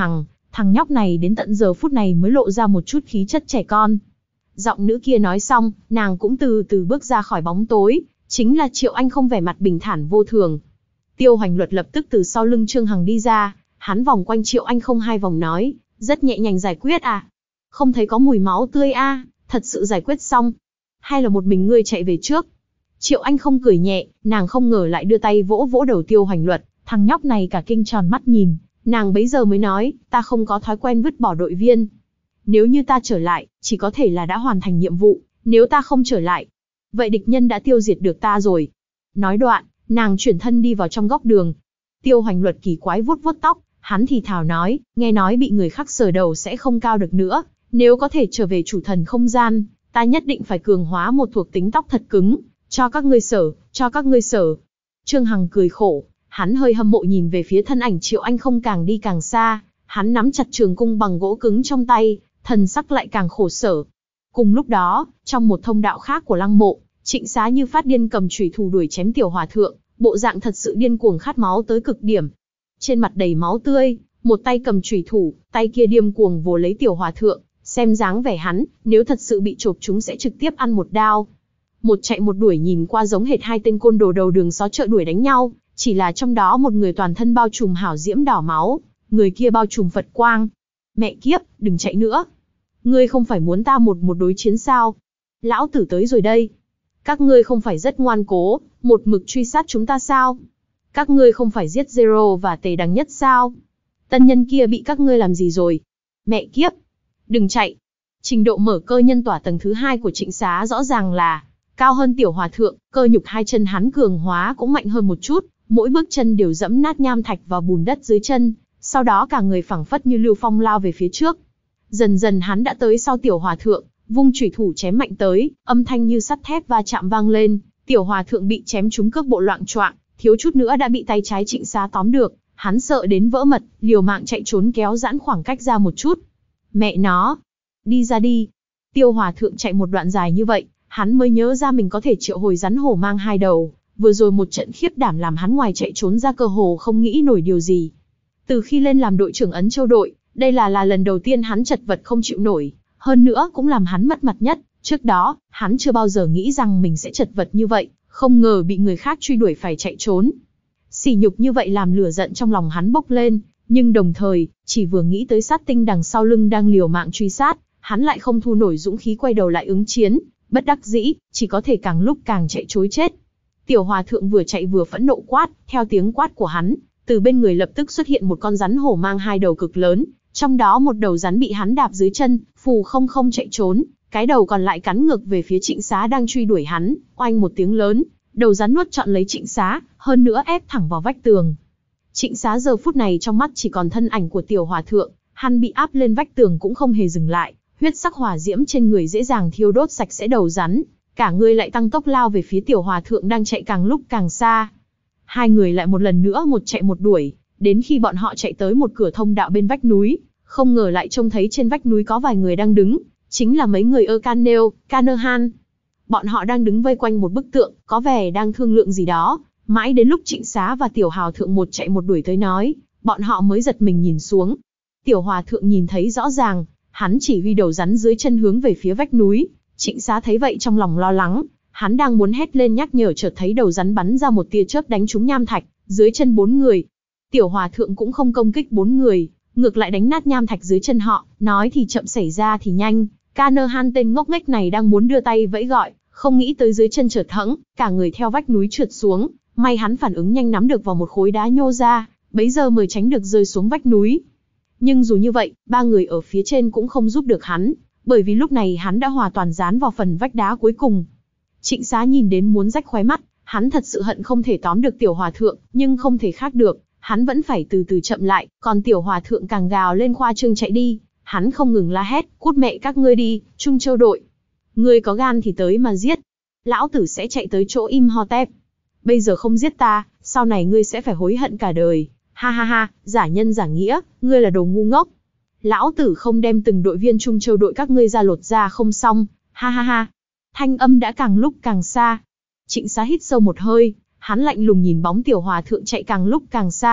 thằng nhóc này đến tận giờ phút này mới lộ ra một chút khí chất trẻ con. Giọng nữ kia nói xong, nàng cũng từ từ bước ra khỏi bóng tối, chính là Triệu Anh không vẻ mặt bình thản vô thường. Tiêu Hoành Luật lập tức từ sau lưng Trương Hằng đi ra, hắn vòng quanh Triệu Anh không hai vòng nói, rất nhẹ nhàng giải quyết à? Không thấy có mùi máu tươi à, thật sự giải quyết xong? Hay là một mình ngươi chạy về trước? Triệu Anh không cười nhẹ, nàng không ngờ lại đưa tay vỗ vỗ đầu Tiêu Hoành Luật, thằng nhóc này cả kinh tròn mắt nhìn, nàng bấy giờ mới nói, ta không có thói quen vứt bỏ đội viên. Nếu như ta trở lại, chỉ có thể là đã hoàn thành nhiệm vụ, nếu ta không trở lại, vậy địch nhân đã tiêu diệt được ta rồi. Nói đoạn, nàng chuyển thân đi vào trong góc đường. Tiêu Hoành Luật kỳ quái vuốt vuốt tóc, hắn thì thào nói, nghe nói bị người khác sờ đầu sẽ không cao được nữa, nếu có thể trở về chủ thần không gian, ta nhất định phải cường hóa một thuộc tính tóc thật cứng, cho các ngươi sở, cho các ngươi sở. Trương Hằng cười khổ, hắn hơi hâm mộ nhìn về phía thân ảnh Triệu Anh không càng đi càng xa, hắn nắm chặt trường cung bằng gỗ cứng trong tay, thần sắc lại càng khổ sở. Cùng lúc đó, trong một thông đạo khác của lăng mộ, Trịnh Xá như phát điên cầm chùy thủ đuổi chém tiểu hòa thượng, bộ dạng thật sự điên cuồng khát máu tới cực điểm. Trên mặt đầy máu tươi, một tay cầm chùy thủ, tay kia điên cuồng vồ lấy tiểu hòa thượng, xem dáng vẻ hắn, nếu thật sự bị chộp chúng sẽ trực tiếp ăn một đao. Một chạy một đuổi nhìn qua giống hệt hai tên côn đồ đầu đường xó chợ đuổi đánh nhau, chỉ là trong đó một người toàn thân bao trùm hảo diễm đỏ máu, người kia bao trùm Phật quang. Mẹ kiếp, đừng chạy nữa. Ngươi không phải muốn ta một một đối chiến sao? Lão tử tới rồi đây. Các ngươi không phải rất ngoan cố, một mực truy sát chúng ta sao? Các ngươi không phải giết Zero và Tề Đằng Nhất sao? Tân nhân kia bị các ngươi làm gì rồi? Mẹ kiếp! Đừng chạy! Trình độ mở cơ nhân tỏa tầng thứ hai của Trịnh Xá rõ ràng là cao hơn tiểu hòa thượng, cơ nhục hai chân hắn cường hóa cũng mạnh hơn một chút, mỗi bước chân đều dẫm nát nham thạch và bùn đất dưới chân, sau đó cả người phảng phất như lưu phong lao về phía trước. Dần dần hắn đã tới sau tiểu hòa thượng, vung chủy thủ chém mạnh tới, âm thanh như sắt thép va chạm vang lên, tiểu hòa thượng bị chém trúng cước bộ loạng choạng, thiếu chút nữa đã bị tay trái Trịnh Xá tóm được, hắn sợ đến vỡ mật, liều mạng chạy trốn kéo giãn khoảng cách ra một chút. Mẹ nó, đi ra đi. Tiêu hòa thượng chạy một đoạn dài như vậy, hắn mới nhớ ra mình có thể triệu hồi rắn hổ mang hai đầu, vừa rồi một trận khiếp đảm làm hắn ngoài chạy trốn ra cơ hồ không nghĩ nổi điều gì. Từ khi lên làm đội trưởng Ấn Châu đội, đây là là lần đầu tiên hắn chật vật không chịu nổi, hơn nữa cũng làm hắn mất mặt nhất, trước đó, hắn chưa bao giờ nghĩ rằng mình sẽ chật vật như vậy, không ngờ bị người khác truy đuổi phải chạy trốn. Sỉ nhục như vậy làm lửa giận trong lòng hắn bốc lên, nhưng đồng thời, chỉ vừa nghĩ tới sát tinh đằng sau lưng đang liều mạng truy sát, hắn lại không thu nổi dũng khí quay đầu lại ứng chiến, bất đắc dĩ, chỉ có thể càng lúc càng chạy trối chết. Tiểu hòa thượng vừa chạy vừa phẫn nộ quát, theo tiếng quát của hắn, từ bên người lập tức xuất hiện một con rắn hổ mang hai đầu cực lớn, trong đó một đầu rắn bị hắn đạp dưới chân, phù không không chạy trốn, cái đầu còn lại cắn ngược về phía Trịnh Xá đang truy đuổi hắn, oanh một tiếng lớn, đầu rắn nuốt trọn lấy Trịnh Xá, hơn nữa ép thẳng vào vách tường. Trịnh Xá giờ phút này trong mắt chỉ còn thân ảnh của tiểu hòa thượng, hắn bị áp lên vách tường cũng không hề dừng lại, huyết sắc hỏa diễm trên người dễ dàng thiêu đốt sạch sẽ đầu rắn, cả người lại tăng tốc lao về phía tiểu hòa thượng đang chạy càng lúc càng xa. Hai người lại một lần nữa một chạy một đuổi, đến khi bọn họ chạy tới một cửa thông đạo bên vách núi, không ngờ lại trông thấy trên vách núi có vài người đang đứng, chính là mấy người ơ Caneo, Canerhan. Bọn họ đang đứng vây quanh một bức tượng, có vẻ đang thương lượng gì đó, mãi đến lúc Trịnh Xá và tiểu hòa thượng một chạy một đuổi tới nói, bọn họ mới giật mình nhìn xuống. Tiểu hòa thượng nhìn thấy rõ ràng, hắn chỉ huy đầu rắn dưới chân hướng về phía vách núi. Trịnh Xá thấy vậy trong lòng lo lắng, hắn đang muốn hét lên nhắc nhở chợt thấy đầu rắn bắn ra một tia chớp đánh trúng nham thạch, dưới chân bốn người. Tiểu hòa thượng cũng không công kích bốn người, ngược lại đánh nát nham thạch dưới chân họ, nói thì chậm xảy ra thì nhanh. Canerhan tên ngốc nghếch này đang muốn đưa tay vẫy gọi, không nghĩ tới dưới chân chợt hẫng, cả người theo vách núi trượt xuống, may hắn phản ứng nhanh nắm được vào một khối đá nhô ra, bấy giờ mới tránh được rơi xuống vách núi. Nhưng dù như vậy, ba người ở phía trên cũng không giúp được hắn, bởi vì lúc này hắn đã hoàn toàn dán vào phần vách đá cuối cùng. Trịnh Xá nhìn đến muốn rách khóe mắt, hắn thật sự hận không thể tóm được tiểu hòa thượng, nhưng không thể khác được, hắn vẫn phải từ từ chậm lại, còn tiểu hòa thượng càng gào lên khoa trương chạy đi, hắn không ngừng la hét, cút mẹ các ngươi đi, Trung Châu đội. Ngươi có gan thì tới mà giết, lão tử sẽ chạy tới chỗ Imhotep. Bây giờ không giết ta, sau này ngươi sẽ phải hối hận cả đời. Ha ha ha, giả nhân giả nghĩa, ngươi là đồ ngu ngốc. Lão tử không đem từng đội viên Trung Châu đội các ngươi ra lột ra không xong, ha ha ha. Thanh âm đã càng lúc càng xa. Trịnh Xá hít sâu một hơi, hắn lạnh lùng nhìn bóng tiểu hòa thượng chạy càng lúc càng xa,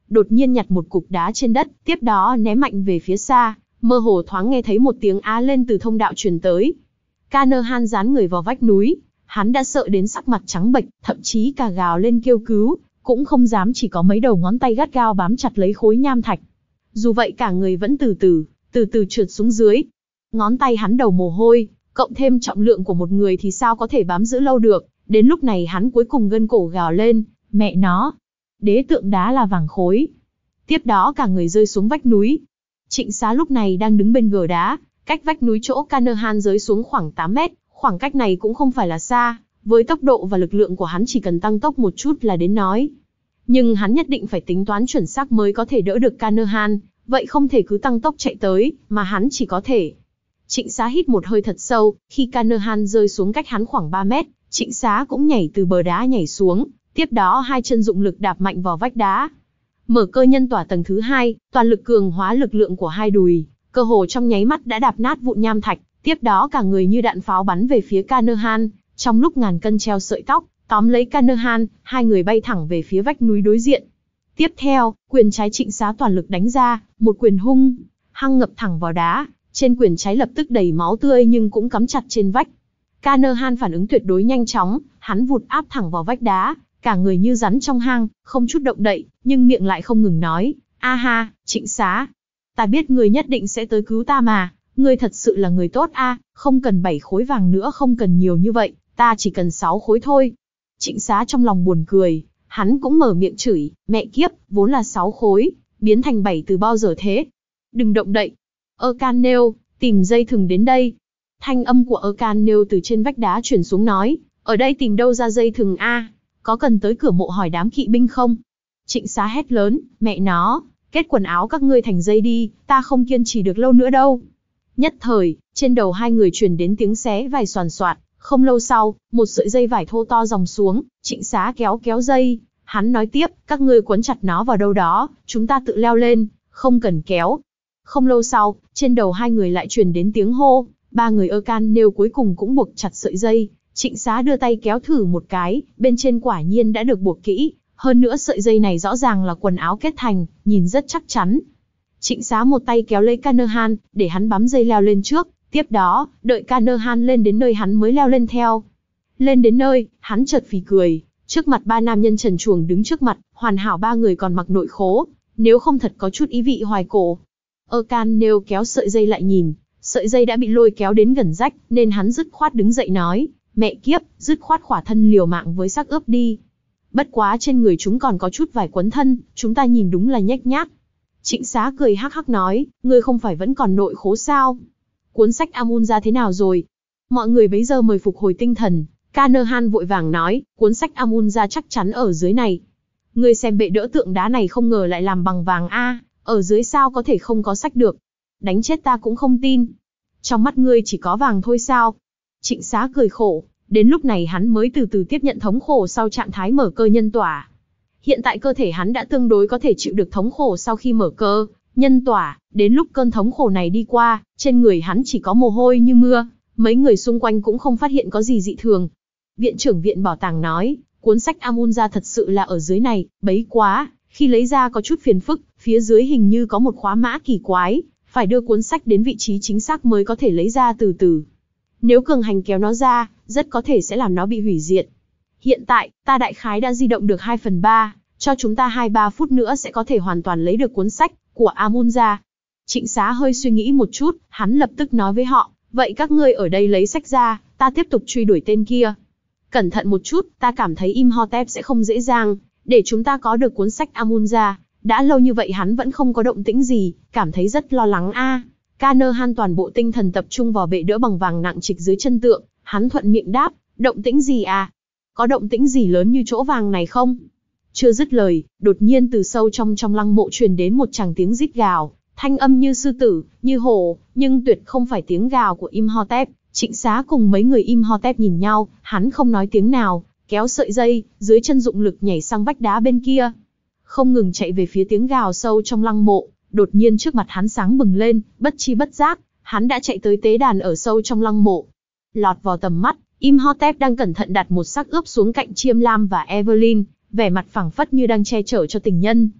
đột nhiên nhặt một cục đá trên đất, tiếp đó ném mạnh về phía xa, mơ hồ thoáng nghe thấy một tiếng á lên từ thông đạo truyền tới. Canaan dán người vào vách núi, hắn đã sợ đến sắc mặt trắng bệch, thậm chí cả gào lên kêu cứu, cũng không dám, chỉ có mấy đầu ngón tay gắt gao bám chặt lấy khối nham thạch. Dù vậy cả người vẫn từ từ, từ từ trượt xuống dưới. Ngón tay hắn đầu mồ hôi, cộng thêm trọng lượng của một người thì sao có thể bám giữ lâu được. Đến lúc này hắn cuối cùng gân cổ gào lên, mẹ nó, đế tượng đá là vàng khối. Tiếp đó cả người rơi xuống vách núi. Trịnh Xá lúc này đang đứng bên gờ đá, cách vách núi chỗ Canaan rơi xuống khoảng tám mét, khoảng cách này cũng không phải là xa, với tốc độ và lực lượng của hắn chỉ cần tăng tốc một chút là đến nói. Nhưng hắn nhất định phải tính toán chuẩn xác mới có thể đỡ được Canaan, vậy không thể cứ tăng tốc chạy tới, mà hắn chỉ có thể. Trịnh Xá hít một hơi thật sâu, khi Canaan rơi xuống cách hắn khoảng ba mét, Trịnh Xá cũng nhảy từ bờ đá nhảy xuống, tiếp đó hai chân dụng lực đạp mạnh vào vách đá. Mở cơ nhân tỏa tầng thứ hai, toàn lực cường hóa lực lượng của hai đùi, cơ hồ trong nháy mắt đã đạp nát vụn nham thạch, tiếp đó cả người như đạn pháo bắn về phía Canaan, trong lúc ngàn cân treo sợi tóc, tóm lấy Canaan, hai người bay thẳng về phía vách núi đối diện. Tiếp theo, quyền trái Trịnh Xá toàn lực đánh ra, một quyền hung hăng ngập thẳng vào đá, trên quyền trái lập tức đầy máu tươi nhưng cũng cắm chặt trên vách. Canaan phản ứng tuyệt đối nhanh chóng, hắn vụt áp thẳng vào vách đá, cả người như rắn trong hang, không chút động đậy, nhưng miệng lại không ngừng nói, a ha, Trịnh Xá, ta biết ngươi nhất định sẽ tới cứu ta mà, ngươi thật sự là người tốt a, không cần bảy khối vàng nữa, không cần nhiều như vậy, ta chỉ cần sáu khối thôi. Trịnh Xá trong lòng buồn cười, hắn cũng mở miệng chửi, mẹ kiếp, vốn là sáu khối, biến thành bảy từ bao giờ thế? Đừng động đậy. Erkanel, tìm dây thừng đến đây. Thanh âm của Erkanel từ trên vách đá truyền xuống nói, ở đây tìm đâu ra dây thừng a? Có cần tới cửa mộ hỏi đám kỵ binh không? Trịnh Xá hét lớn, mẹ nó, kết quần áo các ngươi thành dây đi, ta không kiên trì được lâu nữa đâu. Nhất thời, trên đầu hai người truyền đến tiếng xé vải xoàn xoạt, không lâu sau, một sợi dây vải thô to ròng xuống, Trịnh Xá kéo kéo dây, hắn nói tiếp, các ngươi quấn chặt nó vào đâu đó, chúng ta tự leo lên, không cần kéo. Không lâu sau, trên đầu hai người lại truyền đến tiếng hô, ba người Erkanel cuối cùng cũng buộc chặt sợi dây. Trịnh Xá đưa tay kéo thử một cái, bên trên quả nhiên đã được buộc kỹ, hơn nữa sợi dây này rõ ràng là quần áo kết thành, nhìn rất chắc chắn. Trịnh Xá một tay kéo lấy Canaan, để hắn bám dây leo lên trước, tiếp đó, đợi Canaan lên đến nơi hắn mới leo lên theo. Lên đến nơi, hắn chợt phì cười, trước mặt ba nam nhân trần truồng đứng trước mặt, hoàn hảo ba người còn mặc nội khố, nếu không thật có chút ý vị hoài cổ. Erkanel kéo sợi dây lại nhìn, sợi dây đã bị lôi kéo đến gần rách, nên hắn dứt khoát đứng dậy nói, mẹ kiếp, dứt khoát khỏa thân liều mạng với xác ướp đi. Bất quá trên người chúng còn có chút vải quấn thân, chúng ta nhìn đúng là nhếch nhác. Trịnh Xá cười hắc hắc nói, ngươi không phải vẫn còn nội khố sao? Cuốn sách Amun ra thế nào rồi? Mọi người bấy giờ mời phục hồi tinh thần, Canaan vội vàng nói, cuốn sách Amun ra chắc chắn ở dưới này. Ngươi xem bệ đỡ tượng đá này không ngờ lại làm bằng vàng a, ở dưới sao có thể không có sách được? Đánh chết ta cũng không tin. Trong mắt ngươi chỉ có vàng thôi sao? Trịnh Xá cười khổ, đến lúc này hắn mới từ từ tiếp nhận thống khổ sau trạng thái mở cơ nhân tỏa. Hiện tại cơ thể hắn đã tương đối có thể chịu được thống khổ sau khi mở cơ nhân tỏa, đến lúc cơn thống khổ này đi qua, trên người hắn chỉ có mồ hôi như mưa, mấy người xung quanh cũng không phát hiện có gì dị thường. Viện trưởng viện bảo tàng nói, cuốn sách Amun ra thật sự là ở dưới này, bấy quá, khi lấy ra có chút phiền phức, phía dưới hình như có một khóa mã kỳ quái, phải đưa cuốn sách đến vị trí chính xác mới có thể lấy ra từ từ. Nếu cường hành kéo nó ra, rất có thể sẽ làm nó bị hủy diệt. Hiện tại, ta đại khái đã di động được hai phần ba, cho chúng ta hai ba phút nữa sẽ có thể hoàn toàn lấy được cuốn sách của Amun ra. Trịnh Xá hơi suy nghĩ một chút, hắn lập tức nói với họ, vậy các ngươi ở đây lấy sách ra, ta tiếp tục truy đuổi tên kia. Cẩn thận một chút, ta cảm thấy Imhotep sẽ không dễ dàng, để chúng ta có được cuốn sách Amun ra. Đã lâu như vậy hắn vẫn không có động tĩnh gì, cảm thấy rất lo lắng a. À. Canaan toàn bộ tinh thần tập trung vào bệ đỡ bằng vàng nặng trịch dưới chân tượng, hắn thuận miệng đáp, động tĩnh gì à? Có động tĩnh gì lớn như chỗ vàng này không? Chưa dứt lời, đột nhiên từ sâu trong trong lăng mộ truyền đến một tràng tiếng rít gào, thanh âm như sư tử, như hổ, nhưng tuyệt không phải tiếng gào của Imhotep. Trịnh Xá cùng mấy người Imhotep nhìn nhau, hắn không nói tiếng nào, kéo sợi dây, dưới chân dụng lực nhảy sang vách đá bên kia. Không ngừng chạy về phía tiếng gào sâu trong lăng mộ, đột nhiên trước mặt hắn sáng bừng lên, bất chi bất giác, hắn đã chạy tới tế đàn ở sâu trong lăng mộ. Lọt vào tầm mắt, Imhotep đang cẩn thận đặt một xác ướp xuống cạnh Chiêm Lam và Evelyn, vẻ mặt phảng phất như đang che chở cho tình nhân.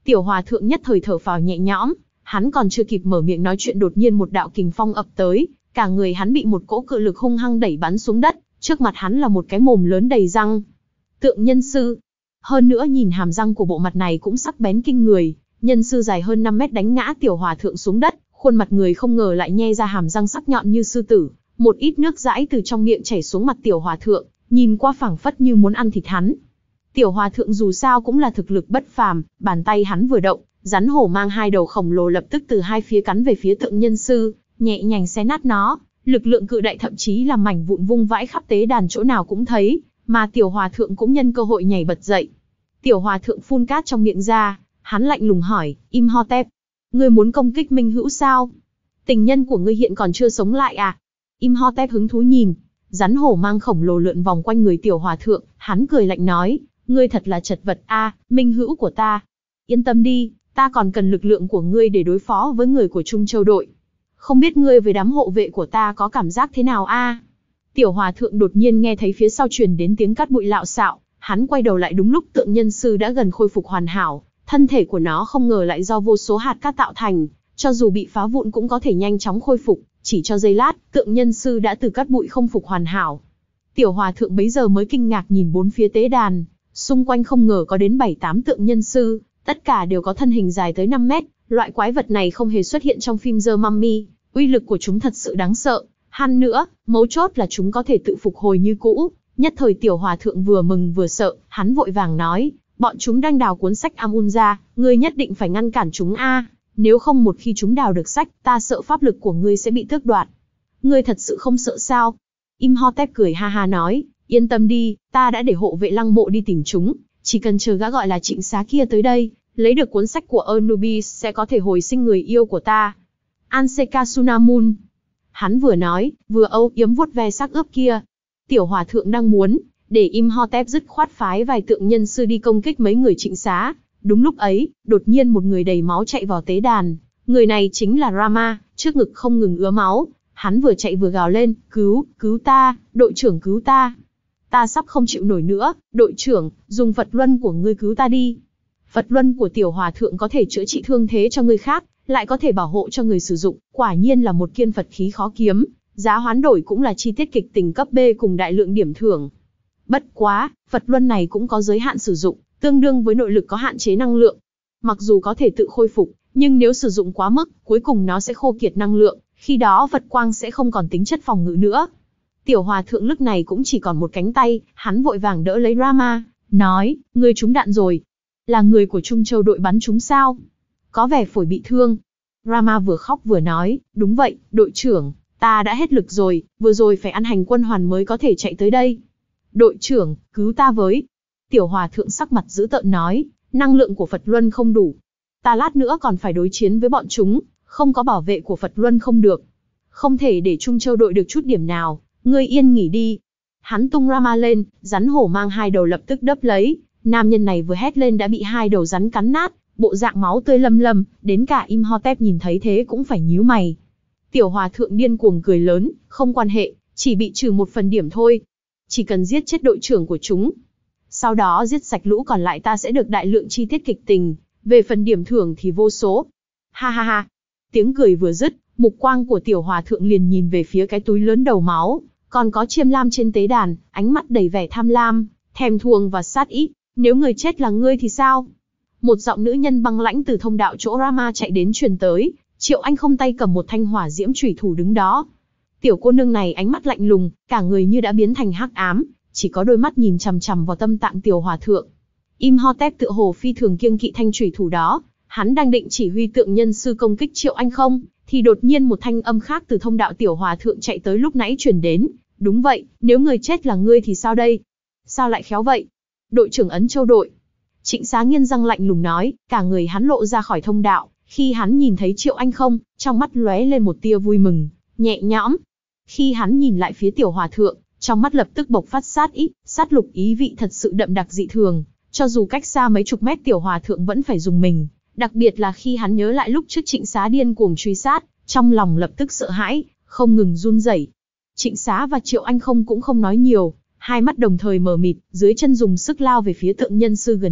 Tiểu hòa thượng nhất thời thở phào nhẹ nhõm, hắn còn chưa kịp mở miệng nói chuyện đột nhiên một đạo kình phong ập tới, cả người hắn bị một cỗ cự lực hung hăng đẩy bắn xuống đất, trước mặt hắn là một cái mồm lớn đầy răng. Tượng nhân sư. Hơn nữa nhìn hàm răng của bộ mặt này cũng sắc bén kinh người, nhân sư dài hơn năm mét đánh ngã tiểu hòa thượng xuống đất, khuôn mặt người không ngờ lại nhe ra hàm răng sắc nhọn như sư tử, một ít nước dãi từ trong miệng chảy xuống mặt tiểu hòa thượng, nhìn qua phảng phất như muốn ăn thịt hắn. Tiểu hòa thượng dù sao cũng là thực lực bất phàm, bàn tay hắn vừa động, rắn hổ mang hai đầu khổng lồ lập tức từ hai phía cắn về phía tượng nhân sư, nhẹ nhàng xé nát nó, lực lượng cự đại thậm chí làm mảnh vụn vung vãi khắp tế đàn chỗ nào cũng thấy, mà tiểu hòa thượng cũng nhân cơ hội nhảy bật dậy. Tiểu hòa thượng phun cát trong miệng ra, hắn lạnh lùng hỏi, Imhotep, ngươi muốn công kích Minh Hữu sao? Tình nhân của ngươi hiện còn chưa sống lại à? Imhotep hứng thú nhìn, rắn hổ mang khổng lồ lượn vòng quanh người tiểu hòa thượng, hắn cười lạnh nói, ngươi thật là chật vật a, à, Minh Hữu của ta. Yên tâm đi, ta còn cần lực lượng của ngươi để đối phó với người của Trung Châu đội. Không biết ngươi với đám hộ vệ của ta có cảm giác thế nào a? À? Tiểu hòa thượng đột nhiên nghe thấy phía sau truyền đến tiếng cát bụi lạo xạo, hắn quay đầu lại đúng lúc tượng nhân sư đã gần khôi phục hoàn hảo, thân thể của nó không ngờ lại do vô số hạt cát tạo thành, cho dù bị phá vụn cũng có thể nhanh chóng khôi phục, chỉ cho giây lát, tượng nhân sư đã từ cát bụi không phục hoàn hảo. Tiểu hòa thượng bấy giờ mới kinh ngạc nhìn bốn phía tế đàn, xung quanh không ngờ có đến bảy tám tượng nhân sư, tất cả đều có thân hình dài tới năm mét, loại quái vật này không hề xuất hiện trong phim The Mummy, uy lực của chúng thật sự đáng sợ. Hơn nữa, mấu chốt là chúng có thể tự phục hồi như cũ. Nhất thời tiểu hòa thượng vừa mừng vừa sợ, hắn vội vàng nói, bọn chúng đang đào cuốn sách Amun ra, ngươi nhất định phải ngăn cản chúng a, nếu không một khi chúng đào được sách, ta sợ pháp lực của ngươi sẽ bị tước đoạt. Ngươi thật sự không sợ sao? Imhotep cười ha ha nói, yên tâm đi, ta đã để hộ vệ lăng mộ đi tìm chúng, chỉ cần chờ gã gọi là Trịnh Xá kia tới đây, lấy được cuốn sách của Anubis sẽ có thể hồi sinh người yêu của ta. Ansekasunamun. Hắn vừa nói, vừa âu yếm vuốt ve xác ướp kia. Tiểu hòa thượng đang muốn để Imhotep dứt khoát phái vài tượng nhân sư đi công kích mấy người Trịnh Xá. Đúng lúc ấy, đột nhiên một người đầy máu chạy vào tế đàn. Người này chính là Rama, trước ngực không ngừng ứa máu. Hắn vừa chạy vừa gào lên, cứu, cứu ta, đội trưởng cứu ta. Ta sắp không chịu nổi nữa, đội trưởng, dùng Phật Luân của ngươi cứu ta đi. Phật Luân của tiểu hòa thượng có thể chữa trị thương thế cho người khác, lại có thể bảo hộ cho người sử dụng, quả nhiên là một kiên Phật khí khó kiếm, giá hoán đổi cũng là chi tiết kịch tình cấp B cùng đại lượng điểm thưởng. Bất quá, Phật Luân này cũng có giới hạn sử dụng, tương đương với nội lực có hạn chế năng lượng. Mặc dù có thể tự khôi phục, nhưng nếu sử dụng quá mức, cuối cùng nó sẽ khô kiệt năng lượng, khi đó Phật quang sẽ không còn tính chất phòng ngự nữa. Tiểu hòa thượng lúc này cũng chỉ còn một cánh tay, hắn vội vàng đỡ lấy Rama, nói, người trúng đạn rồi. Là người của Trung Châu đội bắn chúng sao? Có vẻ phổi bị thương. Rama vừa khóc vừa nói, đúng vậy, đội trưởng, ta đã hết lực rồi, vừa rồi phải ăn hành quân hoàn mới có thể chạy tới đây. Đội trưởng, cứu ta với. Tiểu hòa thượng sắc mặt dữ tợn nói, năng lượng của Phật Luân không đủ. Ta lát nữa còn phải đối chiến với bọn chúng, không có bảo vệ của Phật Luân không được. Không thể để Trung Châu đội được chút điểm nào, ngươi yên nghỉ đi. Hắn tung Rama lên, rắn hổ mang hai đầu lập tức đớp lấy. Nam nhân này vừa hét lên đã bị hai đầu rắn cắn nát, bộ dạng máu tươi lâm lâm, đến cả Imhotep nhìn thấy thế cũng phải nhíu mày. Tiểu hòa thượng điên cuồng cười lớn, không quan hệ, chỉ bị trừ một phần điểm thôi. Chỉ cần giết chết đội trưởng của chúng. Sau đó giết sạch lũ còn lại ta sẽ được đại lượng chi tiết kịch tình, về phần điểm thưởng thì vô số. Ha ha ha. Tiếng cười vừa dứt, mục quang của tiểu hòa thượng liền nhìn về phía cái túi lớn đầu máu, còn có chiêm lam trên tế đàn, ánh mắt đầy vẻ tham lam, thèm thuồng và sát ý. Nếu người chết là ngươi thì sao? Một giọng nữ nhân băng lãnh từ thông đạo chỗ Rama chạy đến truyền tới, Triệu Anh không tay cầm một thanh hỏa diễm chủy thủ đứng đó. Tiểu cô nương này ánh mắt lạnh lùng, cả người như đã biến thành hắc ám, chỉ có đôi mắt nhìn chằm chằm vào tâm tạng tiểu hòa thượng. Imhotep tựa hồ phi thường kiêng kỵ thanh chủy thủ đó, hắn đang định chỉ huy tượng nhân sư công kích Triệu Anh không, thì đột nhiên một thanh âm khác từ thông đạo tiểu hòa thượng chạy tới lúc nãy truyền đến. Đúng vậy, nếu người chết là ngươi thì sao đây? Sao lại khéo vậy? Đội trưởng Ấn Châu đội. Trịnh Xá nghiến răng lạnh lùng nói, cả người hắn lộ ra khỏi thông đạo, khi hắn nhìn thấy Triệu Anh không, trong mắt lóe lên một tia vui mừng, nhẹ nhõm. Khi hắn nhìn lại phía tiểu hòa thượng, trong mắt lập tức bộc phát sát ý, sát lục ý vị thật sự đậm đặc dị thường, cho dù cách xa mấy chục mét tiểu hòa thượng vẫn phải dùng mình, đặc biệt là khi hắn nhớ lại lúc trước Trịnh Xá điên cuồng truy sát, trong lòng lập tức sợ hãi, không ngừng run rẩy. Trịnh Xá và Triệu Anh không cũng không nói nhiều, hai mắt đồng thời mờ mịt, dưới chân dùng sức lao về phía tượng nhân sư gần nhất,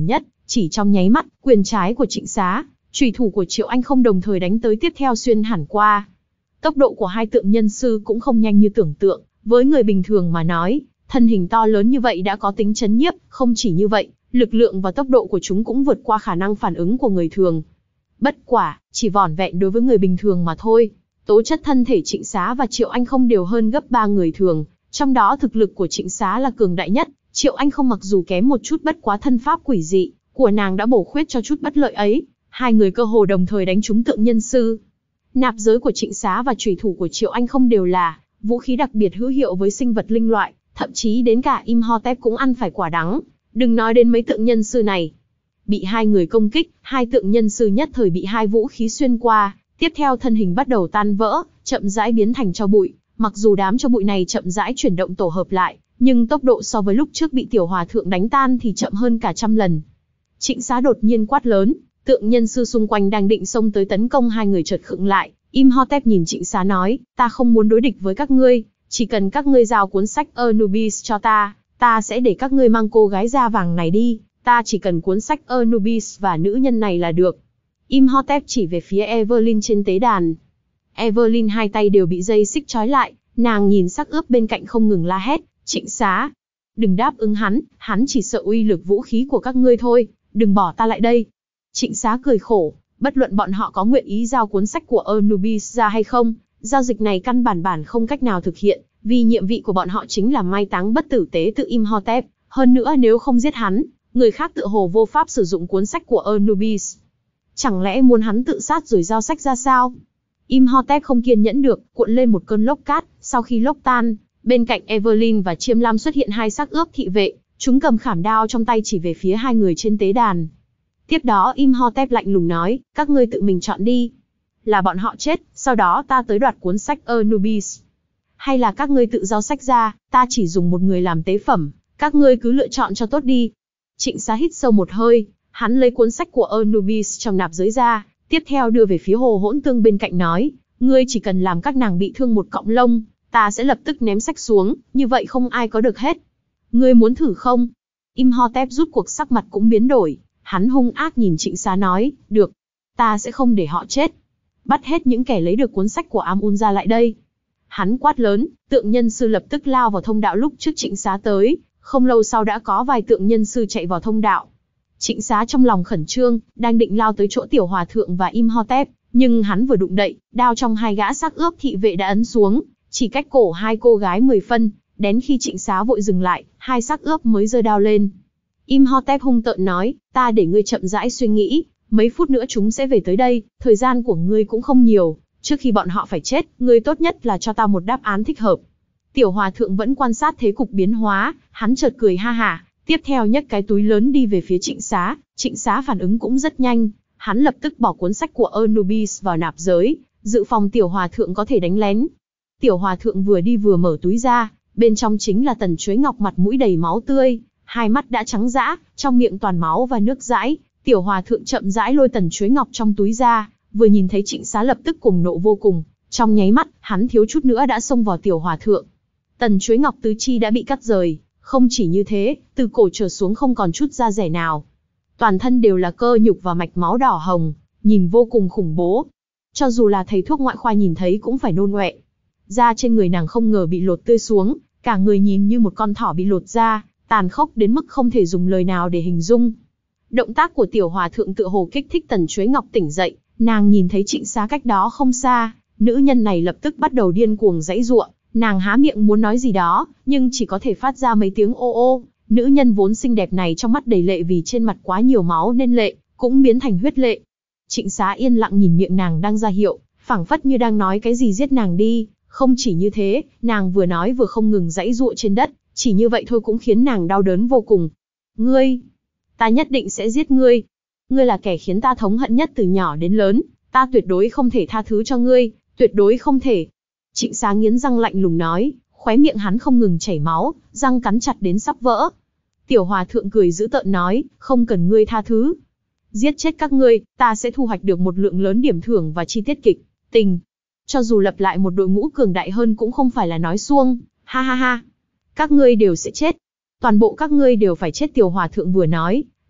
Chỉ trong nháy mắt, quyền trái của Trịnh Xá, chủy thủ của Triệu Anh không đồng thời đánh tới tiếp theo xuyên hẳn qua. Tốc độ của hai tượng nhân sư cũng không nhanh như tưởng tượng, với người bình thường mà nói, thân hình to lớn như vậy đã có tính chấn nhiếp, không chỉ như vậy, lực lượng và tốc độ của chúng cũng vượt qua khả năng phản ứng của người thường. Bất quả, chỉ vỏn vẹn đối với người bình thường mà thôi. Tố chất thân thể Trịnh Xá và Triệu Anh không đều hơn gấp ba người thường, trong đó thực lực của Trịnh Xá là cường đại nhất, Triệu Anh không mặc dù kém một chút bất quá thân pháp quỷ dị của nàng đã bổ khuyết cho chút bất lợi ấy, hai người cơ hồ đồng thời đánh trúng tượng nhân sư. Nạp giới của Trịnh Xá và chủy thủ của Triệu Anh không đều là vũ khí đặc biệt hữu hiệu với sinh vật linh loại, thậm chí đến cả Imhotep cũng ăn phải quả đắng, đừng nói đến mấy tượng nhân sư này. Bị hai người công kích, hai tượng nhân sư nhất thời bị hai vũ khí xuyên qua, tiếp theo thân hình bắt đầu tan vỡ, chậm rãi biến thành tro bụi. Mặc dù đám tro bụi này chậm rãi chuyển động tổ hợp lại, nhưng tốc độ so với lúc trước bị tiểu hòa thượng đánh tan thì chậm hơn cả trăm lần. Trịnh Xá đột nhiên quát lớn, tượng nhân sư xung quanh đang định xông tới tấn công hai người chợt khựng lại. Imhotep nhìn Trịnh Xá nói, ta không muốn đối địch với các ngươi, chỉ cần các ngươi giao cuốn sách Anubis cho ta, ta sẽ để các ngươi mang cô gái da vàng này đi, ta chỉ cần cuốn sách Anubis và nữ nhân này là được. Imhotep chỉ về phía Evelyn trên tế đàn. Evelyn hai tay đều bị dây xích trói lại, nàng nhìn xác ướp bên cạnh không ngừng la hét, Trịnh Xá, đừng đáp ứng hắn, hắn chỉ sợ uy lực vũ khí của các ngươi thôi, đừng bỏ ta lại đây. Trịnh Xá cười khổ, bất luận bọn họ có nguyện ý giao cuốn sách của Anubis ra hay không, giao dịch này căn bản bản không cách nào thực hiện, vì nhiệm vụ của bọn họ chính là mai táng bất tử tế tự Imhotep, hơn nữa nếu không giết hắn, người khác tựa hồ vô pháp sử dụng cuốn sách của Anubis. Chẳng lẽ muốn hắn tự sát rồi giao sách ra sao? Imhotep không kiên nhẫn được, cuộn lên một cơn lốc cát, sau khi lốc tan, bên cạnh Evelyn và Chiêm Lam xuất hiện hai xác ướp thị vệ, chúng cầm khảm đao trong tay chỉ về phía hai người trên tế đàn. Tiếp đó Imhotep lạnh lùng nói, các ngươi tự mình chọn đi. Là bọn họ chết, sau đó ta tới đoạt cuốn sách Anubis. Hay là các ngươi tự giao sách ra, ta chỉ dùng một người làm tế phẩm, các ngươi cứ lựa chọn cho tốt đi. Trịnh Xá hít sâu một hơi, hắn lấy cuốn sách của Anubis trong nạp giới ra, tiếp theo đưa về phía Hồ Hỗn Tương bên cạnh nói, ngươi chỉ cần làm các nàng bị thương một cọng lông, ta sẽ lập tức ném sách xuống, như vậy không ai có được hết. Ngươi muốn thử không? Imhotep rút cuộc sắc mặt cũng biến đổi, hắn hung ác nhìn Trịnh Xá nói, được, ta sẽ không để họ chết. Bắt hết những kẻ lấy được cuốn sách của Amun ra lại đây. Hắn quát lớn, tượng nhân sư lập tức lao vào thông đạo lúc trước Trịnh Xá tới, không lâu sau đã có vài tượng nhân sư chạy vào thông đạo. Trịnh Xá trong lòng khẩn trương, đang định lao tới chỗ tiểu hòa thượng và Imhotep, nhưng hắn vừa đụng đậy, đao trong hai gã xác ướp thị vệ đã ấn xuống, chỉ cách cổ hai cô gái mười phân, đến khi Trịnh Xá vội dừng lại, hai xác ướp mới giơ đao lên. Imhotep hung tợn nói, ta để ngươi chậm rãi suy nghĩ, mấy phút nữa chúng sẽ về tới đây, thời gian của ngươi cũng không nhiều, trước khi bọn họ phải chết, ngươi tốt nhất là cho ta một đáp án thích hợp. Tiểu hòa thượng vẫn quan sát thế cục biến hóa, hắn chợt cười ha hả, tiếp theo nhấc cái túi lớn đi về phía Trịnh Xá. Trịnh Xá phản ứng cũng rất nhanh, hắn lập tức bỏ cuốn sách của Anubis vào nạp giới, dự phòng tiểu hòa thượng có thể đánh lén. Tiểu hòa thượng vừa đi vừa mở túi ra, bên trong chính là tần chuối ngọc mặt mũi đầy máu tươi, hai mắt đã trắng dã, trong miệng toàn máu và nước dãi. Tiểu hòa thượng chậm rãi lôi tần chuối ngọc trong túi ra, vừa nhìn thấy Trịnh Xá lập tức cuồng nộ vô cùng, trong nháy mắt, hắn thiếu chút nữa đã xông vào tiểu hòa thượng. Tần chuối ngọc tứ chi đã bị cắt rời, không chỉ như thế, từ cổ trở xuống không còn chút da rẻ nào. Toàn thân đều là cơ nhục và mạch máu đỏ hồng, nhìn vô cùng khủng bố. Cho dù là thầy thuốc ngoại khoa nhìn thấy cũng phải nôn ọe. Da trên người nàng không ngờ bị lột tươi xuống, cả người nhìn như một con thỏ bị lột da, tàn khốc đến mức không thể dùng lời nào để hình dung. Động tác của tiểu hòa thượng tựa hồ kích thích tần chuối ngọc tỉnh dậy, nàng nhìn thấy Trịnh Xá cách đó không xa, nữ nhân này lập tức bắt đầu điên cuồng giãy giụa, nàng há miệng muốn nói gì đó, nhưng chỉ có thể phát ra mấy tiếng ô ô. Nữ nhân vốn xinh đẹp này trong mắt đầy lệ vì trên mặt quá nhiều máu nên lệ cũng biến thành huyết lệ. Trịnh Xá yên lặng nhìn miệng nàng đang ra hiệu, phảng phất như đang nói cái gì giết nàng đi. Không chỉ như thế, nàng vừa nói vừa không ngừng giãy giụa trên đất, chỉ như vậy thôi cũng khiến nàng đau đớn vô cùng. Ngươi, ta nhất định sẽ giết ngươi. Ngươi là kẻ khiến ta thống hận nhất từ nhỏ đến lớn, ta tuyệt đối không thể tha thứ cho ngươi, tuyệt đối không thể. Trịnh Xá nghiến răng lạnh lùng nói, khóe miệng hắn không ngừng chảy máu, răng cắn chặt đến sắp vỡ. Tiểu hòa thượng cười dữ tợn nói, không cần ngươi tha thứ. Giết chết các ngươi, ta sẽ thu hoạch được một lượng lớn điểm thưởng và chi tiết kịch tình. Cho dù lập lại một đội ngũ cường đại hơn cũng không phải là nói suông, ha ha ha. Các ngươi đều sẽ chết. Toàn bộ các ngươi đều phải chết. Tiểu hòa thượng vừa nói,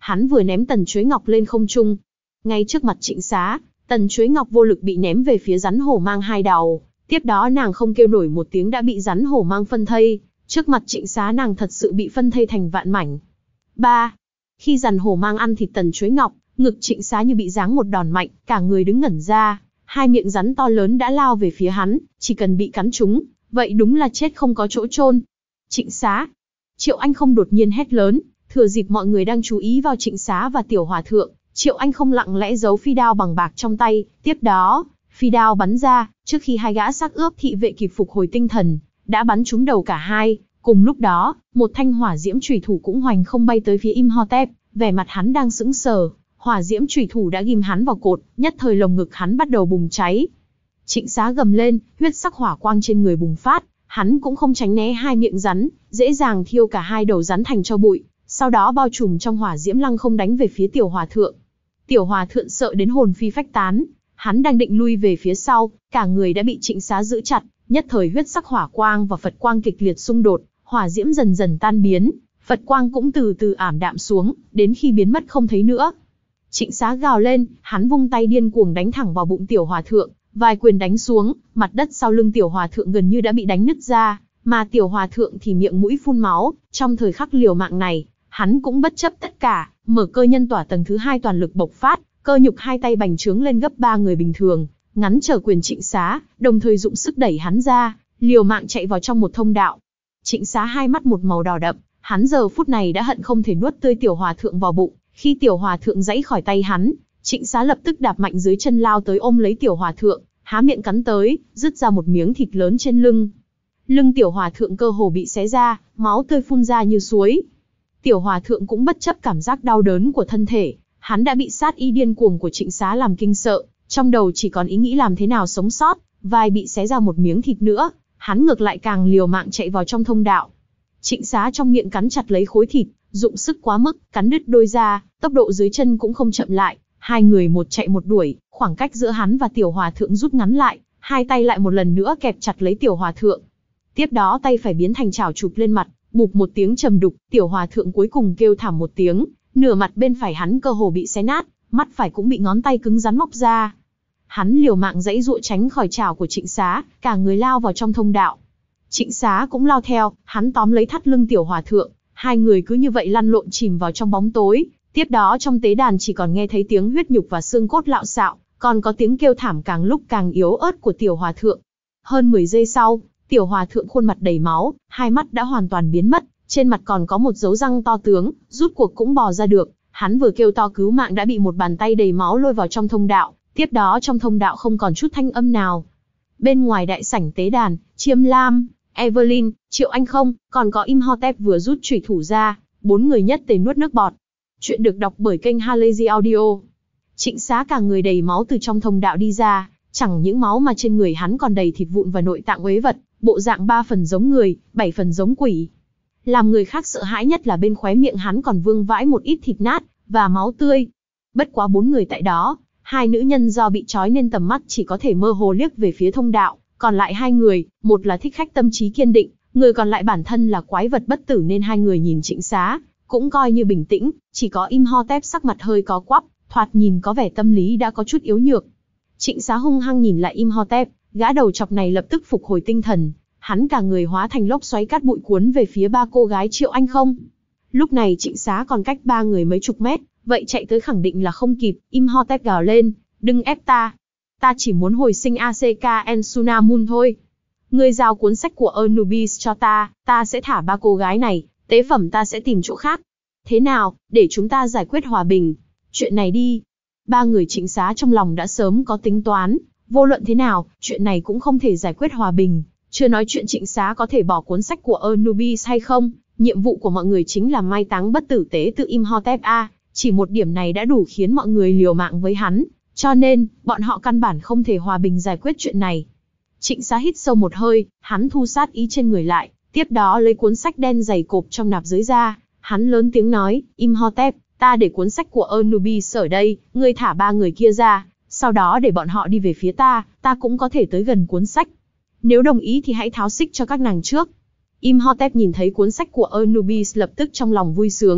hắn vừa ném tần chuối ngọc lên không trung. Ngay trước mặt Trịnh Xá, tần chuối ngọc vô lực bị ném về phía rắn hổ mang hai đầu. Tiếp đó nàng không kêu nổi một tiếng đã bị rắn hổ mang phân thây. Trước mặt Trịnh Xá nàng thật sự bị phân thây thành vạn mảnh. ba. Khi rắn hổ mang ăn thịt tần chuối ngọc, ngực Trịnh Xá như bị giáng một đòn mạnh, cả người đứng ngẩn ra. Hai miệng rắn to lớn đã lao về phía hắn, chỉ cần bị cắn trúng, vậy đúng là chết không có chỗ chôn. Trịnh Xá! Triệu Anh Không đột nhiên hét lớn, thừa dịp mọi người đang chú ý vào Trịnh Xá và Tiểu Hòa Thượng, Triệu Anh Không lặng lẽ giấu phi đao bằng bạc trong tay, tiếp đó, phi đao bắn ra, trước khi hai gã xác ướp thị vệ kịp phục hồi tinh thần, đã bắn trúng đầu cả hai. Cùng lúc đó, một thanh hỏa diễm chủy thủ cũng hoành không bay tới phía Imhotep, vẻ mặt hắn đang sững sờ, hỏa diễm chủy thủ đã ghim hắn vào cột, nhất thời lồng ngực hắn bắt đầu bùng cháy. Trịnh Xá gầm lên, huyết sắc hỏa quang trên người bùng phát, hắn cũng không tránh né hai miệng rắn, dễ dàng thiêu cả hai đầu rắn thành tro bụi, sau đó bao trùm trong hỏa diễm lăng không đánh về phía Tiểu Hòa Thượng. Tiểu Hòa Thượng sợ đến hồn phi phách tán, hắn đang định lui về phía sau, cả người đã bị Trịnh Xá giữ chặt, nhất thời huyết sắc hỏa quang và Phật quang kịch liệt xung đột, hỏa diễm dần dần tan biến, Phật quang cũng từ từ ảm đạm xuống, đến khi biến mất không thấy nữa. Trịnh Xá gào lên, hắn vung tay điên cuồng đánh thẳng vào bụng Tiểu Hòa Thượng, vài quyền đánh xuống, mặt đất sau lưng Tiểu Hòa Thượng gần như đã bị đánh nứt ra, mà Tiểu Hòa Thượng thì miệng mũi phun máu. Trong thời khắc liều mạng này, hắn cũng bất chấp tất cả, mở cơ nhân tỏa tầng thứ hai toàn lực bộc phát, cơ nhục hai tay bành trướng lên gấp ba người bình thường, ngắn trở quyền Trịnh Xá, đồng thời dụng sức đẩy hắn ra, liều mạng chạy vào trong một thông đạo. Trịnh Xá hai mắt một màu đỏ đậm, hắn giờ phút này đã hận không thể nuốt tươi Tiểu Hòa Thượng vào bụng. Khi Tiểu Hòa Thượng giãy khỏi tay hắn, Trịnh Xá lập tức đạp mạnh dưới chân lao tới ôm lấy Tiểu Hòa Thượng, há miệng cắn tới, rứt ra một miếng thịt lớn trên lưng. Lưng Tiểu Hòa Thượng cơ hồ bị xé ra, máu tươi phun ra như suối. Tiểu Hòa Thượng cũng bất chấp cảm giác đau đớn của thân thể, hắn đã bị sát ý điên cuồng của Trịnh Xá làm kinh sợ, trong đầu chỉ còn ý nghĩ làm thế nào sống sót, vai bị xé ra một miếng thịt nữa, hắn ngược lại càng liều mạng chạy vào trong thông đạo. Trịnh Xá trong miệng cắn chặt lấy khối thịt, dụng sức quá mức, cắn đứt đôi da, tốc độ dưới chân cũng không chậm lại, hai người một chạy một đuổi, khoảng cách giữa hắn và Tiểu Hòa Thượng rút ngắn lại, hai tay lại một lần nữa kẹp chặt lấy Tiểu Hòa Thượng. Tiếp đó tay phải biến thành chảo chụp lên mặt, bụp một tiếng trầm đục, Tiểu Hòa Thượng cuối cùng kêu thảm một tiếng, nửa mặt bên phải hắn cơ hồ bị xé nát, mắt phải cũng bị ngón tay cứng rắn móc ra. Hắn liều mạng giãy giụa tránh khỏi chảo của Trịnh Xá, cả người lao vào trong thông đạo. Trịnh Xá cũng lao theo, hắn tóm lấy thắt lưng Tiểu Hòa Thượng, hai người cứ như vậy lăn lộn chìm vào trong bóng tối. Tiếp đó trong tế đàn chỉ còn nghe thấy tiếng huyết nhục và xương cốt lạo xạo, còn có tiếng kêu thảm càng lúc càng yếu ớt của Tiểu Hòa Thượng. Hơn mười giây sau, Tiểu Hòa Thượng khuôn mặt đầy máu, hai mắt đã hoàn toàn biến mất, trên mặt còn có một dấu răng to tướng, rút cuộc cũng bò ra được. Hắn vừa kêu to cứu mạng đã bị một bàn tay đầy máu lôi vào trong thông đạo, tiếp đó trong thông đạo không còn chút thanh âm nào. Bên ngoài đại sảnh tế đàn, Chiêm Lam, Evelyn, Triệu Anh Không, còn có Imhotep vừa rút chủy thủ ra, bốn người nhất tề nuốt nước bọt. Chuyện được đọc bởi kênh Halazy Audio. Trịnh Xá cả người đầy máu từ trong thông đạo đi ra, chẳng những máu mà trên người hắn còn đầy thịt vụn và nội tạng uế vật, bộ dạng ba phần giống người, bảy phần giống quỷ. Làm người khác sợ hãi nhất là bên khóe miệng hắn còn vương vãi một ít thịt nát và máu tươi. Bất quá bốn người tại đó, hai nữ nhân do bị trói nên tầm mắt chỉ có thể mơ hồ liếc về phía thông đạo, còn lại hai người, một là thích khách tâm trí kiên định, người còn lại bản thân là quái vật bất tử nên hai người nhìn Trịnh Xá cũng coi như bình tĩnh, chỉ có Imhotep sắc mặt hơi có quắp, thoạt nhìn có vẻ tâm lý đã có chút yếu nhược. Trịnh Xá hung hăng nhìn lại Imhotep, gã đầu chọc này lập tức phục hồi tinh thần, hắn cả người hóa thành lốc xoáy cát bụi cuốn về phía ba cô gái Triệu Anh Không. Lúc này Trịnh Xá còn cách ba người mấy chục mét, vậy chạy tới khẳng định là không kịp. Imhotep gào lên, đừng ép ta, ta chỉ muốn hồi sinh a xê ca Ensunamun thôi. Ngươi giao cuốn sách của Anubis cho ta, ta sẽ thả ba cô gái này, tế phẩm ta sẽ tìm chỗ khác. Thế nào, để chúng ta giải quyết hòa bình chuyện này đi. Ba người Trịnh Xá trong lòng đã sớm có tính toán, vô luận thế nào, chuyện này cũng không thể giải quyết hòa bình. Chưa nói chuyện Trịnh Xá có thể bỏ cuốn sách của Anubis hay không, nhiệm vụ của mọi người chính là mai táng bất tử tế tự Imhotep A, chỉ một điểm này đã đủ khiến mọi người liều mạng với hắn, cho nên, bọn họ căn bản không thể hòa bình giải quyết chuyện này. Trịnh Xá hít sâu một hơi, hắn thu sát ý trên người lại, tiếp đó lấy cuốn sách đen dày cộp trong nạp giới ra, hắn lớn tiếng nói, Imhotep, ta để cuốn sách của Anubis ở đây, ngươi thả ba người kia ra, sau đó để bọn họ đi về phía ta, ta cũng có thể tới gần cuốn sách. Nếu đồng ý thì hãy tháo xích cho các nàng trước. Imhotep nhìn thấy cuốn sách của Anubis lập tức trong lòng vui sướng,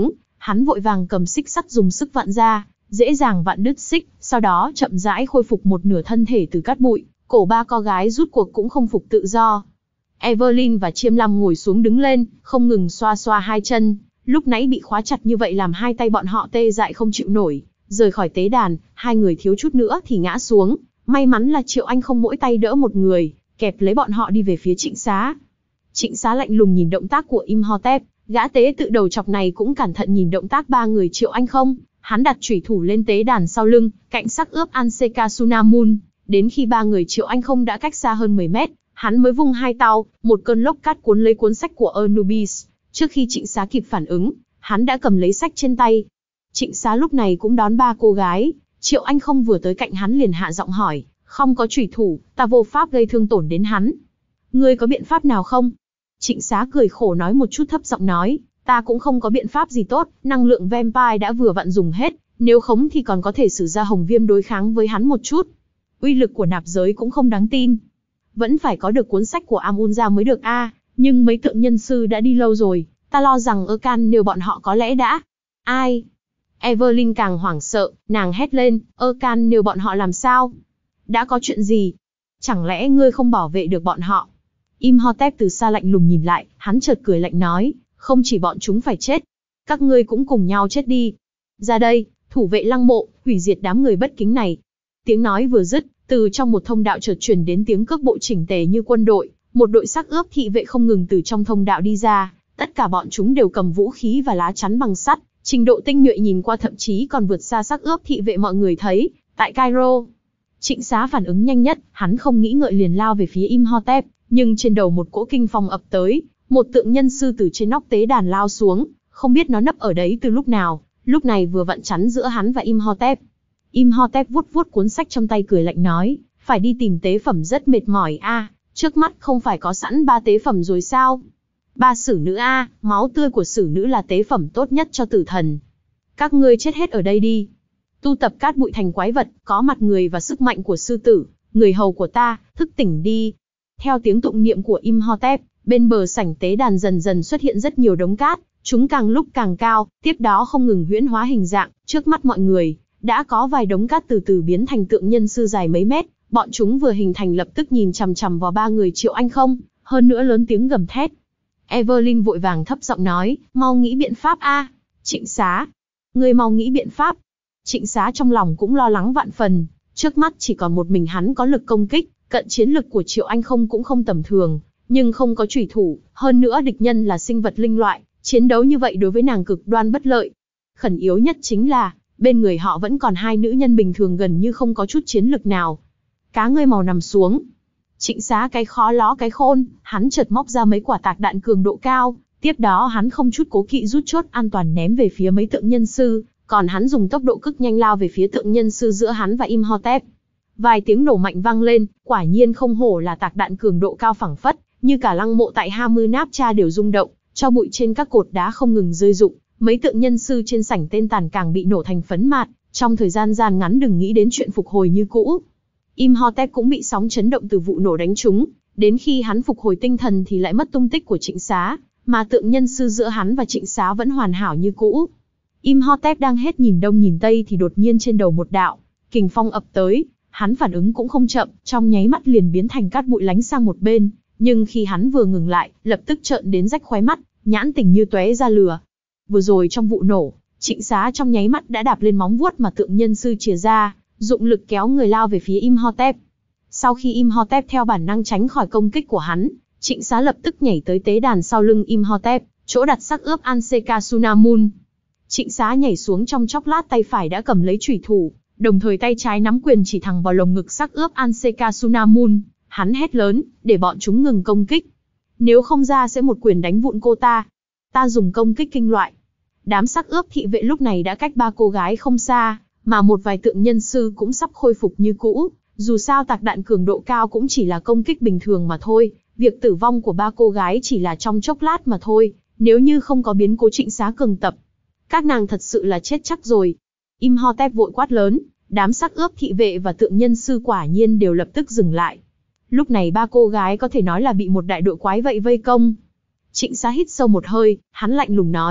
Hắn vội vàng cầm xích sắt dùng sức vặn ra, dễ dàng vặn đứt xích, sau đó chậm rãi khôi phục một nửa thân thể từ cát bụi, cổ ba cô gái rút cuộc cũng không phục tự do. Evelyn và Chiêm Lam ngồi xuống đứng lên, không ngừng xoa xoa hai chân, lúc nãy bị khóa chặt như vậy làm hai tay bọn họ tê dại không chịu nổi, rời khỏi tế đàn, hai người thiếu chút nữa thì ngã xuống, may mắn là Triệu Anh không mỗi tay đỡ một người, kẹp lấy bọn họ đi về phía Trịnh Xá. Trịnh Xá lạnh lùng nhìn động tác của Imhotep, gã tế tự đầu chọc này cũng cẩn thận nhìn động tác ba người Triệu Anh không, hắn đặt chủy thủ lên tế đàn sau lưng, cạnh xác ướp Ancestral, đến khi ba người Triệu Anh không đã cách xa hơn mười mét, hắn mới vung hai tao, một cơn lốc cát cuốn lấy cuốn sách của Anubis. Trước khi Trịnh Xá kịp phản ứng, hắn đã cầm lấy sách trên tay. Trịnh Xá lúc này cũng đón ba cô gái, Triệu Anh không vừa tới cạnh hắn liền hạ giọng hỏi, không có chủy thủ, ta vô pháp gây thương tổn đến hắn. Ngươi có biện pháp nào không? Trịnh Xá cười khổ nói một chút thấp giọng nói, ta cũng không có biện pháp gì tốt, năng lượng vampire đã vừa vặn dùng hết, nếu không thì còn có thể sử ra hồng viêm đối kháng với hắn một chút. Uy lực của nạp giới cũng không đáng tin. Vẫn phải có được cuốn sách của Amunra mới được a, à, nhưng mấy tượng nhân sư đã đi lâu rồi, ta lo rằng Erkan nếu bọn họ có lẽ đã... Ai? Evelyn càng hoảng sợ, nàng hét lên, Erkan nếu bọn họ làm sao? Đã có chuyện gì? Chẳng lẽ ngươi không bảo vệ được bọn họ? Imhotep từ xa lạnh lùng nhìn lại, hắn chợt cười lạnh nói, không chỉ bọn chúng phải chết, các ngươi cũng cùng nhau chết đi. Ra đây, thủ vệ lăng mộ, hủy diệt đám người bất kính này. Tiếng nói vừa dứt, từ trong một thông đạo chợt truyền đến tiếng cước bộ chỉnh tề như quân đội, một đội xác ướp thị vệ không ngừng từ trong thông đạo đi ra, tất cả bọn chúng đều cầm vũ khí và lá chắn bằng sắt, trình độ tinh nhuệ nhìn qua thậm chí còn vượt xa xác ướp thị vệ mọi người thấy tại Cairo. Trịnh Xá phản ứng nhanh nhất, hắn không nghĩ ngợi liền lao về phía Imhotep, nhưng trên đầu một cỗ kinh phong ập tới, một tượng nhân sư từ trên nóc tế đàn lao xuống, không biết nó nấp ở đấy từ lúc nào, lúc này vừa vặn chắn giữa hắn và Imhotep. Imhotep vuốt vuốt cuốn sách trong tay cười lạnh nói, phải đi tìm tế phẩm rất mệt mỏi a, à, trước mắt không phải có sẵn ba tế phẩm rồi sao? Ba sử nữ a, à, máu tươi của sử nữ là tế phẩm tốt nhất cho tử thần. Các ngươi chết hết ở đây đi. Tu tập cát bụi thành quái vật, có mặt người và sức mạnh của sư tử, người hầu của ta, thức tỉnh đi. Theo tiếng tụng niệm của Imhotep, bên bờ sảnh tế đàn dần dần xuất hiện rất nhiều đống cát, chúng càng lúc càng cao, tiếp đó không ngừng huyễn hóa hình dạng, trước mắt mọi người, đã có vài đống cát từ từ biến thành tượng nhân sư dài mấy mét, bọn chúng vừa hình thành lập tức nhìn chằm chằm vào ba người Triệu Anh không, hơn nữa lớn tiếng gầm thét. Evelyn vội vàng thấp giọng nói, mau nghĩ biện pháp a, à. Trịnh Xá, ngươi mau nghĩ biện pháp. Trịnh Xá trong lòng cũng lo lắng vạn phần, trước mắt chỉ còn một mình hắn có lực công kích, cận chiến lực của Triệu Anh không cũng không tầm thường, nhưng không có chủy thủ, hơn nữa địch nhân là sinh vật linh loại, chiến đấu như vậy đối với nàng cực đoan bất lợi. Khẩn yếu nhất chính là, bên người họ vẫn còn hai nữ nhân bình thường gần như không có chút chiến lực nào. Cá ngươi màu nằm xuống. Trịnh Xá cái khó ló cái khôn, hắn chợt móc ra mấy quả tạc đạn cường độ cao, tiếp đó hắn không chút cố kỵ rút chốt an toàn ném về phía mấy tượng nhân sư, còn hắn dùng tốc độ cực nhanh lao về phía tượng nhân sư giữa hắn và Imhotep. Vài tiếng nổ mạnh vang lên, quả nhiên không hổ là tạc đạn cường độ cao phảng phất, như cả lăng mộ tại Hamunaptra đều rung động, cho bụi trên các cột đá không ngừng rơi rụng, mấy tượng nhân sư trên sảnh tên tàn càng bị nổ thành phấn mạt, trong thời gian gian ngắn đừng nghĩ đến chuyện phục hồi như cũ. Imhotep cũng bị sóng chấn động từ vụ nổ đánh trúng, đến khi hắn phục hồi tinh thần thì lại mất tung tích của Trịnh Xá, mà tượng nhân sư giữa hắn và Trịnh Xá vẫn hoàn hảo như cũ. Imhotep đang hết nhìn đông nhìn tây thì đột nhiên trên đầu một đạo kình phong ập tới, hắn phản ứng cũng không chậm, trong nháy mắt liền biến thành cát bụi lánh sang một bên, nhưng khi hắn vừa ngừng lại, lập tức trợn đến rách khóe mắt, nhãn tình như tóe ra lửa. Vừa rồi trong vụ nổ, Trịnh Xá trong nháy mắt đã đạp lên móng vuốt mà tượng nhân sư chìa ra, dụng lực kéo người lao về phía Imhotep. Sau khi Imhotep theo bản năng tránh khỏi công kích của hắn, Trịnh Xá lập tức nhảy tới tế đàn sau lưng Imhotep, chỗ đặt xác ướp Ancestral. Trịnh Xá nhảy xuống trong chốc lát, tay phải đã cầm lấy chủy thủ, đồng thời tay trái nắm quyền chỉ thẳng vào lồng ngực xác ướp Ancestral. Hắn hét lớn, để bọn chúng ngừng công kích. Nếu không ra sẽ một quyền đánh vụn cô ta. Ta dùng công kích kinh loại. Đám xác ướp thị vệ lúc này đã cách ba cô gái không xa, mà một vài tượng nhân sư cũng sắp khôi phục như cũ. Dù sao tạc đạn cường độ cao cũng chỉ là công kích bình thường mà thôi, việc tử vong của ba cô gái chỉ là trong chốc lát mà thôi, nếu như không có biến cố Trịnh Xá cường tập. Các nàng thật sự là chết chắc rồi. Imhotep vội quát lớn, đám xác ướp thị vệ và tượng nhân sư quả nhiên đều lập tức dừng lại. Lúc này ba cô gái có thể nói là bị một đại đội quái vậy vây công. Trịnh Xá hít sâu một hơi, hắn lạnh lùng nói,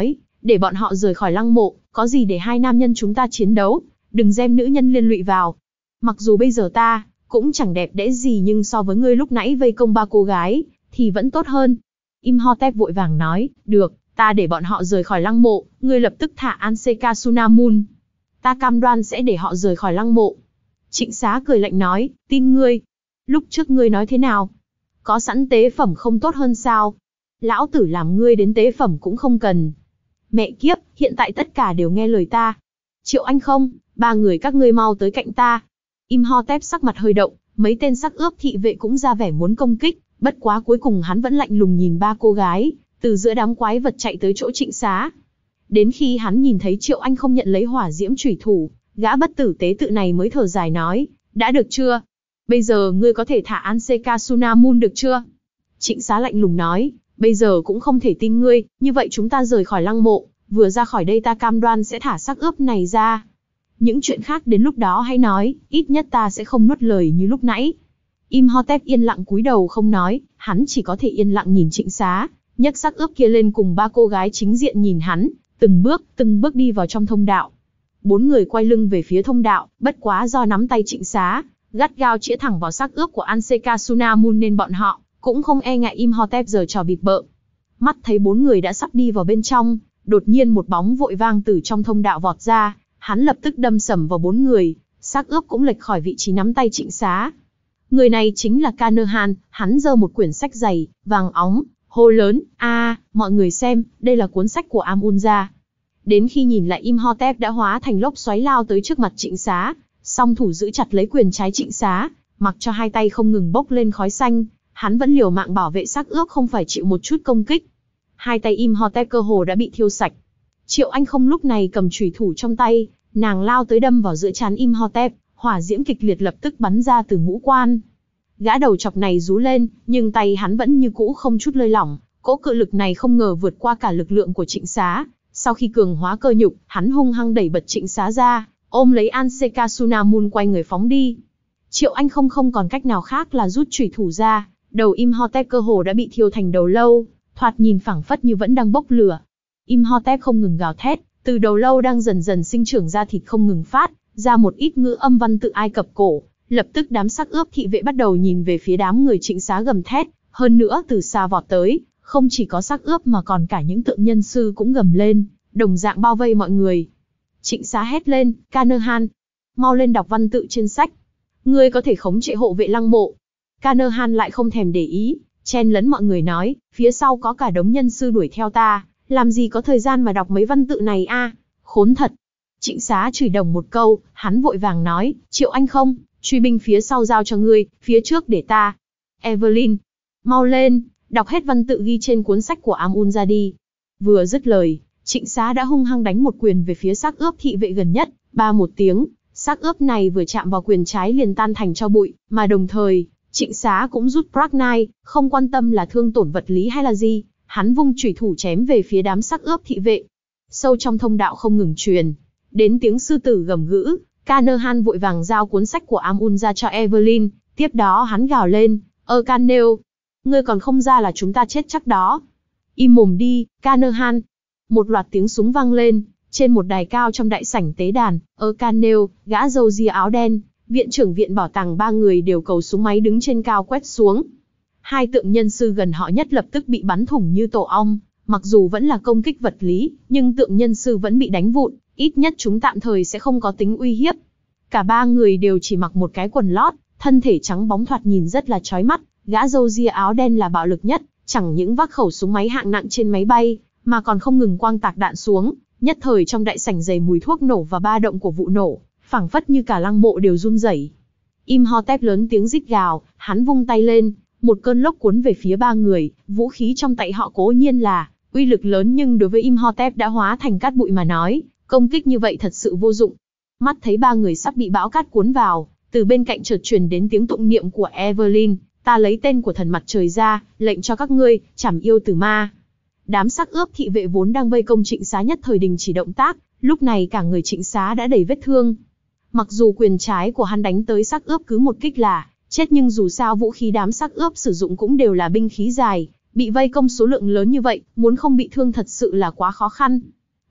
để bọn họ rời khỏi lăng mộ, có gì để hai nam nhân chúng ta chiến đấu, đừng đem nữ nhân liên lụy vào. Mặc dù bây giờ ta cũng chẳng đẹp đẽ gì nhưng so với ngươi lúc nãy vây công ba cô gái, thì vẫn tốt hơn. Imhotep vội vàng nói, được, ta để bọn họ rời khỏi lăng mộ, ngươi lập tức thả Ankhesesunamun. Ta cam đoan sẽ để họ rời khỏi lăng mộ. Trịnh Xá cười lạnh nói, tin ngươi. Lúc trước ngươi nói thế nào? Có sẵn tế phẩm không tốt hơn sao? Lão tử làm ngươi đến tế phẩm cũng không cần. Mẹ kiếp, hiện tại tất cả đều nghe lời ta. Triệu Anh không, ba người các ngươi mau tới cạnh ta. Imhotep sắc mặt hơi động, mấy tên sắc ướp thị vệ cũng ra vẻ muốn công kích, bất quá cuối cùng hắn vẫn lạnh lùng nhìn ba cô gái, từ giữa đám quái vật chạy tới chỗ Trịnh Xá. Đến khi hắn nhìn thấy Triệu Anh không nhận lấy hỏa diễm chủy thủ, gã bất tử tế tự này mới thở dài nói, đã được chưa? Bây giờ ngươi có thể thả Ankhesesunamun được chưa? Trịnh Xá lạnh lùng nói, bây giờ cũng không thể tin ngươi, như vậy chúng ta rời khỏi lăng mộ, vừa ra khỏi đây ta cam đoan sẽ thả xác ướp này ra. Những chuyện khác đến lúc đó hãy nói, ít nhất ta sẽ không nuốt lời như lúc nãy. Imhotep yên lặng cúi đầu không nói, hắn chỉ có thể yên lặng nhìn Trịnh Xá, nhấc xác ướp kia lên cùng ba cô gái chính diện nhìn hắn, từng bước, từng bước đi vào trong thông đạo. Bốn người quay lưng về phía thông đạo, bất quá do nắm tay Trịnh Xá, gắt gao chĩa thẳng vào xác ướp của Ankhesesunamun nên bọn họ cũng không e ngại Imhotep giở trò bịp bợm. Mắt thấy bốn người đã sắp đi vào bên trong, đột nhiên một bóng vội vang từ trong thông đạo vọt ra, hắn lập tức đâm sầm vào bốn người, xác ướp cũng lệch khỏi vị trí nắm tay Trịnh Xá. Người này chính là Canaan, hắn giơ một quyển sách dày, vàng óng, hô lớn, a, mọi người xem, đây là cuốn sách của Amun-Ra. Đến khi nhìn lại Imhotep đã hóa thành lốc xoáy lao tới trước mặt Trịnh Xá, song thủ giữ chặt lấy quyền trái Trịnh Xá, mặc cho hai tay không ngừng bốc lên khói xanh, hắn vẫn liều mạng bảo vệ xác ướp không phải chịu một chút công kích. Hai tay Imhotep cơ hồ đã bị thiêu sạch. Triệu Anh không lúc này cầm chủy thủ trong tay, nàng lao tới đâm vào giữa trán Imhotep, hỏa diễm kịch liệt lập tức bắn ra từ ngũ quan. Gã đầu chọc này rú lên, nhưng tay hắn vẫn như cũ không chút lơi lỏng, cỗ cự lực này không ngờ vượt qua cả lực lượng của Trịnh Xá. Sau khi cường hóa cơ nhục, hắn hung hăng đẩy bật Trịnh Xá ra, ôm lấy Ankhesesunamun quay người phóng đi. Triệu Anh không không còn cách nào khác là rút chủy thủ ra, đầu Imhotep cơ hồ đã bị thiêu thành đầu lâu, thoạt nhìn phảng phất như vẫn đang bốc lửa. Imhotep không ngừng gào thét, từ đầu lâu đang dần dần sinh trưởng ra thịt không ngừng phát ra một ít ngữ âm văn tự Ai Cập cổ. Lập tức đám xác ướp thị vệ bắt đầu nhìn về phía đám người Trịnh Xá gầm thét, hơn nữa từ xa vọt tới, không chỉ có xác ướp mà còn cả những tượng nhân sư cũng gầm lên, đồng dạng bao vây mọi người. Trịnh Xá hét lên, Canaan, mau lên đọc văn tự trên sách. Ngươi có thể khống chế hộ vệ lăng mộ. Canaan lại không thèm để ý, chen lấn mọi người nói, phía sau có cả đống nhân sư đuổi theo ta, làm gì có thời gian mà đọc mấy văn tự này a, khốn thật. Trịnh Xá chửi đồng một câu, hắn vội vàng nói, Triệu Anh không, truy binh phía sau giao cho ngươi, phía trước để ta. Evelyn, mau lên, đọc hết văn tự ghi trên cuốn sách của Amun-Ra đi. Vừa dứt lời, Trịnh Xá đã hung hăng đánh một quyền về phía xác ướp thị vệ gần nhất, ba một tiếng, xác ướp này vừa chạm vào quyền trái liền tan thành tro bụi, mà đồng thời, Trịnh Xá cũng rút Praknai, không quan tâm là thương tổn vật lý hay là gì, hắn vung chủy thủ chém về phía đám xác ướp thị vệ. Sâu trong thông đạo không ngừng truyền đến tiếng sư tử gầm gữ, Canaan vội vàng giao cuốn sách của Amun-Ra cho Evelyn, tiếp đó hắn gào lên, ơ Caneo, ngươi còn không ra là chúng ta chết chắc đó. Im mồm đi, Canaan. Một loạt tiếng súng vang lên, trên một đài cao trong đại sảnh tế đàn, ơ Caneo, gã râu ria áo đen, viện trưởng viện bảo tàng ba người đều cầu súng máy đứng trên cao quét xuống. Hai tượng nhân sư gần họ nhất lập tức bị bắn thủng như tổ ong, mặc dù vẫn là công kích vật lý, nhưng tượng nhân sư vẫn bị đánh vụn, ít nhất chúng tạm thời sẽ không có tính uy hiếp. Cả ba người đều chỉ mặc một cái quần lót, thân thể trắng bóng thoạt nhìn rất là chói mắt, gã râu ria áo đen là bạo lực nhất, chẳng những vác khẩu súng máy hạng nặng trên máy bay, mà còn không ngừng quang tạc đạn xuống, nhất thời trong đại sảnh dày mùi thuốc nổ và ba động của vụ nổ, phảng phất như cả lăng mộ đều run rẩy. Imhotep lớn tiếng rít gào, hắn vung tay lên, một cơn lốc cuốn về phía ba người, vũ khí trong tay họ cố nhiên là uy lực lớn nhưng đối với Imhotep đã hóa thành cát bụi mà nói, công kích như vậy thật sự vô dụng. Mắt thấy ba người sắp bị bão cát cuốn vào, từ bên cạnh chợt truyền đến tiếng tụng niệm của Evelyn, ta lấy tên của thần mặt trời ra, lệnh cho các ngươi, trảm yêu tử ma. Đám xác ướp thị vệ vốn đang vây công Trịnh Xá nhất thời đình chỉ động tác, lúc này cả người Trịnh Xá đã đầy vết thương. Mặc dù quyền trái của hắn đánh tới xác ướp cứ một kích là chết nhưng dù sao vũ khí đám xác ướp sử dụng cũng đều là binh khí dài, bị vây công số lượng lớn như vậy, muốn không bị thương thật sự là quá khó khăn.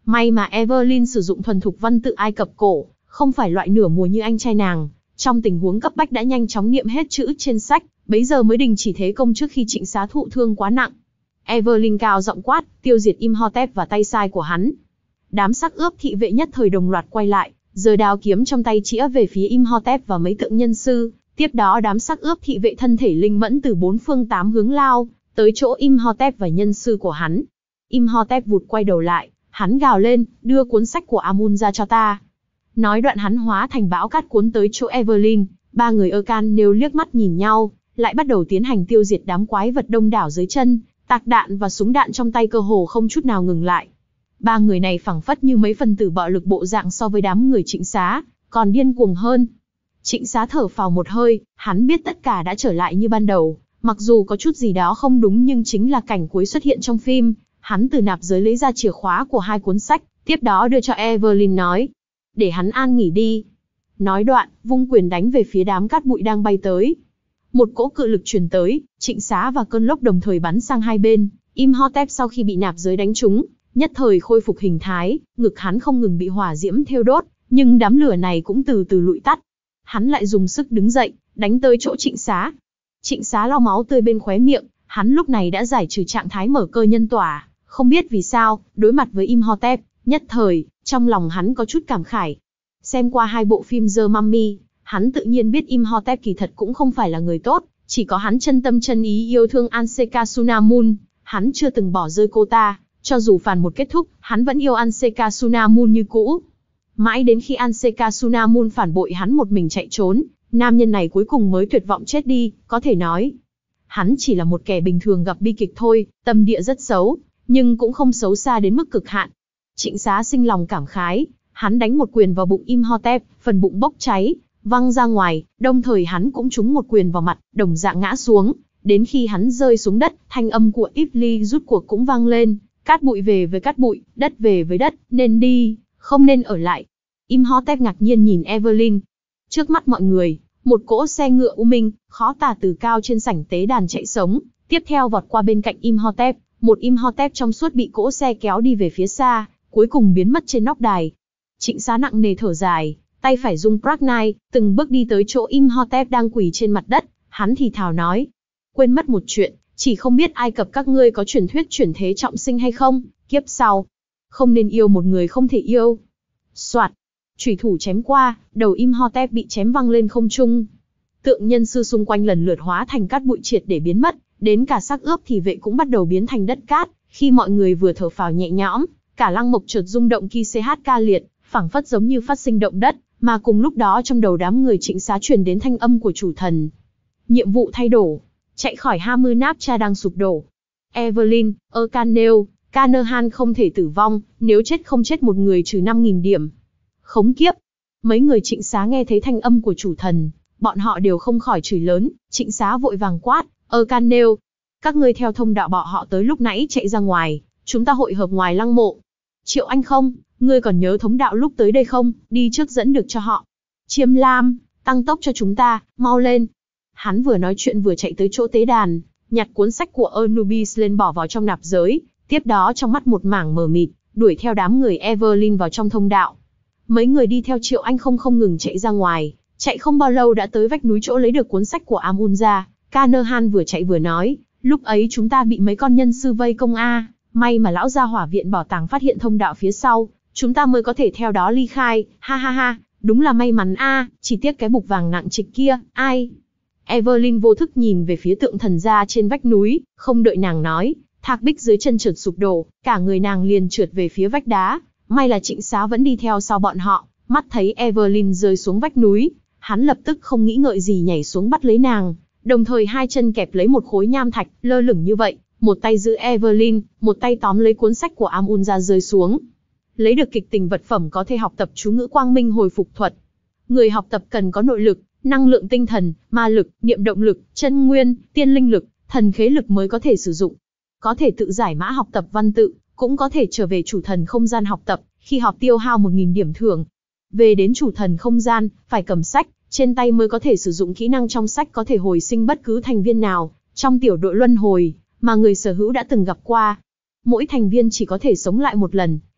May mà Evelyn sử dụng thuần thục văn tự Ai Cập cổ, không phải loại nửa mùa như anh trai nàng. Trong tình huống cấp bách đã nhanh chóng niệm hết chữ trên sách, bấy giờ mới đình chỉ thế công trước khi Trịnh Xá thụ thương quá nặng. Evelyn cao giọng quát, tiêu diệt Imhotep và tay sai của hắn. Đám sắc ướp thị vệ nhất thời đồng loạt quay lại, giơ đao kiếm trong tay chĩa về phía Imhotep và mấy tượng nhân sư. Tiếp đó đám sắc ướp thị vệ thân thể linh mẫn từ bốn phương tám hướng lao tới chỗ Imhotep và nhân sư của hắn. Imhotep vụt quay đầu lại, hắn gào lên, đưa cuốn sách của Amun ra cho ta. Nói đoạn hắn hóa thành bão cát cuốn tới chỗ Evelyn. Ba người Erkan nêu liếc mắt nhìn nhau, lại bắt đầu tiến hành tiêu diệt đám quái vật đông đảo dưới chân. Tạc đạn và súng đạn trong tay cơ hồ không chút nào ngừng lại. Ba người này phảng phất như mấy phần tử bạo lực bộ dạng so với đám người Trịnh Xá, còn điên cuồng hơn. Trịnh Xá thở phào một hơi, hắn biết tất cả đã trở lại như ban đầu. Mặc dù có chút gì đó không đúng nhưng chính là cảnh cuối xuất hiện trong phim. Hắn từ nạp giới lấy ra chìa khóa của hai cuốn sách, tiếp đó đưa cho Evelyn nói. Để hắn an nghỉ đi. Nói đoạn, vung quyền đánh về phía đám cát bụi đang bay tới. Một cỗ cự lực truyền tới, Trịnh Xá và cơn lốc đồng thời bắn sang hai bên. Imhotep sau khi bị nạp giới đánh trúng, nhất thời khôi phục hình thái, ngực hắn không ngừng bị hỏa diễm thiêu đốt, nhưng đám lửa này cũng từ từ lụi tắt. Hắn lại dùng sức đứng dậy, đánh tới chỗ Trịnh Xá. Trịnh Xá lau máu tươi bên khóe miệng, hắn lúc này đã giải trừ trạng thái mở cơ nhân tỏa, không biết vì sao, đối mặt với Imhotep, nhất thời, trong lòng hắn có chút cảm khải. Xem qua hai bộ phim The Mummy, hắn tự nhiên biết Imhotep kỳ thật cũng không phải là người tốt, chỉ có hắn chân tâm chân ý yêu thương Anse-Ka-Sunamun, hắn chưa từng bỏ rơi cô ta, cho dù phản một kết thúc, hắn vẫn yêu Anse-Ka-Sunamun như cũ. Mãi đến khi Anse-Ka-Sunamun phản bội hắn một mình chạy trốn, nam nhân này cuối cùng mới tuyệt vọng chết đi, có thể nói. Hắn chỉ là một kẻ bình thường gặp bi kịch thôi, tâm địa rất xấu, nhưng cũng không xấu xa đến mức cực hạn. Trịnh Xá sinh lòng cảm khái, hắn đánh một quyền vào bụng Imhotep, phần bụng bốc cháy, văng ra ngoài, đồng thời hắn cũng trúng một quyền vào mặt, đồng dạng ngã xuống. Đến khi hắn rơi xuống đất, thanh âm của Iblis rút cuộc cũng vang lên, cát bụi về với cát bụi, đất về với đất, nên đi, không nên ở lại. Imhotep ngạc nhiên nhìn Evelyn. Trước mắt mọi người, một cỗ xe ngựa u minh, khó tả từ cao trên sảnh tế đàn chạy sống, tiếp theo vọt qua bên cạnh Imhotep, một Imhotep trong suốt bị cỗ xe kéo đi về phía xa, cuối cùng biến mất trên nóc đài. Trịnh Xá nặng nề thở dài, tay phải rung Pragnai, từng bước đi tới chỗ Imhotep đang quỳ trên mặt đất, hắn thì thào nói. Quên mất một chuyện, chỉ không biết Ai Cập các ngươi có truyền thuyết chuyển thế trọng sinh hay không, kiếp sau. Không nên yêu một người không thể yêu. Soạt, chủy thủ chém qua, đầu Imhotep bị chém văng lên không trung. Tượng nhân sư xung quanh lần lượt hóa thành cát bụi triệt để biến mất, đến cả xác ướp thì vệ cũng bắt đầu biến thành đất cát. Khi mọi người vừa thở phào nhẹ nhõm, cả lăng mộc chợt rung động ki xê hát ca liệt, phảng phất giống như phát sinh động đất, mà cùng lúc đó trong đầu đám người Trịnh Xá truyền đến thanh âm của chủ thần. Nhiệm vụ thay đổi, chạy khỏi Hamu Napcha đang sụp đổ. Evelyn, Erkan nêu, Canaan không thể tử vong, nếu chết không chết một người trừ năm nghìn điểm. Khống kiếp. Mấy người Trịnh Xá nghe thấy thanh âm của chủ thần, bọn họ đều không khỏi chửi lớn. Trịnh Xá vội vàng quát, Erkan nêu, các ngươi theo thông đạo bọn họ tới lúc nãy chạy ra ngoài, chúng ta hội hợp ngoài lăng mộ. Triệu Anh không, ngươi còn nhớ thống đạo lúc tới đây không, đi trước dẫn được cho họ. Chiêm Lam, tăng tốc cho chúng ta, mau lên. Hắn vừa nói chuyện vừa chạy tới chỗ tế đàn, nhặt cuốn sách của Anubis lên bỏ vào trong nạp giới, tiếp đó trong mắt một mảng mờ mịt, đuổi theo đám người Evelyn vào trong thông đạo. Mấy người đi theo Triệu Anh không không ngừng chạy ra ngoài, chạy không bao lâu đã tới vách núi chỗ lấy được cuốn sách của Amun ra. Canaan vừa chạy vừa nói, lúc ấy chúng ta bị mấy con nhân sư vây công a, may mà lão gia hỏa viện bảo tàng phát hiện thông đạo phía sau, chúng ta mới có thể theo đó ly khai, ha ha ha, đúng là may mắn a, chỉ tiếc cái bục vàng nặng trịch kia, ai. Evelyn vô thức nhìn về phía tượng thần gia trên vách núi, không đợi nàng nói, thác bích dưới chân trượt sụp đổ, cả người nàng liền trượt về phía vách đá, may là Trịnh Xá vẫn đi theo sau bọn họ, mắt thấy Evelyn rơi xuống vách núi, hắn lập tức không nghĩ ngợi gì nhảy xuống bắt lấy nàng, đồng thời hai chân kẹp lấy một khối nham thạch, lơ lửng như vậy, một tay giữ Evelyn, một tay tóm lấy cuốn sách của Amun ra rơi xuống. Lấy được kịch tình vật phẩm có thể học tập chú ngữ quang minh hồi phục thuật. Người học tập cần có nội lực, năng lượng tinh thần, ma lực, niệm động lực, chân nguyên, tiên linh lực, thần khế lực mới có thể sử dụng. Có thể tự giải mã học tập văn tự, cũng có thể trở về chủ thần không gian học tập, khi học tiêu hao một nghìn điểm thưởng. Về đến chủ thần không gian, phải cầm sách, trên tay mới có thể sử dụng kỹ năng trong sách có thể hồi sinh bất cứ thành viên nào, trong tiểu đội luân hồi, mà người sở hữu đã từng gặp qua. Mỗi thành viên chỉ có thể sống lại một lần,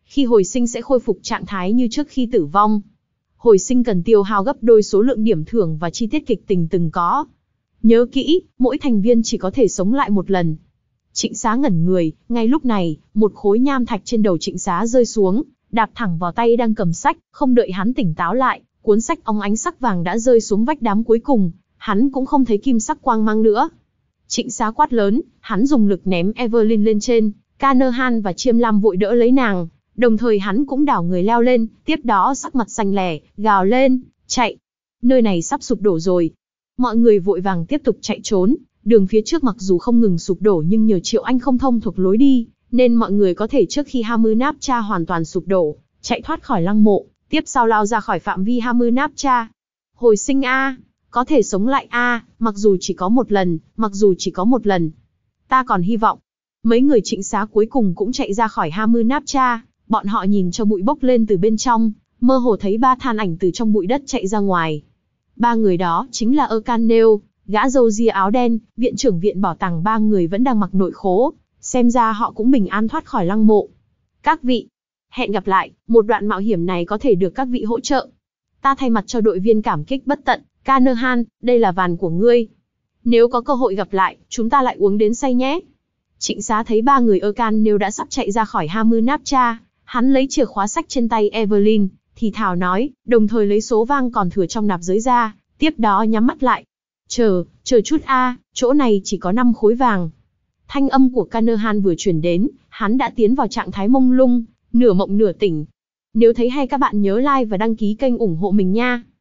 Khi hồi sinh sẽ khôi phục trạng thái như trước khi tử vong. Hồi sinh cần tiêu hao gấp đôi số lượng điểm thưởng và chi tiết kịch tình từng có. Nhớ kỹ, mỗi thành viên chỉ có thể sống lại một lần. Trịnh Xá ngẩn người, ngay lúc này, một khối nham thạch trên đầu Trịnh Xá rơi xuống, đạp thẳng vào tay đang cầm sách, không đợi hắn tỉnh táo lại, cuốn sách óng ánh sắc vàng đã rơi xuống vách đám cuối cùng, hắn cũng không thấy kim sắc quang mang nữa. Trịnh Xá quát lớn, hắn dùng lực ném Evelyn lên trên, Canaan và Chiêm Lam vội đỡ lấy nàng, đồng thời hắn cũng đảo người leo lên, tiếp đó sắc mặt xanh lẻ, gào lên, chạy. Nơi này sắp sụp đổ rồi. Mọi người vội vàng tiếp tục chạy trốn, đường phía trước mặc dù không ngừng sụp đổ nhưng nhờ Triệu Anh không thông thuộc lối đi, nên mọi người có thể trước khi Hamunaptra hoàn toàn sụp đổ, chạy thoát khỏi lăng mộ, tiếp sau lao ra khỏi phạm vi Hamunaptra. Hồi sinh a, có thể sống lại a, mặc dù chỉ có một lần, mặc dù chỉ có một lần. Ta còn hy vọng. Mấy người Trịnh Xá cuối cùng cũng chạy ra khỏi Hamunaptra, bọn họ nhìn cho bụi bốc lên từ bên trong, mơ hồ thấy ba than ảnh từ trong bụi đất chạy ra ngoài. Ba người đó chính là Erkanel, gã râu ria áo đen, viện trưởng viện bảo tàng ba người vẫn đang mặc nội khố, xem ra họ cũng bình an thoát khỏi lăng mộ. Các vị, hẹn gặp lại, một đoạn mạo hiểm này có thể được các vị hỗ trợ. Ta thay mặt cho đội viên cảm kích bất tận, Canaan, đây là vàn của ngươi. Nếu có cơ hội gặp lại, chúng ta lại uống đến say nhé. Trịnh Xá thấy ba người Erkanel đã sắp chạy ra khỏi Hamunaptra, hắn lấy chìa khóa sách trên tay Evelyn, thì thào nói, đồng thời lấy số vang còn thừa trong nạp giới ra, tiếp đó nhắm mắt lại. Chờ, chờ chút a, chỗ này chỉ có năm khối vàng. Thanh âm của Canaan vừa truyền đến, hắn đã tiến vào trạng thái mông lung, nửa mộng nửa tỉnh. Nếu thấy hay các bạn nhớ like và đăng ký kênh ủng hộ mình nha.